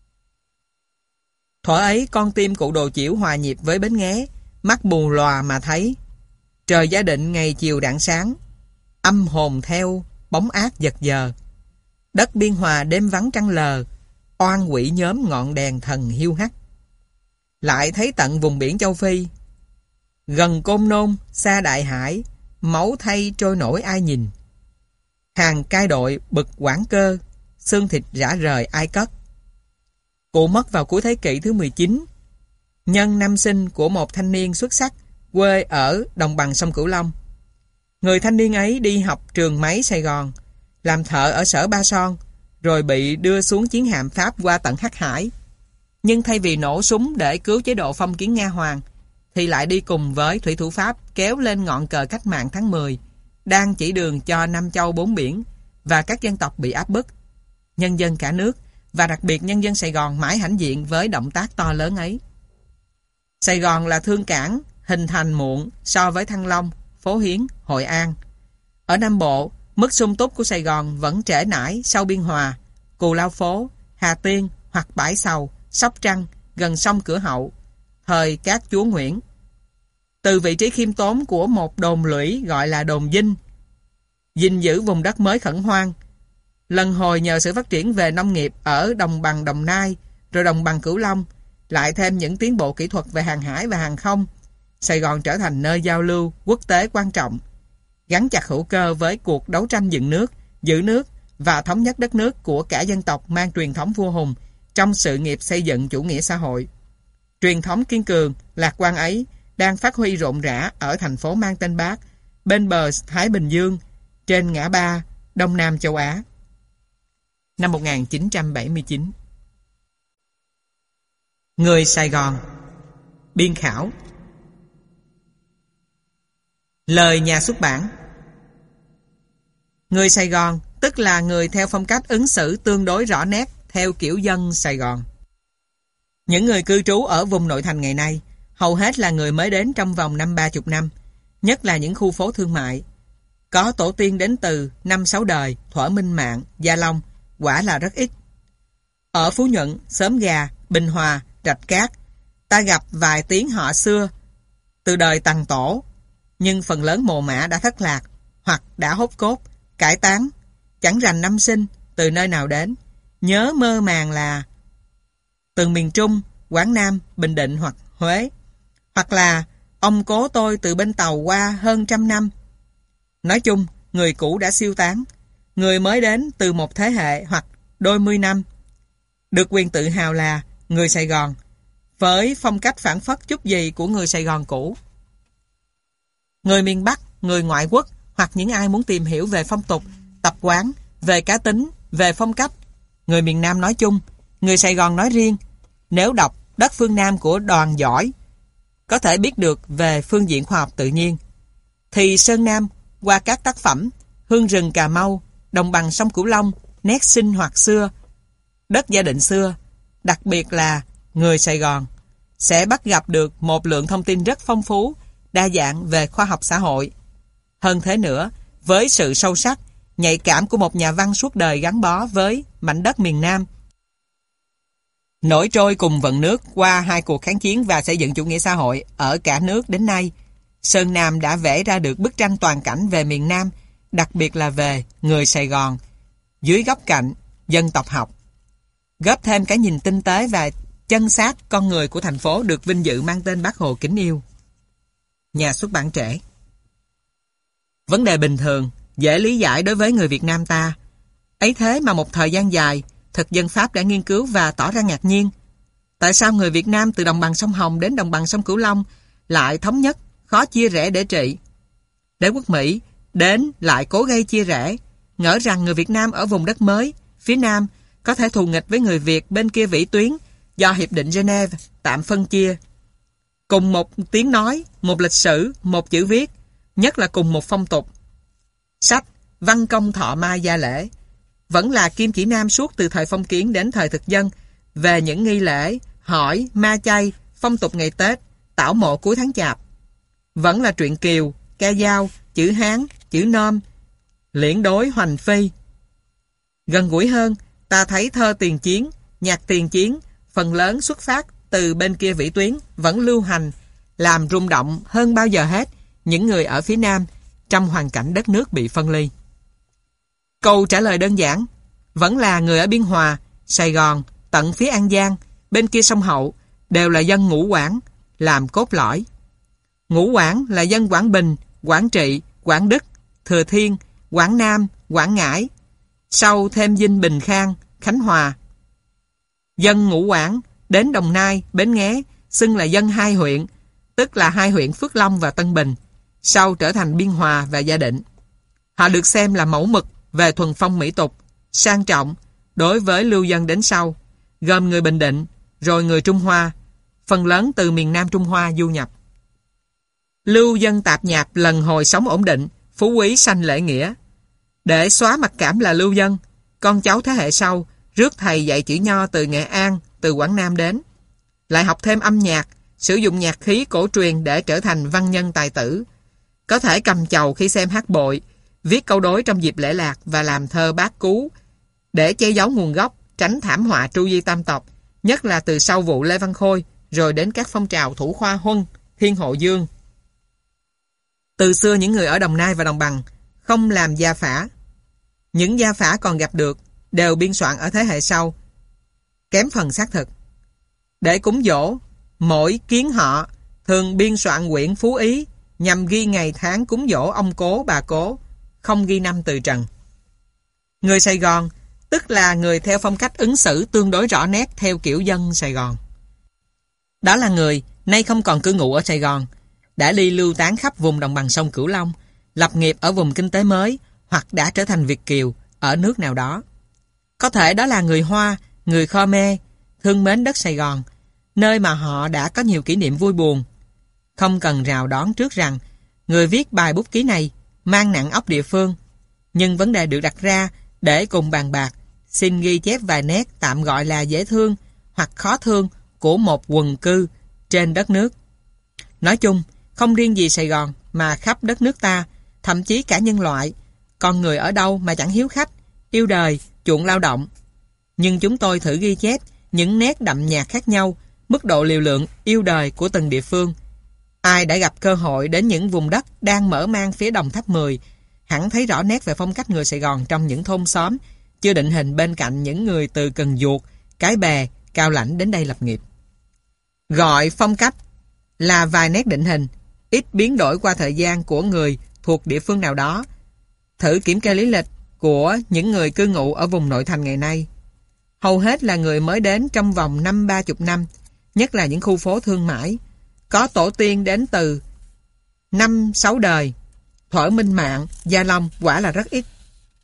Thuở ấy con tim cụ Đồ Chiểu hòa nhịp với bến nghé, mắt bù lòa mà thấy. Trời gia định ngày chiều rạng sáng, âm hồn theo bóng ác giật giờ. Đất Biên Hòa đêm vắng trăng lờ, oan quỷ nhóm ngọn đèn thần hiu hắt. Lại thấy tận vùng biển châu Phi, gần Côn Nôn, xa Đại Hải, máu thay trôi nổi ai nhìn. Hàng cai đội bực quảng cơ, xương thịt rã rời ai cất. Cụ mất vào cuối thế kỷ thứ mười chín, nhân năm sinh của một thanh niên xuất sắc quê ở đồng bằng sông Cửu Long. Người thanh niên ấy đi học trường máy Sài Gòn, làm thợ ở sở Ba Son, rồi bị đưa xuống chiến hạm Pháp qua tận Hắc Hải. Nhưng thay vì nổ súng để cứu chế độ phong kiến Nga Hoàng, thì lại đi cùng với thủy thủ Pháp kéo lên ngọn cờ cách mạng tháng mười, đang chỉ đường cho năm châu bốn biển và các dân tộc bị áp bức. Nhân dân cả nước, và đặc biệt nhân dân Sài Gòn mãi hãnh diện với động tác to lớn ấy. Sài Gòn là thương cảng, hình thành muộn so với Thăng Long, Phố Hiến, Hội An. Ở Nam Bộ, mức sung túc của Sài Gòn vẫn trễ nải sau Biên Hòa, Cù Lao Phố, Hà Tiên hoặc Bãi Sầu, Sóc Trăng, gần sông Cửa Hậu, thời các chúa Nguyễn. Từ vị trí khiêm tốn của một đồn lũy gọi là đồn Dinh, gìn giữ vùng đất mới khẩn hoang. Lần hồi nhờ sự phát triển về nông nghiệp ở đồng bằng Đồng Nai, rồi đồng bằng Cửu Long, lại thêm những tiến bộ kỹ thuật về hàng hải và hàng không, Sài Gòn trở thành nơi giao lưu quốc tế quan trọng, gắn chặt hữu cơ với cuộc đấu tranh dựng nước, giữ nước và thống nhất đất nước của cả dân tộc mang truyền thống vua hùng trong sự nghiệp xây dựng chủ nghĩa xã hội. Truyền thống kiên cường, lạc quan ấy đang phát huy rộn rã ở thành phố mang tên Bác, bên bờ Thái Bình Dương, trên ngã ba Đông Nam châu Á. Năm một nghìn chín trăm bảy mươi chín. Người Sài Gòn. Biên khảo. Lời nhà xuất bản. Người Sài Gòn tức là người theo phong cách ứng xử tương đối rõ nét theo kiểu dân Sài Gòn. Những người cư trú ở vùng nội thành ngày nay hầu hết là người mới đến trong vòng năm ba chục năm, nhất là những khu phố thương mại. Có tổ tiên đến từ năm sáu đời, thuở Minh Mạng, Gia Long, quả là rất ít. Ở Phú Nhuận, Xóm Gà, Bình Hòa, Rạch Cát, ta gặp vài tiếng họ xưa từ đời Tằng Tổ, nhưng phần lớn mồ mả đã thất lạc hoặc đã hốt cốt, cải táng, chẳng rành năm sinh, từ nơi nào đến, nhớ mơ màng là từ miền Trung, Quảng Nam, Bình Định hoặc Huế, hoặc là ông cố tôi từ bên Tàu qua hơn trăm năm. Nói chung, người cũ đã siêu tán, người mới đến từ một thế hệ hoặc đôi mươi năm, được quyền tự hào là người Sài Gòn, với phong cách phảng phất chút gì của người Sài Gòn cũ. Người miền Bắc, người ngoại quốc hoặc những ai muốn tìm hiểu về phong tục, tập quán, về cá tính, về phong cách, người miền Nam nói chung, người Sài Gòn nói riêng, nếu đọc Đất Phương Nam của Đoàn Giỏi, có thể biết được về phương diện khoa học tự nhiên, thì Sơn Nam qua các tác phẩm Hương rừng Cà Mau, Đồng bằng sông Cửu Long, Nét sinh hoạt xưa, Đất gia định xưa, đặc biệt là người Sài Gòn, sẽ bắt gặp được một lượng thông tin rất phong phú, đa dạng về khoa học xã hội. Hơn thế nữa, với sự sâu sắc, nhạy cảm của một nhà văn suốt đời gắn bó với mảnh đất miền Nam, nổi trôi cùng vận nước qua hai cuộc kháng chiến và xây dựng chủ nghĩa xã hội ở cả nước đến nay, Sơn Nam đã vẽ ra được bức tranh toàn cảnh về miền Nam, đặc biệt là về người Sài Gòn, dưới góc cạnh dân tộc học, góp thêm cái nhìn tinh tế và chân xác con người của thành phố được vinh dự mang tên Bác Hồ kính yêu. Nhà xuất bản trẻ. Vấn đề bình thường, dễ lý giải đối với người Việt Nam ta. Ấy thế mà một thời gian dài, thực dân Pháp đã nghiên cứu và tỏ ra ngạc nhiên. Tại sao người Việt Nam từ đồng bằng sông Hồng đến đồng bằng sông Cửu Long lại thống nhất, khó chia rẽ để trị? Đế quốc Mỹ đến lại cố gây chia rẽ, ngỡ rằng người Việt Nam ở vùng đất mới, phía Nam, có thể thù nghịch với người Việt bên kia vĩ tuyến do Hiệp định Geneva tạm phân chia. Cùng một tiếng nói, một lịch sử, một chữ viết, nhất là cùng một phong tục. Sách Văn Công Thọ Mai Gia Lễ vẫn là kim chỉ nam suốt từ thời phong kiến đến thời thực dân về những nghi lễ, hỏi, ma chay, phong tục ngày Tết, tảo mộ cuối tháng Chạp. Vẫn là truyện Kiều, ca dao, chữ Hán, chữ Nôm, liễn đối hoành phi. Gần gũi hơn, ta thấy thơ tiền chiến, nhạc tiền chiến, phần lớn xuất phát từ bên kia vĩ tuyến, vẫn lưu hành, làm rung động hơn bao giờ hết những người ở phía Nam trong hoàn cảnh đất nước bị phân ly. Câu trả lời đơn giản, vẫn là người ở Biên Hòa, Sài Gòn, tận phía An Giang, bên kia sông Hậu, đều là dân Ngũ Quảng, làm cốt lõi. Ngũ Quảng là dân Quảng Bình, Quảng Trị, Quảng Đức, Thừa Thiên, Quảng Nam, Quảng Ngãi, sau thêm Vinh, Bình Khang, Khánh Hòa. Dân Ngũ Quảng đến Đồng Nai, Bến Nghé, xưng là dân hai huyện, tức là hai huyện Phước Long và Tân Bình, sau trở thành Biên Hòa và Gia Định. Họ được xem là mẫu mực về thuần phong mỹ tục, sang trọng đối với lưu dân đến sau, gồm người Bình Định, rồi người Trung Hoa, phần lớn từ miền Nam Trung Hoa du nhập. Lưu dân tạp nhạp lần hồi sống ổn định, phú quý sanh lễ nghĩa. Để xóa mặc cảm là lưu dân, con cháu thế hệ sau rước thầy dạy chữ nho từ Nghệ An, từ Quảng Nam đến, lại học thêm âm nhạc, sử dụng nhạc khí cổ truyền để trở thành văn nhân tài tử, có thể cầm chầu khi xem hát bội, viết câu đối trong dịp lễ lạc và làm thơ bát cú để che giấu nguồn gốc, tránh thảm họa tru di tam tộc, nhất là từ sau vụ Lê Văn Khôi rồi đến các phong trào Thủ Khoa Huân, Thiên Hộ Dương. Từ xưa những người ở Đồng Nai và Đồng Bằng không làm gia phả. Những gia phả còn gặp được đều biên soạn ở thế hệ sau, kém phần xác thực. Để cúng dỗ, mỗi kiến họ thường biên soạn quyển phú ý nhằm ghi ngày tháng cúng dỗ ông cố bà cố, không ghi năm từ trần. Người Sài Gòn tức là người theo phong cách ứng xử tương đối rõ nét theo kiểu dân Sài Gòn. Đó là người nay không còn cư ngụ ở Sài Gòn, đã đi lưu tán khắp vùng đồng bằng sông Cửu Long, lập nghiệp ở vùng kinh tế mới hoặc đã trở thành Việt kiều ở nước nào đó. Có thể đó là người Hoa, người Khmer, thương mến đất Sài Gòn, nơi mà họ đã có nhiều kỷ niệm vui buồn. Không cần rào đón trước rằng người viết bài bút ký này mang nặng óc địa phương, nhưng vấn đề được đặt ra để cùng bàn bạc, xin ghi chép vài nét tạm gọi là dễ thương hoặc khó thương của một quần cư trên đất nước. Nói chung, không riêng gì Sài Gòn mà khắp đất nước ta, thậm chí cả nhân loại, con người ở đâu mà chẳng hiếu khách, yêu đời, chuộng lao động. Nhưng chúng tôi thử ghi chép những nét đậm nhạt khác nhau, mức độ liều lượng yêu đời của từng địa phương. Ai đã gặp cơ hội đến những vùng đất đang mở mang phía Đồng Tháp mười, hẳn thấy rõ nét về phong cách người Sài Gòn trong những thôn xóm chưa định hình bên cạnh những người từ Cần Duộc, Cái Bè, Cao Lãnh đến đây lập nghiệp. Gọi phong cách là vài nét định hình, ít biến đổi qua thời gian của người thuộc địa phương nào đó. Thử kiểm kê lý lịch của những người cư ngụ ở vùng nội thành ngày nay. Hầu hết là người mới đến trong vòng năm ba chục năm, nhất là những khu phố thương mại. Có tổ tiên đến từ năm sáu đời. Thuở Minh Mạng, Gia Long quả là rất ít.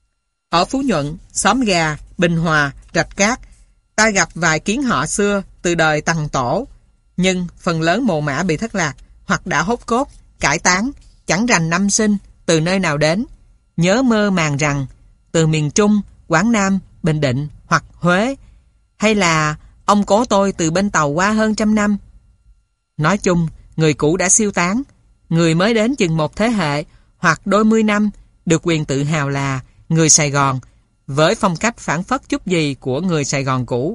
Ở Phú Nhuận, Xóm Gà, Bình Hòa, Rạch Cát, ta gặp vài kiến họ xưa từ đời Tằng Tổ, nhưng phần lớn mồ mả bị thất lạc hoặc đã hốt cốt, cải táng, chẳng rành năm sinh từ nơi nào đến. Nhớ mơ màng rằng từ miền Trung, Quảng Nam, Bình Định hoặc Huế, hay là ông cố tôi từ bên Tàu qua hơn trăm năm. Nói chung, người cũ đã siêu tán, người mới đến chừng một thế hệ hoặc đôi mươi năm được quyền tự hào là người Sài Gòn, với phong cách phảng phất chút gì của người Sài Gòn cũ.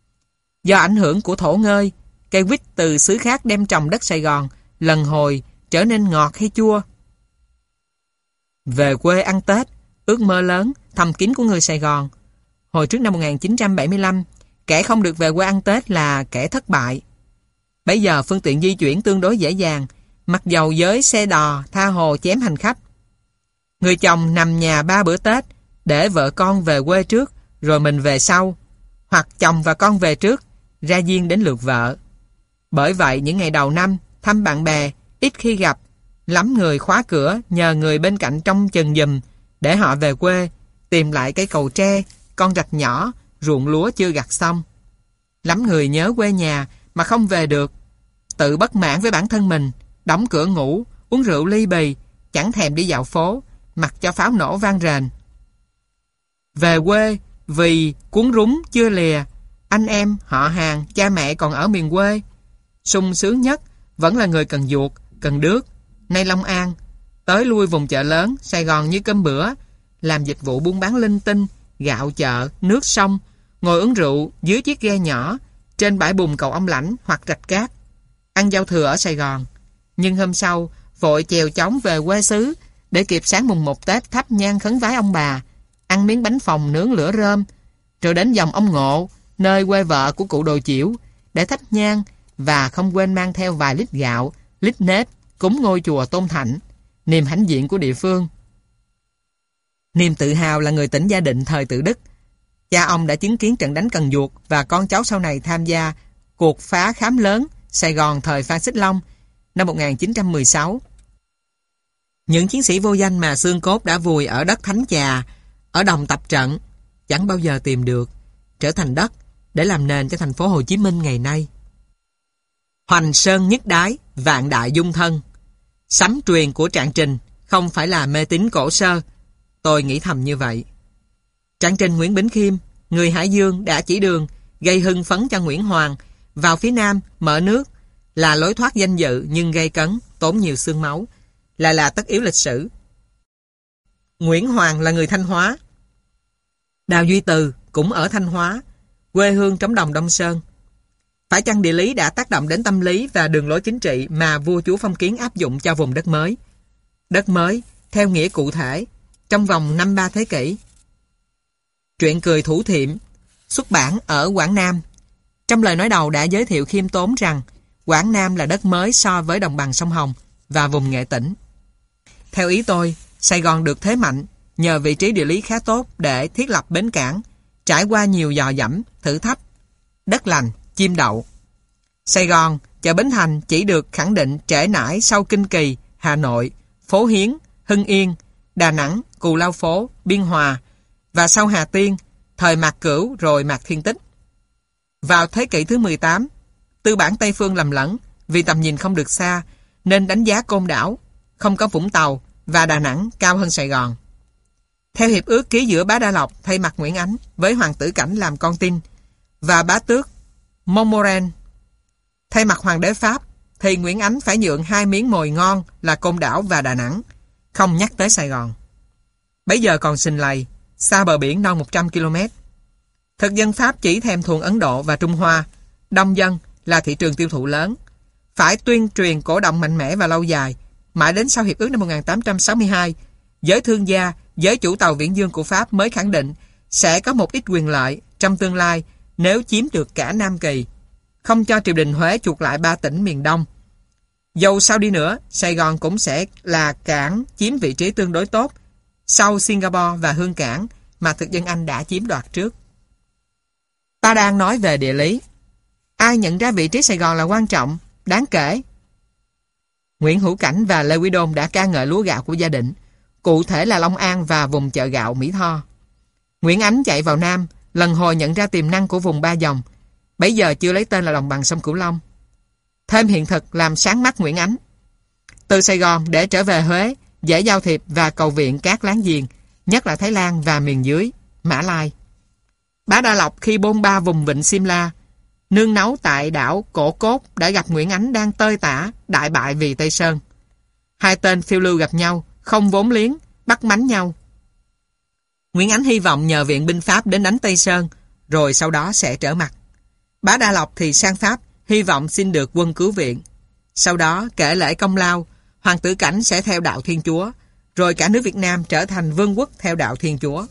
Do ảnh hưởng của thổ ngơi, cây quýt từ xứ khác đem trồng đất Sài Gòn lần hồi trở nên ngọt hay chua. Về quê ăn Tết, ước mơ lớn, thầm kín của người Sài Gòn. Hồi trước năm một nghìn chín trăm bảy mươi lăm, kẻ không được về quê ăn Tết là kẻ thất bại. Bây giờ phương tiện di chuyển tương đối dễ dàng, mặc dầu với xe đò tha hồ chém hành khách. Người chồng nằm nhà ba bữa Tết để vợ con về quê trước rồi mình về sau, hoặc chồng và con về trước, ra diên đến lượt vợ. Bởi vậy những ngày đầu năm thăm bạn bè ít khi gặp, lắm người khóa cửa nhờ người bên cạnh trông chừng giùm để họ về quê tìm lại cây cầu tre, con rạch nhỏ, ruộng lúa chưa gặt xong. Lắm người nhớ quê nhà mà không về được, tự bất mãn với bản thân mình, đóng cửa ngủ, uống rượu ly bì, chẳng thèm đi dạo phố, mặc cho pháo nổ vang rền. Về quê vì cuốn rúng chưa lìa, anh em, họ hàng, cha mẹ còn ở miền quê. Sung sướng nhất vẫn là người Cần Duộc, Cần Đước, nay Long An, tới lui vùng chợ lớn, Sài Gòn như cơm bữa, làm dịch vụ buôn bán linh tinh, gạo chợ, nước sông, ngồi uống rượu dưới chiếc ghe nhỏ, trên bãi bùn cầu Ông Lãnh hoặc Rạch Cát, ăn giao thừa ở Sài Gòn. Nhưng hôm sau, vội chèo chóng về quê xứ để kịp sáng mùng một Tết thắp nhang khấn vái ông bà, ăn miếng bánh phồng nướng lửa rơm, rồi đến dòng ông Ngộ, nơi quê vợ của cụ Đồ Chiểu, để thắp nhang và không quên mang theo vài lít gạo, lít nếp, cúng ngôi chùa Tôn Thạnh, niềm hãnh diện của địa phương. Niềm tự hào là người tỉnh Gia Định thời Tự Đức. Cha ông đã chứng kiến trận đánh Cần Duộc và con cháu sau này tham gia cuộc phá khám lớn Sài Gòn thời Phan Xích Long năm một nghìn chín trăm mười sáu. Những chiến sĩ vô danh mà xương cốt đã vùi ở đất Thánh Chà, ở đồng tập trận, chẳng bao giờ tìm được, trở thành đất để làm nền cho thành phố Hồ Chí Minh ngày nay. Hoành sơn nhất đái, vạn đại dung thân. Sấm truyền của Trạng Trình không phải là mê tín cổ sơ, tôi nghĩ thầm như vậy. Trạng Trình Nguyễn Bỉnh Khiêm, người Hải Dương đã chỉ đường, gây hưng phấn cho Nguyễn Hoàng vào phía Nam mở nước, là lối thoát danh dự nhưng gây cấn, tốn nhiều xương máu, là là tất yếu lịch sử. Nguyễn Hoàng là người Thanh Hóa. Đào Duy Từ cũng ở Thanh Hóa, quê hương trống đồng Đông Sơn. Phải chăng địa lý đã tác động đến tâm lý và đường lối chính trị mà vua chúa phong kiến áp dụng cho vùng đất mới? Đất mới, theo nghĩa cụ thể, trong vòng năm ba thế kỷ. Truyện cười Thủ Thiệm xuất bản ở Quảng Nam. Trong lời nói đầu đã giới thiệu khiêm tốn rằng Quảng Nam là đất mới so với đồng bằng sông Hồng và vùng Nghệ Tĩnh. Theo ý tôi, Sài Gòn được thế mạnh nhờ vị trí địa lý khá tốt để thiết lập bến cảng, trải qua nhiều dò dẫm, thử thách, đất lành, chim đậu. Sài Gòn, chợ Bến Thành chỉ được khẳng định trễ nải sau Kinh Kỳ, Hà Nội, Phố Hiến, Hưng Yên, Đà Nẵng, Cù Lao Phố, Biên Hòa và sau Hà Tiên, thời Mạc Cửu rồi Mạc Thiên Tích. Vào thế kỷ thứ mười tám, tư bản Tây Phương lầm lẫn vì tầm nhìn không được xa nên đánh giá Côn Đảo, không có Vũng Tàu và Đà Nẵng cao hơn Sài Gòn. Theo hiệp ước ký giữa Bá Đa Lộc thay mặt Nguyễn Ánh với Hoàng tử Cảnh làm con tin và bá tước Montmoren thay mặt Hoàng đế Pháp, thì Nguyễn Ánh phải nhượng hai miếng mồi ngon là Côn Đảo và Đà Nẵng, không nhắc tới Sài Gòn. Bấy giờ còn Sìn Lầy, xa bờ biển non một trăm ki lô mét. Thực dân Pháp chỉ thèm thuồng Ấn Độ và Trung Hoa, đông dân là thị trường tiêu thụ lớn. Phải tuyên truyền cổ động mạnh mẽ và lâu dài, mãi đến sau hiệp ước năm một nghìn tám trăm sáu mươi hai, giới thương gia, giới chủ tàu viễn dương của Pháp mới khẳng định sẽ có một ít quyền lợi trong tương lai nếu chiếm được cả Nam Kỳ, không cho triều đình Huế chuộc lại ba tỉnh miền Đông. Dầu sao đi nữa, Sài Gòn cũng sẽ là cảng chiếm vị trí tương đối tốt sau Singapore và Hương Cảng mà thực dân Anh đã chiếm đoạt trước. Ta đang nói về địa lý. Ai nhận ra vị trí Sài Gòn là quan trọng, đáng kể? Nguyễn Hữu Cảnh và Lê Quý Đôn đã ca ngợi lúa gạo của Gia Định, cụ thể là Long An và vùng chợ gạo Mỹ Tho. Nguyễn Ánh chạy vào Nam, lần hồi nhận ra tiềm năng của vùng Ba Dòng, bấy giờ chưa lấy tên là đồng bằng sông Cửu Long. Thêm hiện thực làm sáng mắt Nguyễn Ánh. Từ Sài Gòn để trở về Huế, dễ giao thiệp và cầu viện các láng giềng, nhất là Thái Lan và miền dưới, Mã Lai. Bá Đa Lộc khi bôn ba vùng vịnh Simla, nương náu tại đảo Cổ Cốt đã gặp Nguyễn Ánh đang tơi tả, đại bại vì Tây Sơn. Hai tên phiêu lưu gặp nhau, không vốn liếng, bắt mánh nhau. Nguyễn Ánh hy vọng nhờ viện binh Pháp đến đánh Tây Sơn, rồi sau đó sẽ trở mặt. Bá Đa Lộc thì sang Pháp, hy vọng xin được quân cứu viện. Sau đó, kể lễ công lao, Hoàng tử Cảnh sẽ theo đạo Thiên Chúa, rồi cả nước Việt Nam trở thành vương quốc theo đạo Thiên Chúa.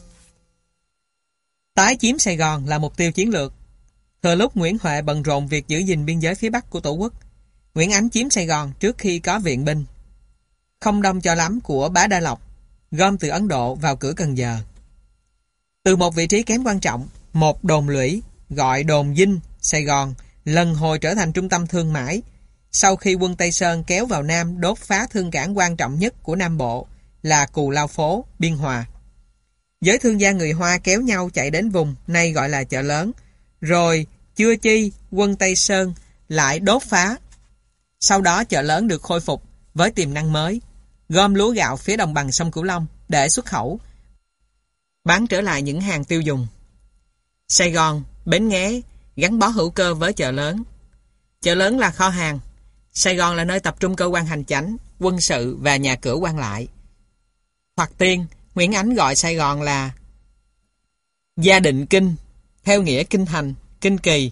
Tái chiếm Sài Gòn là mục tiêu chiến lược. Thừa lúc Nguyễn Huệ bận rộn việc giữ gìn biên giới phía Bắc của Tổ quốc, Nguyễn Ánh chiếm Sài Gòn trước khi có viện binh. Không đông cho lắm của Bá Đa Lộc, gom từ Ấn Độ vào cửa Cần Giờ. Từ một vị trí kém quan trọng, một đồn lũy, gọi đồn Dinh, Sài Gòn, lần hồi trở thành trung tâm thương mại, sau khi quân Tây Sơn kéo vào Nam đốt phá thương cảng quan trọng nhất của Nam Bộ là Cù Lao Phố, Biên Hòa. Giới thương gia người Hoa kéo nhau chạy đến vùng nay gọi là chợ lớn, rồi chưa chi quân Tây Sơn lại đốt phá. Sau đó chợ lớn được khôi phục với tiềm năng mới, gom lúa gạo phía đồng bằng sông Cửu Long để xuất khẩu, bán trở lại những hàng tiêu dùng. Sài Gòn, Bến Nghé gắn bó hữu cơ với chợ lớn. Chợ lớn là kho hàng. Sài Gòn là nơi tập trung cơ quan hành chánh, quân sự và nhà cửa quan lại. Hoặc tiên, Nguyễn Ánh gọi Sài Gòn là Gia Định Kinh, theo nghĩa kinh thành, kinh kỳ.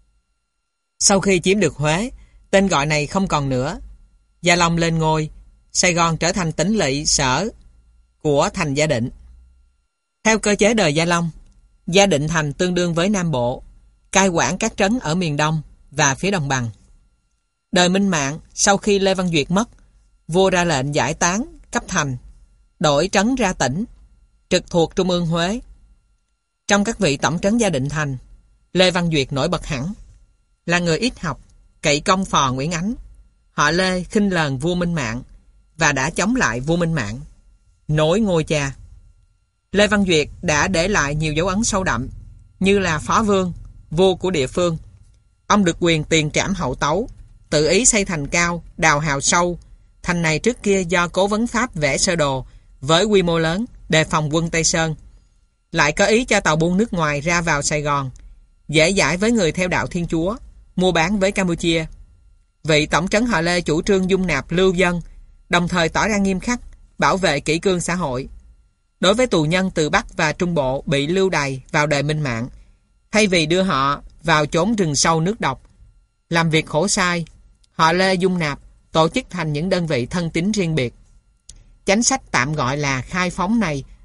Sau khi chiếm được Huế, tên gọi này không còn nữa. Gia Long lên ngôi, Sài Gòn trở thành tỉnh lỵ sở của thành Gia Định. Theo cơ chế đời Gia Long, Gia Định thành tương đương với Nam Bộ, cai quản các trấn ở miền Đông và phía đồng bằng. Đời Minh Mạng, sau khi Lê Văn Duyệt mất, vua ra lệnh giải tán, cấp thành, đổi trấn ra tỉnh, trực thuộc Trung ương Huế. Trong các vị tổng trấn Gia Định thành, Lê Văn Duyệt nổi bật hẳn. Là người ít học, cậy công phò Nguyễn Ánh, họ Lê khinh lờn vua Minh Mạng và đã chống lại vua Minh Mạng, nối ngôi cha. Lê Văn Duyệt đã để lại nhiều dấu ấn sâu đậm, như là phó vương, vua của địa phương. Ông được quyền tiền trảm hậu tấu, tự ý xây thành cao, đào hào sâu. Thành này trước kia do cố vấn Pháp vẽ sơ đồ với quy mô lớn, đề phòng quân Tây Sơn. Lại có ý cho tàu buôn nước ngoài ra vào Sài Gòn, dễ dãi với người theo đạo Thiên Chúa, mua bán với Campuchia. Vị tổng trấn họ Lê chủ trương dung nạp lưu dân, đồng thời tỏ ra nghiêm khắc, bảo vệ kỷ cương xã hội. Đối với tù nhân từ Bắc và Trung Bộ bị lưu đày vào đời Minh Mạng, thay vì đưa họ vào chốn rừng sâu nước độc, làm việc khổ sai, họ Lê dung nạp, tổ chức thành những đơn vị thân tín riêng biệt. Chánh sách tạm gọi là khai phóng này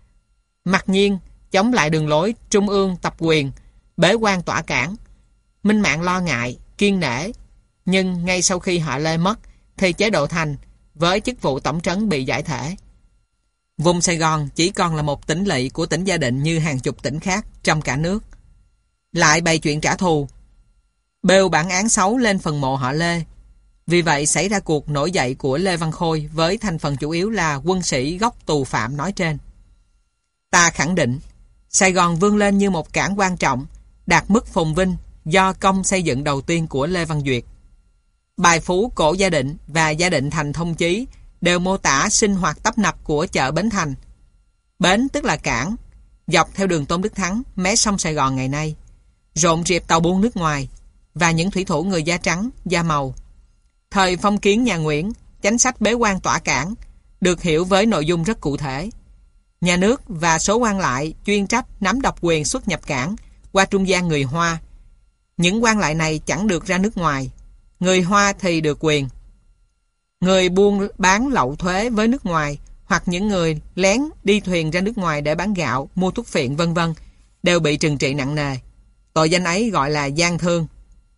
Mặc nhiên, chống lại đường lối trung ương tập quyền, bế quan tỏa cản. Minh Mạng lo ngại, kiên nể, nhưng ngay sau khi họ Lê mất, thì chế độ Thành với chức vụ tổng trấn bị giải thể. Vùng Sài Gòn chỉ còn là một tỉnh lỵ của tỉnh Gia Định như hàng chục tỉnh khác trong cả nước. Lại bày chuyện trả thù, bêu bản án xấu lên phần mộ họ Lê. Vì vậy xảy ra cuộc nổi dậy của Lê Văn Khôi với thành phần chủ yếu là quân sĩ gốc tù phạm nói trên. Ta khẳng định, Sài Gòn vươn lên như một cảng quan trọng, đạt mức phồn vinh do công xây dựng đầu tiên của Lê Văn Duyệt. Bài phú Cổ Gia Định và Gia Định Thành Thông Chí đều mô tả sinh hoạt tấp nập của chợ Bến Thành. Bến tức là cảng, dọc theo đường Tôn Đức Thắng, mé sông Sài Gòn ngày nay, rộn rịp tàu buôn nước ngoài và những thủy thủ người da trắng, da màu. Thời phong kiến nhà Nguyễn, chánh sách bế quan tỏa cảng được hiểu với nội dung rất cụ thể. Nhà nước và số quan lại chuyên trách nắm độc quyền xuất nhập cảng qua trung gian người Hoa. Những quan lại này chẳng được ra nước ngoài, người Hoa thì được quyền. Người buôn bán lậu thuế với nước ngoài hoặc những người lén đi thuyền ra nước ngoài để bán gạo, mua thuốc phiện vân vân đều bị trừng trị nặng nề. Tội danh ấy gọi là gian thương.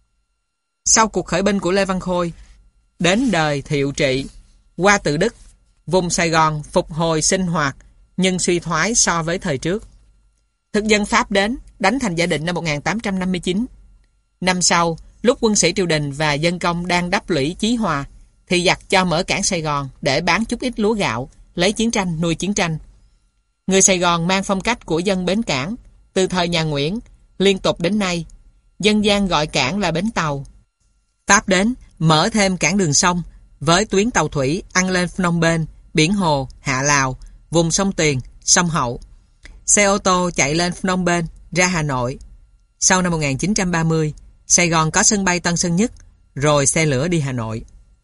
Sau cuộc khởi binh của Lê Văn Khôi, đến đời Thiệu Trị, qua Tự Đức, vùng Sài Gòn phục hồi sinh hoạt nhưng suy thoái so với thời trước. Thực dân Pháp đến đánh thành Gia Định năm một nghìn tám trăm năm mươi chín. Năm sau, lúc quân sĩ triều đình và dân công đang đắp lũy Chí Hòa, thì giặc cho mở cảng Sài Gòn để bán chút ít lúa gạo, lấy chiến tranh nuôi chiến tranh. Người Sài Gòn mang phong cách của dân bến cảng, từ thời nhà Nguyễn, liên tục đến nay. Dân gian gọi cảng là bến tàu. Pháp đến, mở thêm cảng đường sông, với tuyến tàu thủy ăn lên Phnom Penh, Biển Hồ, Hạ Lào, vùng sông Tiền, sông Hậu. Xe ô tô chạy lên Phnom Penh, ra Hà Nội. Sau năm một nghìn chín trăm ba mươi, Sài Gòn có sân bay Tân Sơn Nhất, rồi xe lửa đi Hà Nội.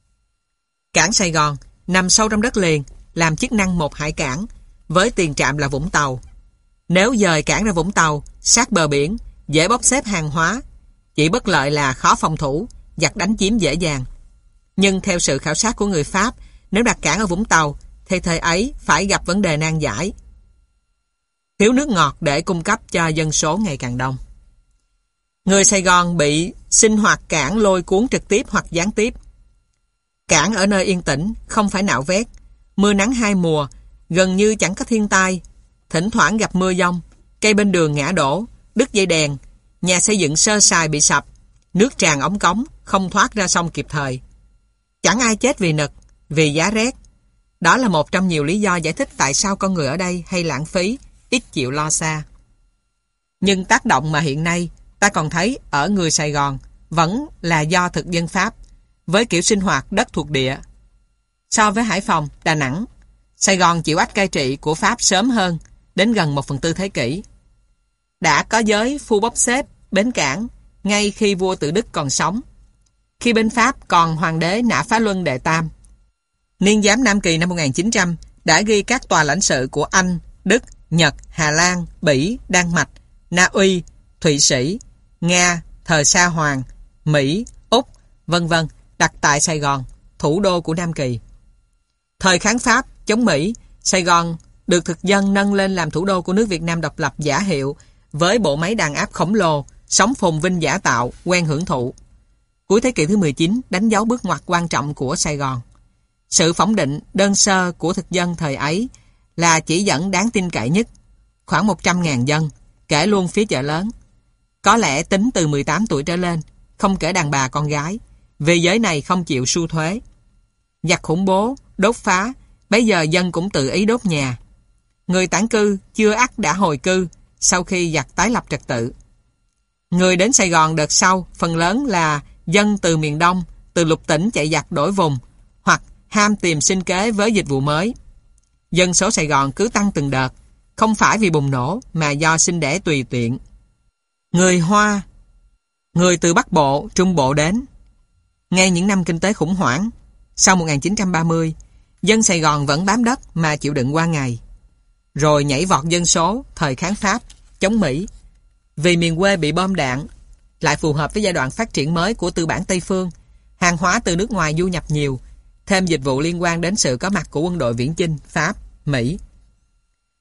Cảng Sài Gòn nằm sâu trong đất liền, làm chức năng một hải cảng, với tiền trạm là Vũng Tàu. Nếu dời cảng ra Vũng Tàu, sát bờ biển, dễ bốc xếp hàng hóa, chỉ bất lợi là khó phòng thủ, giặc đánh chiếm dễ dàng. Nhưng theo sự khảo sát của người Pháp, nếu đặt cảng ở Vũng Tàu, thì thời ấy phải gặp vấn đề nan giải. Thiếu nước ngọt để cung cấp cho dân số ngày càng đông. Người Sài Gòn bị sinh hoạt cảng lôi cuốn trực tiếp hoặc gián tiếp. Cảng ở nơi yên tĩnh, không phải nạo vét, mưa nắng hai mùa, gần như chẳng có thiên tai. Thỉnh thoảng gặp mưa giông, cây bên đường ngã đổ, đứt dây đèn, nhà xây dựng sơ sài bị sập, nước tràn ống cống, không thoát ra sông kịp thời. Chẳng ai chết vì nực, vì giá rét. Đó là một trong nhiều lý do giải thích tại sao con người ở đây hay lãng phí, ít chịu lo xa. Nhưng tác động mà hiện nay ta còn thấy ở người Sài Gòn vẫn là do thực dân Pháp, với kiểu sinh hoạt đất thuộc địa. So với Hải Phòng, Đà Nẵng, Sài Gòn chịu ách cai trị của Pháp sớm hơn, đến gần một phần tư thế kỷ. Đã có giới phu bốc xếp bến cảng ngay khi vua Tự Đức còn sống, khi bên Pháp còn hoàng đế Nã Phá Luân đệ tam. Niên giám Nam Kỳ năm một nghìn chín trăm đã ghi các tòa lãnh sự của Anh, Đức, Nhật, Hà Lan, Bỉ, Đan Mạch, Na Uy, Thụy Sĩ, Nga, thời Sa Hoàng, Mỹ, Úc, vân vân đặt tại Sài Gòn, thủ đô của Nam Kỳ. Thời kháng Pháp, chống Mỹ, Sài Gòn được thực dân nâng lên làm thủ đô của nước Việt Nam độc lập giả hiệu, với bộ máy đàn áp khổng lồ, sống phồn vinh giả tạo, quen hưởng thụ. Cuối thế kỷ thứ mười chín đánh dấu bước ngoặt quan trọng của Sài Gòn. Sự phỏng định đơn sơ của thực dân thời ấy là chỉ dẫn đáng tin cậy nhất, khoảng một trăm nghìn dân, kể luôn phía chợ lớn. Có lẽ tính từ mười tám tuổi trở lên, không kể đàn bà con gái, vì giới này không chịu sưu thuế. Giặc khủng bố, đốt phá, bây giờ dân cũng tự ý đốt nhà. Người tản cư chưa ắt đã hồi cư sau khi giặc tái lập trật tự. Người đến Sài Gòn đợt sau phần lớn là dân từ miền Đông, từ lục tỉnh chạy giặc đổi vùng, hoặc ham tìm sinh kế với dịch vụ mới. Dân số Sài Gòn cứ tăng từng đợt, không phải vì bùng nổ mà do sinh đẻ tùy tiện. Người Hoa, người từ Bắc Bộ, Trung Bộ đến. Ngay những năm kinh tế khủng hoảng, sau một nghìn chín trăm ba mươi, dân Sài Gòn vẫn bám đất mà chịu đựng qua ngày. Rồi nhảy vọt dân số thời kháng Pháp, chống Mỹ. Vì miền quê bị bom đạn, lại phù hợp với giai đoạn phát triển mới của tư bản Tây Phương, hàng hóa từ nước ngoài du nhập nhiều, thêm dịch vụ liên quan đến sự có mặt của quân đội viễn chinh Pháp, Mỹ.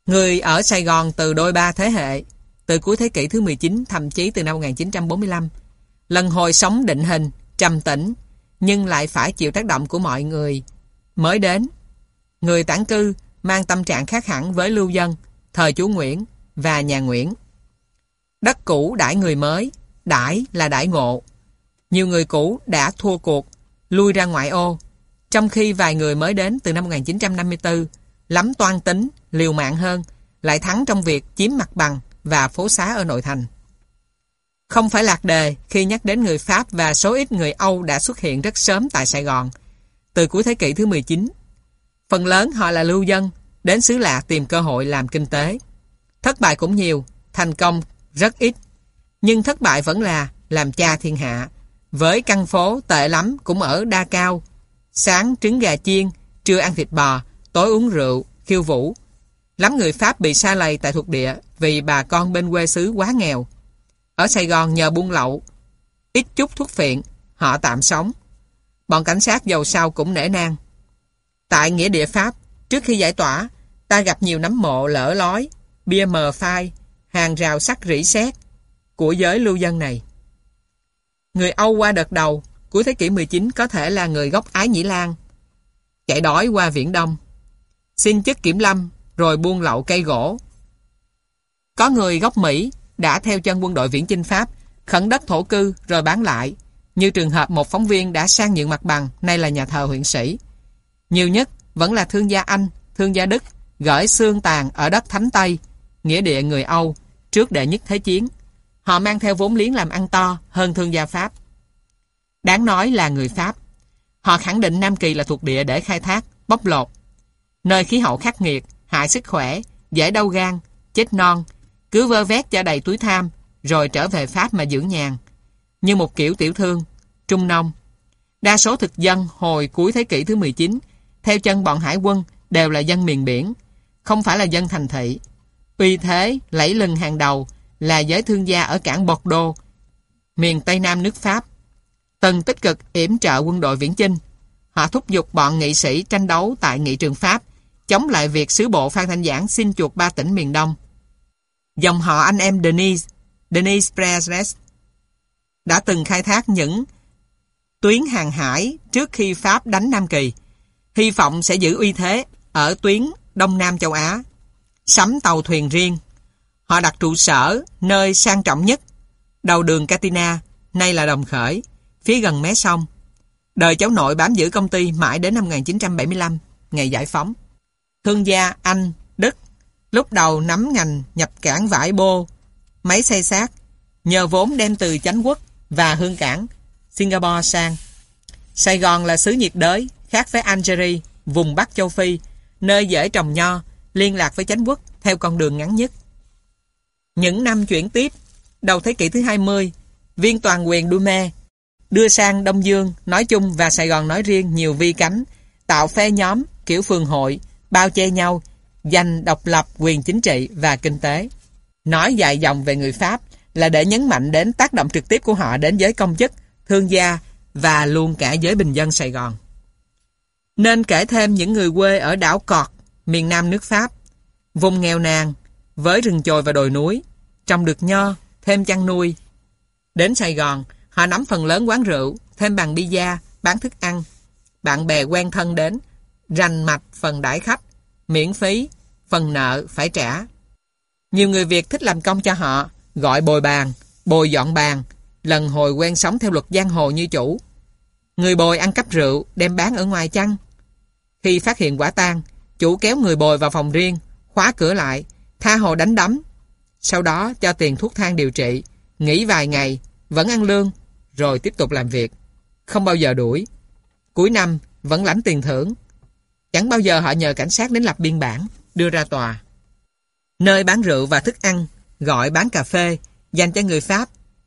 Người ở Sài Gòn từ đôi ba thế hệ, từ cuối thế kỷ thứ mười chín, thậm chí từ năm một nghìn chín trăm bốn mươi lăm, lần hồi sống định hình, trầm tĩnh, nhưng lại phải chịu tác động của mọi người mới đến. Người tản cư mang tâm trạng khác hẳn với lưu dân, thời chú Nguyễn và nhà Nguyễn. Đất cũ đãi người mới, đãi là đãi ngộ. Nhiều người cũ đã thua cuộc, lui ra ngoại ô, trong khi vài người mới đến từ năm một nghìn chín trăm năm mươi tư, lắm toan tính, liều mạng hơn, lại thắng trong việc chiếm mặt bằng và phố xá ở nội thành. Không phải lạc đề khi nhắc đến người Pháp và số ít người Âu đã xuất hiện rất sớm tại Sài Gòn, từ cuối thế kỷ thứ mười chín. Phần lớn họ là lưu dân, đến xứ lạ tìm cơ hội làm kinh tế. Thất bại cũng nhiều, thành công rất ít. Nhưng thất bại vẫn là làm cha thiên hạ. Với căn phố tệ lắm cũng ở Đa Cao. Sáng trứng gà chiên, trưa ăn thịt bò, tối uống rượu, khiêu vũ. Lắm người Pháp bị sa lầy tại thuộc địa vì bà con bên quê xứ quá nghèo. Ở Sài Gòn nhờ buôn lậu, ít chút thuốc phiện, họ tạm sống. Bọn cảnh sát dầu sau cũng nể nang. Tại nghĩa địa Pháp, trước khi giải tỏa, ta gặp nhiều nấm mộ lỡ lói, bia mờ phai, hàng rào sắt rỉ sét của giới lưu dân này. Người Âu qua đợt đầu, cuối thế kỷ mười chín có thể là người gốc Ái Nhĩ Lan, chạy đói qua Viễn Đông, xin chức kiểm lâm rồi buôn lậu cây gỗ. Có người gốc Mỹ đã theo chân quân đội viễn chinh Pháp, khẩn đất thổ cư rồi bán lại, như trường hợp một phóng viên đã sang nhượng mặt bằng, nay là nhà thờ huyện sĩ. Nhiều nhất vẫn là thương gia Anh, thương gia Đức, gửi xương tàn ở đất Thánh Tây, nghĩa địa người Âu, trước đệ nhất thế chiến. Họ mang theo vốn liếng làm ăn to hơn thương gia Pháp. Đáng nói là người Pháp. Họ khẳng định Nam Kỳ là thuộc địa để khai thác, bóc lột. Nơi khí hậu khắc nghiệt, hại sức khỏe, dễ đau gan, chết non, cứ vơ vét cho đầy túi tham, rồi trở về Pháp mà dưỡng nhàn. Như một kiểu tiểu thương, trung nông. Đa số thực dân hồi cuối thế kỷ thứ mười chín, theo chân bọn hải quân, đều là dân miền biển, không phải là dân thành thị. Uy thế, lẫy lừng hàng đầu là giới thương gia ở cảng Bordeaux, miền Tây Nam nước Pháp. Từng tích cực yểm trợ quân đội viễn chinh. Họ thúc giục bọn nghị sĩ tranh đấu tại nghị trường Pháp, chống lại việc sứ bộ Phan Thanh Giảng xin chuộc ba tỉnh miền Đông. Dòng họ anh em Denis, Denis Presley đã từng khai thác những tuyến hàng hải trước khi Pháp đánh Nam Kỳ, hy vọng sẽ giữ uy thế ở tuyến Đông Nam châu Á. Sắm tàu thuyền riêng, họ đặt trụ sở nơi sang trọng nhất, đầu đường Catina, nay là Đồng Khởi, phía gần mé sông. Đời cháu nội bám giữ công ty mãi đến năm một nghìn chín trăm bảy mươi lăm, ngày giải phóng. Thương gia Anh, Đức lúc đầu nắm ngành nhập cảng vải bô, máy xây xác, nhờ vốn đem từ Chánh Quốc và hương cảng Singapore sang. Sài Gòn là xứ nhiệt đới, khác với Algeria, vùng Bắc châu Phi, nơi dễ trồng nho, liên lạc với Chánh Quốc theo con đường ngắn nhất. Những năm chuyển tiếp, đầu thế kỷ thứ hai mươi, viên toàn quyền Dume đưa sang Đông Dương nói chung và Sài Gòn nói riêng nhiều vi cánh, tạo phe nhóm kiểu phường hội, bao che nhau, giành độc lập quyền chính trị và kinh tế. Nói dài dòng về người Pháp là để nhấn mạnh đến tác động trực tiếp của họ đến giới công chức, thương gia và luôn cả giới bình dân Sài Gòn. Nên kể thêm những người quê ở đảo Cọt, miền Nam nước Pháp, vùng nghèo nàn, với rừng chồi và đồi núi, trồng được nho, thêm chăn nuôi. Đến Sài Gòn, họ nắm phần lớn quán rượu, thêm bàn bia, bán thức ăn. Bạn bè quen thân đến, rành mạch phần đãi khách, miễn phí, phần nợ phải trả. Nhiều người Việt thích làm công cho họ, gọi bồi bàn, bồi dọn bàn, lần hồi quen sống theo luật giang hồ như chủ. Người bồi ăn cắp rượu, đem bán ở ngoài chăng. Khi phát hiện quả tang, chủ kéo người bồi vào phòng riêng, khóa cửa lại, tha hồ đánh đấm. Sau đó cho tiền thuốc thang điều trị, nghỉ vài ngày, vẫn ăn lương, rồi tiếp tục làm việc. Không bao giờ đuổi. Cuối năm vẫn lãnh tiền thưởng. Chẳng bao giờ họ nhờ cảnh sát đến lập biên bản, đưa ra tòa. Nơi bán rượu và thức ăn, gọi bán cà phê, dành cho người Pháp.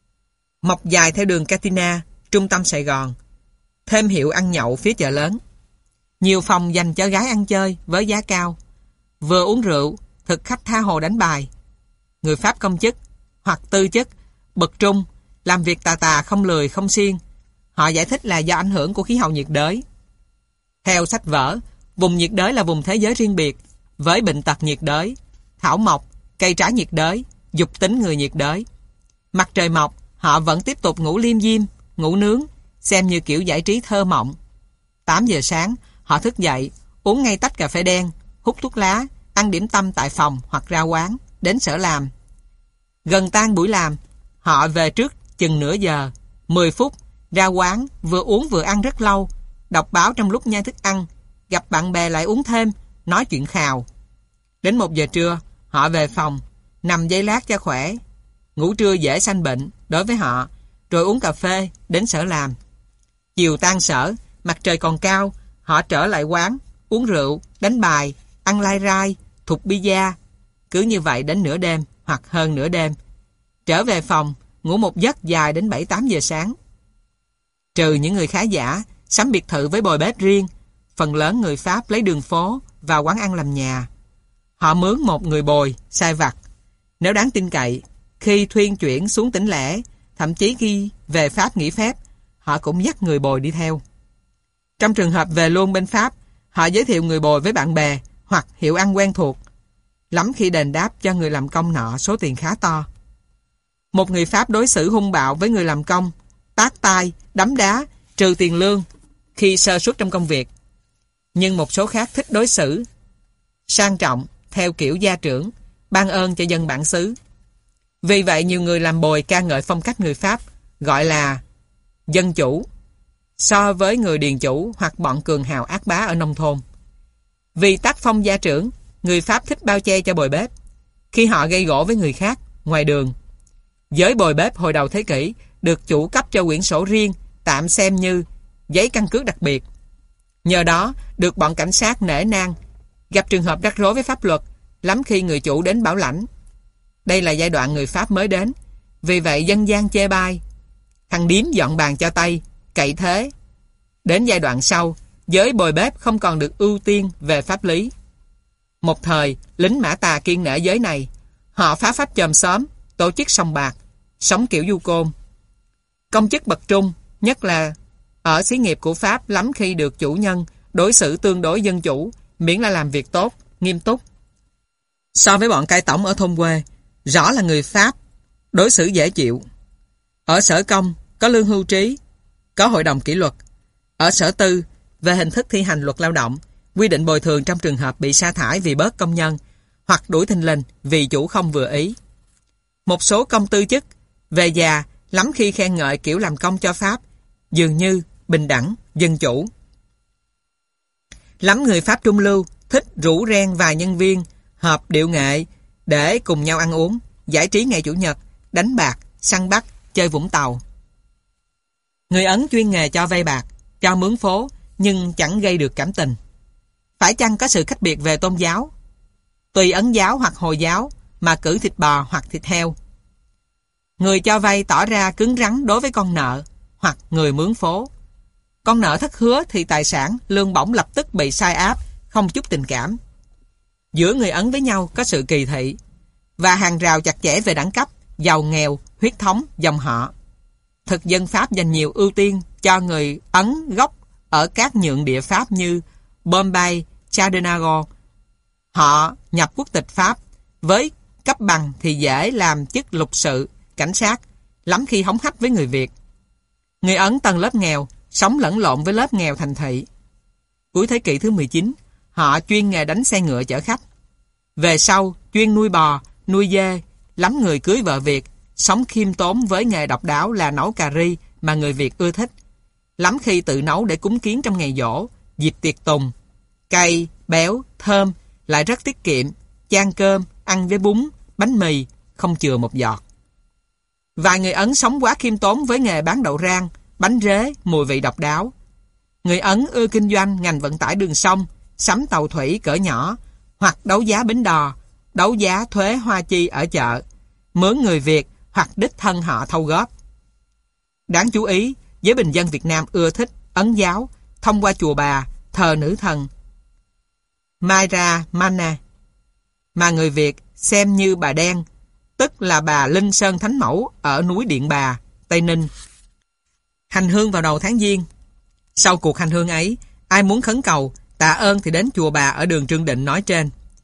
Mọc dài theo đường Catina, trung tâm Sài Gòn. Thêm hiệu ăn nhậu phía chợ lớn. Nhiều phòng dành cho gái ăn chơi với giá cao. Vừa uống rượu, thực khách tha hồ đánh bài. Người Pháp công chức hoặc tư chức, bậc trung, làm việc tà tà không lười không siêng. Họ giải thích là do ảnh hưởng của khí hậu nhiệt đới. Theo sách vở, vùng nhiệt đới là vùng thế giới riêng biệt, với bệnh tật nhiệt đới. thảo mộc, cây trái nhiệt đới, dục tính người nhiệt đới. Mặt trời mọc, họ vẫn tiếp tục ngủ liêm diêm, ngủ nướng, xem như kiểu giải trí thơ mộng. tám giờ sáng, họ thức dậy, uống ngay tách cà phê đen, hút thuốc lá, ăn điểm tâm tại phòng hoặc ra quán, đến sở làm. Gần tan buổi làm, họ về trước chừng nửa giờ, mười phút, ra quán, vừa uống vừa ăn rất lâu, đọc báo trong lúc nhai thức ăn, gặp bạn bè lại uống thêm, nói chuyện khào. Đến một giờ trưa, họ về phòng, nằm giây lát cho khỏe. Ngủ trưa dễ sanh bệnh đối với họ, rồi uống cà phê, đến sở làm. Chiều tan sở, mặt trời còn cao, họ trở lại quán, uống rượu, đánh bài, ăn lai rai, thục pizza. Cứ như vậy đến nửa đêm hoặc hơn nửa đêm. Trở về phòng, ngủ một giấc dài đến bảy tám giờ sáng. Trừ những người khá giả, sắm biệt thự với bồi bếp riêng, phần lớn người Pháp lấy đường phố và quán ăn làm nhà. Họ mướn một người bồi, sai vặt. Nếu đáng tin cậy, khi thuyên chuyển xuống tỉnh lẻ, thậm chí khi về Pháp nghỉ phép, họ cũng dắt người bồi đi theo. Trong trường hợp về luôn bên Pháp, họ giới thiệu người bồi với bạn bè hoặc hiệu ăn quen thuộc, lắm khi đền đáp cho người làm công nọ số tiền khá to. Một người Pháp đối xử hung bạo với người làm công, tát tay, đấm đá, trừ tiền lương khi sơ suất trong công việc. Nhưng một số khác thích đối xử sang trọng theo kiểu gia trưởng, ban ơn cho dân bản xứ. Vì vậy nhiều người làm bồi ca ngợi phong cách người Pháp, gọi là dân chủ, so với người điền chủ hoặc bọn cường hào ác bá ở nông thôn. Vì tác phong gia trưởng, người Pháp thích bao che cho bồi bếp khi họ gây gổ với người khác ngoài đường. Giới bồi bếp hồi đầu thế kỷ được chủ cấp cho quyển sổ riêng, tạm xem như giấy căn cước đặc biệt. Nhờ đó được bọn cảnh sát nể nang. Gặp trường hợp rắc rối với pháp luật, lắm khi người chủ đến bảo lãnh. Đây là giai đoạn người Pháp mới đến, vì vậy dân gian chê bai. Thằng điếm dọn bàn cho Tây, cậy thế. Đến giai đoạn sau, giới bồi bếp không còn được ưu tiên về pháp lý. Một thời, lính Mã Tà kiêng nể giới này. Họ phá phách chòm xóm, tổ chức sòng bạc, sống kiểu du côn. Công chức bậc trung, nhất là ở xí nghiệp của Pháp, lắm khi được chủ nhân đối xử tương đối dân chủ, miễn là làm việc tốt, nghiêm túc. So với bọn cai tổng ở thôn quê, rõ là người Pháp đối xử dễ chịu. Ở sở công có lương hưu trí, có hội đồng kỷ luật. Ở sở tư, về hình thức thi hành luật lao động, quy định bồi thường trong trường hợp bị sa thải vì bớt công nhân hoặc đuổi thình lình vì chủ không vừa ý. Một số công tư chức về già lắm khi khen ngợi kiểu làm công cho Pháp, dường như bình đẳng, dân chủ. Lắm người Pháp trung lưu thích rủ ren vài nhân viên họp điệu nghệ để cùng nhau ăn uống, giải trí ngày Chủ nhật, đánh bạc, săn bắt, chơi Vũng Tàu. Người Ấn chuyên nghề cho vay bạc, cho mướn phố, nhưng chẳng gây được cảm tình. Phải chăng có sự khác biệt về tôn giáo? Tùy Ấn giáo hoặc Hồi giáo mà cử thịt bò hoặc thịt heo. Người cho vay tỏ ra cứng rắn đối với con nợ hoặc người mướn phố. Con nợ thất hứa thì tài sản, lương bổng lập tức bị sai áp, không chút tình cảm. Giữa người Ấn với nhau có sự kỳ thị và hàng rào chặt chẽ về đẳng cấp, giàu nghèo, huyết thống, dòng họ. Thực dân Pháp dành nhiều ưu tiên cho người Ấn gốc ở các nhượng địa Pháp như Bombay, Chardonnay. Họ nhập quốc tịch Pháp, với cấp bằng thì dễ làm chức lục sự, cảnh sát, lắm khi hống hách với người Việt. Người Ấn tầng lớp nghèo, sống lẫn lộn với lớp nghèo thành thị. Cuối thế kỷ thứ mười chín, họ chuyên nghề đánh xe ngựa chở khách. Về sau, chuyên nuôi bò, nuôi dê, lắm người cưới vợ Việt, sống khiêm tốn với nghề độc đáo là nấu cà ri mà người Việt ưa thích. Lắm khi tự nấu để cúng kiến trong ngày giỗ, dịp tiệc tùng. Cay, béo, thơm, lại rất tiết kiệm, chan cơm, ăn với bún, bánh mì, không chừa một giọt. Vài người Ấn sống quá khiêm tốn với nghề bán đậu rang, bánh rế, mùi vị độc đáo. Người Ấn ưa kinh doanh ngành vận tải đường sông, sắm tàu thủy cỡ nhỏ, hoặc đấu giá bến đò, đấu giá thuế hoa chi ở chợ, mướn người Việt hoặc đích thân họ thâu góp. Đáng chú ý, giới bình dân Việt Nam ưa thích Ấn giáo thông qua chùa bà thờ nữ thần Maira Mana, mà người Việt xem như bà Đen, tức là bà Linh Sơn Thánh Mẫu ở núi Điện Bà, Tây Ninh. Hành hương vào đầu tháng Giêng. Sau cuộc hành hương ấy, ai muốn khấn cầu, tạ ơn thì đến chùa bà ở đường Trương Định nói trên.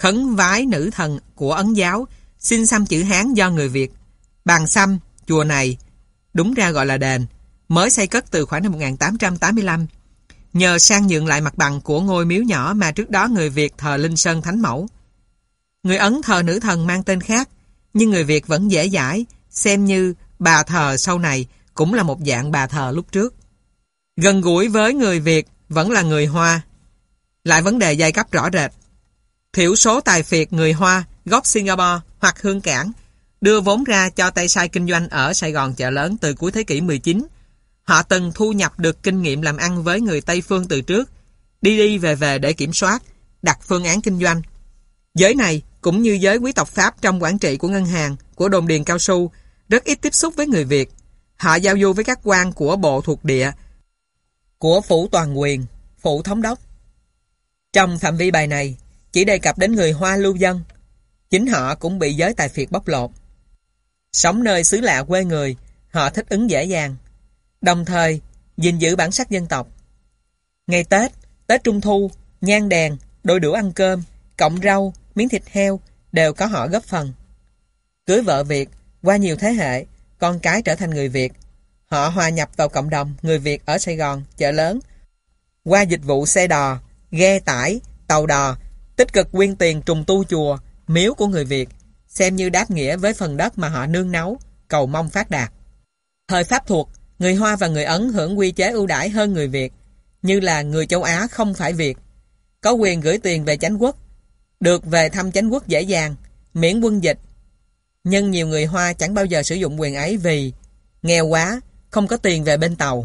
khấn vái nữ thần của Ấn giáo, xin xăm chữ Hán do người Việt. Bàn xăm, chùa này, đúng ra gọi là đền, mới xây cất từ khoảng năm một nghìn tám trăm tám mươi lăm, nhờ sang nhượng lại mặt bằng của ngôi miếu nhỏ mà trước đó người Việt thờ Linh Sơn Thánh Mẫu. Người Ấn thờ nữ thần mang tên khác, nhưng người Việt vẫn dễ dãi, xem như bà thờ sau này cũng là một dạng bà thờ lúc trước. Gần gũi với người Việt vẫn là người Hoa. Lại vấn đề giai cấp rõ rệt. Thiểu số tài phiệt người Hoa, gốc Singapore hoặc Hương Cảng đưa vốn ra cho tay sai kinh doanh ở Sài Gòn chợ lớn từ cuối thế kỷ mười chín. Họ từng thu nhập được kinh nghiệm làm ăn với người Tây phương từ trước, đi đi về về để kiểm soát, đặt phương án kinh doanh. Giới này, cũng như giới quý tộc Pháp trong quản trị của ngân hàng, của đồn điền cao su, rất ít tiếp xúc với người Việt. Họ giao du với các quan của bộ thuộc địa, của phủ toàn quyền, phủ thống đốc. Trong phạm vi bài này, chỉ đề cập đến người Hoa lưu dân. Chính họ cũng bị giới tài phiệt bóc lột. Sống nơi xứ lạ quê người, họ thích ứng dễ dàng, đồng thời gìn giữ bản sắc dân tộc. Ngày Tết, Tết Trung Thu, nhang đèn, đôi đũa ăn cơm, cọng rau, miếng thịt heo đều có họ góp phần. Cưới vợ Việt, qua nhiều thế hệ, con cái trở thành người Việt. Họ hòa nhập vào cộng đồng người Việt ở Sài Gòn, chợ lớn. Qua dịch vụ xe đò, ghe tải, tàu đò, tích cực quyên tiền trùng tu chùa, miếu của người Việt, xem như đáp nghĩa với phần đất mà họ nương náu, cầu mong phát đạt. Thời Pháp thuộc, người Hoa và người Ấn hưởng quy chế ưu đãi hơn người Việt, như là người châu Á không phải Việt, có quyền gửi tiền về chánh quốc, được về thăm chánh quốc dễ dàng, miễn quân dịch. Nhưng nhiều người Hoa chẳng bao giờ sử dụng quyền ấy vì nghèo quá, không có tiền về bên Tàu.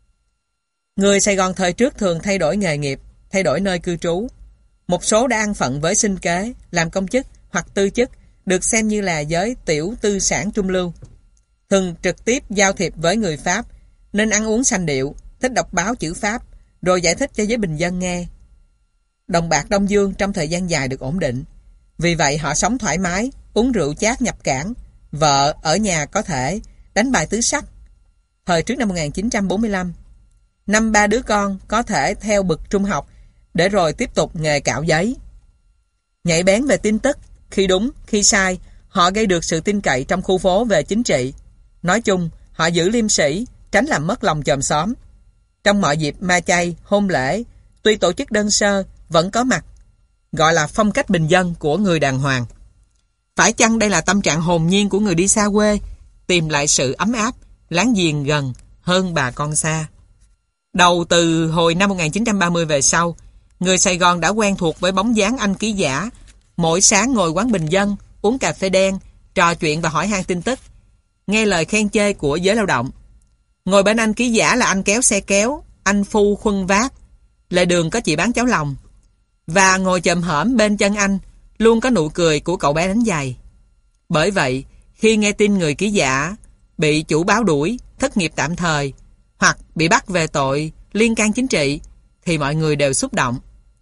Người Sài Gòn thời trước thường thay đổi nghề nghiệp, thay đổi nơi cư trú. Một số đã ăn phận với sinh kế, làm công chức hoặc tư chức, được xem như là giới tiểu tư sản trung lưu. Thường trực tiếp giao thiệp với người Pháp, nên ăn uống sành điệu, thích đọc báo chữ Pháp, rồi giải thích cho giới bình dân nghe. Đồng bạc Đông Dương trong thời gian dài được ổn định. Vì vậy họ sống thoải mái, uống rượu chát nhập cảng, vợ ở nhà có thể đánh bài tứ sắc. Thời trước năm một nghìn chín trăm bốn mươi lăm, năm ba đứa con có thể theo bậc trung học để rồi tiếp tục nghề cạo giấy. Nhạy bén về tin tức, khi đúng, khi sai, họ gây được sự tin cậy trong khu phố về chính trị. Nói chung, họ giữ liêm sĩ, tránh làm mất lòng chòm xóm. Trong mọi dịp ma chay, hôn lễ, tuy tổ chức đơn sơ, vẫn có mặt, gọi là phong cách bình dân của người đàng hoàng. Phải chăng đây là tâm trạng hồn nhiên của người đi xa quê, tìm lại sự ấm áp, láng giềng gần hơn bà con xa? Đầu từ hồi năm một nghìn chín trăm ba mươi về sau, người Sài Gòn đã quen thuộc với bóng dáng anh ký giả, mỗi sáng ngồi quán bình dân, uống cà phê đen, trò chuyện và hỏi han tin tức, nghe lời khen chê của giới lao động. Ngồi bên anh ký giả là anh kéo xe kéo, anh phu khuân vác, lề đường có chị bán cháo lòng, và ngồi chồm hổm bên chân anh luôn có nụ cười của cậu bé đánh giày. Bởi vậy, khi nghe tin người ký giả bị chủ báo đuổi, thất nghiệp tạm thời, hoặc bị bắt về tội liên can chính trị, thì mọi người đều xúc động.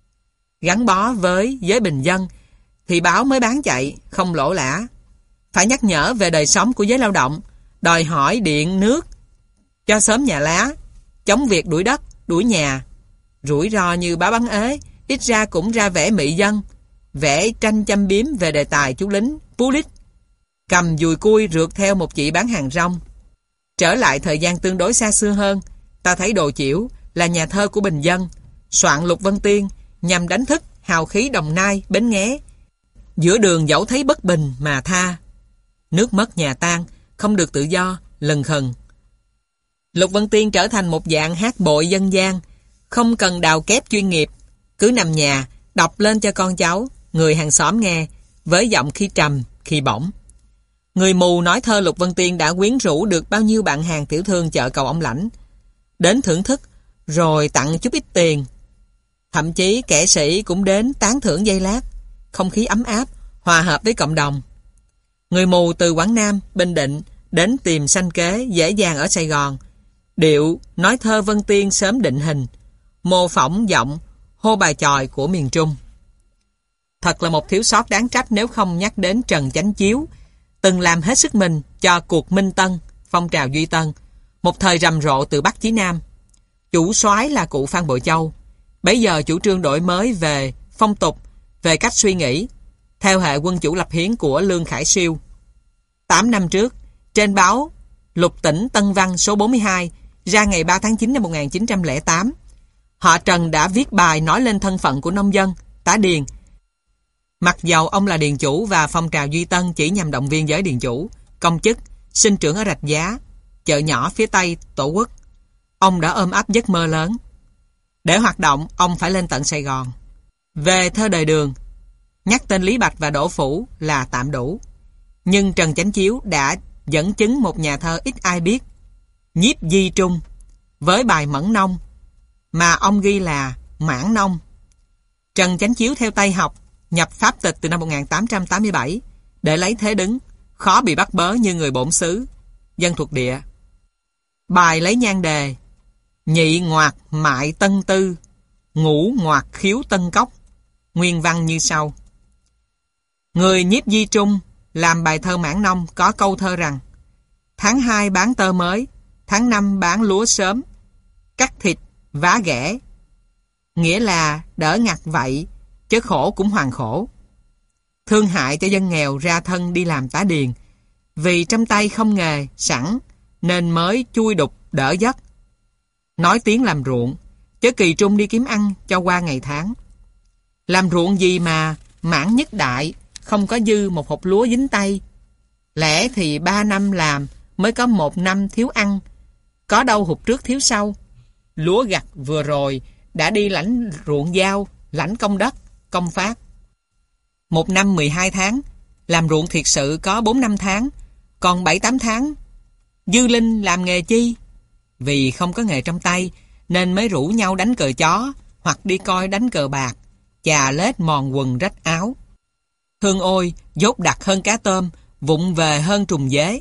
Gắn bó với giới bình dân thì báo mới bán chạy, không lỗ lã. Phải nhắc nhở về đời sống của giới lao động, đòi hỏi điện nước cho sớm nhà lá, chống việc đuổi đất, đuổi nhà. Rủi ro như báo bắn ế, ít ra cũng ra vẻ mị dân, vẽ tranh châm biếm về đề tài chú lính, pú lít, cầm dùi cui rượt theo một chị bán hàng rong. Trở lại thời gian tương đối xa xưa hơn, ta thấy Đồ Chiểu là nhà thơ của bình dân, soạn Lục Vân Tiên nhằm đánh thức hào khí Đồng Nai, Bến Nghé. Giữa đường dẫu thấy bất bình mà tha, nước mất nhà tan, không được tự do, lần khần. Lục Vân Tiên trở thành một dạng hát bội dân gian, không cần đào kép chuyên nghiệp, cứ nằm nhà, đọc lên cho con cháu, người hàng xóm nghe, với giọng khi trầm, khi bổng. Người mù nói thơ Lục Vân Tiên đã quyến rũ được bao nhiêu bạn hàng tiểu thương chợ Cầu Ông Lãnh, đến thưởng thức, rồi tặng chút ít tiền. Thậm chí kẻ sĩ cũng đến tán thưởng giây lát, không khí ấm áp, hòa hợp với cộng đồng. Người mù từ Quảng Nam, Bình Định đến tìm sanh kế dễ dàng ở Sài Gòn. Điệu nói thơ Vân Tiên sớm định hình, mô phỏng giọng hô bài chòi của miền Trung. Thật là một thiếu sót đáng trách nếu không nhắc đến Trần Chánh Chiếu, từng làm hết sức mình cho cuộc Minh Tân, phong trào Duy Tân, một thời rầm rộ từ Bắc chí Nam. Chủ soái là cụ Phan Bội Châu, bấy giờ chủ trương đổi mới về phong tục, về cách suy nghĩ, theo hệ quân chủ lập hiến của Lương Khải Siêu. Tám năm trước, trên báo Lục Tỉnh Tân Văn số bốn mươi hai ra ngày ba tháng chín năm một nghìn chín trăm lẻ tám, họ Trần đã viết bài nói lên thân phận của nông dân, tá điền. Mặc dầu ông là điền chủ và phong trào Duy Tân chỉ nhằm động viên giới điền chủ, công chức, sinh trưởng ở Rạch Giá, chợ nhỏ phía Tây Tổ quốc, ông đã ôm ấp giấc mơ lớn. Để hoạt động, ông phải lên tận Sài Gòn. Về thơ đời Đường, nhắc tên Lý Bạch và Đỗ Phủ là tạm đủ. Nhưng Trần Chánh Chiếu đã dẫn chứng một nhà thơ ít ai biết, Nhiếp Di Trung, với bài Mẫn Nông, mà ông ghi là Mãn Nông. Trần Chánh Chiếu theo Tây học, nhập pháp tịch từ năm một nghìn tám trăm tám mươi bảy, để lấy thế đứng, khó bị bắt bớ như người bổn xứ, dân thuộc địa. Bài lấy nhan đề Nhị ngoạc mại tân tư, ngũ ngoạc khiếu tân cốc, nguyên văn như sau. Người Nhiếp Di Trung làm bài thơ Mãn Nông có câu thơ rằng: tháng hai bán tơ mới, tháng năm bán lúa sớm, cắt thịt vá ghẻ. Nghĩa là đỡ ngặt vậy, chứ khổ cũng hoàn khổ. Thương hại cho dân nghèo ra thân đi làm tá điền, vì trong tay không nghề sẵn nên mới chui đục đỡ giấc. Nói tiếng làm ruộng, chứ kỳ trung đi kiếm ăn cho qua ngày tháng. Làm ruộng gì mà mãn nhất đại, không có dư một hộp lúa dính tay. Lẽ thì ba năm làm mới có một năm thiếu ăn, có đâu hụt trước thiếu sau. Lúa gặt vừa rồi đã đi lãnh ruộng giao, lãnh công đất, công phát. Một năm mười hai tháng, làm ruộng thiệt sự có bốn năm tháng, còn bảy tám tháng dư linh làm nghề chi? Vì không có nghề trong tay nên mới rủ nhau đánh cờ chó hoặc đi coi đánh cờ bạc, chà lết mòn quần rách áo. Thương ôi, dốt đặc hơn cá tôm, vụng về hơn trùng dế.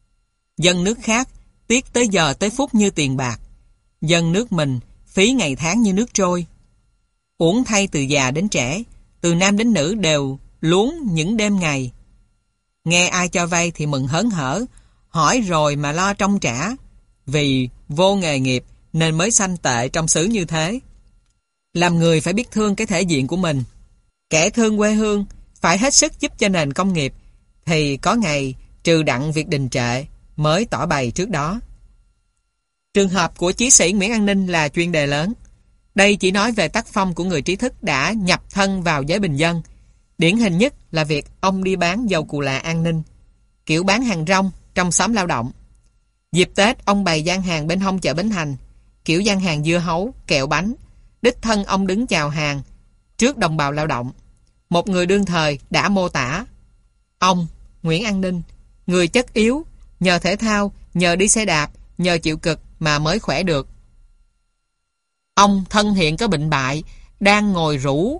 Dân nước khác tiếc tới giờ tới phút như tiền bạc, dân nước mình phí ngày tháng như nước trôi. Uổng thay từ già đến trẻ, từ nam đến nữ đều luống những đêm ngày. Nghe ai cho vay thì mừng hớn hở, hỏi rồi mà lo trông trả, vì vô nghề nghiệp nên mới sanh tệ trong xứ như thế. Làm người phải biết thương cái thể diện của mình. Kẻ thương quê hương phải hết sức giúp cho nền công nghiệp, thì có ngày trừ đặng việc đình trệ mới tỏ bày trước đó. Trường hợp của chí sĩ Nguyễn An Ninh là chuyên đề lớn. Đây chỉ nói về tác phong của người trí thức đã nhập thân vào giới bình dân. Điển hình nhất là việc ông đi bán dầu cù lạ An Ninh, kiểu bán hàng rong trong xóm lao động. Dịp Tết ông bày gian hàng bên hông chợ Bến Thành, kiểu gian hàng dưa hấu, kẹo bánh. Đích thân ông đứng chào hàng trước đồng bào lao động. Một người đương thời đã mô tả: ông Nguyễn An Ninh, người chất yếu, nhờ thể thao, nhờ đi xe đạp, nhờ chịu cực mà mới khỏe được. Ông thân hiện có bệnh bại, đang ngồi rũ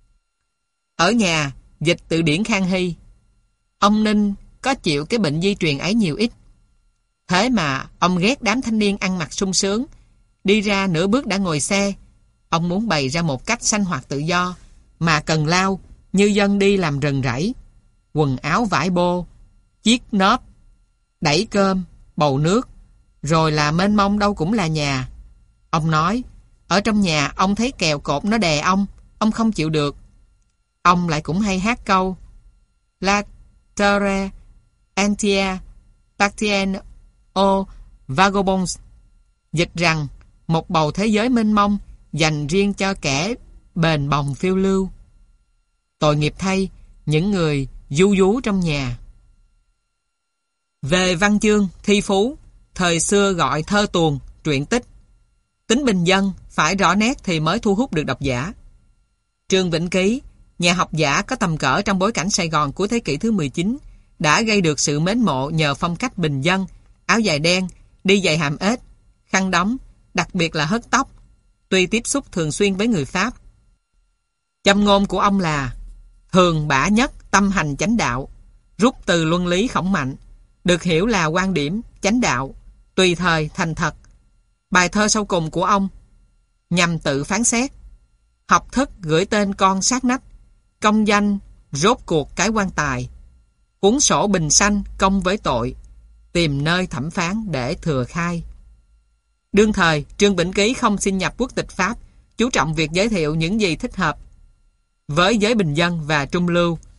ở nhà dịch từ điển Khang Hy. Ông Ninh có chịu cái bệnh di truyền ấy nhiều ít. Thế mà ông ghét đám thanh niên ăn mặc sung sướng, đi ra nửa bước đã ngồi xe. Ông muốn bày ra một cách sinh hoạt tự do, mà cần lao như dân đi làm rần rẫy. Quần áo vải bô, chiếc nớp, đẩy cơm, bầu nước, rồi là mênh mông đâu cũng là nhà. Ông nói, ở trong nhà ông thấy kèo cột nó đè ông, ông không chịu được. Ông lại cũng hay hát câu La terre entière appartient aux vagabonds, dịch rằng một bầu thế giới mênh mông dành riêng cho kẻ bền bồng phiêu lưu. Tội nghiệp thay những người du dú trong nhà. Về văn chương, thi phú, thời xưa gọi thơ tuồng, truyện tích. Tính bình dân phải rõ nét thì mới thu hút được độc giả. Trương Vĩnh Ký, nhà học giả có tầm cỡ trong bối cảnh Sài Gòn cuối thế kỷ thứ mười chín, đã gây được sự mến mộ nhờ phong cách bình dân, áo dài đen, đi giày hàm ếch, khăn đóng, đặc biệt là hớt tóc, tuy tiếp xúc thường xuyên với người Pháp. Châm ngôn của ông là thường bả nhất tâm hành chánh đạo, rút từ luân lý Khổng Mạnh, được hiểu là quan điểm chánh đạo, tùy thời thành thật. Bài thơ sau cùng của ông nhằm tự phán xét, học thức gửi tên con sát nách, công danh rốt cuộc cái quan tài, cuốn sổ bình sanh công với tội, tìm nơi thẩm phán để thừa khai. Đương thời, Trương Vĩnh Ký không xin nhập quốc tịch Pháp, chú trọng việc giới thiệu những gì thích hợp với giới bình dân và trung lưu,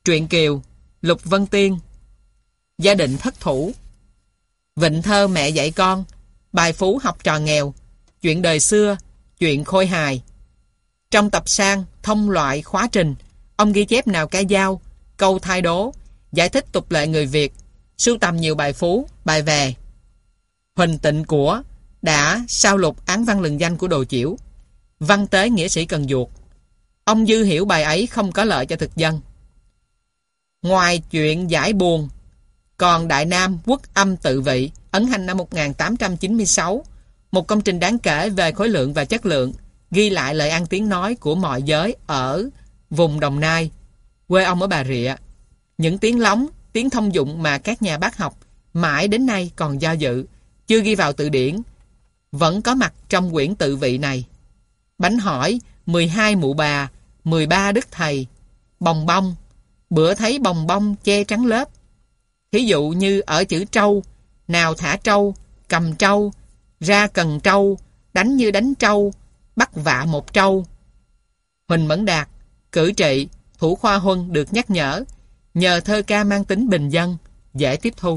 Truyện Kiều, Lục Vân Tiên. Gia đình thất thủ. Vịnh thơ mẹ dạy con. Bài phú học trò nghèo. Chuyện đời xưa. Chuyện khôi hài. Trong tập sang thông loại khóa trình, ông ghi chép nào ca dao, câu thai đố, giải thích tục lệ người Việt, sưu tầm nhiều bài phú, bài về. Huỳnh Tịnh Của đã sao lục án văn lừng danh của Đồ Chiểu. Văn tế nghĩa sĩ Cần Duột. Ông dư hiểu bài ấy không có lợi cho thực dân. Ngoài chuyện giải buồn, còn Đại Nam Quốc âm tự vị, ấn hành năm một nghìn tám trăm chín mươi sáu, một công trình đáng kể về khối lượng và chất lượng, ghi lại lời ăn tiếng nói của mọi giới ở vùng Đồng Nai, quê ông ở Bà Rịa. Những tiếng lóng, tiếng thông dụng mà các nhà bác học mãi đến nay còn do dự, chưa ghi vào từ điển, vẫn có mặt trong quyển tự vị này. Bánh hỏi, mười hai mụ bà, mười ba đức thầy, bồng bông, bữa thấy bồng bông che trắng lớp. Thí dụ như ở chữ trâu, nào thả trâu, cầm trâu, ra cần trâu, đánh như đánh trâu, bắt vạ một trâu. Huỳnh Mẫn Đạt, cử trị, thủ khoa huân được nhắc nhở, nhờ thơ ca mang tính bình dân, dễ tiếp thu.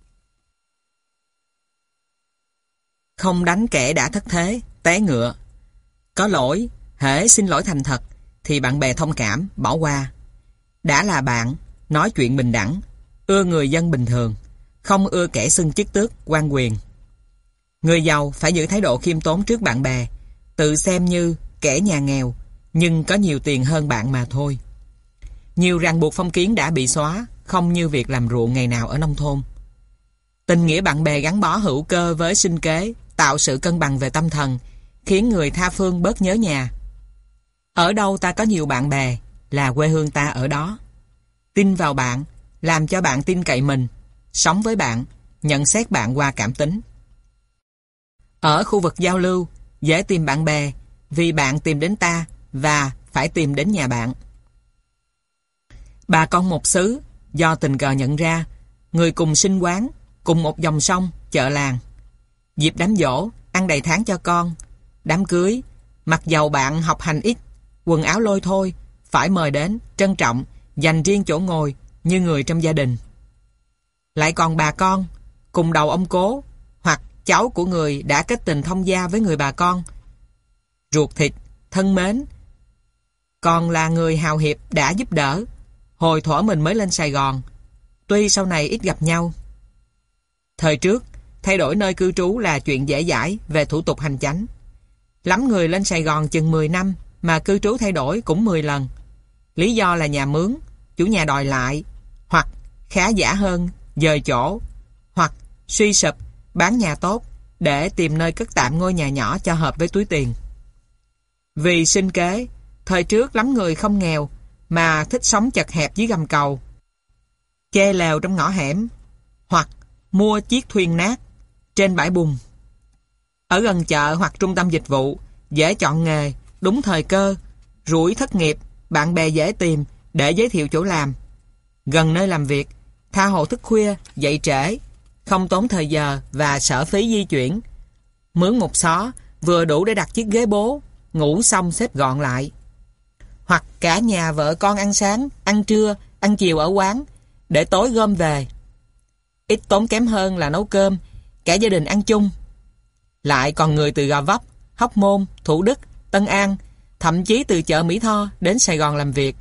Không đánh kẻ đã thất thế, té ngựa. Có lỗi, hễ xin lỗi thành thật, thì bạn bè thông cảm, bỏ qua. Đã là bạn, nói chuyện bình đẳng, ưa người dân bình thường, không ưa kẻ xưng chức tước, quan quyền. Người giàu phải giữ thái độ khiêm tốn trước bạn bè, tự xem như kẻ nhà nghèo, nhưng có nhiều tiền hơn bạn mà thôi. Nhiều ràng buộc phong kiến đã bị xóa, không như việc làm ruộng ngày nào ở nông thôn. Tình nghĩa bạn bè gắn bó hữu cơ với sinh kế, tạo sự cân bằng về tâm thần, khiến người tha phương bớt nhớ nhà. Ở đâu ta có nhiều bạn bè, là quê hương ta ở đó. Tin vào bạn, làm cho bạn tin cậy mình, sống với bạn, nhận xét bạn qua cảm tính. Ở khu vực giao lưu, dễ tìm bạn bè, vì bạn tìm đến ta và phải tìm đến nhà bạn. Bà con một xứ, do tình cờ nhận ra, người cùng sinh quán, cùng một dòng sông, chợ làng. Dịp đám giỗ, ăn đầy tháng cho con. Đám cưới, mặc dầu bạn học hành ít, quần áo lôi thôi, phải mời đến, trân trọng, dành riêng chỗ ngồi như người trong gia đình. Lại còn bà con, cùng đầu ông cố, hoặc cháu của người đã kết tình thông gia với người bà con, ruột thịt, thân mến, còn là người hào hiệp đã giúp đỡ hồi thuở mình mới lên Sài Gòn, tuy sau này ít gặp nhau. Thời trước, thay đổi nơi cư trú là chuyện dễ dãi về thủ tục hành chánh. Lắm người lên Sài Gòn chừng mười năm mà cư trú thay đổi cũng mười lần. Lý do là nhà mướn, chủ nhà đòi lại, hoặc khá giả hơn, dời chỗ, hoặc suy sụp, bán nhà tốt để tìm nơi cất tạm ngôi nhà nhỏ cho hợp với túi tiền. Vì sinh kế, thời trước lắm người không nghèo mà thích sống chật hẹp dưới gầm cầu, che lều trong ngõ hẻm, hoặc mua chiếc thuyền nát trên bãi bùn. Ở gần chợ hoặc trung tâm dịch vụ, dễ chọn nghề, đúng thời cơ, rủi thất nghiệp, bạn bè dễ tìm để giới thiệu chỗ làm. Gần nơi làm việc, tha hồ thức khuya, dậy trễ, không tốn thời giờ và sở phí di chuyển. Mướn một xó, vừa đủ để đặt chiếc ghế bố, ngủ xong xếp gọn lại. Hoặc cả nhà vợ con ăn sáng, ăn trưa, ăn chiều ở quán, để tối gom về. Ít tốn kém hơn là nấu cơm, cả gia đình ăn chung. Lại còn người từ Gò Vấp, Hóc Môn, Thủ Đức, Tân An, thậm chí từ chợ Mỹ Tho đến Sài Gòn làm việc.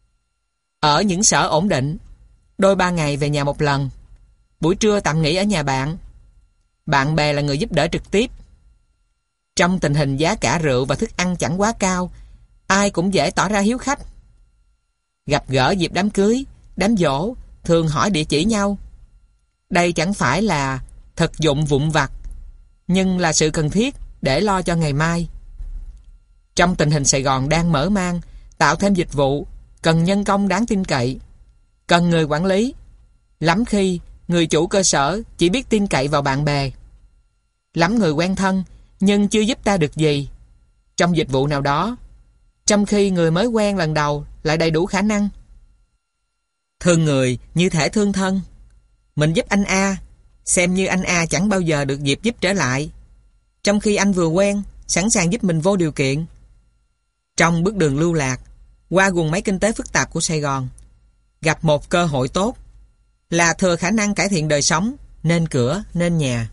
Ở những sở ổn định, đôi ba ngày về nhà một lần, buổi trưa tạm nghỉ ở nhà bạn. Bạn bè là người giúp đỡ trực tiếp. Trong tình hình giá cả rượu và thức ăn chẳng quá cao, ai cũng dễ tỏ ra hiếu khách. Gặp gỡ dịp đám cưới, đám giỗ, thường hỏi địa chỉ nhau. Đây chẳng phải là thực dụng vụn vặt, nhưng là sự cần thiết để lo cho ngày mai. Trong tình hình Sài Gòn đang mở mang, tạo thêm dịch vụ, cần nhân công đáng tin cậy, cần người quản lý. Lắm khi, người chủ cơ sở chỉ biết tin cậy vào bạn bè. Lắm người quen thân, nhưng chưa giúp ta được gì trong dịch vụ nào đó, trong khi người mới quen lần đầu lại đầy đủ khả năng. Thương người như thể thương thân. Mình giúp anh A, xem như anh A chẳng bao giờ được dịp giúp trở lại, trong khi anh vừa quen, sẵn sàng giúp mình vô điều kiện. Trong bước đường lưu lạc, qua guồng máy kinh tế phức tạp của Sài Gòn, gặp một cơ hội tốt, là thừa khả năng cải thiện đời sống, nên cửa, nên nhà.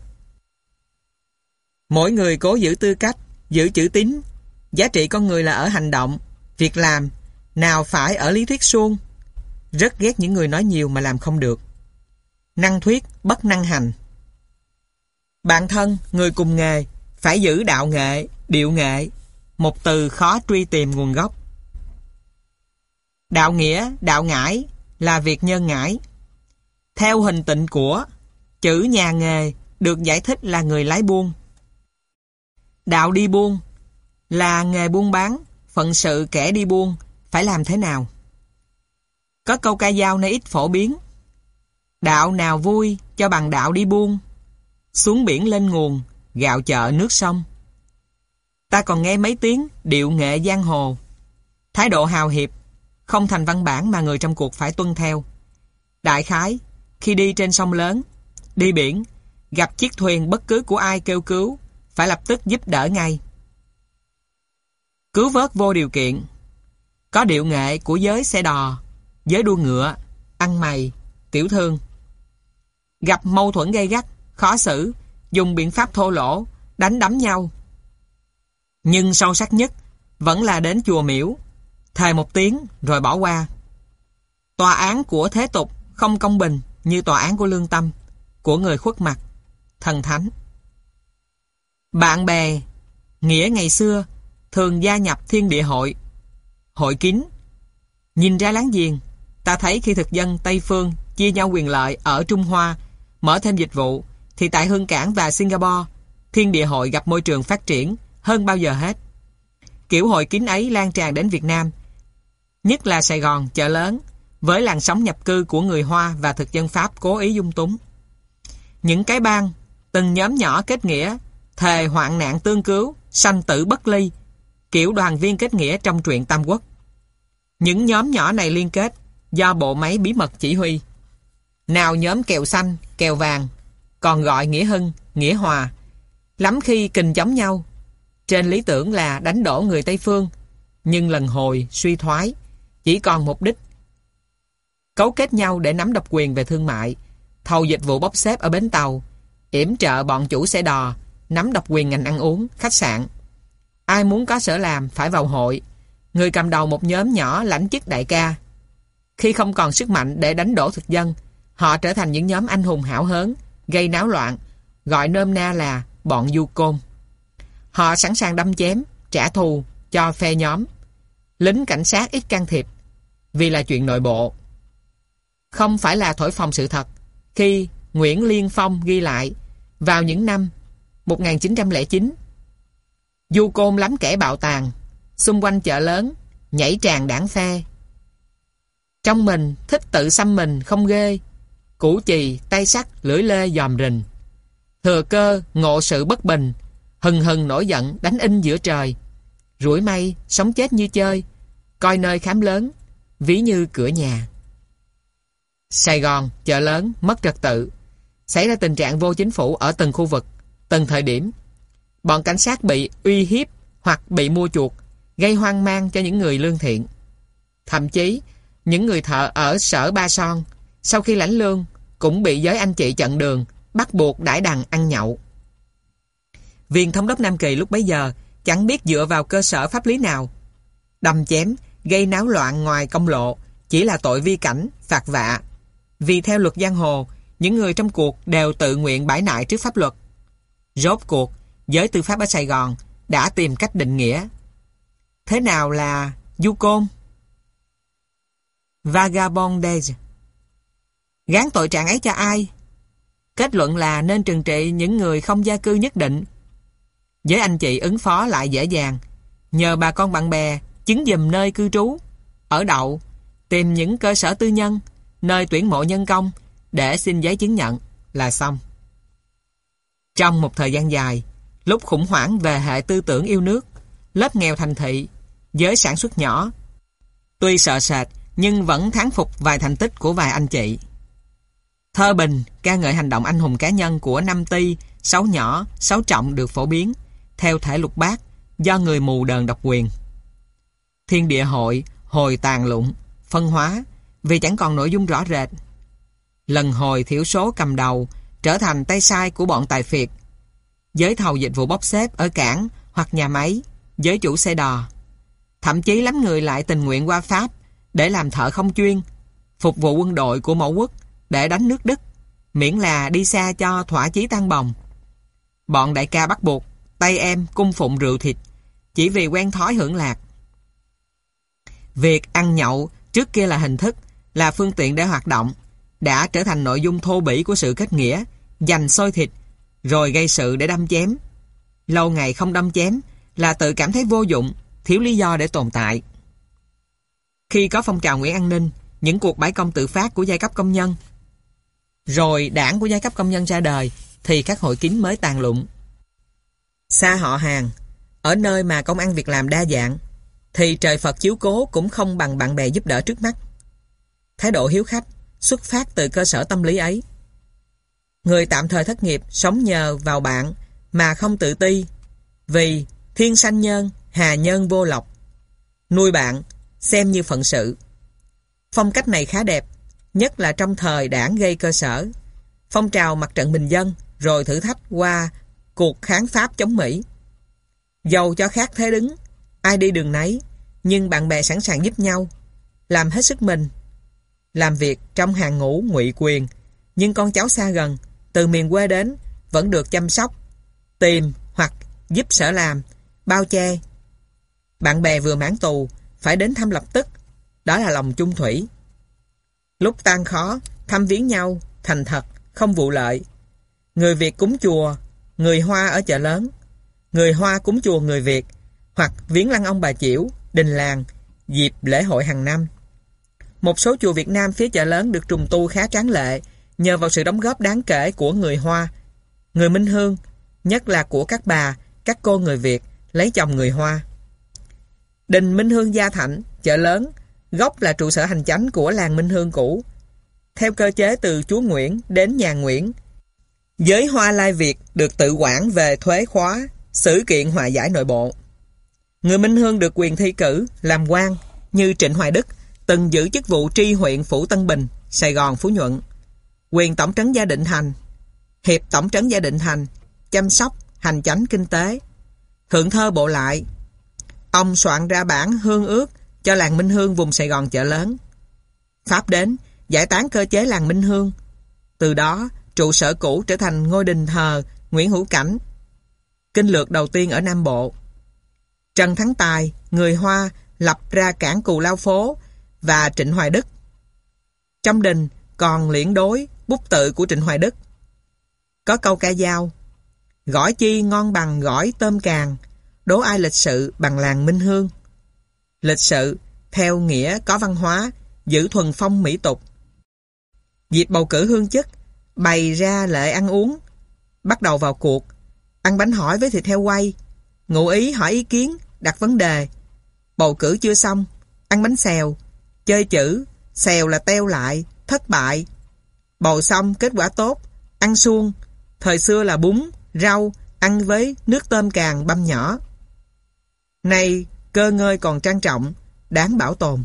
Mỗi người cố giữ tư cách, giữ chữ tín. Giá trị con người là ở hành động, việc làm, nào phải ở lý thuyết suông. Rất ghét những người nói nhiều mà làm không được. Năng thuyết, bất năng hành. Bạn thân, người cùng nghề, phải giữ đạo nghệ, điệu nghệ. Một từ khó truy tìm nguồn gốc. Đạo nghĩa, đạo ngải là việc nhân ngải. Theo hình tịnh của, chữ nhà nghề được giải thích là người lái buôn. Đạo đi buôn là nghề buôn bán, phận sự kẻ đi buôn phải làm thế nào. Có câu ca dao nay ít phổ biến. Đạo nào vui cho bằng đạo đi buôn, xuống biển lên nguồn, gạo chợ nước sông. Ta còn nghe mấy tiếng điệu nghệ giang hồ. Thái độ hào hiệp, không thành văn bản mà người trong cuộc phải tuân theo. Đại khái, khi đi trên sông lớn, đi biển, gặp chiếc thuyền bất cứ của ai kêu cứu, phải lập tức giúp đỡ ngay. Cứu vớt vô điều kiện. Có điệu nghệ của giới xe đò, giới đua ngựa, ăn mày, tiểu thương. Gặp mâu thuẫn gay gắt, khó xử, dùng biện pháp thô lỗ, đánh đấm nhau. Nhưng sâu sắc nhất vẫn là đến chùa miễu, thề một tiếng rồi bỏ qua. Tòa án của thế tục không công bình như tòa án của lương tâm, của người khuất mặt, thần thánh. Bạn bè, nghĩa ngày xưa thường gia nhập thiên địa hội, hội kín. Nhìn ra láng giềng, ta thấy khi thực dân Tây Phương chia nhau quyền lợi ở Trung Hoa, mở thêm dịch vụ, thì tại Hương Cảng và Singapore, thiên địa hội gặp môi trường phát triển hơn bao giờ hết. Kiểu hội kín ấy lan tràn đến Việt Nam, nhất là Sài Gòn, chợ lớn, với làn sóng nhập cư của người Hoa và thực dân Pháp cố ý dung túng. Những cái bang, từng nhóm nhỏ kết nghĩa, thề hoạn nạn tương cứu, sanh tử bất ly, kiểu đoàn viên kết nghĩa trong truyện Tam Quốc. Những nhóm nhỏ này liên kết do bộ máy bí mật chỉ huy. Nào nhóm kèo xanh, kèo vàng, còn gọi nghĩa hưng, nghĩa hòa. Lắm khi kình chống nhau. Trên lý tưởng là đánh đổ người Tây Phương, nhưng lần hồi suy thoái, chỉ còn mục đích cấu kết nhau để nắm độc quyền về thương mại, thầu dịch vụ bốc xếp ở bến tàu, yểm trợ bọn chủ xe đò, nắm độc quyền ngành ăn uống, khách sạn. Ai muốn có sở làm phải vào hội. Người cầm đầu một nhóm nhỏ lãnh chức đại ca. Khi không còn sức mạnh để đánh đổ thực dân, họ trở thành những nhóm anh hùng hảo hớn, gây náo loạn, gọi nôm na là bọn du côn. Họ sẵn sàng đâm chém, trả thù cho phe nhóm. Lính cảnh sát ít can thiệp, vì là chuyện nội bộ. Không phải là thổi phồng sự thật. Khi Nguyễn Liên Phong ghi lại, vào những năm một nghìn chín trăm lẻ chín, du côn lắm kẻ bạo tàn, xung quanh chợ lớn, nhảy tràn đảng phe. Trong mình thích tự xăm mình không ghê, củ chì, tay sắt, lưỡi lê dòm rình. Thừa cơ, ngộ sự bất bình, hừng hừng nổi giận đánh in giữa trời. Rủi may, sống chết như chơi, coi nơi khám lớn, ví như cửa nhà. Sài Gòn, chợ lớn, mất trật tự. Xảy ra tình trạng vô chính phủ ở từng khu vực, từng thời điểm. Bọn cảnh sát bị uy hiếp hoặc bị mua chuộc, gây hoang mang cho những người lương thiện. Thậm chí, những người thợ ở sở Ba Son, sau khi lãnh lương, cũng bị giới anh chị chặn đường, bắt buộc đãi đằng ăn nhậu. Viên thống đốc Nam Kỳ lúc bấy giờ chẳng biết dựa vào cơ sở pháp lý nào. Đâm chém, gây náo loạn ngoài công lộ chỉ là tội vi cảnh, phạt vạ. Vì theo luật giang hồ, những người trong cuộc đều tự nguyện bãi nại trước pháp luật. Rốt cuộc, giới tư pháp ở Sài Gòn đã tìm cách định nghĩa. Thế nào là du côn? Vagabondage. Gán tội trạng ấy cho ai? Kết luận là nên trừng trị những người không gia cư nhất định. Với anh chị ứng phó lại dễ dàng. Nhờ bà con bạn bè chứng dùm nơi cư trú, ở đậu, tìm những cơ sở tư nhân, nơi tuyển mộ nhân công để xin giấy chứng nhận là xong. Trong một thời gian dài, lúc khủng hoảng về hệ tư tưởng yêu nước, lớp nghèo thành thị, giới sản xuất nhỏ, tuy sợ sệt nhưng vẫn thán phục vài thành tích của vài anh chị. Thơ bình ca ngợi hành động anh hùng cá nhân của năm Ty, sáu nhỏ, sáu trọng được phổ biến theo thể lục bát do người mù đờn độc quyền. Thiên địa hội hồi tàn lụng, phân hóa, vì chẳng còn nội dung rõ rệt. Lần hồi thiểu số cầm đầu trở thành tay sai của bọn tài phiệt, giới thầu dịch vụ bốc xếp ở cảng hoặc nhà máy, giới chủ xe đò. Thậm chí lắm người lại tình nguyện qua Pháp để làm thợ không chuyên, phục vụ quân đội của mẫu quốc để đánh nước Đức, miễn là đi xa cho thỏa chí tan bồng. Bọn đại ca bắt buộc tay em cung phụng rượu thịt chỉ vì quen thói hưởng lạc. Việc ăn nhậu trước kia là hình thức, là phương tiện để hoạt động, đã trở thành nội dung thô bỉ của sự kết nghĩa, giành xôi thịt, rồi gây sự để đâm chém. Lâu ngày không đâm chém là tự cảm thấy vô dụng, thiếu lý do để tồn tại. Khi có phong trào Nguyễn An Ninh, những cuộc bãi công tự phát của giai cấp công nhân, rồi đảng của giai cấp công nhân ra đời, thì các hội kín mới tàn lụng. Xa họ hàng, ở nơi mà công ăn việc làm đa dạng, thì trời Phật chiếu cố cũng không bằng bạn bè giúp đỡ trước mắt. Thái độ hiếu khách xuất phát từ cơ sở tâm lý ấy. Người tạm thời thất nghiệp sống nhờ vào bạn mà không tự ti, vì thiên sanh nhân, hà nhân vô lộc. Nuôi bạn xem như phận sự. Phong cách này khá đẹp, nhất là trong thời đảng gây cơ sở, phong trào mặt trận bình dân, rồi thử thách qua cuộc kháng Pháp chống Mỹ. Dầu cho khác thế đứng, ai đi đường nấy, nhưng bạn bè sẵn sàng giúp nhau, làm hết sức mình. Làm việc trong hàng ngũ ngụy quyền, nhưng con cháu xa gần, từ miền quê đến, vẫn được chăm sóc, tìm hoặc giúp sở làm, bao che. Bạn bè vừa mãn tù, phải đến thăm lập tức, đó là lòng chung thủy. Lúc tan khó, thăm viếng nhau, thành thật, không vụ lợi. Người Việt cúng chùa, người Hoa ở chợ lớn. Người Hoa cúng chùa người Việt, hoặc viếng lăng ông bà Chiểu, đình làng, dịp lễ hội hàng năm. Một số chùa Việt Nam phía chợ lớn được trùng tu khá tráng lệ, nhờ vào sự đóng góp đáng kể của người Hoa, người Minh Hương, nhất là của các bà, các cô người Việt lấy chồng người Hoa. Đình Minh Hương Gia Thạnh, chợ lớn, gốc là trụ sở hành chánh của làng Minh Hương cũ, theo cơ chế từ chúa Nguyễn đến nhà Nguyễn. Giới Hoa Lai Việt được tự quản về thuế khóa, xử kiện hòa giải nội bộ. Người Minh Hương được quyền thi cử, làm quan, như Trịnh Hoài Đức, từng giữ chức vụ tri huyện phủ Tân Bình, Sài Gòn, Phú Nhuận. Quyền tổng trấn Gia Định Thành, hiệp tổng trấn Gia Định Thành, chăm sóc, hành chánh kinh tế. Thượng thơ bộ lại, ông soạn ra bản hương ước cho làng Minh Hương vùng Sài Gòn chợ lớn. Pháp đến, giải tán cơ chế làng Minh Hương. Từ đó, trụ sở cũ trở thành ngôi đình thờ Nguyễn Hữu Cảnh, kinh lược đầu tiên ở Nam Bộ. Trần Thắng Tài, người Hoa, lập ra cảng Cù Lao Phố và Trịnh Hoài Đức. Trong đình còn liễn đối, bút tự của Trịnh Hoài Đức. Có câu ca dao: gỏi chi ngon bằng gỏi tôm càng, đố ai lịch sự bằng làng Minh Hương. Lịch sự, theo nghĩa có văn hóa, giữ thuần phong mỹ tục. Dịp bầu cử hương chức, bày ra lệ ăn uống. Bắt đầu vào cuộc, ăn bánh hỏi với thịt heo quay, ngụ ý hỏi ý kiến, đặt vấn đề. Bầu cử chưa xong, ăn bánh xèo, chơi chữ, xèo là teo lại, thất bại. Bầu xong kết quả tốt, ăn suông, thời xưa là bún, rau, ăn với nước tôm càng băm nhỏ. Nay cơ ngơi còn trang trọng, đáng bảo tồn.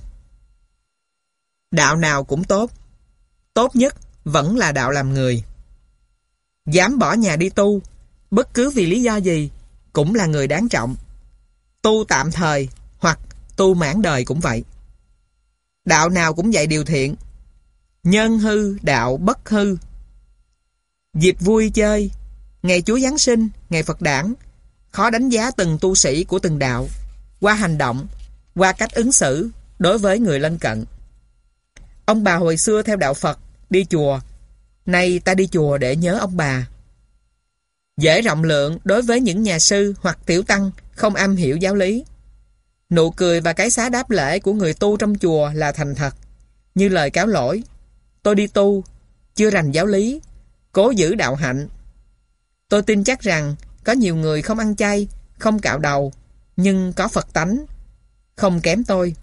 Đạo nào cũng tốt, tốt nhất vẫn là đạo làm người. Dám bỏ nhà đi tu, bất cứ vì lý do gì, cũng là người đáng trọng. Tu tạm thời hoặc tu mãn đời cũng vậy. Đạo nào cũng dạy điều thiện. Nhân hư, đạo bất hư. Dịp vui chơi, ngày Chúa Giáng sinh, ngày Phật đản, khó đánh giá từng tu sĩ của từng đạo qua hành động, qua cách ứng xử đối với người lân cận. Ông bà hồi xưa theo đạo Phật đi chùa, nay ta đi chùa để nhớ ông bà. Dễ rộng lượng đối với những nhà sư hoặc tiểu tăng không am hiểu giáo lý. Nụ cười và cái xá đáp lễ của người tu trong chùa là thành thật, như lời cáo lỗi: tôi đi tu, chưa rành giáo lý, cố giữ đạo hạnh. Tôi tin chắc rằng có nhiều người không ăn chay, không cạo đầu, nhưng có Phật tánh, không kém tôi.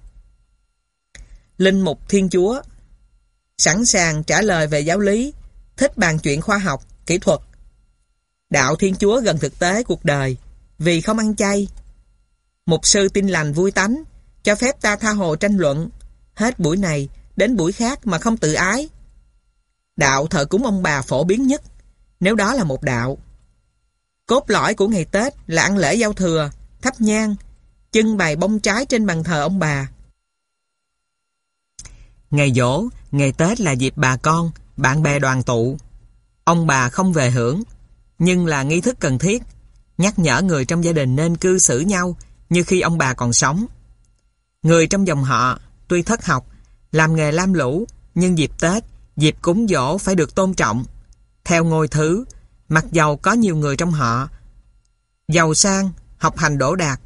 Linh mục Thiên Chúa sẵn sàng trả lời về giáo lý, thích bàn chuyện khoa học, kỹ thuật. Đạo Thiên Chúa gần thực tế cuộc đời, vì không ăn chay. Mục sư tin lành vui tánh, cho phép ta tha hồ tranh luận. Hết buổi này đến buổi khác mà không tự ái. Đạo thờ cúng ông bà phổ biến nhất, nếu đó là một đạo. Cốt lõi của ngày Tết là ăn lễ giao thừa, thắp nhang, trưng bày bông trái trên bàn thờ ông bà. Ngày giỗ, ngày Tết là dịp bà con, bạn bè đoàn tụ. Ông bà không về hưởng, nhưng là nghi thức cần thiết, nhắc nhở người trong gia đình nên cư xử nhau như khi ông bà còn sống. Người trong dòng họ, tuy thất học, làm nghề lam lũ, nhưng dịp Tết, dịp cúng giỗ phải được tôn trọng. Theo ngôi thứ, mặc dầu có nhiều người trong họ giàu sang, học hành đỗ đạt.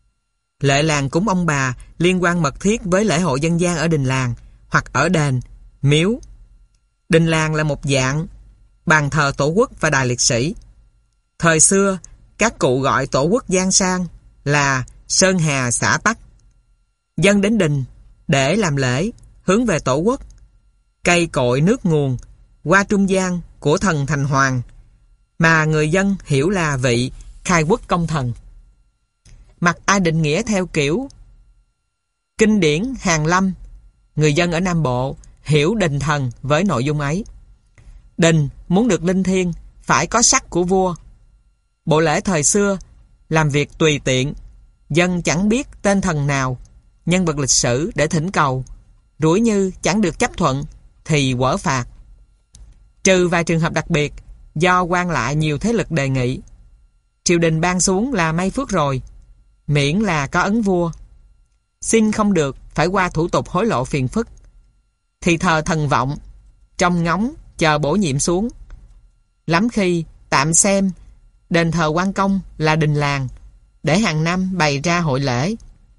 Lệ làng cúng ông bà liên quan mật thiết với lễ hội dân gian ở đình làng hoặc ở đền, miếu. Đình làng là một dạng bàn thờ tổ quốc và đài liệt sĩ. Thời xưa, các cụ gọi tổ quốc gian sang là Sơn Hà xã Tắc. Dân đến đình để làm lễ hướng về tổ quốc, cây cội nước nguồn, qua trung gian của thần thành hoàng, mà người dân hiểu là vị khai quốc công thần. Mặc ai định nghĩa theo kiểu kinh điển hàn lâm, người dân ở Nam Bộ hiểu đình thần với nội dung ấy. Đình muốn được linh thiêng phải có sắc của vua. Bộ lễ thời xưa làm việc tùy tiện, dân chẳng biết tên thần nào, nhân vật lịch sử để thỉnh cầu, rủi như chẳng được chấp thuận thì quở phạt. Trừ vài trường hợp đặc biệt do quan lại nhiều thế lực đề nghị, triều đình ban xuống là may phước rồi, miễn là có ấn vua. Xin không được phải qua thủ tục hối lộ phiền phức, thì thờ thần vọng, trông ngóng chờ bổ nhiệm xuống. Lắm khi tạm xem đền thờ quan công là đình làng, để hàng năm bày ra hội lễ,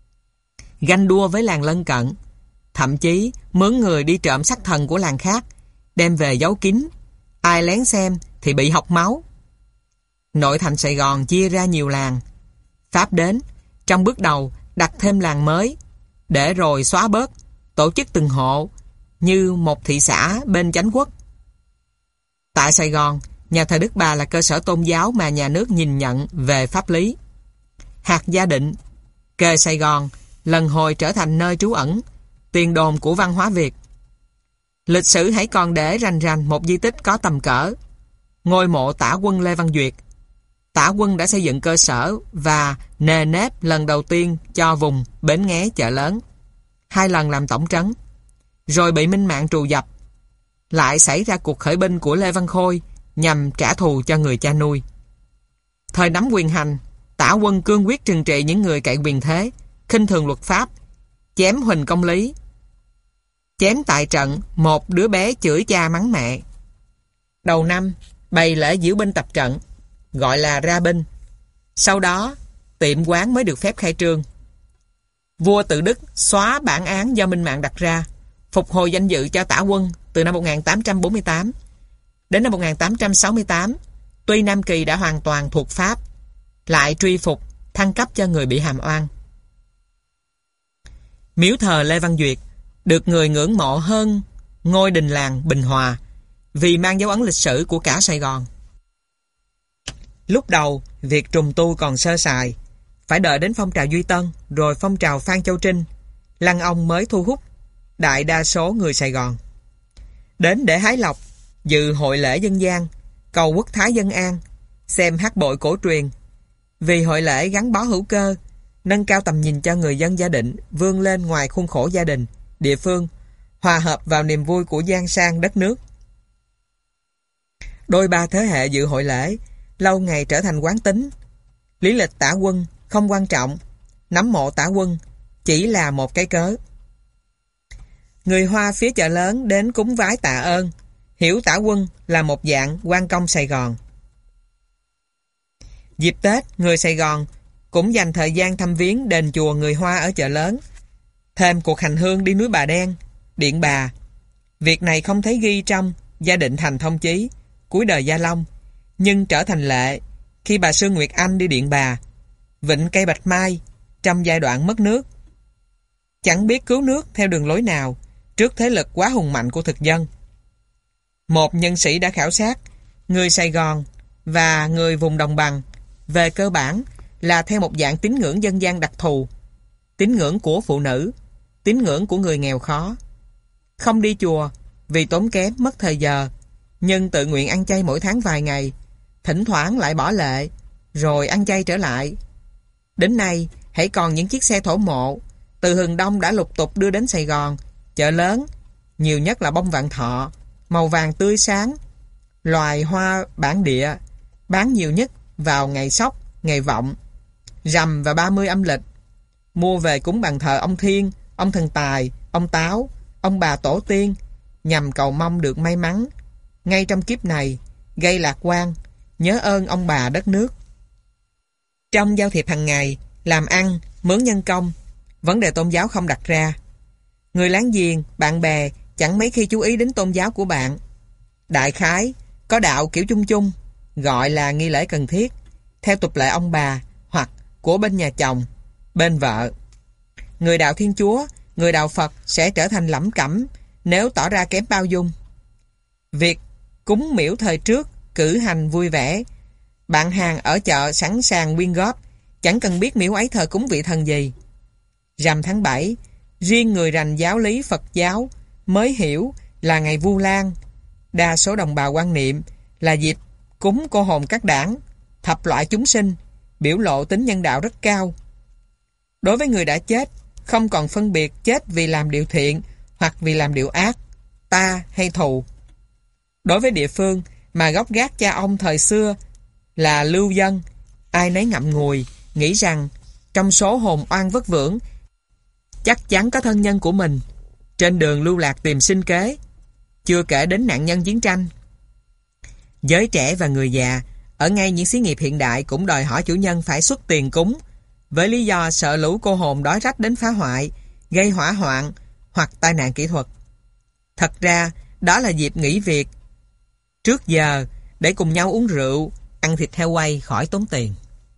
ganh đua với làng lân cận, thậm chí mướn người đi trộm sắc thần của làng khác, đem về giấu kín, ai lén xem thì bị học máu. Nội thành Sài Gòn chia ra nhiều làng. Pháp đến, trong bước đầu đặt thêm làng mới, để rồi xóa bớt, tổ chức từng hộ, như một thị xã bên chánh quốc. Tại Sài Gòn, nhà thờ Đức Bà là cơ sở tôn giáo mà nhà nước nhìn nhận về pháp lý. Hạt Gia Định, kề Sài Gòn, lần hồi trở thành nơi trú ẩn, tiền đồn của văn hóa Việt. Lịch sử hãy còn để rành rành một di tích có tầm cỡ, ngôi mộ tả quân Lê Văn Duyệt. Tả quân đã xây dựng cơ sở và nề nếp lần đầu tiên cho vùng Bến Nghé Chợ Lớn, hai lần làm tổng trấn, rồi bị Minh Mạng trù dập. Lại xảy ra cuộc khởi binh của Lê Văn Khôi nhằm trả thù cho người cha nuôi. Thời nắm quyền hành, Tả quân cương quyết trừng trị những người cậy quyền thế, khinh thường luật pháp, chém Huỳnh Công Lý. Chém tại trận một đứa bé chửi cha mắng mẹ. Đầu năm bày lễ diễu binh tập trận, gọi là ra binh. Sau đó tiệm quán mới được phép khai trương. Vua Tự Đức xóa bản án do Minh Mạng đặt ra, phục hồi danh dự cho Tả quân từ năm một nghìn tám trăm bốn mươi tám. Đến năm một nghìn tám trăm sáu mươi tám, tuy Nam Kỳ đã hoàn toàn thuộc Pháp, lại truy phục, thăng cấp cho người bị hàm oan. Miếu thờ Lê Văn Duyệt được người ngưỡng mộ hơn ngôi đình làng Bình Hòa, vì mang dấu ấn lịch sử của cả Sài Gòn. Lúc đầu, việc trùng tu còn sơ sài, phải đợi đến phong trào Duy Tân, rồi phong trào Phan Châu Trinh, Lăng Ông mới thu hút đại đa số người Sài Gòn đến để hái lộc, dự hội lễ dân gian, cầu quốc thái dân an, xem hát bội cổ truyền. Vì hội lễ gắn bó hữu cơ, nâng cao tầm nhìn cho người dân Gia Định vươn lên ngoài khuôn khổ gia đình, địa phương, hòa hợp vào niềm vui của giang sang đất nước. Đôi ba thế hệ dự hội lễ lâu ngày trở thành quán tính. Lý lịch Tả quân không quan trọng, nắm mộ Tả quân chỉ là một cái cớ. Người Hoa phía Chợ Lớn đến cúng vái tạ ơn, hiểu Tả quân là một dạng quan công Sài Gòn. Dịp Tết, người Sài Gòn cũng dành thời gian thăm viếng đền chùa người Hoa ở Chợ Lớn, thêm cuộc hành hương đi núi Bà Đen, Điện Bà. Việc này không thấy ghi trong Gia Định Thành Thông Chí cuối đời Gia Long, nhưng trở thành lệ khi bà Sương Nguyệt Anh đi Điện Bà, vịnh cây bạch mai trong giai đoạn mất nước. Chẳng biết cứu nước theo đường lối nào trước thế lực quá hùng mạnh của thực dân. Một nhân sĩ đã khảo sát, người Sài Gòn và người vùng đồng bằng về cơ bản là theo một dạng tín ngưỡng dân gian đặc thù, tín ngưỡng của phụ nữ, tín ngưỡng của người nghèo khó. Không đi chùa vì tốn kém mất thời giờ, nhưng tự nguyện ăn chay mỗi tháng vài ngày, thỉnh thoảng lại bỏ lệ, rồi ăn chay trở lại. Đến nay, hãy còn những chiếc xe thổ mộ từ Hừng Đông đã lục tục đưa đến Sài Gòn, chợ lớn, nhiều nhất là bông Vạn Thọ, màu vàng tươi sáng, loài hoa bản địa, bán nhiều nhất vào ngày Sóc, ngày Vọng, Rằm và ba mươi âm lịch. Mua về cúng bàn thờ ông Thiên, ông Thần Tài, ông Táo, ông bà tổ tiên, nhằm cầu mong được may mắn ngay trong kiếp này, gây lạc quan, nhớ ơn ông bà đất nước. Trong giao thiệp hàng ngày, làm ăn, mướn nhân công, vấn đề tôn giáo không đặt ra. Người láng giềng, bạn bè chẳng mấy khi chú ý đến tôn giáo của bạn. Đại khái, có đạo kiểu chung chung, gọi là nghi lễ cần thiết, theo tục lệ ông bà hoặc của bên nhà chồng, bên vợ. Người đạo Thiên Chúa, người đạo Phật sẽ trở thành lẩm cẩm nếu tỏ ra kém bao dung. Việc cúng miễu thời trước, cử hành vui vẻ, bạn hàng ở chợ sẵn sàng quyên góp, chẳng cần biết miễu ấy thờ cúng vị thần gì. Rằm tháng bảy, riêng người rành giáo lý Phật giáo mới hiểu là ngày Vu Lan. Đa số đồng bào quan niệm là dịp cúng cô hồn các đảng, thập loại chúng sinh, biểu lộ tính nhân đạo rất cao. Đối với người đã chết, không còn phân biệt chết vì làm điều thiện hoặc vì làm điều ác, ta hay thù. Đối với địa phương mà gốc gác cha ông thời xưa là lưu dân, ai nấy ngậm ngùi, nghĩ rằng trong số hồn oan vất vưởng chắc chắn có thân nhân của mình trên đường lưu lạc tìm sinh kế, chưa kể đến nạn nhân chiến tranh. Giới trẻ và người già ở ngay những xí nghiệp hiện đại cũng đòi hỏi chủ nhân phải xuất tiền cúng, với lý do sợ lũ cô hồn đói rách đến phá hoại, gây hỏa hoạn hoặc tai nạn kỹ thuật. Thật ra, đó là dịp nghỉ việc trước giờ để cùng nhau uống rượu, ăn thịt heo quay khỏi tốn tiền.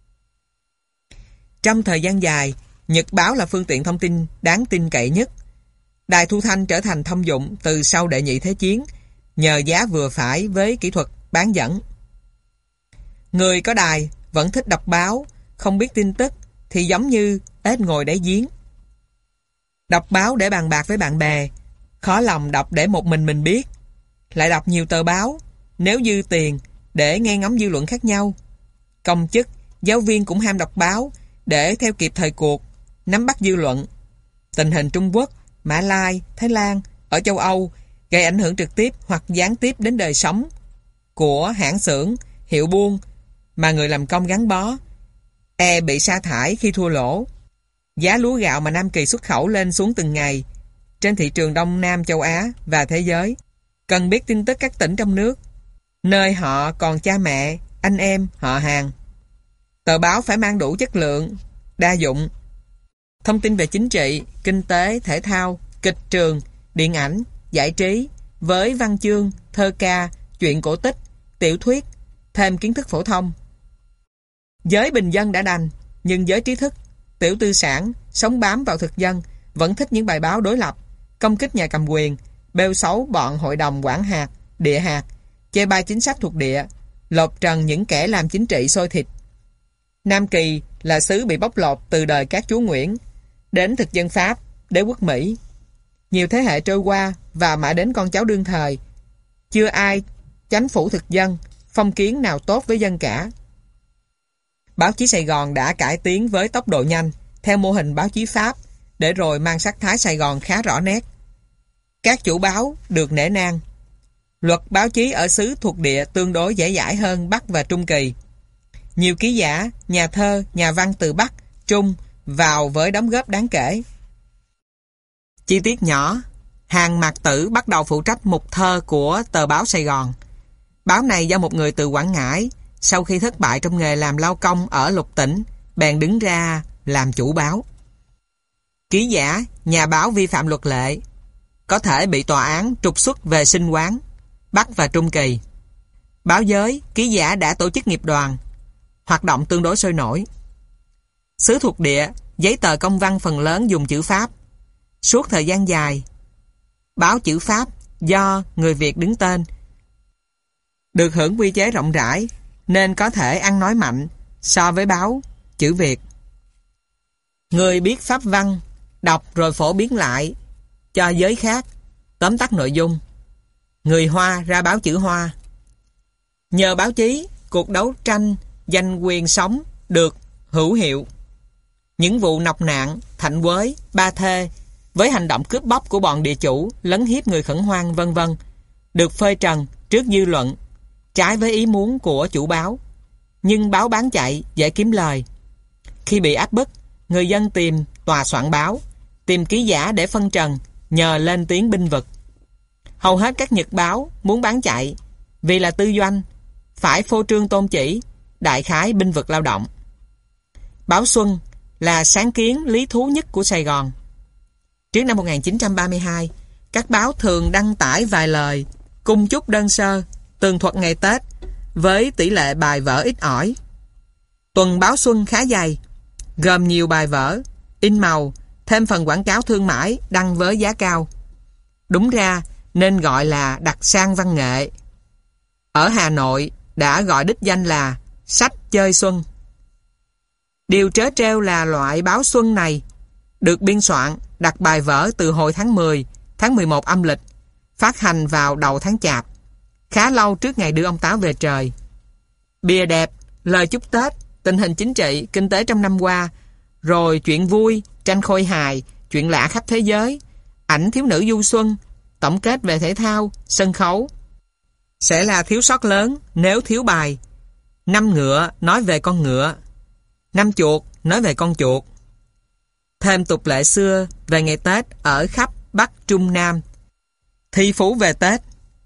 Trong thời gian dài, nhật báo là phương tiện thông tin đáng tin cậy nhất. Đài thu thanh trở thành thông dụng từ sau Đệ Nhị Thế Chiến, nhờ giá vừa phải với kỹ thuật bán dẫn. Người có đài vẫn thích đọc báo, không biết tin tức thì giống như ếch ngồi đáy giếng. Đọc báo để bàn bạc với bạn bè, khó lòng đọc để một mình mình biết. Lại đọc nhiều tờ báo, nếu dư tiền, để nghe ngóng dư luận khác nhau. Công chức, giáo viên cũng ham đọc báo để theo kịp thời cuộc, nắm bắt dư luận. Tình hình Trung Quốc, Mã Lai, Thái Lan, ở châu Âu gây ảnh hưởng trực tiếp hoặc gián tiếp đến đời sống của hãng xưởng, hiệu buôn mà người làm công gắn bó, e bị sa thải khi thua lỗ. Giá lúa gạo mà Nam Kỳ xuất khẩu lên xuống từng ngày trên thị trường Đông Nam châu Á và thế giới. Cần biết tin tức các tỉnh trong nước, nơi họ còn cha mẹ, anh em, họ hàng. Tờ báo phải mang đủ chất lượng, đa dụng. Thông tin về chính trị, kinh tế, thể thao, kịch trường, điện ảnh, giải trí, với văn chương, thơ ca, chuyện cổ tích, tiểu thuyết, thêm kiến thức phổ thông. Giới bình dân đã đành, nhưng giới trí thức, tiểu tư sản, sống bám vào thực dân vẫn thích những bài báo đối lập, công kích nhà cầm quyền, bêu xấu bọn hội đồng quản hạt, địa hạt, chê bai chính sách thuộc địa, lột trần những kẻ làm chính trị sôi thịt. Nam Kỳ là xứ bị bóc lột từ đời các chúa Nguyễn đến thực dân Pháp, đế quốc Mỹ. Nhiều thế hệ trôi qua và mãi đến con cháu đương thời, chưa ai chánh phủ thực dân, phong kiến nào tốt với dân cả. Báo chí Sài Gòn đã cải tiến với tốc độ nhanh, theo mô hình báo chí Pháp, để rồi mang sắc thái Sài Gòn khá rõ nét. Các chủ báo được nể nang. Luật báo chí ở xứ thuộc địa tương đối dễ dãi hơn Bắc và Trung Kỳ. Nhiều ký giả, nhà thơ, nhà văn từ Bắc, Trung vào với đóng góp đáng kể. Chi tiết nhỏ, Hàng Mạc Tử bắt đầu phụ trách mục thơ của tờ báo Sài Gòn. Báo này do một người từ Quảng Ngãi, sau khi thất bại trong nghề làm lao công ở lục tỉnh, bèn đứng ra làm chủ báo. Ký giả, nhà báo vi phạm luật lệ, có thể bị tòa án trục xuất về sinh quán, Bắc và Trung Kỳ. Báo Giới, ký giả đã tổ chức nghiệp đoàn, hoạt động tương đối sôi nổi. Xứ thuộc địa, giấy tờ công văn phần lớn dùng chữ Pháp. Suốt thời gian dài, báo chữ Pháp do người Việt đứng tên, được hưởng quy chế rộng rãi nên có thể ăn nói mạnh so với báo chữ Việt. Người biết Pháp văn, đọc rồi phổ biến lại cho giới khác, Tóm tắt nội dung: người Hoa ra báo chữ Hoa. Nhờ báo chí, cuộc đấu tranh giành quyền sống được hữu hiệu. Những vụ nọc nạn, Thạnh Quới, Ba Thê với hành động cướp bóc của bọn địa chủ, lấn hiếp người khẩn hoang vân vân được phơi trần trước dư luận, trái với ý muốn của chủ báo. Nhưng báo bán chạy, dễ kiếm lời. Khi bị áp bức, người dân tìm tòa soạn báo, tìm ký giả để phân trần, nhờ lên tiếng binh vực. Hầu hết các nhật báo muốn bán chạy vì là tư doanh, phải phô trương tôn chỉ, đại khái binh vực lao động. Báo Xuân là sáng kiến lý thú nhất của Sài Gòn. Trước năm một nghìn chín trăm ba mươi hai, các báo thường đăng tải vài lời cung chúc đơn sơ, tường thuật ngày Tết với tỷ lệ bài vở ít ỏi. Tuần Báo Xuân khá dày, gồm nhiều bài vở, in màu, thêm phần quảng cáo thương mại đăng với giá cao. Đúng ra nên gọi là đặc sang văn nghệ. Ở Hà Nội đã gọi đích danh là sách chơi xuân. Điều trớ trêu là loại báo xuân này được biên soạn, đặt bài vở từ hồi tháng mười, tháng mười một âm lịch, phát hành vào đầu tháng Chạp, khá lâu trước ngày đưa ông Táo về trời. Bìa đẹp, lời chúc Tết, tình hình chính trị, kinh tế trong năm qua, rồi chuyện vui, tranh khôi hài, chuyện lạ khắp thế giới, ảnh thiếu nữ du xuân, tổng kết về thể thao, sân khấu. Sẽ là thiếu sót lớn nếu thiếu bài Năm ngựa nói về con ngựa, Năm chuột nói về con chuột. Thêm tục lệ xưa về ngày Tết ở khắp Bắc Trung Nam. Thi phú về Tết.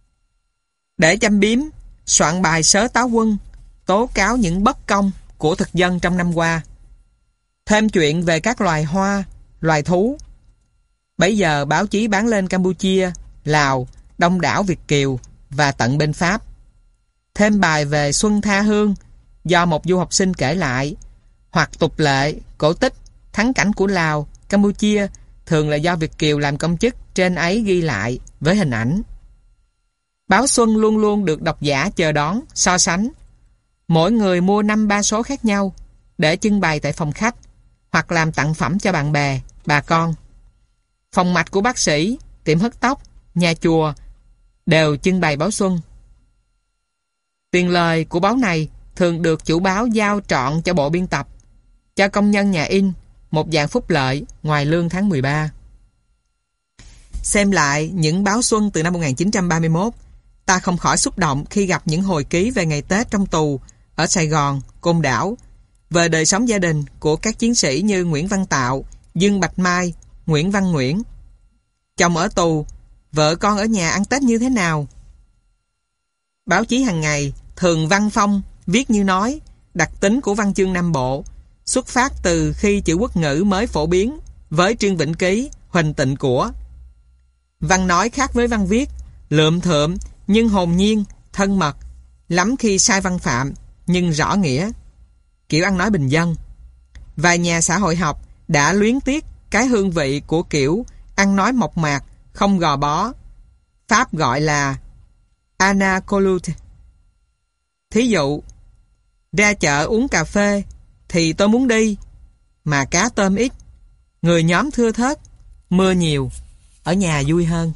Để châm biếm, soạn bài sớ táo quân, tố cáo những bất công của thực dân trong năm qua. Thêm chuyện về các loài hoa, loài thú. Bấy giờ báo chí bán lên Campuchia, Lào, đông đảo Việt kiều và tận bên Pháp. Thêm bài về Xuân Tha Hương do một du học sinh kể lại, hoặc tục lệ, cổ tích, thắng cảnh của Lào, Campuchia thường là do Việt kiều làm công chức trên ấy ghi lại với hình ảnh. Báo Xuân luôn luôn được độc giả chờ đón, so sánh. Mỗi người mua năm ba số khác nhau để trưng bày tại phòng khách hoặc làm tặng phẩm cho bạn bè, bà con. Phòng mạch của bác sĩ, tiệm hớt tóc, nhà chùa đều trưng bày báo Xuân. Tiền lời của báo này thường được chủ báo giao trọn cho bộ biên tập, cho công nhân nhà in, một dạng phúc lợi ngoài lương tháng mười ba. Xem lại những báo Xuân từ năm một nghìn chín trăm ba mươi mốt, ta không khỏi xúc động khi gặp những hồi ký về ngày Tết trong tù ở Sài Gòn, Côn Đảo, về đời sống gia đình của các chiến sĩ như Nguyễn Văn Tạo, Dương Bạch Mai, Nguyễn Văn Nguyễn. Chồng ở tù, vợ con ở nhà ăn Tết như thế nào? Báo chí hàng ngày thường văn phong, viết như nói, đặc tính của văn chương Nam Bộ, xuất phát từ khi chữ quốc ngữ mới phổ biến với Trương Vĩnh Ký, Huỳnh Tịnh Của. Văn nói khác với văn viết, lượm thượm nhưng hồn nhiên, thân mật, lắm khi sai văn phạm nhưng rõ nghĩa, kiểu ăn nói bình dân. Vài nhà xã hội học đã luyến tiếc cái hương vị của kiểu ăn nói mộc mạc, không gò bó. Pháp gọi là anacolute. Thí dụ, ra chợ uống cà phê thì tôi muốn đi, mà cá tôm ít, người nhóm thưa thớt, mưa nhiều, ở nhà vui hơn.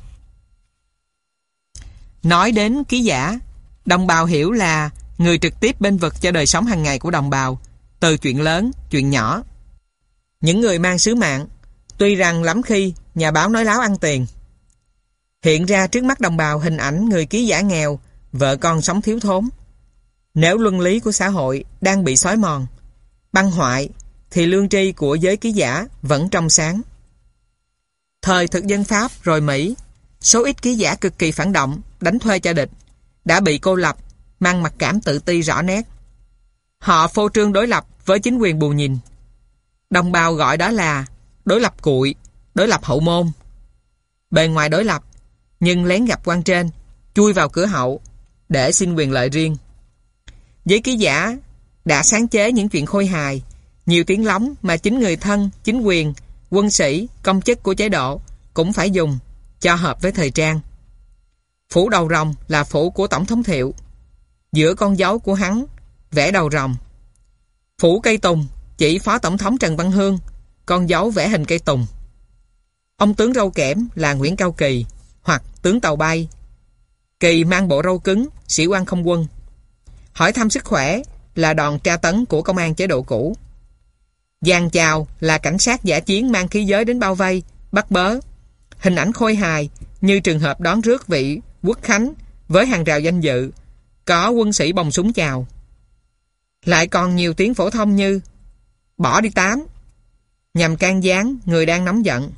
Nói đến ký giả, đồng bào hiểu là người trực tiếp bênh vực cho đời sống hàng ngày của đồng bào, từ chuyện lớn, chuyện nhỏ. Những người mang sứ mạng, tuy rằng lắm khi nhà báo nói láo ăn tiền. Hiện ra trước mắt đồng bào hình ảnh người ký giả nghèo, vợ con sống thiếu thốn. Nếu luân lý của xã hội đang bị xói mòn, băng hoại, thì lương tri của giới ký giả vẫn trong sáng. Thời thực dân Pháp rồi Mỹ, số ít ký giả cực kỳ phản động, đánh thuê cho địch, đã bị cô lập, mang mặc cảm tự ti rõ nét. Họ phô trương đối lập với chính quyền bù nhìn. Đồng bào gọi đó là đối lập cuội, đối lập hậu môn. Bề ngoài đối lập, nhưng lén gặp quan trên, chui vào cửa hậu để xin quyền lợi riêng. Giới ký giả đã sáng chế những chuyện khôi hài, nhiều tiếng lóng mà chính người thân, chính quyền, quân sĩ, công chức của chế độ cũng phải dùng cho hợp với thời trang. Phủ đầu rồng là phủ của Tổng thống Thiệu, giữa con dấu của hắn vẽ đầu rồng. Phủ cây tùng chỉ Phó Tổng thống Trần Văn Hương, con dấu vẽ hình cây tùng. Ông tướng râu kẽm là Nguyễn Cao Kỳ hoặc tướng tàu bay. Kỳ mang bộ râu cứng, sĩ quan không quân. Hỏi thăm sức khỏe là đòn tra tấn của công an chế độ cũ. Giang chào là cảnh sát dã chiến mang khí giới đến bao vây, bắt bớ. Hình ảnh khôi hài như trường hợp đón rước vị quốc khánh với hàng rào danh dự, có quân sĩ bồng súng chào. Lại còn nhiều tiếng phổ thông như bỏ đi tám, nhằm can gián người đang nóng giận.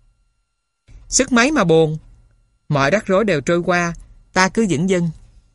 Sức mấy mà buồn, mọi rắc rối đều trôi qua, ta cứ dửng dưng.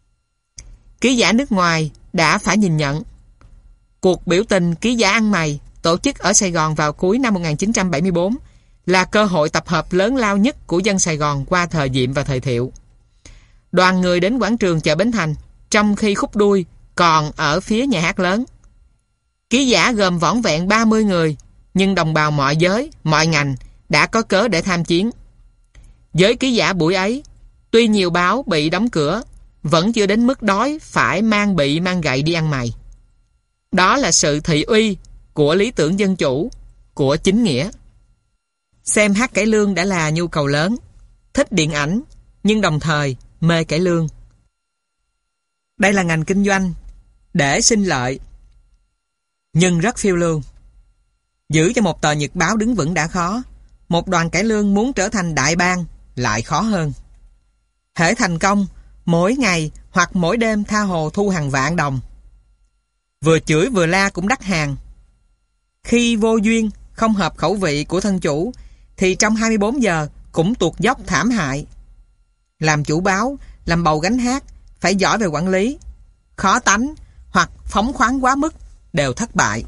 Ký giả nước ngoài đã phải nhìn nhận. Cuộc biểu tình ký giả ăn mày tổ chức ở Sài Gòn vào cuối năm một nghìn chín trăm bảy mươi tư là cơ hội tập hợp lớn lao nhất của dân Sài Gòn qua thời Diệm và thời Thiệu. Đoàn người đến quảng trường chợ Bến Thành, trong khi khúc đuôi còn ở phía nhà hát lớn. Ký giả gồm vỏn vẹn ba mươi người, nhưng đồng bào mọi giới, mọi ngành đã có cớ để tham chiến. Giới ký giả buổi ấy, tuy nhiều báo bị đóng cửa, vẫn chưa đến mức đói phải mang bị mang gậy đi ăn mày. Đó là sự thị uy của lý tưởng dân chủ, của chính nghĩa. Xem hát cải lương đã là nhu cầu lớn, thích điện ảnh, nhưng đồng thời mê cải lương. Đây là ngành kinh doanh, để sinh lợi, nhưng rất phiêu lưu. Giữ cho một tờ nhật báo đứng vững đã khó, một đoàn cải lương muốn trở thành đại bang lại khó hơn. Hễ thành công, mỗi ngày hoặc mỗi đêm tha hồ thu hàng vạn đồng. Vừa chửi vừa la cũng đắt hàng. Khi vô duyên, không hợp khẩu vị của thân chủ, thì trong hai mươi bốn giờ cũng tuột dốc thảm hại. Làm chủ báo, làm bầu gánh hát, phải giỏi về quản lý, khó tánh hoặc phóng khoáng quá mức đều thất bại.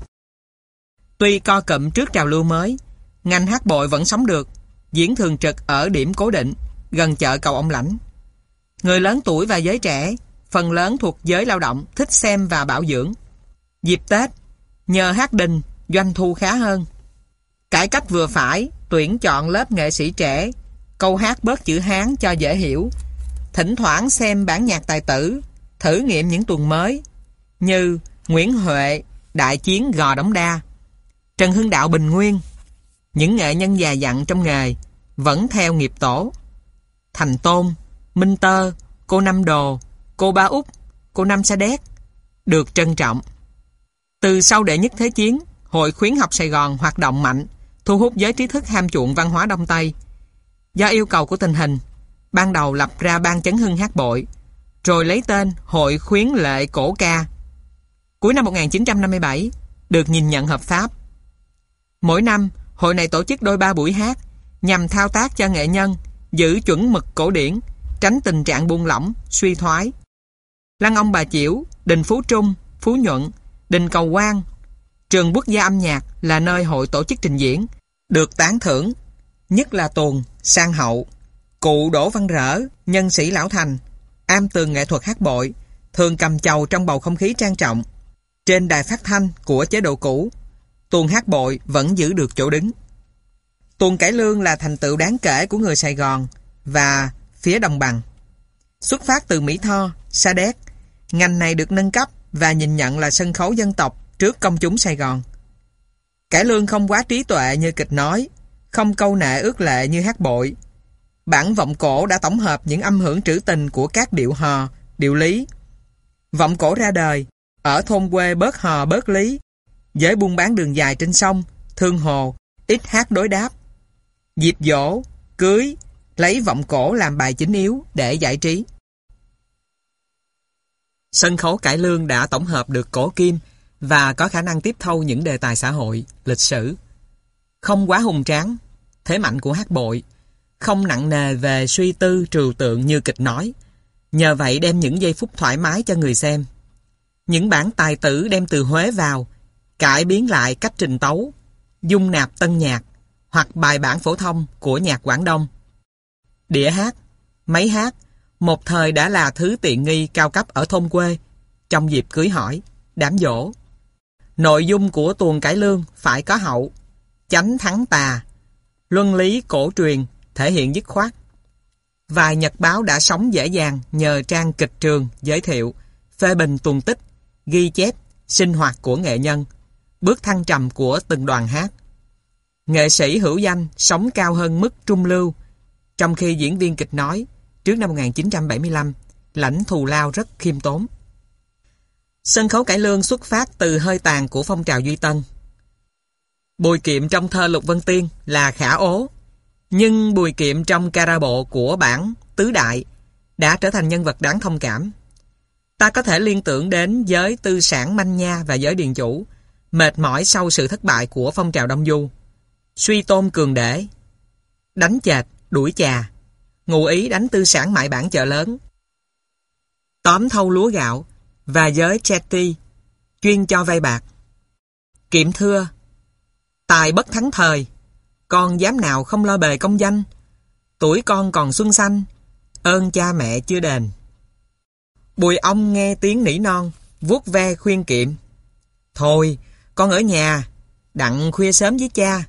Tuy co cụm trước trào lưu mới, ngành hát bội vẫn sống được, diễn thường trực ở điểm cố định, gần chợ Cầu Ông Lãnh. Người lớn tuổi và giới trẻ, phần lớn thuộc giới lao động, thích xem và bảo dưỡng. Dịp Tết, nhờ hát đình, doanh thu khá hơn. Cải cách vừa phải, tuyển chọn lớp nghệ sĩ trẻ, câu hát bớt chữ Hán cho dễ hiểu. Thỉnh thoảng xem bản nhạc tài tử, thử nghiệm những tuồng mới, như Nguyễn Huệ, Đại Chiến Gò Đống Đa, Trần Hưng Đạo Bình Nguyên. Những nghệ nhân già dặn trong nghề, vẫn theo nghiệp tổ. Thành Tôn, Minh Tơ, cô Năm Đồ, cô Ba Út, cô Năm Sa Đéc được trân trọng. Từ sau đệ nhất thế chiến, Hội Khuyến học Sài Gòn hoạt động mạnh, thu hút giới trí thức ham chuộng văn hóa Đông Tây. Do yêu cầu của tình hình, ban đầu lập ra Ban Chấn Hưng hát bội, rồi lấy tên Hội Khuyến lệ cổ ca. Cuối năm một nghìn chín trăm năm mươi bảy, được nhìn nhận hợp pháp. Mỗi năm, hội này tổ chức đôi ba buổi hát, nhằm thao tác cho nghệ nhân giữ chuẩn mực cổ điển, tránh tình trạng buông lỏng, suy thoái. Lăng Ông Bà Chiểu, Đình Phú Trung, Phú Nhuận, Đình Cầu Quan, Trường Quốc gia âm nhạc là nơi hội tổ chức trình diễn, được tán thưởng, nhất là tuồng, sang hậu. Cụ Đỗ Văn Rỡ, nhân sĩ lão thành, am tường nghệ thuật hát bội, thường cầm chầu trong bầu không khí trang trọng. Trên đài phát thanh của chế độ cũ, tuồng hát bội vẫn giữ được chỗ đứng. Tuồng cải lương là thành tựu đáng kể của người Sài Gòn và phía đồng bằng. Xuất phát từ Mỹ Tho, Sa Đéc, ngành này được nâng cấp và nhìn nhận là sân khấu dân tộc trước công chúng Sài Gòn. Cải lương không quá trí tuệ như kịch nói, không câu nệ ước lệ như hát bội. Bản vọng cổ đã tổng hợp những âm hưởng trữ tình của các điệu hò, điệu lý. Vọng cổ ra đời ở thôn quê bớt hò bớt lý, với buôn bán đường dài trên sông, thương hồ, ít hát đối đáp. Dịp dỗ, cưới, lấy vọng cổ làm bài chính yếu để giải trí. Sân khấu cải lương đã tổng hợp được cổ kim và có khả năng tiếp thâu những đề tài xã hội, lịch sử. Không quá hùng tráng, thế mạnh của hát bội, không nặng nề về suy tư trừu tượng như kịch nói. Nhờ vậy đem những giây phút thoải mái cho người xem. Những bản tài tử đem từ Huế vào, cải biến lại cách trình tấu, dung nạp tân nhạc hoặc bài bản phổ thông của nhạc Quảng Đông. Đĩa hát, máy hát, một thời đã là thứ tiện nghi cao cấp ở thôn quê, trong dịp cưới hỏi, đám giỗ. Nội dung của tuồng cải lương phải có hậu, chánh thắng tà, luân lý cổ truyền, thể hiện dứt khoát. Vài nhật báo đã sống dễ dàng nhờ trang kịch trường giới thiệu, phê bình tuồng tích, ghi chép, sinh hoạt của nghệ nhân, bước thăng trầm của từng đoàn hát. Nghệ sĩ hữu danh sống cao hơn mức trung lưu, trong khi diễn viên kịch nói trước năm một nghìn chín trăm bảy mươi lăm, lãnh thù lao rất khiêm tốn. Sân khấu cải lương xuất phát từ hơi tàn của phong trào Duy Tân. Bùi Kiệm trong thơ Lục Vân Tiên là khả ố, nhưng Bùi Kiệm trong ca ra bộ của bản Tứ Đại đã trở thành nhân vật đáng thông cảm. Ta có thể liên tưởng đến giới tư sản manh nha và giới điền chủ, mệt mỏi sau sự thất bại của phong trào Đông Du, suy tôn cường để, đánh chệch, đuổi chà, ngụ ý đánh tư sản mại bản chợ lớn, tóm thâu lúa gạo, và giới chetty, chuyên cho vay bạc. Kiệm thưa: tài bất thắng thời, con dám nào không lo bề công danh, tuổi con còn xuân xanh, ơn cha mẹ chưa đền. Bùi ông nghe tiếng nỉ non, vuốt ve khuyên Kiệm: thôi, con ở nhà, đặng khuya sớm với cha.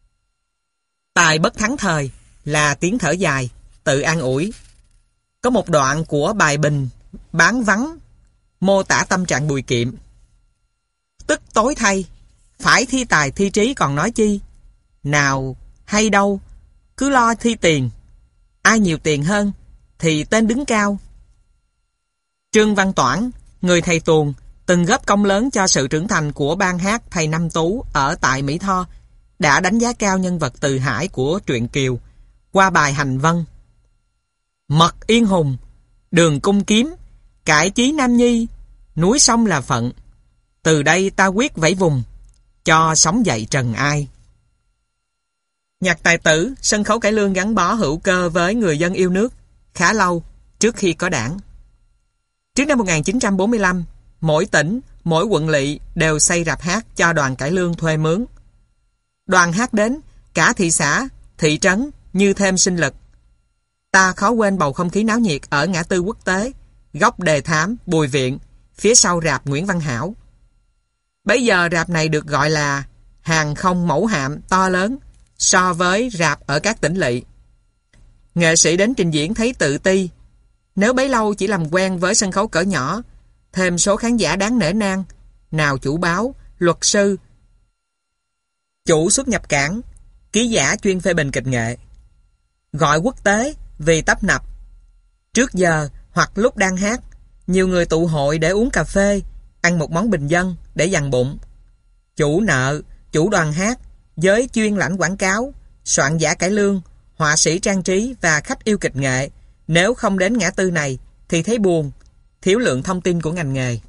Tài bất thắng thời là tiếng thở dài, tự an ủi. Có một đoạn của bài bình Bán Vắng mô tả tâm trạng Bùi Kiệm: tức tối thay, phải thi tài thi trí còn nói chi, nào hay đâu, cứ lo thi tiền, ai nhiều tiền hơn thì tên đứng cao. Trương Văn Toản, người thầy tuồng từng góp công lớn cho sự trưởng thành của ban hát thầy Năm Tú ở tại Mỹ Tho, đã đánh giá cao nhân vật Từ Hải của truyện Kiều qua bài Hành Vân: mật yên hùng, đường cung kiếm, cải chí nam nhi, núi sông là phận, từ đây ta quyết vẫy vùng, cho sống dậy trần ai. Nhạc tài tử, sân khấu cải lương gắn bó hữu cơ với người dân yêu nước khá lâu trước khi có đảng. Trước năm một nghìn chín trăm bốn mươi lăm, mỗi tỉnh, mỗi quận lỵ đều xây rạp hát cho đoàn cải lương thuê mướn. Đoàn hát đến, cả thị xã, thị trấn như thêm sinh lực. Ta khó quên bầu không khí náo nhiệt ở ngã tư Quốc Tế, góc Đề Thám, Bùi Viện, phía sau rạp Nguyễn Văn Hảo. Bấy giờ rạp này được gọi là hàng không mẫu hạm to lớn so với rạp ở các tỉnh lỵ. Nghệ sĩ đến trình diễn thấy tự ti, nếu bấy lâu chỉ làm quen với sân khấu cỡ nhỏ, thêm số khán giả đáng nể nang, nào chủ báo, luật sư, chủ xuất nhập cảng, ký giả chuyên phê bình kịch nghệ. Gọi quốc tế vì tấp nập. Trước giờ hoặc lúc đang hát, nhiều người tụ hội để uống cà phê, ăn một món bình dân để dằn bụng. Chủ nợ, chủ đoàn hát, giới chuyên lãnh quảng cáo, soạn giả cải lương, họa sĩ trang trí và khách yêu kịch nghệ, nếu không đến ngã tư này thì thấy buồn, thiếu lượng thông tin của ngành nghề.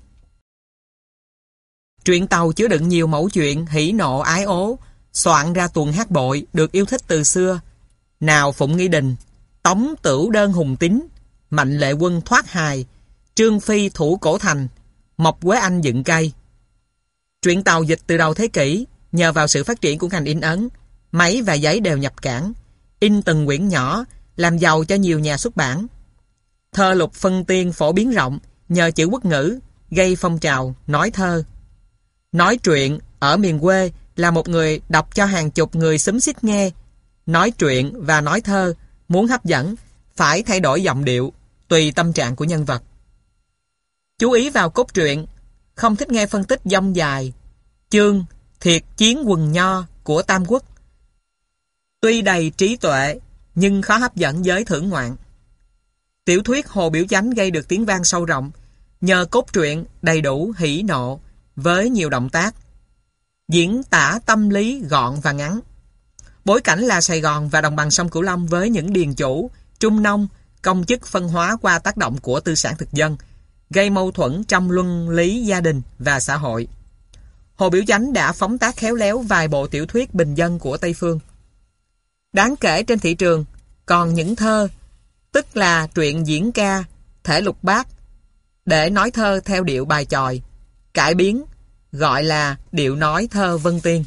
Truyện Tàu chứa đựng nhiều mẫu chuyện hỉ nộ ái ố, soạn ra tuồng hát bội được yêu thích từ xưa. Nào Phụng Nghi Đình, Tống Tửu Đơn Hùng Tín, Mạnh Lệ Quân Thoát Hài, Trương Phi Thủ Cổ Thành, Mộc Quế Anh Dựng Cây. Truyện Tàu dịch từ đầu thế kỷ, nhờ vào sự phát triển của ngành in ấn, máy và giấy đều nhập cảng, in từng quyển nhỏ, làm giàu cho nhiều nhà xuất bản. Thơ Lục Phân Tiên phổ biến rộng, nhờ chữ quốc ngữ, gây phong trào nói thơ. Nói truyện ở miền quê là một người đọc cho hàng chục người xúm xít nghe. Nói truyện và nói thơ, muốn hấp dẫn, phải thay đổi giọng điệu, tùy tâm trạng của nhân vật. Chú ý vào cốt truyện, không thích nghe phân tích dông dài. Chương Thiệt Chiến Quần Nho của Tam Quốc tuy đầy trí tuệ, nhưng khó hấp dẫn giới thưởng ngoạn. Tiểu thuyết Hồ Biểu Chánh gây được tiếng vang sâu rộng, nhờ cốt truyện đầy đủ hỉ nộ, với nhiều động tác, diễn tả tâm lý gọn và ngắn. Bối cảnh là Sài Gòn và đồng bằng sông Cửu Long với những điền chủ, trung nông, công chức phân hóa qua tác động của tư sản thực dân, gây mâu thuẫn trong luân lý gia đình và xã hội. Hồ Biểu Chánh đã phóng tác khéo léo vài bộ tiểu thuyết bình dân của Tây Phương. Đáng kể trên thị trường còn những thơ, tức là truyện diễn ca, thể lục bát, để nói thơ theo điệu bài chòi, cải biến, gọi là điệu nói thơ Vân Tiên.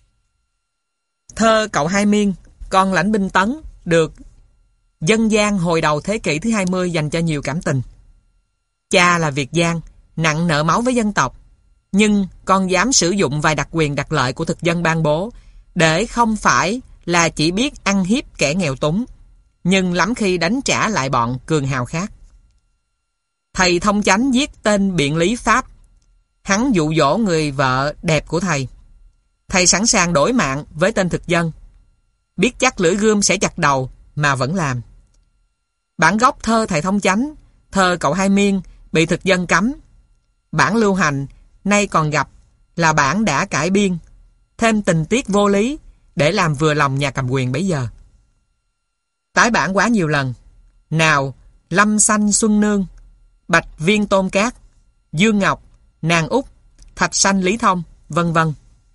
Thơ Cậu Hai Miên, Con Lãnh Binh Tấn được dân gian hồi đầu thế kỷ thứ hai mươi dành cho nhiều cảm tình. Cha là Việt Giang, nặng nợ máu với dân tộc, nhưng con dám sử dụng vài đặc quyền đặc lợi của thực dân ban bố, để không phải là chỉ biết ăn hiếp kẻ nghèo túng, nhưng lắm khi đánh trả lại bọn cường hào khác. Thầy Thông Chánh viết tên biện lý Pháp. Hắn dụ dỗ người vợ đẹp của thầy. Thầy sẵn sàng đổi mạng với tên thực dân. Biết chắc lưỡi gươm sẽ chặt đầu mà vẫn làm. Bản gốc thơ thầy Thông Chánh, thơ cậu Hai Miên bị thực dân cấm. Bản lưu hành nay còn gặp là bản đã cải biên, thêm tình tiết vô lý để làm vừa lòng nhà cầm quyền bấy giờ. Tái bản quá nhiều lần. Nào Lâm Xanh Xuân Nương, Bạch Viên Tôn Cát, Dương Ngọc, Nàng Út, Thạch Sanh Lý Thông, vân vân.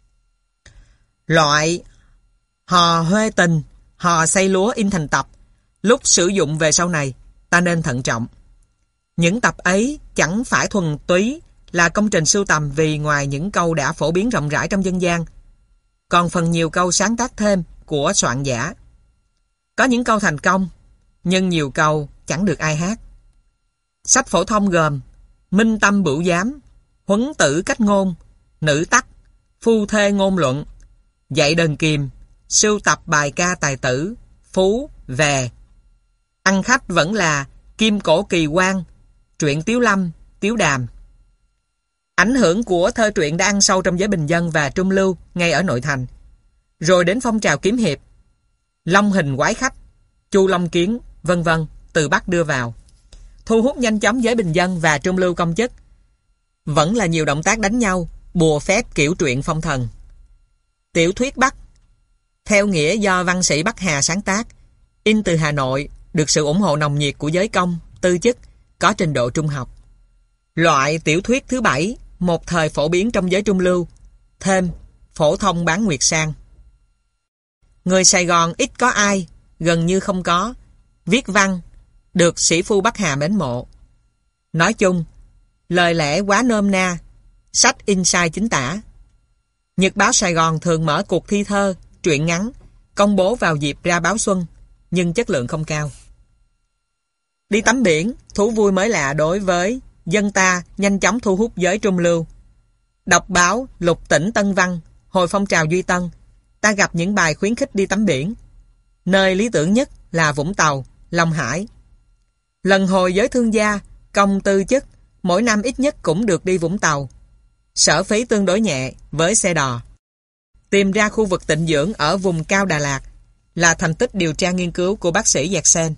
Loại hò huê tình, hò xây lúa in thành tập, lúc sử dụng về sau này, ta nên thận trọng. Những tập ấy chẳng phải thuần túy là công trình sưu tầm, vì ngoài những câu đã phổ biến rộng rãi trong dân gian, còn phần nhiều câu sáng tác thêm của soạn giả. Có những câu thành công, nhưng nhiều câu chẳng được ai hát. Sách phổ thông gồm Minh Tâm Bửu Giám, Huấn Tử Cách Ngôn, Nữ Tắc, Phu Thê Ngôn Luận, Dạy Đờn Kiềm, sưu tập bài ca tài tử, phú, về. Ăn khách vẫn là Kim Cổ Kỳ Quan, truyện Tiếu Lâm, Tiếu Đàm. Ảnh hưởng của thơ truyện đã ăn sâu trong giới bình dân và trung lưu ngay ở nội thành. Rồi đến phong trào kiếm hiệp, Long Hình Quái Khách, Chu Long Kiến, vân vân từ Bắc đưa vào, thu hút nhanh chóng giới bình dân và trung lưu công chức. Vẫn là nhiều động tác đánh nhau, bùa phép kiểu truyện phong thần. Tiểu thuyết Bắc, theo nghĩa do văn sĩ Bắc Hà sáng tác, in từ Hà Nội, được sự ủng hộ nồng nhiệt của giới công, tư chức, có trình độ trung học. Loại tiểu thuyết thứ bảy, một thời phổ biến trong giới trung lưu, thêm Phổ Thông Bán Nguyệt Sang. Người Sài Gòn ít có ai, gần như không có, viết văn, được sĩ phu Bắc Hà mến mộ. Nói chung, lời lẽ quá nôm na, sách in sai chính tả. Nhật báo Sài Gòn thường mở cuộc thi thơ, truyện ngắn, công bố vào dịp ra báo xuân, nhưng chất lượng không cao. Đi tắm biển, thú vui mới lạ đối với dân ta, nhanh chóng thu hút giới trung lưu. Đọc báo Lục Tỉnh Tân Văn, hồi phong trào Duy Tân, ta gặp những bài khuyến khích đi tắm biển. Nơi lý tưởng nhất là Vũng Tàu, Long Hải. Lần hồi giới thương gia, công tư chức, mỗi năm ít nhất cũng được đi Vũng Tàu. Sở phí tương đối nhẹ với xe đò. Tìm ra khu vực tịnh dưỡng ở vùng cao Đà Lạt là thành tích điều tra nghiên cứu của bác sĩ Dạc Sen.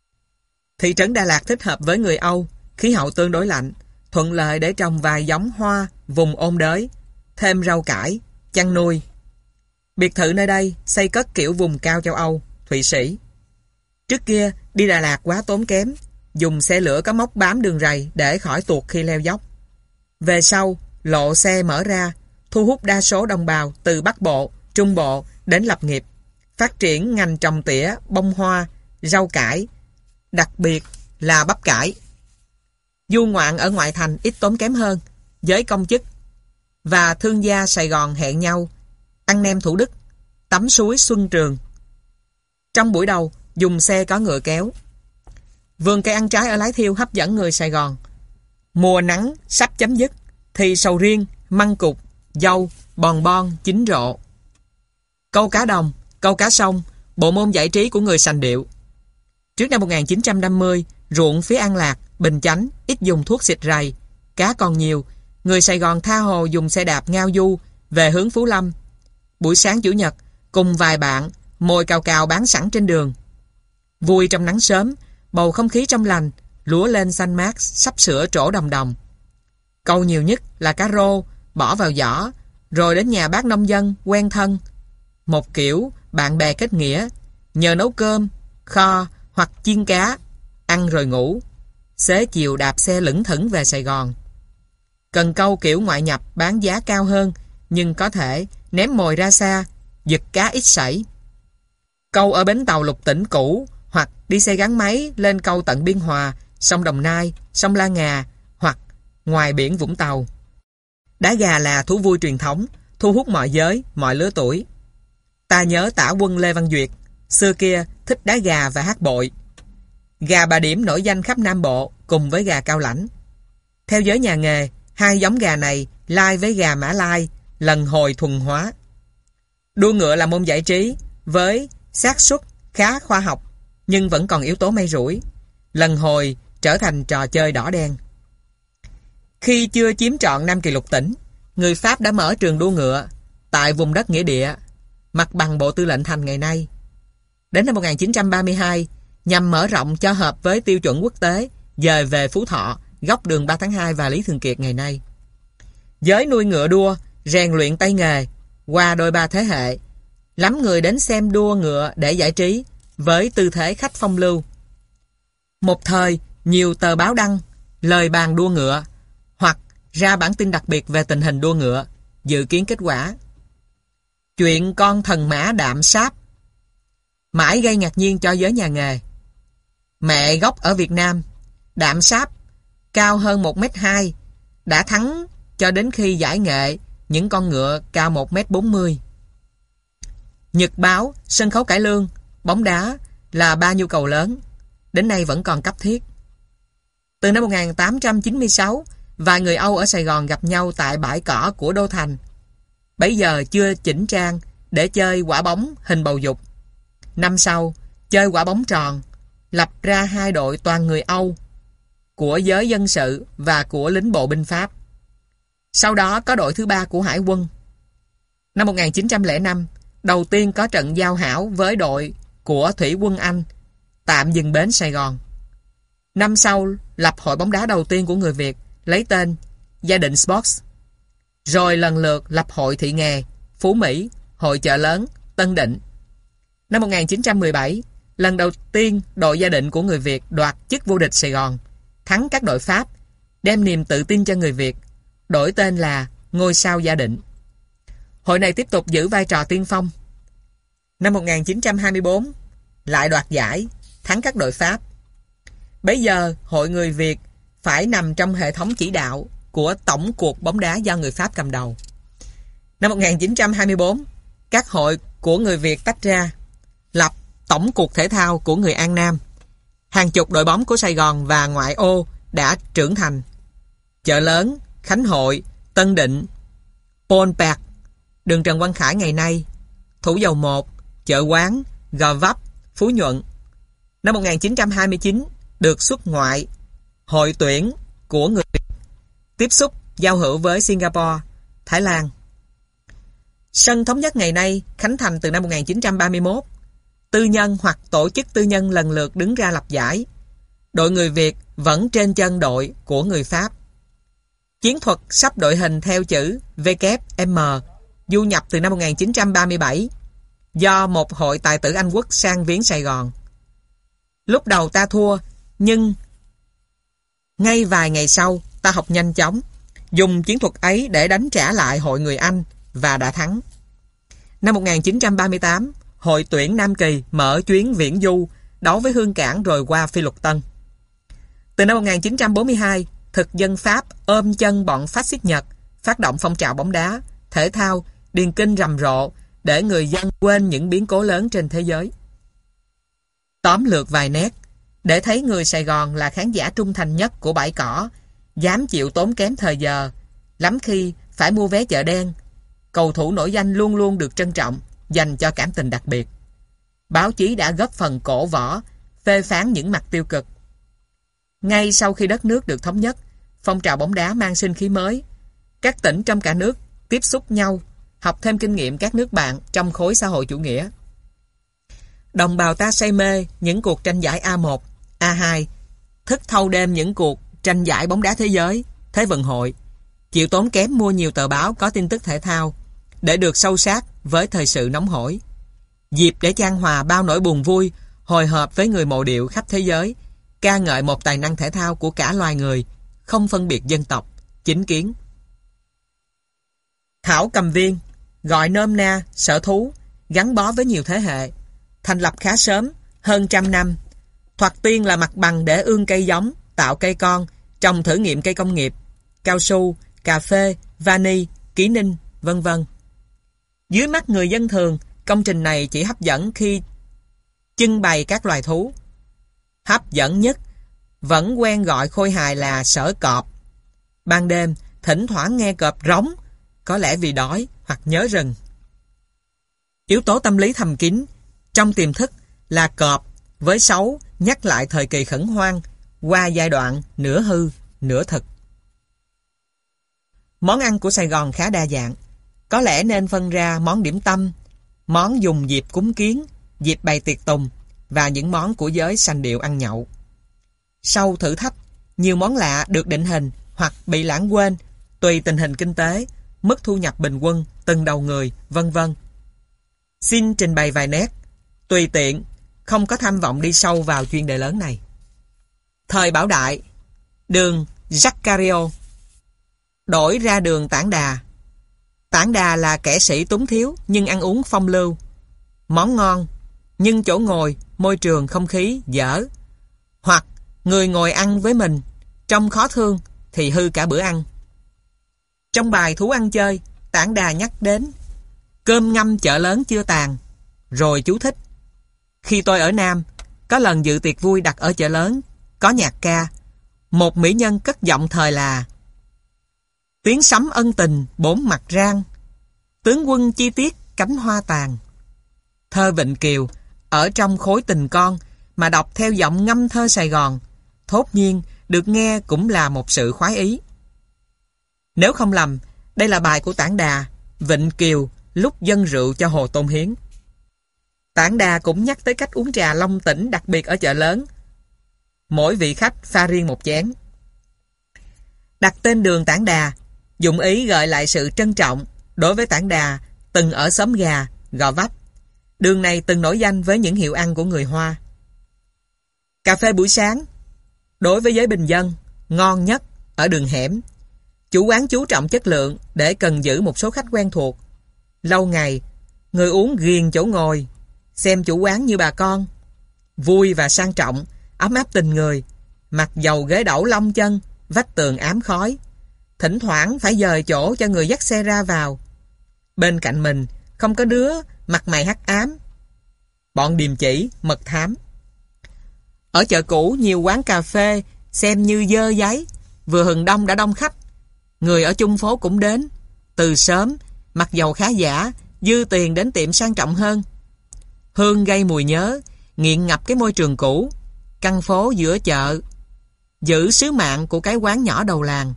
Thị trấn Đà Lạt thích hợp với người Âu, khí hậu tương đối lạnh, thuận lợi để trồng vài giống hoa vùng ôn đới, thêm rau cải, chăn nuôi. Biệt thự nơi đây xây cất kiểu vùng cao châu Âu, Thụy Sĩ. Trước kia đi Đà Lạt quá tốn kém, dùng xe lửa có móc bám đường rầy để khỏi tuột khi leo dốc. Về sau, lộ xe mở ra, thu hút đa số đồng bào từ Bắc Bộ, Trung Bộ đến lập nghiệp, phát triển ngành trồng tỉa, bông hoa, rau cải, đặc biệt là bắp cải. Du ngoạn ở ngoại thành ít tốn kém hơn, giới công chức và thương gia Sài Gòn hẹn nhau ăn nem Thủ Đức, tắm suối Xuân Trường. Trong buổi đầu, dùng xe có ngựa kéo. Vườn cây ăn trái ở Lái Thiêu hấp dẫn người Sài Gòn. Mùa nắng sắp chấm dứt thì sầu riêng, măng cụt, dâu, bòn bon chín rộ. Câu cá đồng, câu cá sông, bộ môn giải trí của người sành điệu. Trước năm một nghìn chín trăm năm mươi, ruộng phía An Lạc, Bình Chánh ít dùng thuốc xịt rầy, cá còn nhiều, người Sài Gòn tha hồ dùng xe đạp ngao du về hướng Phú Lâm. Buổi sáng Chủ nhật, cùng vài bạn mồi cào cào bán sẵn trên đường. Vui trong nắng sớm, bầu không khí trong lành, lúa lên xanh mát, sắp sửa trổ đồng đồng. Câu nhiều nhất là cá rô, bỏ vào giỏ, rồi đến nhà bác nông dân quen thân. Một kiểu bạn bè kết nghĩa, nhờ nấu cơm, kho hoặc chiên cá, ăn rồi ngủ. Xế chiều đạp xe lững thững về Sài Gòn. Cần câu kiểu ngoại nhập bán giá cao hơn, nhưng có thể ném mồi ra xa, giật cá ít sảy. Câu ở bến tàu Lục Tỉnh cũ, hoặc đi xe gắn máy lên câu tận Biên Hòa, sông Đồng Nai, sông La Ngà, hoặc ngoài biển Vũng Tàu. Đá gà là thú vui truyền thống, thu hút mọi giới, mọi lứa tuổi. Ta nhớ tả quân Lê Văn Duyệt, xưa kia thích đá gà và hát bội. Gà Bà Điểm nổi danh khắp Nam Bộ cùng với gà Cao Lãnh. Theo giới nhà nghề, hai giống gà này lai với gà Mã Lai, lần hồi thuần hóa. Đua ngựa là môn giải trí với xác suất khá khoa học, nhưng vẫn còn yếu tố may rủi. Lần hồi trở thành trò chơi đỏ đen. Khi chưa chiếm trọn Nam Kỳ Lục Tỉnh, người Pháp đã mở trường đua ngựa tại vùng đất nghĩa địa, mặt bằng Bộ Tư lệnh Thành ngày nay. Đến năm một nghìn chín trăm ba mươi hai, nhằm mở rộng cho hợp với tiêu chuẩn quốc tế, dời về Phú Thọ, góc đường ba tháng hai và Lý Thường Kiệt ngày nay. Giới nuôi ngựa đua, rèn luyện tay nghề, qua đôi ba thế hệ, lắm người đến xem đua ngựa để giải trí, với tư thế khách phong lưu. Một thời, nhiều tờ báo đăng lời bàn đua ngựa, hoặc ra bản tin đặc biệt về tình hình đua ngựa, dự kiến kết quả. Chuyện con thần mã Đạm Sáp mãi gây ngạc nhiên cho giới nhà nghề. Mẹ gốc ở Việt Nam, Đạm Sáp cao hơn một mét hai, đã thắng cho đến khi giải nghệ những con ngựa cao một mét bốn mươi. Nhật báo, sân khấu cải lương, bóng đá là ba nhu cầu lớn, đến nay vẫn còn cấp thiết. Từ năm một nghìn tám trăm chín mươi sáu, vài người Âu ở Sài Gòn gặp nhau tại bãi cỏ của Đô Thành. Bấy giờ chưa chỉnh trang để chơi quả bóng hình bầu dục. Năm sau, chơi quả bóng tròn, lập ra hai đội toàn người Âu, của giới dân sự và của lính bộ binh Pháp. Sau đó có đội thứ ba của Hải quân. Năm một nghìn chín trăm lẻ năm, đầu tiên có trận giao hảo với đội của Thủy quân Anh, tạm dừng bến Sài Gòn. Năm sau, lập hội bóng đá đầu tiên của người Việt, lấy tên Gia Định Sports. Rồi lần lượt lập hội thị nghề, Phú Mỹ, hội chợ lớn, Tân Định. Năm một nghìn chín trăm mười bảy, lần đầu tiên đội Gia Định của người Việt đoạt chức vô địch Sài Gòn, thắng các đội Pháp, đem niềm tự tin cho người Việt, đổi tên là Ngôi sao Gia Định. Hội này tiếp tục giữ vai trò tiên phong. Năm một nghìn chín trăm hai mươi tư, lại đoạt giải, thắng các đội Pháp. Bấy giờ, hội người Việt phải nằm trong hệ thống chỉ đạo của tổng cuộc bóng đá do người Pháp cầm đầu. Năm một nghìn chín trăm hai mươi tư, các hội của người Việt tách ra, lập tổng cuộc thể thao của người An Nam. Hàng chục đội bóng của Sài Gòn và ngoại ô đã trưởng thành. Chợ lớn, Khánh Hội, Tân Định, Pôn Pạc, đường Trần Quang Khải ngày nay, Thủ Dầu Một, Chợ Quán, Gò Vấp, Phú Nhuận. Năm một nghìn chín trăm hai mươi chín, được xuất ngoại, hội tuyển của người Việt, tiếp xúc, giao hữu với Singapore, Thái Lan. Sân Thống Nhất ngày nay khánh thành từ năm một nghìn chín trăm ba mươi mốt. Tư nhân hoặc tổ chức tư nhân lần lượt đứng ra lập giải. Đội người Việt vẫn trên chân đội của người Pháp. Chiến thuật sắp đội hình theo chữ vê kép em du nhập từ năm một nghìn chín trăm ba mươi bảy do một hội tài tử Anh quốc sang viếng Sài Gòn. Lúc đầu ta thua, nhưng ngay vài ngày sau ta học nhanh chóng, dùng chiến thuật ấy để đánh trả lại hội người Anh và đã thắng. Năm một nghìn chín trăm ba mươi tám, hội tuyển Nam Kỳ mở chuyến viễn du đấu với Hương Cảng rồi qua Phi Luật Tân. Từ năm một nghìn chín trăm bốn mươi hai, thực dân Pháp ôm chân bọn phát xít Nhật, phát động phong trào bóng đá, thể thao, điền kinh rầm rộ để người dân quên những biến cố lớn trên thế giới. Tóm lược vài nét, để thấy người Sài Gòn là khán giả trung thành nhất của bãi cỏ, dám chịu tốn kém thời giờ, lắm khi phải mua vé chợ đen. Cầu thủ nổi danh luôn luôn được trân trọng, dành cho cảm tình đặc biệt. Báo chí đã góp phần cổ võ, phê phán những mặt tiêu cực. Ngay sau khi đất nước được thống nhất, phong trào bóng đá mang sinh khí mới. Các tỉnh trong cả nước tiếp xúc nhau, học thêm kinh nghiệm các nước bạn trong khối xã hội chủ nghĩa. Đồng bào ta say mê những cuộc tranh giải A một, A hai, thức thâu đêm những cuộc tranh giải bóng đá thế giới, Thế vận hội, chịu tốn kém mua nhiều tờ báo có tin tức thể thao để được sâu sát với thời sự nóng hổi. Dịp để chan hòa bao nỗi buồn vui, hồi hộp với người mộ điệu khắp thế giới, ca ngợi một tài năng thể thao của cả loài người, không phân biệt dân tộc, chính kiến. Thảo Cầm Viên, gọi nôm na sở thú, gắn bó với nhiều thế hệ, thành lập khá sớm, hơn trăm năm. Thoạt tiên là mặt bằng để ương cây giống, tạo cây con, trồng thử nghiệm cây công nghiệp, cao su, cà phê, vani, ký ninh, vân vân. Dưới mắt người dân thường, công trình này chỉ hấp dẫn khi trưng bày các loài thú. Hấp dẫn nhất, vẫn quen gọi khôi hài là sở cọp. Ban đêm, thỉnh thoảng nghe cọp rống, có lẽ vì đói hoặc nhớ rừng. Yếu tố tâm lý thầm kín trong tiềm thức là cọp với sấu nhắc lại thời kỳ khẩn hoang qua giai đoạn nửa hư, nửa thực. Món ăn của Sài Gòn khá đa dạng. Có lẽ nên phân ra món điểm tâm, món dùng dịp cúng kiến, dịp bày tiệc tùng, và những món của giới sanh điệu ăn nhậu. Sau thử thách, nhiều món lạ được định hình hoặc bị lãng quên tùy tình hình kinh tế, mức thu nhập bình quân, từng đầu người, vân vân. Xin trình bày vài nét, tùy tiện, không có tham vọng đi sâu vào chuyên đề lớn này. Thời Bảo Đại, đường Zaccario đổi ra đường Tản Đà. Tản Đà là kẻ sĩ túng thiếu nhưng ăn uống phong lưu. Món ngon, nhưng chỗ ngồi, môi trường, không khí dở. Hoặc người ngồi ăn với mình, trông khó thương thì hư cả bữa ăn. Trong bài Thú ăn chơi, Tản Đà nhắc đến cơm ngâm chợ lớn chưa tàn. Rồi chú thích: khi tôi ở Nam, có lần dự tiệc vui đặt ở chợ lớn, có nhạc ca. Một mỹ nhân cất giọng thời là: tiếng sấm ân tình bốn mặt rang, tướng quân chi tiết cánh hoa tàn. Thơ Vịnh Kiều ở trong khối tình con mà đọc theo giọng ngâm thơ Sài Gòn, thốt nhiên được nghe cũng là một sự khoái ý. Nếu không lầm, đây là bài của Tản Đà, Vịnh Kiều lúc dâng rượu cho Hồ Tôn Hiến. Tản Đà cũng nhắc tới cách uống trà Long Tỉnh đặc biệt ở chợ lớn. Mỗi vị khách pha riêng một chén. Đặt tên đường Tản Đà, dụng ý gợi lại sự trân trọng đối với Tản Đà từng ở xóm Gà, Gò Vấp. Đường này từng nổi danh với những hiệu ăn của người Hoa. Cà phê buổi sáng, đối với giới bình dân, ngon nhất ở đường hẻm. Chủ quán chú trọng chất lượng để cần giữ một số khách quen thuộc. Lâu ngày, người uống ghiền chỗ ngồi, xem chủ quán như bà con. Vui và sang trọng, ấm áp tình người, mặc dầu ghế đẩu long chân, vách tường ám khói. Thỉnh thoảng phải dời chỗ cho người dắt xe ra vào. Bên cạnh mình không có đứa mặt mày hắc ám. Bọn điềm chỉ, mật thám. Ở chợ cũ nhiều quán cà phê xem như dơ giấy, vừa hừng đông đã đông khách. Người ở chung phố cũng đến. Từ sớm, mặc dầu khá giả, dư tiền đến tiệm sang trọng hơn. Hương gây mùi nhớ, nghiện ngập cái môi trường cũ, căn phố giữa chợ, giữ sứ mạng của cái quán nhỏ đầu làng.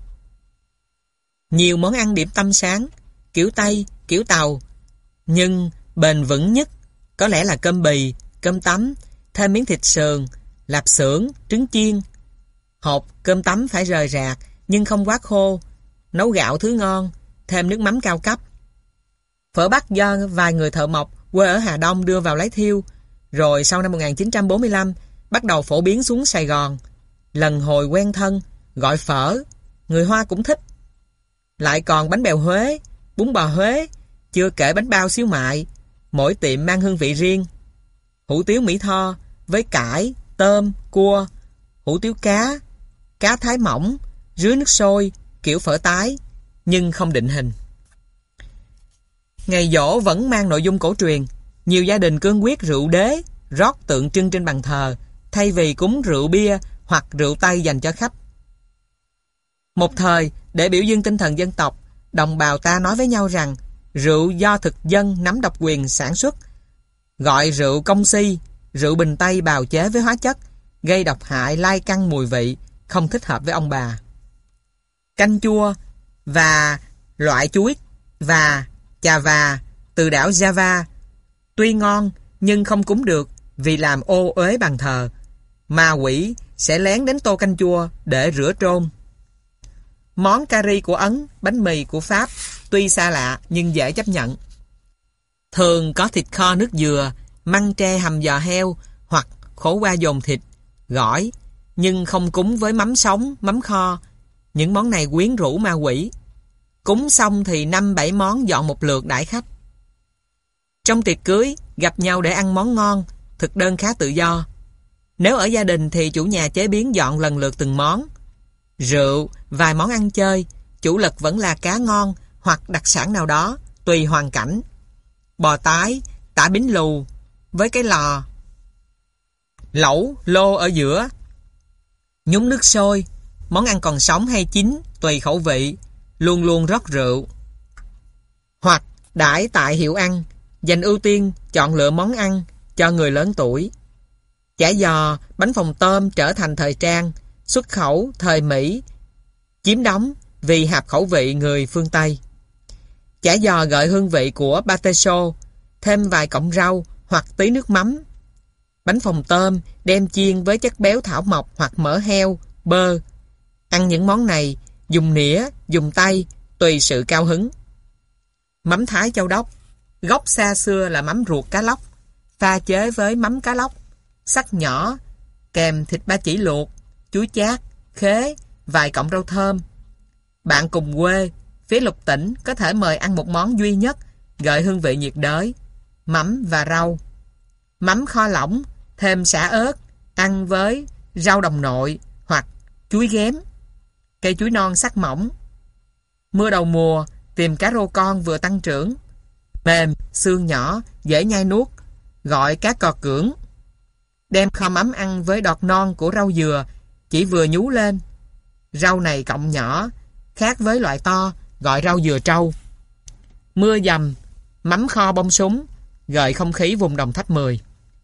Nhiều món ăn điểm tâm sáng, kiểu Tây, kiểu Tàu, nhưng bền vững nhất có lẽ là cơm bì, cơm tấm, thêm miếng thịt sườn, lạp xưởng, trứng chiên. Hộp cơm tấm phải rời rạc nhưng không quá khô, nấu gạo thứ ngon, thêm nước mắm cao cấp. Phở Bắc do vài người thợ mộc quê ở Hà Đông đưa vào lấy thiêu, rồi sau năm một nghìn chín trăm bốn mươi lăm bắt đầu phổ biến xuống Sài Gòn. Lần hồi quen thân, gọi phở, người Hoa cũng thích. Lại còn bánh bèo Huế, bún bò Huế, chưa kể bánh bao xíu mại, mỗi tiệm mang hương vị riêng. Hủ tiếu Mỹ Tho với cải, tôm, cua, hủ tiếu cá, cá thái mỏng, rưới nước sôi, kiểu phở tái, nhưng không định hình. Ngày giỗ vẫn mang nội dung cổ truyền. Nhiều gia đình cương quyết rượu đế, rót tượng trưng trên bàn thờ, thay vì cúng rượu bia hoặc rượu Tây dành cho khách. Một thời, để biểu dương tinh thần dân tộc, đồng bào ta nói với nhau rằng rượu do thực dân nắm độc quyền sản xuất, gọi rượu công si, rượu bình Tây bào chế với hóa chất, gây độc hại lai căng mùi vị, không thích hợp với ông bà. Canh chua và loại chuối và chà và từ đảo Java tuy ngon nhưng không cúng được vì làm ô uế bàn thờ. Ma quỷ sẽ lén đến tô canh chua để rửa trôn. Món cà ri của Ấn, bánh mì của Pháp tuy xa lạ nhưng dễ chấp nhận. Thường có thịt kho nước dừa, măng tre hầm giò heo hoặc khổ qua dồn thịt, gỏi, nhưng không cúng với mắm sống, mắm kho. Những món này quyến rũ ma quỷ. Cúng xong thì năm bảy món dọn một lượt đãi khách. Trong tiệc cưới, gặp nhau để ăn món ngon, thực đơn khá tự do. Nếu ở gia đình thì chủ nhà chế biến dọn lần lượt từng món. Rượu, vài món ăn chơi, chủ lực vẫn là cá ngon hoặc đặc sản nào đó, tùy hoàn cảnh. Bò tái, tả bính lù, với cái lò, lẩu, lô ở giữa. Nhúng nước sôi, món ăn còn sống hay chín, tùy khẩu vị, luôn luôn rót rượu. Hoặc đãi tại hiệu ăn, dành ưu tiên chọn lựa món ăn cho người lớn tuổi. Chả giò, bánh phồng tôm trở thành thời trang, xuất khẩu thời Mỹ, chiếm đóng vì hạp khẩu vị người phương Tây. Chả giò gợi hương vị của pate chaud, thêm vài cọng rau hoặc tí nước mắm. Bánh phồng tôm đem chiên với chất béo thảo mộc hoặc mỡ heo, bơ. Ăn những món này, dùng nĩa, dùng tay, tùy sự cao hứng. Mắm Thái Châu Đốc. Gốc xa xưa là mắm ruột cá lóc, pha chế với mắm cá lóc, sắc nhỏ, kèm thịt ba chỉ luộc, chuối chát, khế, vài cọng rau thơm. Bạn cùng quê, phía Lục Tỉnh có thể mời ăn một món duy nhất, gợi hương vị nhiệt đới, mắm và rau. Mắm kho lỏng, thêm sả ớt, ăn với rau đồng nội hoặc chuối ghém. Cây chuối non sắc mỏng. Mưa đầu mùa, tìm cá rô con vừa tăng trưởng. Mềm, xương nhỏ, dễ nhai nuốt, gọi cá cò cưỡng. Đem kho mắm ăn với đọt non của rau dừa, chỉ vừa nhú lên. Rau này cọng nhỏ, khác với loại to, gọi rau dừa trâu. Mưa dầm, mắm kho bông súng, gợi không khí vùng Đồng Tháp mười.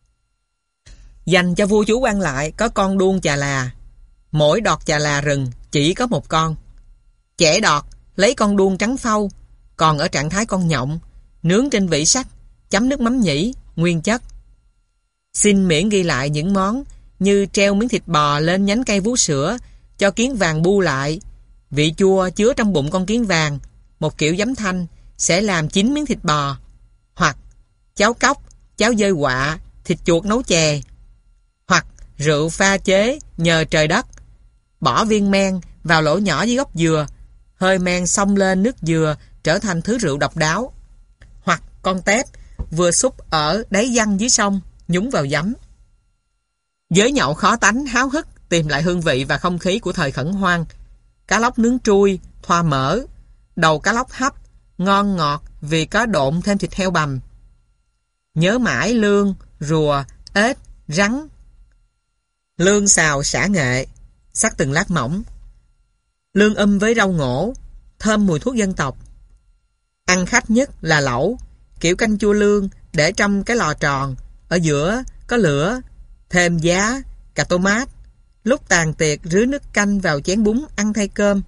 Dành cho vua chúa quan lại có con đuông chà là. Mỗi đọt chà là rừng chỉ có một con. Chẻ đọt, lấy con đuông trắng phau, còn ở trạng thái con nhộng, nướng trên vỉ sắt, chấm nước mắm nhĩ, nguyên chất. Xin miễn ghi lại những món như treo miếng thịt bò lên nhánh cây vú sữa, cho kiến vàng bu lại. Vị chua chứa trong bụng con kiến vàng, một kiểu giấm thanh, sẽ làm chín miếng thịt bò. Hoặc cháo cóc, cháo dơi quạ, thịt chuột nấu chè. Hoặc rượu pha chế nhờ trời đất. Bỏ viên men vào lỗ nhỏ dưới gốc dừa, hơi men xông lên nước dừa trở thành thứ rượu độc đáo. Hoặc con tép vừa xúc ở đáy văng dưới sông, nhúng vào giấm. Giới nhậu khó tánh háo hức tìm lại hương vị và không khí của thời khẩn hoang. Cá lóc nướng trui, thoa mỡ, đầu cá lóc hấp, ngon ngọt vì có độn thêm thịt heo bằm. Nhớ mãi lương, rùa, ếch, rắn. Lương xào sả nghệ, sắc từng lát mỏng. Lương um với rau ngổ, thơm mùi thuốc dân tộc. Ăn khách nhất là lẩu, kiểu canh chua lương để trong cái lò tròn, ở giữa có lửa, thêm giá, cà tô mát. Lúc tàn tiệc rưới nước canh vào chén bún ăn thay cơm.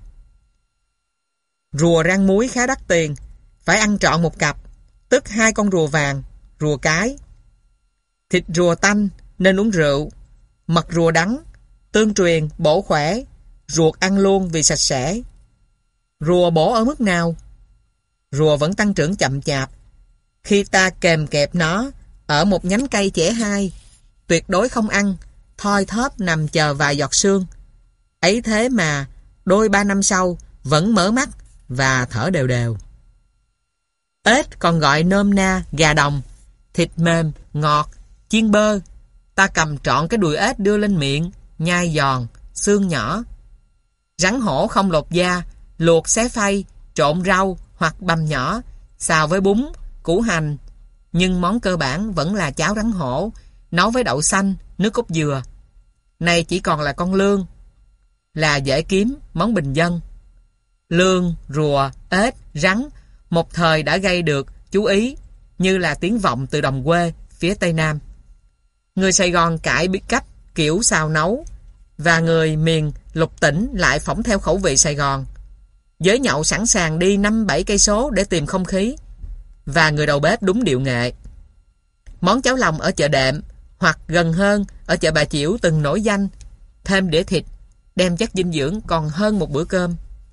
Rùa rang muối khá đắt tiền, phải ăn trọn một cặp, tức hai con rùa vàng, rùa cái. Thịt rùa tanh nên uống rượu. Mật rùa đắng, tương truyền bổ khỏe, ruột ăn luôn vì sạch sẽ. Rùa bổ ở mức nào? Rùa vẫn tăng trưởng chậm chạp. Khi ta kèm kẹp nó ở một nhánh cây chẻ hai, tuyệt đối không ăn, thoi thóp nằm chờ vài giọt sương. Ấy thế mà đôi ba năm sau vẫn mở mắt và thở đều đều. Ếch còn gọi nôm na gà đồng, thịt mềm, ngọt, chiên bơ. Ta cầm trọn cái đùi ếch đưa lên miệng, nhai giòn, xương nhỏ. Rắn hổ không lột da, luộc xé phay, trộn rau hoặc bằm nhỏ, xào với bún, củ hành. Nhưng món cơ bản vẫn là cháo rắn hổ, nấu với đậu xanh, nước cốt dừa. Này chỉ còn là con lương, là dễ kiếm, món bình dân. Lương, rùa, ếch, rắn một thời đã gây được chú ý như là tiếng vọng từ đồng quê phía Tây Nam. Người Sài Gòn cải biết cách kiểu xào nấu, và người miền Lục Tỉnh lại phỏng theo khẩu vị Sài Gòn. Giới nhậu sẵn sàng đi năm bảy cây số để tìm không khí, và người đầu bếp đúng điệu nghệ. Món cháo lòng ở chợ Đệm hoặc gần hơn ở chợ Bà Chiểu từng nổi danh, thêm đĩa thịt, đem chất dinh dưỡng còn hơn một bữa cơm.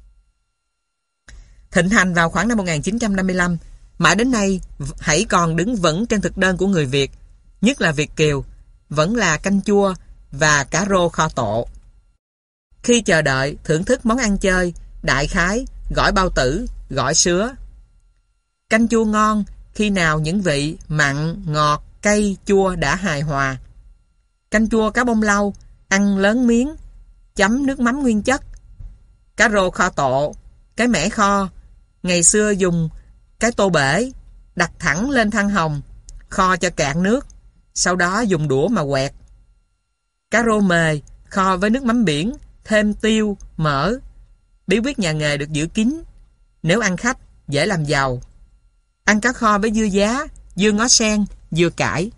Thịnh hành vào khoảng năm một nghìn chín trăm năm mươi lăm, mãi đến nay hãy còn đứng vững trên thực đơn của người Việt, nhất là Việt kiều, vẫn là canh chua và cá rô kho tộ. Khi chờ đợi thưởng thức món ăn chơi, đại khái gỏi bao tử, gỏi sứa. Canh chua ngon khi nào những vị mặn, ngọt, cay, chua đã hài hòa. Canh chua cá bông lau, ăn lớn miếng, chấm nước mắm nguyên chất. Cá rô kho tộ, cái mẻ kho, ngày xưa dùng cái tô bể, đặt thẳng lên than hồng, kho cho cạn nước, sau đó dùng đũa mà quẹt. Cá rô mề, kho với nước mắm biển, thêm tiêu, mỡ. Bí quyết nhà nghề được giữ kín, nếu ăn khách, dễ làm giàu. Ăn cá kho với dưa giá, dưa ngó sen, dưa cải.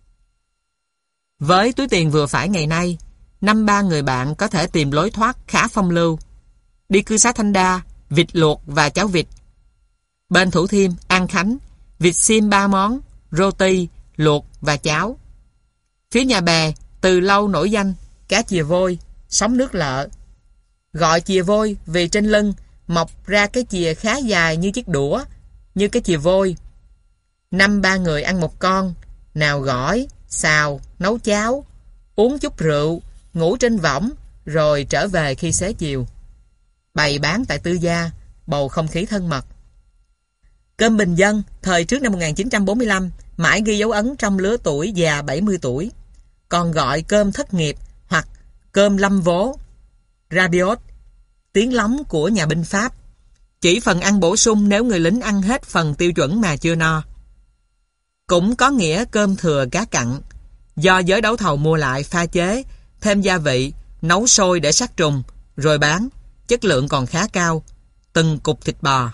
Với túi tiền vừa phải ngày nay, năm ba người bạn có thể tìm lối thoát khá phong lưu. Đi cư xá Thanh Đa, vịt luộc và cháo vịt. Bên Thủ Thiêm, An Khánh, vịt xiêm ba món, roti, luộc và cháo. Phía nhà bè từ lâu nổi danh cá chìa vôi, sống nước lợ. Gọi chìa vôi vì trên lưng mọc ra cái chìa khá dài như chiếc đũa, như cái chìa vôi. Năm ba người ăn một con, nào gỏi, xào, nấu cháo, uống chút rượu, ngủ trên võng, rồi trở về khi xế chiều. Bày bán tại tư gia, bầu không khí thân mật. Cơm bình dân thời trước năm một nghìn chín trăm bốn mươi lăm mãi ghi dấu ấn trong lứa tuổi già bảy mươi tuổi, còn gọi cơm thất nghiệp hoặc cơm lâm vố, rabiot, tiếng lóng của nhà binh Pháp, chỉ phần ăn bổ sung nếu người lính ăn hết phần tiêu chuẩn mà chưa no. Cũng có nghĩa cơm thừa cá cặn, do giới đấu thầu mua lại pha chế, thêm gia vị, nấu sôi để sát trùng, rồi bán, chất lượng còn khá cao, từng cục thịt bò.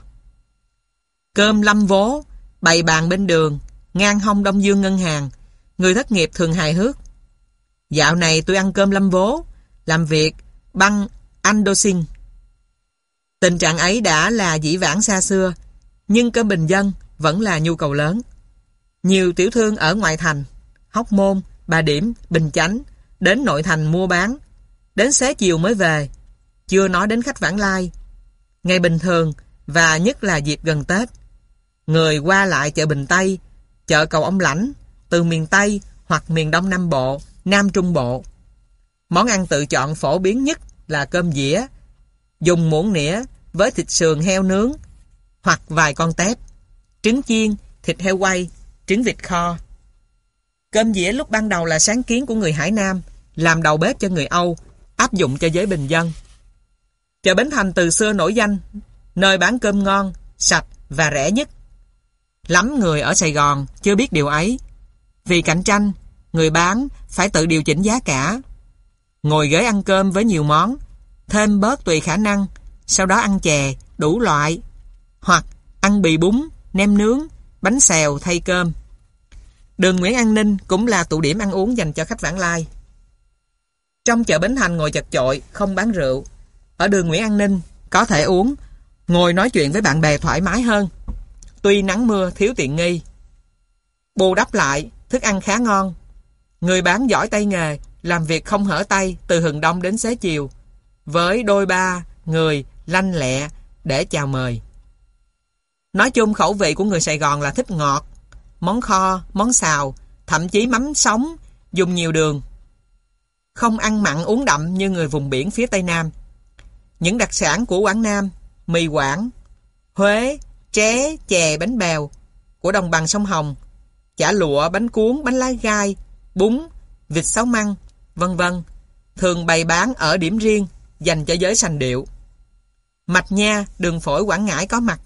Cơm lâm vố, bày bàn bên đường, ngang hông Đông Dương ngân hàng, người thất nghiệp thường hài hước. Dạo này tôi ăn cơm lâm vố, làm việc băng Andosin. Tình trạng ấy đã là dĩ vãng xa xưa, nhưng cơm bình dân vẫn là nhu cầu lớn. Nhiều tiểu thương ở ngoại thành, Hóc Môn, Bà Điểm, Bình Chánh đến nội thành mua bán, đến xế chiều mới về, chưa nói đến khách vãng lai. Ngày bình thường và nhất là dịp gần Tết, người qua lại chợ Bình Tây, chợ Cầu Ông Lãnh, từ miền Tây hoặc miền Đông Nam Bộ, Nam Trung Bộ. Món ăn tự chọn phổ biến nhất là cơm dĩa, dùng muỗng nĩa với thịt sườn heo nướng hoặc vài con tép, trứng chiên, thịt heo quay, trứng vịt kho. Cơm dĩa lúc ban đầu là sáng kiến của người Hải Nam, làm đầu bếp cho người Âu, áp dụng cho giới bình dân. Chợ Bến Thành từ xưa nổi danh, nơi bán cơm ngon, sạch và rẻ nhất. Lắm người ở Sài Gòn chưa biết điều ấy. Vì cạnh tranh, người bán phải tự điều chỉnh giá cả. Ngồi ghế ăn cơm với nhiều món, thêm bớt tùy khả năng, sau đó ăn chè, đủ loại, hoặc ăn bì bún, nem nướng, bánh xèo thay cơm. Đường Nguyễn An Ninh cũng là tụ điểm ăn uống dành cho khách vãng lai. Trong chợ Bến Thành ngồi chật chội, không bán rượu. Ở đường Nguyễn An Ninh có thể uống, ngồi nói chuyện với bạn bè thoải mái hơn. Tuy nắng mưa thiếu tiện nghi, bù đắp lại thức ăn khá ngon. Người bán giỏi tay nghề, làm việc không hở tay từ hừng đông đến xế chiều, với đôi ba người lanh lẹ để chào mời. Nói chung khẩu vị của người Sài Gòn là thích ngọt, món kho, món xào, thậm chí mắm sống, dùng nhiều đường. Không ăn mặn uống đậm như người vùng biển phía Tây Nam. Những đặc sản của Quảng Nam, mì Quảng, Huế, tré, chè, bánh bèo của đồng bằng sông Hồng, chả lụa, bánh cuốn, bánh lá gai, bún, vịt sáu măng, vân vân, thường bày bán ở điểm riêng dành cho giới sành điệu. Mạch nha, đường phổi Quảng Ngãi có mặt.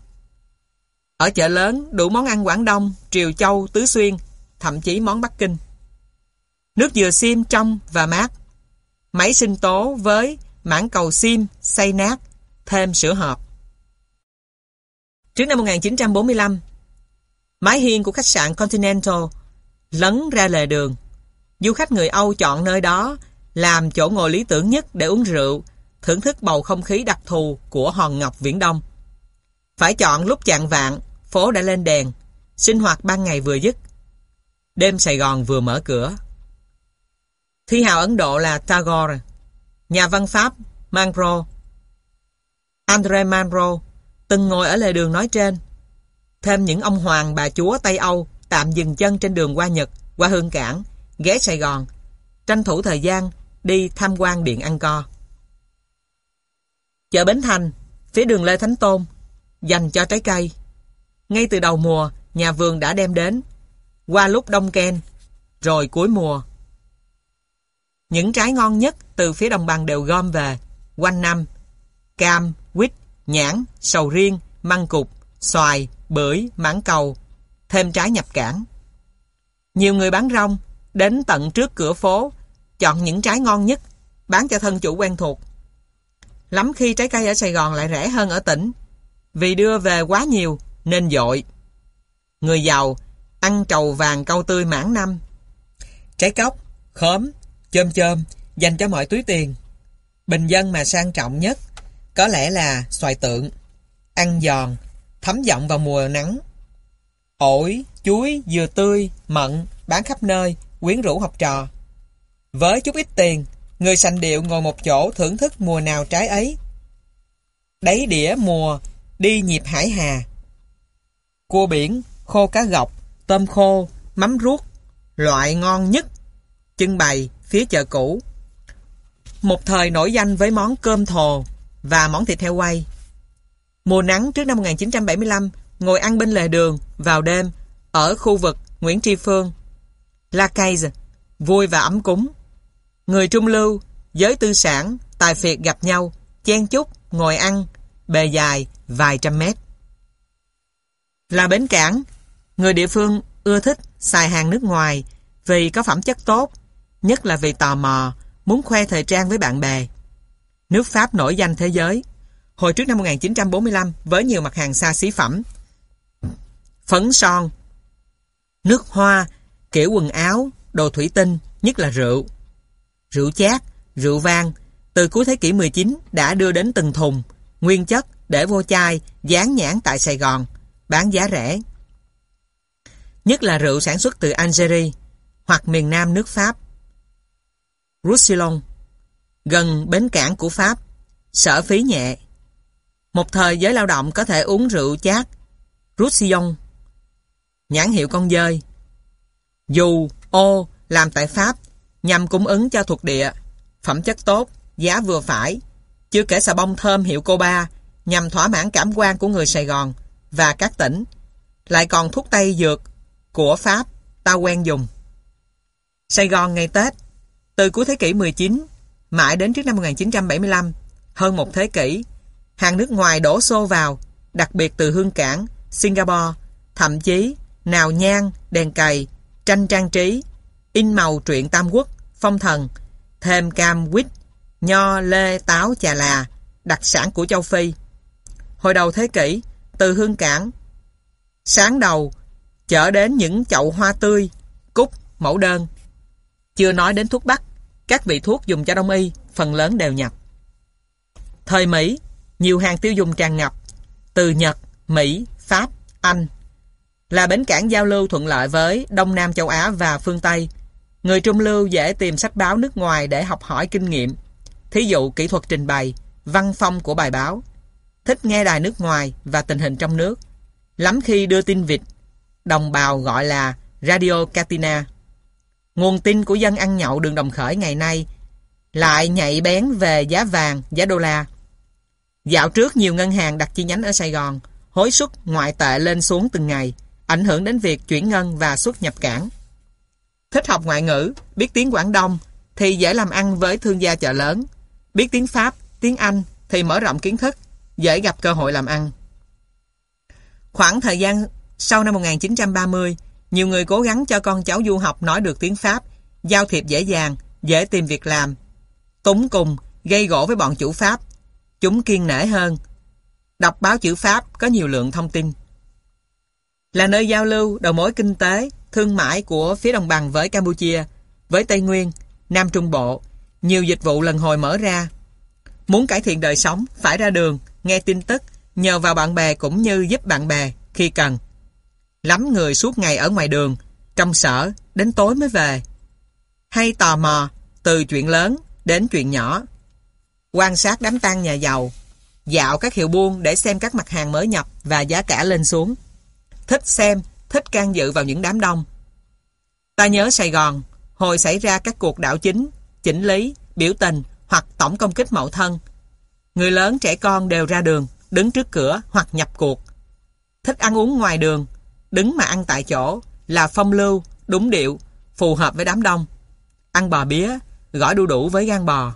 Ở chợ lớn đủ món ăn Quảng Đông, Triều Châu, Tứ Xuyên, thậm chí món Bắc Kinh. Nước dừa xiêm trong và mát. Máy sinh tố với mãng cầu xiêm xay nát, thêm sữa hộp. Trước năm một nghìn chín trăm bốn mươi lăm, mái hiên của khách sạn Continental lấn ra lề đường. Du khách người Âu chọn nơi đó làm chỗ ngồi lý tưởng nhất để uống rượu, thưởng thức bầu không khí đặc thù của hòn ngọc Viễn Đông. Phải chọn lúc chạng vạng, phố đã lên đèn, sinh hoạt ban ngày vừa dứt, đêm Sài Gòn vừa mở cửa. Thi hào Ấn Độ là Tagore, nhà văn Pháp Malraux, André Malraux từng ngồi ở lề đường nói trên. Thêm những ông hoàng bà chúa Tây Âu tạm dừng chân trên đường qua Nhật, qua Hương Cảng, ghé Sài Gòn, tranh thủ thời gian đi tham quan Điện Angkor. Chợ Bến Thành, phía đường Lê Thánh Tôn, dành cho trái cây. Ngay từ đầu mùa, nhà vườn đã đem đến, qua lúc đông ken, rồi cuối mùa. Những trái ngon nhất từ phía đồng bằng đều gom về, quanh năm. Cam, quýt, nhãn, sầu riêng, măng cụt, xoài, bưởi, mãng cầu, thêm trái nhập cảng. Nhiều người bán rong đến tận trước cửa phố, chọn những trái ngon nhất, bán cho thân chủ quen thuộc. Lắm khi trái cây ở Sài Gòn lại rẻ hơn ở tỉnh, vì đưa về quá nhiều nên dội. Người giàu ăn trầu vàng cau tươi mãn năm. Trái cóc, khóm, chôm chôm dành cho mọi túi tiền. Bình dân mà sang trọng nhất có lẽ là xoài tượng, ăn giòn, thấm giọng vào mùa nắng. Ổi, chuối, dừa tươi, mận bán khắp nơi, quyến rũ học trò. Với chút ít tiền, người sành điệu ngồi một chỗ thưởng thức mùa nào trái ấy. Đáy đĩa mùa, đi nhịp hải hà. Cua biển, khô cá gọc, tôm khô, mắm ruốc, loại ngon nhất, trưng bày phía chợ cũ. Một thời nổi danh với món cơm thồ và món thịt heo quay. Mùa nắng trước năm một nghìn chín trăm bảy mươi lăm, ngồi ăn bên lề đường vào đêm ở khu vực Nguyễn Tri Phương, La Caisse, vui và ấm cúng. Người trung lưu, giới tư sản, tài phiệt gặp nhau, chen chúc, ngồi ăn, bề dài vài trăm mét. Là bến cảng, người địa phương ưa thích xài hàng nước ngoài vì có phẩm chất tốt, nhất là vì tò mò, muốn khoe thời trang với bạn bè. Nước Pháp nổi danh thế giới. Hồi trước năm một nghìn chín trăm bốn mươi lăm với nhiều mặt hàng xa xí phẩm, phấn son, nước hoa, kiểu quần áo, đồ thủy tinh, nhất là rượu. Rượu chát, rượu vang, từ cuối thế kỷ mười chín đã đưa đến từng thùng, nguyên chất để vô chai, dán nhãn tại Sài Gòn, bán giá rẻ. Nhất là rượu sản xuất từ Algeria hoặc miền nam nước Pháp. Roussillon, gần bến cảng của Pháp, sở phí nhẹ. Một thời giới lao động có thể uống rượu chát Roussillon, nhãn hiệu con dơi. Dù, ô, làm tại Pháp nhằm cung ứng cho thuộc địa, phẩm chất tốt, giá vừa phải. Chưa kể xà bông thơm hiệu Coba nhằm thỏa mãn cảm quan của người Sài Gòn và các tỉnh. Lại còn thuốc tây dược của Pháp ta quen dùng. Sài Gòn ngày Tết, từ cuối thế kỷ mười chín mãi đến trước năm một nghìn chín trăm bảy mươi lăm, hơn một thế kỷ, hàng nước ngoài đổ xô vào, đặc biệt từ Hương Cảng, Singapore, thậm chí nào nhang, đèn cầy, tranh trang trí, in màu truyện Tam Quốc, Phong Thần, thêm cam, quýt, nho, lê, táo, chà là, đặc sản của châu Phi. Hồi đầu thế kỷ, từ Hương Cảng, sáng đầu, chở đến những chậu hoa tươi, cúc, mẫu đơn. Chưa nói đến thuốc bắc, các vị thuốc dùng cho đông y, phần lớn đều nhập. Thời Mỹ, nhiều hàng tiêu dùng tràn ngập, từ Nhật, Mỹ, Pháp, Anh. Là bến cảng giao lưu thuận lợi với Đông Nam châu Á và phương Tây. Người trung lưu dễ tìm sách báo nước ngoài để học hỏi kinh nghiệm, thí dụ kỹ thuật trình bày, văn phong của bài báo. Thích nghe đài nước ngoài và tình hình trong nước. Lắm khi đưa tin vịt, đồng bào gọi là Radio Catina. Nguồn tin của dân ăn nhậu đường Đồng Khởi ngày nay lại nhạy bén về giá vàng, giá đô la. Dạo trước nhiều ngân hàng đặt chi nhánh ở Sài Gòn, hối suất ngoại tệ lên xuống từng ngày, ảnh hưởng đến việc chuyển ngân và xuất nhập cảng. Thích học ngoại ngữ, biết tiếng Quảng Đông thì dễ làm ăn với thương gia chợ lớn. Biết tiếng Pháp, tiếng Anh thì mở rộng kiến thức, dễ gặp cơ hội làm ăn. Khoảng thời gian sau năm một nghìn chín trăm ba mươi, nhiều người cố gắng cho con cháu du học nói được tiếng Pháp, giao thiệp dễ dàng, dễ tìm việc làm. Túng cùng, gây gổ với bọn chủ Pháp. Chúng kiêng nể hơn. Đọc báo chữ Pháp có nhiều lượng thông tin. Là nơi giao lưu, đầu mối kinh tế, thương mại của phía đồng bằng với Campuchia, với Tây Nguyên, Nam Trung Bộ, nhiều dịch vụ lần hồi mở ra. Muốn cải thiện đời sống, phải ra đường, nghe tin tức, nhờ vào bạn bè cũng như giúp bạn bè khi cần. Lắm người suốt ngày ở ngoài đường, trong sở, đến tối mới về. Hay tò mò, từ chuyện lớn đến chuyện nhỏ. Quan sát đám tang nhà giàu, dạo các hiệu buôn để xem các mặt hàng mới nhập và giá cả lên xuống. Thích xem, thích can dự vào những đám đông. Ta nhớ Sài Gòn, hồi xảy ra các cuộc đảo chính, chỉnh lý, biểu tình hoặc tổng công kích Mậu Thân. Người lớn trẻ con đều ra đường, đứng trước cửa hoặc nhập cuộc. Thích ăn uống ngoài đường, đứng mà ăn tại chỗ là phong lưu, đúng điệu, phù hợp với đám đông. Ăn bò bía, gỏi đu đủ với gan bò.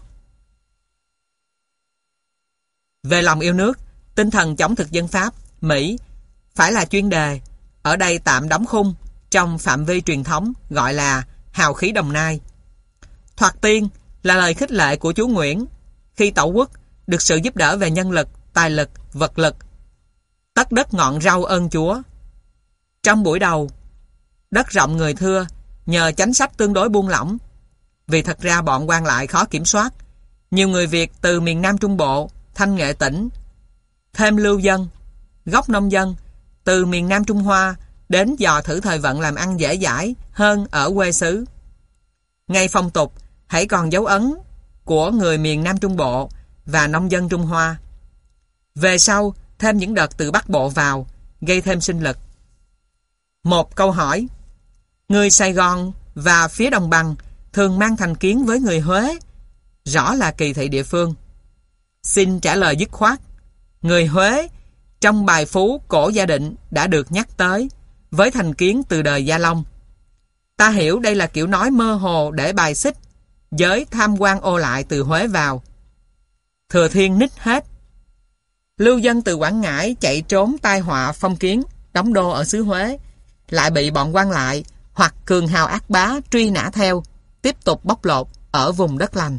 Về lòng yêu nước, tinh thần chống thực dân Pháp, Mỹ phải là chuyên đề. Ở đây tạm đóng khung trong phạm vi truyền thống gọi là hào khí Đồng Nai. Thoạt tiên là lời khích lệ của chú Nguyễn khi Tổ quốc được sự giúp đỡ về nhân lực, tài lực, vật lực. Tất đất ngọn rau ơn Chúa. Trong buổi đầu, đất rộng người thưa nhờ chính sách tương đối buông lỏng. Vì thật ra bọn quan lại khó kiểm soát. Nhiều người Việt từ miền Nam Trung Bộ, Thanh Nghệ tỉnh, thêm lưu dân, gốc nông dân, từ miền Nam Trung Hoa đến dò thử thời vận làm ăn dễ dãi hơn ở quê xứ. Ngay phong tục, hãy còn dấu ấn của người miền Nam Trung Bộ và nông dân Trung Hoa. Về sau, thêm những đợt từ Bắc Bộ vào, gây thêm sinh lực. Một câu hỏi: người Sài Gòn và phía đồng bằng thường mang thành kiến với người Huế, rõ là kỳ thị địa phương. Xin trả lời dứt khoát. Người Huế trong bài Phú Cổ Gia Định đã được nhắc tới với thành kiến từ đời Gia Long. Ta hiểu đây là kiểu nói mơ hồ để bài xích giới tham quan ô lại từ Huế vào. Thừa Thiên nít hết. Lưu dân từ Quảng Ngãi chạy trốn tai họa phong kiến, đóng đô ở xứ Huế, lại bị bọn quan lại hoặc cường hào ác bá truy nã theo, tiếp tục bóc lột ở vùng đất lành.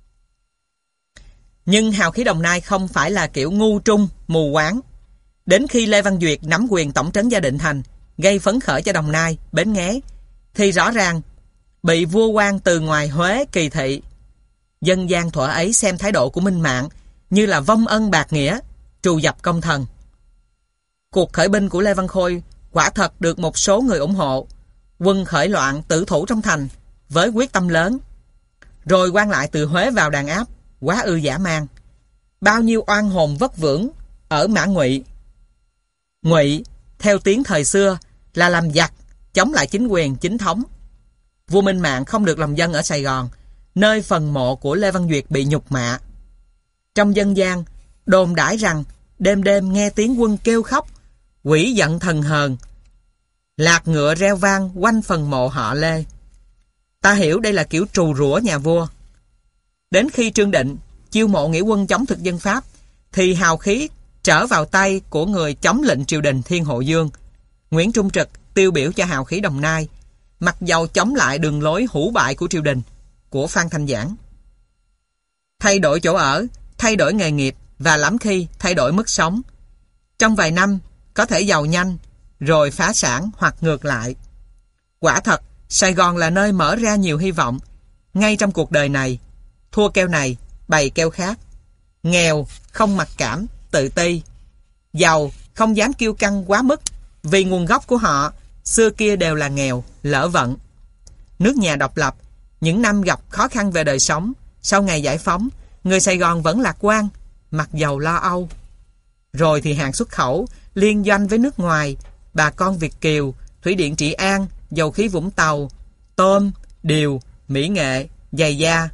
Nhưng hào khí Đồng Nai không phải là kiểu ngu trung, mù quáng. Đến khi Lê Văn Duyệt nắm quyền tổng trấn Gia Định Thành, gây phấn khởi cho Đồng Nai, Bến Nghé, thì rõ ràng bị vua quan từ ngoài Huế kỳ thị. Dân gian thuở ấy xem thái độ của Minh Mạng như là vong ân bạc nghĩa, trù dập công thần. Cuộc khởi binh của Lê Văn Khôi quả thật được một số người ủng hộ. Quân khởi loạn tử thủ trong thành với quyết tâm lớn. Rồi quan lại từ Huế vào đàn áp, quá ư dã man. Bao nhiêu oan hồn vất vưởng ở Mã Ngụy. Ngụy, theo tiếng thời xưa, là làm giặc, chống lại chính quyền chính thống. Vua Minh Mạng không được lòng dân ở Sài Gòn, nơi phần mộ của Lê Văn Duyệt bị nhục mạ. Trong dân gian, đồn đãi rằng đêm đêm nghe tiếng quân kêu khóc, quỷ giận thần hờn, lạc ngựa reo vang quanh phần mộ họ Lê. Ta hiểu đây là kiểu trù rủa nhà vua. Đến khi Trương Định chiêu mộ nghĩa quân chống thực dân Pháp, thì hào khí trở vào tay của người chống lệnh triều đình Thiên Hộ Dương. Nguyễn Trung Trực tiêu biểu cho hào khí Đồng Nai, mặc dầu chống lại đường lối hủ bại của triều đình, của Phan Thanh Giảng. Thay đổi chỗ ở, thay đổi nghề nghiệp và lắm khi thay đổi mức sống. Trong vài năm có thể giàu nhanh, rồi phá sản hoặc ngược lại. Quả thật, Sài Gòn là nơi mở ra nhiều hy vọng. Ngay trong cuộc đời này, thua keo này, bày keo khác. Nghèo, không mặc cảm, tự ti. Giàu, không dám kiêu căng quá mức, vì nguồn gốc của họ xưa kia đều là nghèo, lỡ vận. Nước nhà độc lập, những năm gặp khó khăn về đời sống, sau ngày giải phóng, người Sài Gòn vẫn lạc quan, mặc dầu lo âu. Rồi thì hàng xuất khẩu, liên doanh với nước ngoài, bà con Việt kiều, thủy điện Trị An, dầu khí Vũng Tàu, tôm, điều, mỹ nghệ, giày da.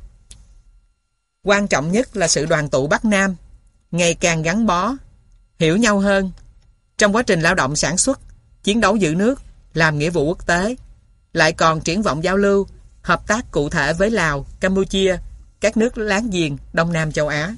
Quan trọng nhất là sự đoàn tụ Bắc Nam, ngày càng gắn bó, hiểu nhau hơn. Trong quá trình lao động sản xuất, chiến đấu giữ nước, làm nghĩa vụ quốc tế, lại còn triển vọng giao lưu, hợp tác cụ thể với Lào, Campuchia, các nước láng giềng Đông Nam châu Á.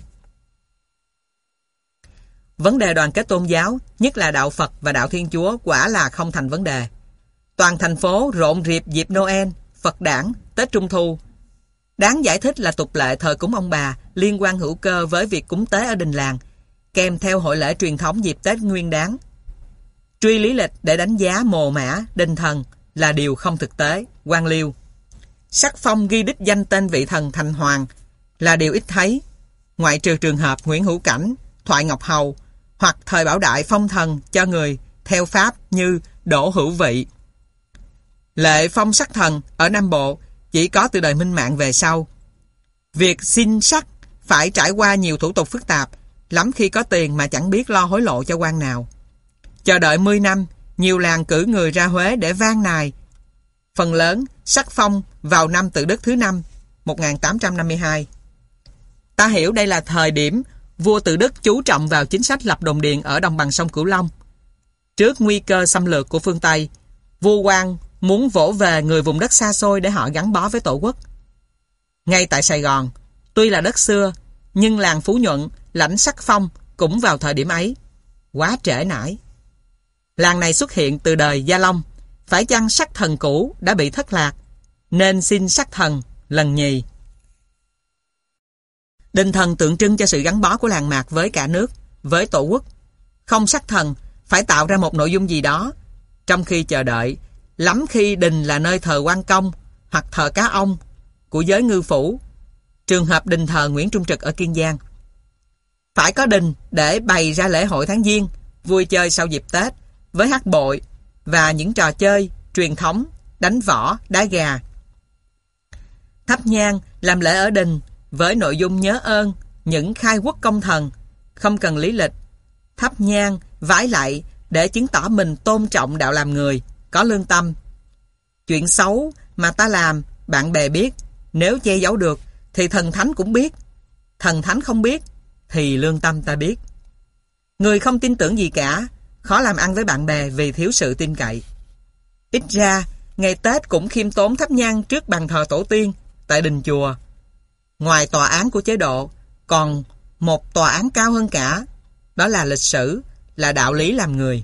Vấn đề đoàn kết tôn giáo, nhất là đạo Phật và đạo Thiên Chúa, quả là không thành vấn đề. Toàn thành phố rộn rịp dịp Noel, Phật đản, Tết Trung Thu. Đáng giải thích là tục lệ thờ cúng ông bà liên quan hữu cơ với việc cúng tế ở đình làng, kèm theo hội lễ truyền thống dịp Tết Nguyên Đán. Truy lý lịch để đánh giá mồ mã, đinh thần là điều không thực tế, quan liêu. Sắc phong ghi đích danh tên vị thần thành hoàng là điều ít thấy, ngoại trừ trường hợp Nguyễn Hữu Cảnh, Thoại Ngọc Hầu hoặc thời Bảo Đại phong thần cho người theo Pháp như Đỗ Hữu Vị. Lệ phong sắc thần ở Nam Bộ chỉ có từ đời Minh Mạng về sau. Việc xin sắc phải trải qua nhiều thủ tục phức tạp, lắm khi có tiền mà chẳng biết lo hối lộ cho quan nào. Chờ đợi mười năm, nhiều làng cử người ra Huế để vang nài. Phần lớn sắc phong vào năm Tự Đức thứ năm, một nghìn tám trăm năm mươi hai. Ta hiểu đây là thời điểm vua Tự Đức chú trọng vào chính sách lập đồn điền ở đồng bằng sông Cửu Long. Trước nguy cơ xâm lược của phương Tây, vua Quang muốn vỗ về người vùng đất xa xôi để họ gắn bó với tổ quốc. Ngay tại Sài Gòn, tuy là đất xưa, nhưng làng Phú Nhuận lãnh sắc phong cũng vào thời điểm ấy. Quá trễ nải. Làng này xuất hiện từ đời Gia Long, phải chăng sắc thần cũ đã bị thất lạc, nên xin sắc thần lần nhì. Đình thần tượng trưng cho sự gắn bó của làng mạc với cả nước, với tổ quốc. Không sắc thần, phải tạo ra một nội dung gì đó. Trong khi chờ đợi, lắm khi đình là nơi thờ quan công hoặc thờ cá ông của giới ngư phủ. Trường hợp đình thờ Nguyễn Trung Trực ở Kiên Giang. Phải có đình để bày ra lễ hội tháng Giêng, vui chơi sau dịp Tết, với hát bội và những trò chơi truyền thống, đánh võ, đá gà. Thắp nhang, làm lễ ở đình với nội dung nhớ ơn những khai quốc công thần, không cần lý lịch. Thắp nhang, vái lạy để chứng tỏ mình tôn trọng đạo làm người, có lương tâm. Chuyện xấu mà ta làm, bạn bè biết, nếu che giấu được thì thần thánh cũng biết. Thần thánh không biết thì lương tâm ta biết. Người không tin tưởng gì cả, khó làm ăn với bạn bè vì thiếu sự tin cậy. Ít ra, ngày Tết cũng khiêm tốn thắp nhang trước bàn thờ tổ tiên tại đình chùa. Ngoài tòa án của chế độ, còn một tòa án cao hơn cả, đó là lịch sử, là đạo lý làm người.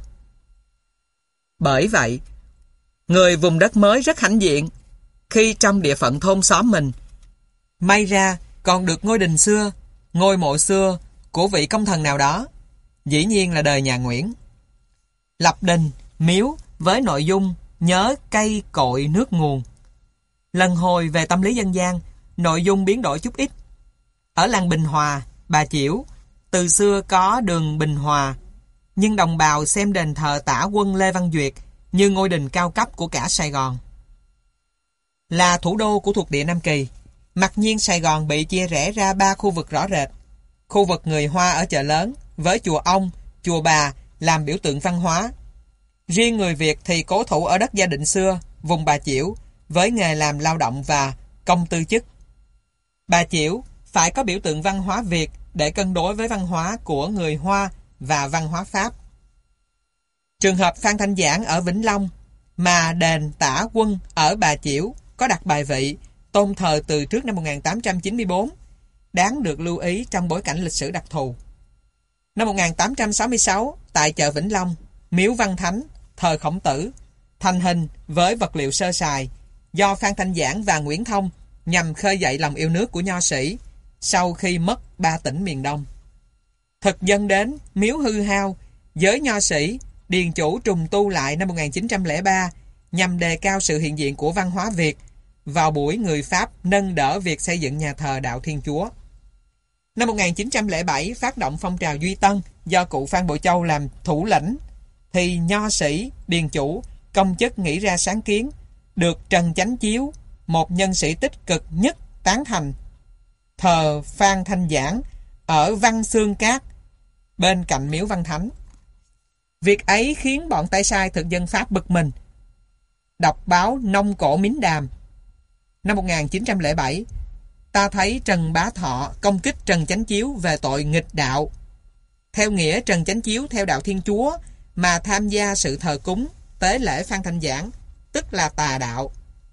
Bởi vậy, người vùng đất mới rất hãnh diện khi trong địa phận thôn xóm mình may ra còn được ngôi đình xưa, ngôi mộ xưa của vị công thần nào đó, dĩ nhiên là đời nhà Nguyễn. Lập đình, miếu với nội dung nhớ cây cội nước nguồn. Lần hồi về tâm lý dân gian, nội dung biến đổi chút ít. Ở làng Bình Hòa, Bà Chiểu, từ xưa có đường Bình Hòa, nhưng đồng bào xem đền thờ tả quân Lê Văn Duyệt như ngôi đình cao cấp của cả Sài Gòn. Là thủ đô của thuộc địa Nam Kỳ, mặc nhiên Sài Gòn bị chia rẽ ra ba khu vực rõ rệt. Khu vực người Hoa ở chợ lớn, với chùa Ông, chùa Bà làm biểu tượng văn hóa. Riêng người Việt thì cố thủ ở đất gia định xưa, vùng Bà Chiểu, với nghề làm lao động và công tư chức. Bà Chiểu phải có biểu tượng văn hóa Việt để cân đối với văn hóa của người Hoa và văn hóa Pháp. Trường hợp Phan Thanh Giảng ở Vĩnh Long, mà đền Tả Quân ở Bà Chiểu có đặt bài vị tôn thờ từ trước năm một nghìn tám trăm chín mươi tư, đáng được lưu ý trong bối cảnh lịch sử đặc thù. Năm một nghìn tám trăm sáu mươi sáu, tại chợ Vĩnh Long, miếu Văn Thánh, thờ Khổng Tử, thành hình với vật liệu sơ sài, do Phan Thanh Giảng và Nguyễn Thông nhằm khơi dậy lòng yêu nước của nho sĩ sau khi mất ba tỉnh miền Đông. Thực dân đến, miếu hư hao, giới nho sĩ, điền chủ trùng tu lại năm một nghìn chín trăm lẻ ba nhằm đề cao sự hiện diện của văn hóa Việt vào buổi người Pháp nâng đỡ việc xây dựng nhà thờ đạo Thiên Chúa. Năm một nghìn chín trăm lẻ bảy phát động phong trào Duy Tân do cụ Phan Bội Châu làm thủ lĩnh, thì nho sĩ, điền chủ, công chức nghĩ ra sáng kiến, được Trần Chánh Chiếu, một nhân sĩ tích cực nhất, tán thành thờ Phan Thanh Giảng ở Văn Xương Cát bên cạnh miếu Văn Thánh. Việc ấy khiến bọn tay sai thực dân Pháp bực mình. Đọc báo Nông Cổ Mính Đàm năm một nghìn chín trăm lẻ bảy, ta thấy Trần Bá Thọ công kích Trần Chánh Chiếu về tội nghịch đạo. Theo nghĩa, Trần Chánh Chiếu theo đạo Thiên Chúa mà tham gia sự thờ cúng, tế lễ Phan Thanh Giảng, tức là tà đạo.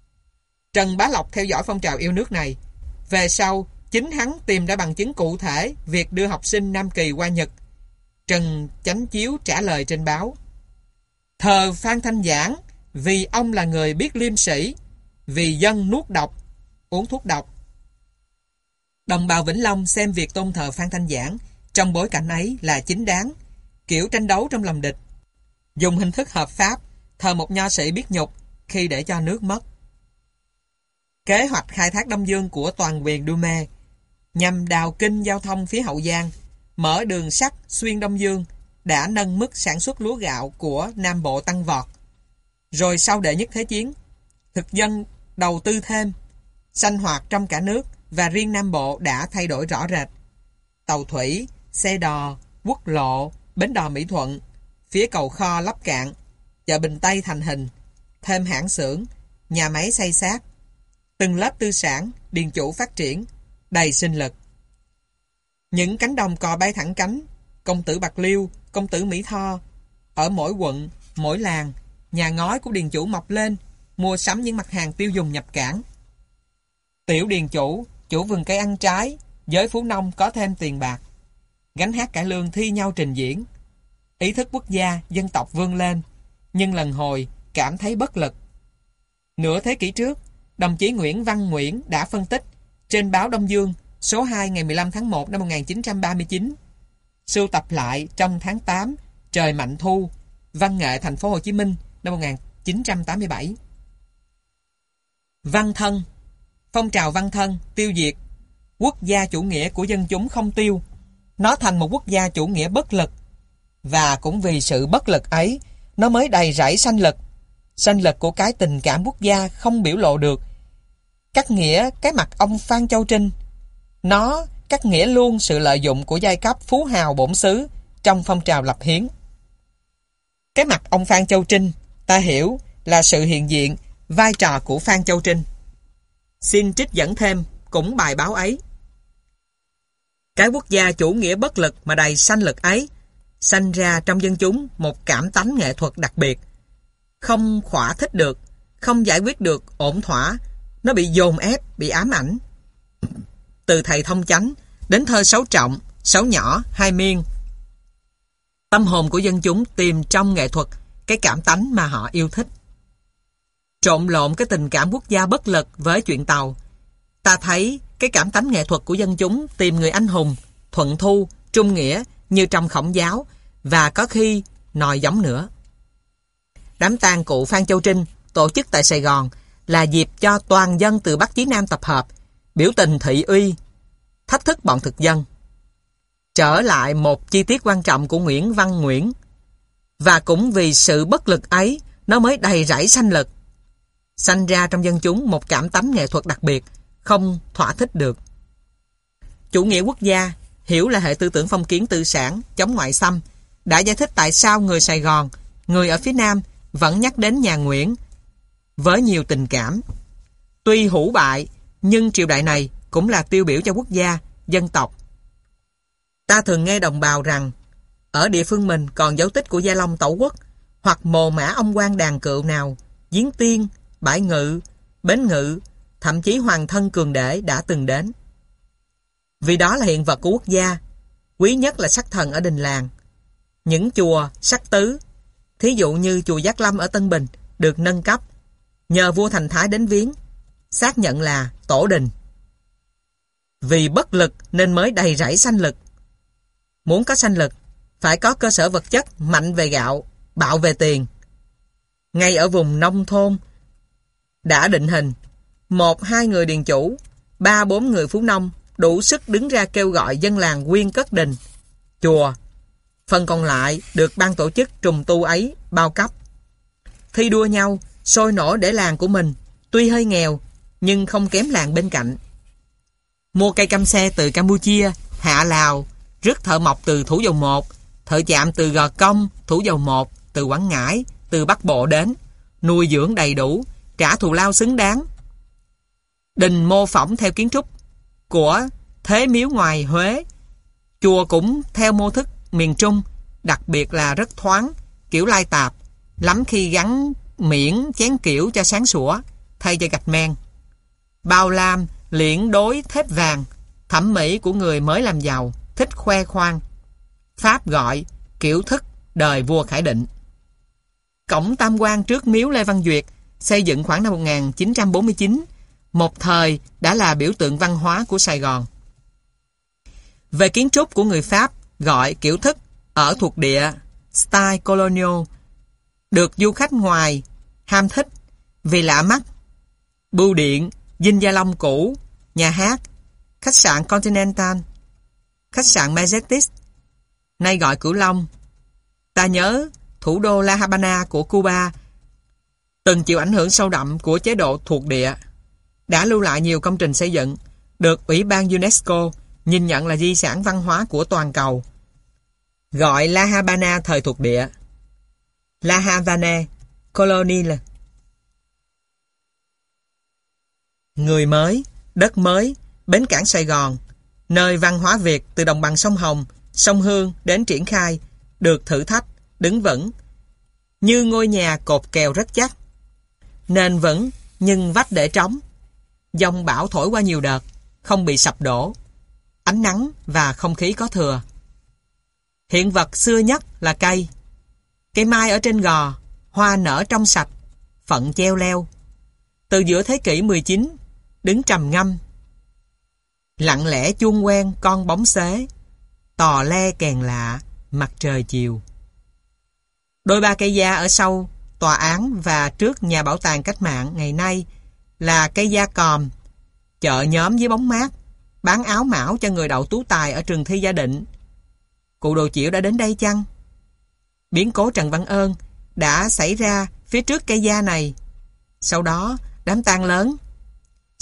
Trần Bá Lộc theo dõi phong trào yêu nước này. Về sau, chính hắn tìm ra bằng chứng cụ thể việc đưa học sinh Nam Kỳ qua Nhật. Trần Chánh Chiếu trả lời trên báo: thờ Phan Thanh Giảng vì ông là người biết liêm sĩ, vì dân nuốt độc, uống thuốc độc. Đồng bào Vĩnh Long xem việc tôn thờ Phan Thanh Giảng trong bối cảnh ấy là chính đáng, kiểu tranh đấu trong lòng địch. Dùng hình thức hợp pháp, thờ một nho sĩ biết nhục khi để cho nước mất. Kế hoạch khai thác Đông Dương của toàn quyền Dume nhằm đào kinh giao thông phía Hậu Giang, mở đường sắt xuyên Đông Dương, đã nâng mức sản xuất lúa gạo của Nam Bộ tăng vọt. Rồi sau Đệ Nhất Thế Chiến, thực dân đầu tư thêm, sinh hoạt trong cả nước và riêng Nam Bộ đã thay đổi rõ rệt. Tàu thủy, xe đò, quốc lộ, bến đò Mỹ Thuận, phía cầu kho lắp cạn, chợ Bình Tây thành hình, thêm hãng xưởng, nhà máy xây xát, từng lớp tư sản, điền chủ phát triển, đầy sinh lực. Những cánh đồng cò bay thẳng cánh, công tử Bạc Liêu, công tử Mỹ Tho, ở mỗi quận, mỗi làng, nhà ngói của điền chủ mọc lên, mua sắm những mặt hàng tiêu dùng nhập cảng. Tiểu điền chủ, chủ vườn cây ăn trái, giới phú nông có thêm tiền bạc. Gánh hát cải lương thi nhau trình diễn. Ý thức quốc gia, dân tộc vươn lên, nhưng lần hồi cảm thấy bất lực. Nửa thế kỷ trước, đồng chí Nguyễn Văn Nguyễn đã phân tích trên báo Đông Dương số hai ngày mười lăm tháng một năm một nghìn chín trăm ba mươi chín, sưu tập lại trong tháng tám Trời Mạnh Thu, Văn nghệ Thành phố Hồ Chí Minh năm một nghìn chín trăm tám mươi bảy. Văn thân, phong trào văn thân tiêu diệt quốc gia chủ nghĩa của dân chúng không tiêu, nó thành một quốc gia chủ nghĩa bất lực, và cũng vì sự bất lực ấy nó mới đầy rẫy sanh lực, sanh lực của cái tình cảm quốc gia không biểu lộ được, cắt nghĩa cái mặt ông Phan Châu Trinh. Nó cắt nghĩa luôn sự lợi dụng của giai cấp phú hào bổn xứ trong phong trào lập hiến. Cái mặt ông Phan Châu Trinh ta hiểu là sự hiện diện, vai trò của Phan Châu Trinh. Xin trích dẫn thêm cũng bài báo ấy. Cái quốc gia chủ nghĩa bất lực mà đầy sanh lực ấy sanh ra trong dân chúng một cảm tánh nghệ thuật đặc biệt. Không khỏa thích được, không giải quyết được ổn thỏa, nó bị dồn ép, bị ám ảnh. Từ thầy thông chánh đến thơ Sáu Trọng, Sáu Nhỏ, Hai Miên, tâm hồn của dân chúng tìm trong nghệ thuật cái cảm tánh mà họ yêu thích. Trộn lộn cái tình cảm quốc gia bất lực với chuyện Tàu, ta thấy cái cảm tánh nghệ thuật của dân chúng tìm người anh hùng, thuận thu, trung nghĩa như trong Khổng Giáo, và có khi nòi giống nữa. Đám tang cụ Phan Châu Trinh tổ chức tại Sài Gòn là dịp cho toàn dân từ Bắc chí Nam tập hợp, biểu tình thị uy, thách thức bọn thực dân. Trở lại một chi tiết quan trọng của Nguyễn Văn Nguyễn, và cũng vì sự bất lực ấy nó mới đầy rẫy sanh lực, sanh ra trong dân chúng một cảm tánh nghệ thuật đặc biệt, không thỏa thích được. Chủ nghĩa quốc gia, hiểu là hệ tư tưởng phong kiến tư sản, chống ngoại xâm, đã giải thích tại sao người Sài Gòn, người ở phía Nam vẫn nhắc đến nhà Nguyễn với nhiều tình cảm. Tuy hủ bại, nhưng triều đại này cũng là tiêu biểu cho quốc gia, dân tộc. Ta thường nghe đồng bào rằng ở địa phương mình còn dấu tích của Gia Long Tẩu Quốc hoặc mồ mã ông quan đàn cựu nào, Giếng Tiên, Bãi Ngự, Bến Ngự, thậm chí Hoàng thân Cường Đế đã từng đến. Vì đó là hiện vật của quốc gia, quý nhất là sắc thần ở đình làng. Những chùa, sắc tứ, thí dụ như chùa Giác Lâm ở Tân Bình, được nâng cấp, nhờ vua Thành Thái đến viếng, xác nhận là tổ đình. Vì bất lực nên mới đầy rẫy sanh lực. Muốn có sanh lực, phải có cơ sở vật chất mạnh về gạo, bạo về tiền. Ngay ở vùng nông thôn đã định hình, một hai người điền chủ, ba bốn người phú nông đủ sức đứng ra kêu gọi dân làng quyên cất đình, chùa. Phần còn lại được ban tổ chức trùng tu ấy bao cấp. Thi đua nhau, sôi nổi để làng của mình tuy hơi nghèo nhưng không kém làng bên cạnh. Mua cây cam xe từ Campuchia, hạ Lào, rước thợ mộc từ Thủ Dầu Một, thợ chạm từ Gò Công, Thủ Dầu Một, từ Quảng Ngãi, từ Bắc Bộ đến, nuôi dưỡng đầy đủ, trả thù lao xứng đáng. Đình mô phỏng theo kiến trúc của Thế Miếu ngoài Huế. Chùa cũng theo mô thức miền Trung, đặc biệt là rất thoáng, kiểu lai tạp, lắm khi gắn miễn chén kiểu cho sáng sủa, thay cho gạch men. Bao lam, liễn đối thép vàng, thẩm mỹ của người mới làm giàu, thích khoe khoang. Pháp gọi kiểu thức đời vua Khải Định. Cổng Tam Quan trước miếu Lê Văn Duyệt, xây dựng khoảng năm một nghìn chín trăm bốn mươi chín, một thời đã là biểu tượng văn hóa của Sài Gòn. Về kiến trúc của người Pháp gọi kiểu thức ở thuộc địa style colonial, được du khách ngoài ham thích vì lạ mắt. Bưu điện, dinh Gia Long cũ, nhà hát, khách sạn Continental, khách sạn Majestic, nay gọi Cửu Long. Ta nhớ thủ đô La Habana của Cuba từng chịu ảnh hưởng sâu đậm của chế độ thuộc địa, đã lưu lại nhiều công trình xây dựng, được Ủy ban UNESCO nhìn nhận là di sản văn hóa của toàn cầu. Gọi La Habana thời thuộc địa, La Havana Colonial. Người mới, đất mới, bến cảng Sài Gòn, nơi văn hóa Việt từ đồng bằng sông Hồng, sông Hương đến triển khai, được thử thách, đứng vững. Như ngôi nhà cột kèo rất chắc, nền vững nhưng vách để trống. Dòng bão thổi qua nhiều đợt, không bị sập đổ. Ánh nắng và không khí có thừa. Hiện vật xưa nhất là cây. Cây mai ở trên gò, hoa nở trong sạch, phận treo leo. Từ giữa thế kỷ mười chín, đứng trầm ngâm. Lặng lẽ chuông quen con bóng xế, tò le kèn lạ, mặt trời chiều. Đôi ba cây da ở sau tòa án và trước nhà bảo tàng cách mạng ngày nay là cây da còm, chợ nhóm với bóng mát, bán áo mão cho người đậu tú tài ở trường thi Gia Định. Cụ Đồ Chiểu đã đến đây chăng? Biến cố Trần Văn Ơn đã xảy ra phía trước cây da này. Sau đó đám tang lớn.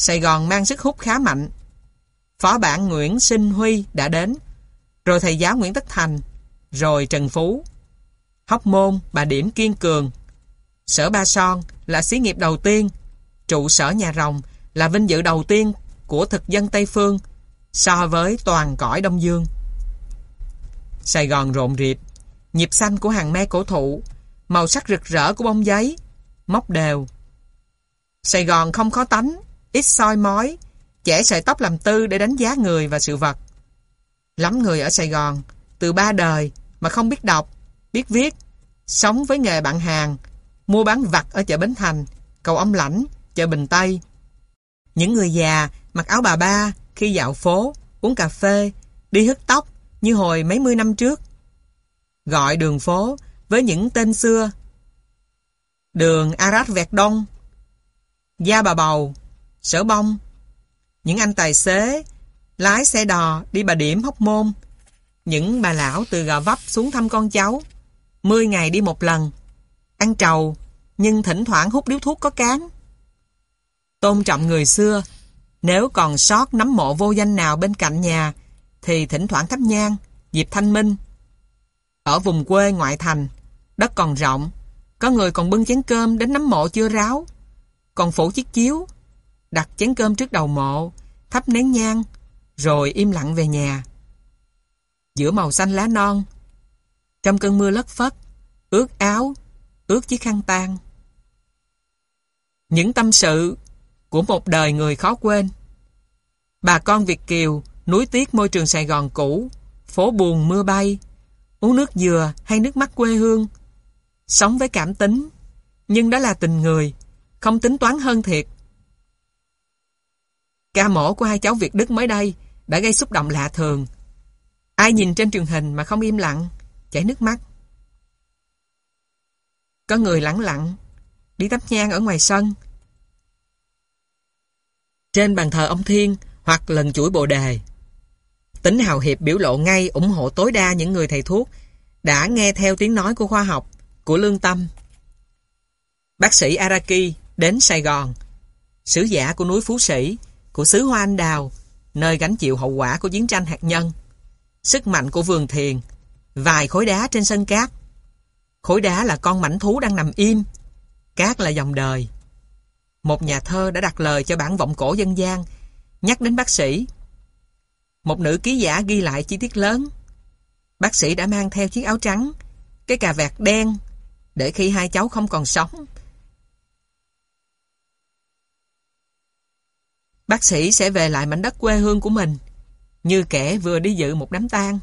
Sài Gòn mang sức hút khá mạnh. Phó bản Nguyễn Sinh Huy đã đến, rồi thầy giáo Nguyễn Tất Thành, rồi Trần Phú. Hóc Môn, Bà Điểm kiên cường. Sở Ba Son là xí nghiệp đầu tiên. Trụ sở nhà rồng là vinh dự đầu tiên của thực dân Tây Phương so với toàn cõi Đông Dương. Sài Gòn rộn rịp, nhịp xanh của hàng me cổ thụ, màu sắc rực rỡ của bông giấy, móc đều. Sài Gòn không khó tánh, ít soi mói, chẻ sợi tóc làm tư để đánh giá người và sự vật. Lắm người ở Sài Gòn, từ ba đời mà không biết đọc, biết viết, sống với nghề bạn hàng, mua bán vặt ở chợ Bến Thành, cầu Ông Lãnh, chợ Bình Tây. Những người già mặc áo bà ba khi dạo phố, uống cà phê, đi hớt tóc như hồi mấy mươi năm trước. Gọi đường phố với những tên xưa: đường Arat Vẹt Đông, Gia Bà Bầu, Sở Bông. Những anh tài xế lái xe đò đi Bà Điểm, Hóc Môn. Những bà lão từ Gò Vấp xuống thăm con cháu, mười ngày đi một lần, ăn trầu nhưng thỉnh thoảng hút điếu thuốc có cán. Tôn trọng người xưa, nếu còn sót nấm mộ vô danh nào bên cạnh nhà thì thỉnh thoảng thắp nhang dịp thanh minh. Ở vùng quê ngoại thành, đất còn rộng, có người còn bưng chén cơm đến nấm mộ chưa ráo, còn phủ chiếc chiếu, đặt chén cơm trước đầu mộ, thắp nén nhang, rồi im lặng về nhà. Giữa màu xanh lá non, trong cơn mưa lất phất, ướt áo, ướt chiếc khăn tang. Những tâm sự của một đời người khó quên. Bà con Việt kiều nuối tiếc môi trường Sài Gòn cũ, phố buồn mưa bay, uống nước dừa hay nước mắt quê hương. Sống với cảm tính, nhưng đó là tình người, không tính toán hơn thiệt. Ca mổ của hai cháu Việt Đức mới đây đã gây xúc động lạ thường. Ai nhìn trên truyền hình mà không im lặng, chảy nước mắt. Có người lẳng lặng đi thắp nhang ở ngoài sân, trên bàn thờ ông Thiên hoặc lần chuỗi bồ đề. Tính hào hiệp biểu lộ ngay ủng hộ tối đa những người thầy thuốc đã nghe theo tiếng nói của khoa học, của lương tâm. Bác sĩ Araki đến Sài Gòn, sứ giả của núi Phú Sĩ, của xứ Hoa Anh Đào, nơi gánh chịu hậu quả của chiến tranh hạt nhân. Sức mạnh của vườn thiền, vài khối đá trên sân cát. Khối đá là con mãnh thú đang nằm im, cát là dòng đời. Một nhà thơ đã đặt lời cho bản vọng cổ dân gian, nhắc đến bác sĩ. Một nữ ký giả ghi lại chi tiết lớn. Bác sĩ đã mang theo chiếc áo trắng, cái cà vạt đen, để khi hai cháu không còn sống, bác sĩ sẽ về lại mảnh đất quê hương của mình, như kẻ vừa đi dự một đám tang.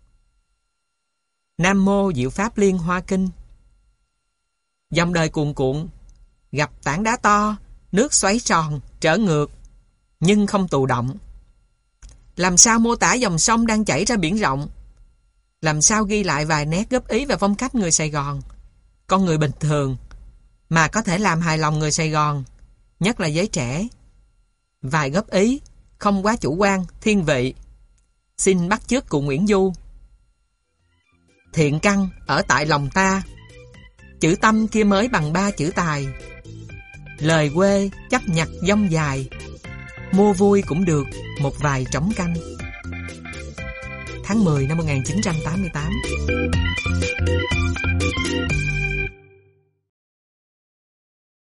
Nam mô Diệu Pháp Liên Hoa Kinh. Dòng đời cuồn cuộn, gặp tảng đá to, nước xoáy tròn, trở ngược, nhưng không tù động. Làm sao mô tả dòng sông đang chảy ra biển rộng? Làm sao ghi lại vài nét góp ý và phong cách người Sài Gòn, con người bình thường, mà có thể làm hài lòng người Sài Gòn, nhất là giới trẻ? Vài góp ý, không quá chủ quan, thiên vị. Xin bắt chước cụ Nguyễn Du. Thiện căn ở tại lòng ta, chữ tâm kia mới bằng ba chữ tài. Lời quê chấp nhặt dông dài, mua vui cũng được một vài trống canh. Tháng mười năm một nghìn chín trăm tám mươi tám.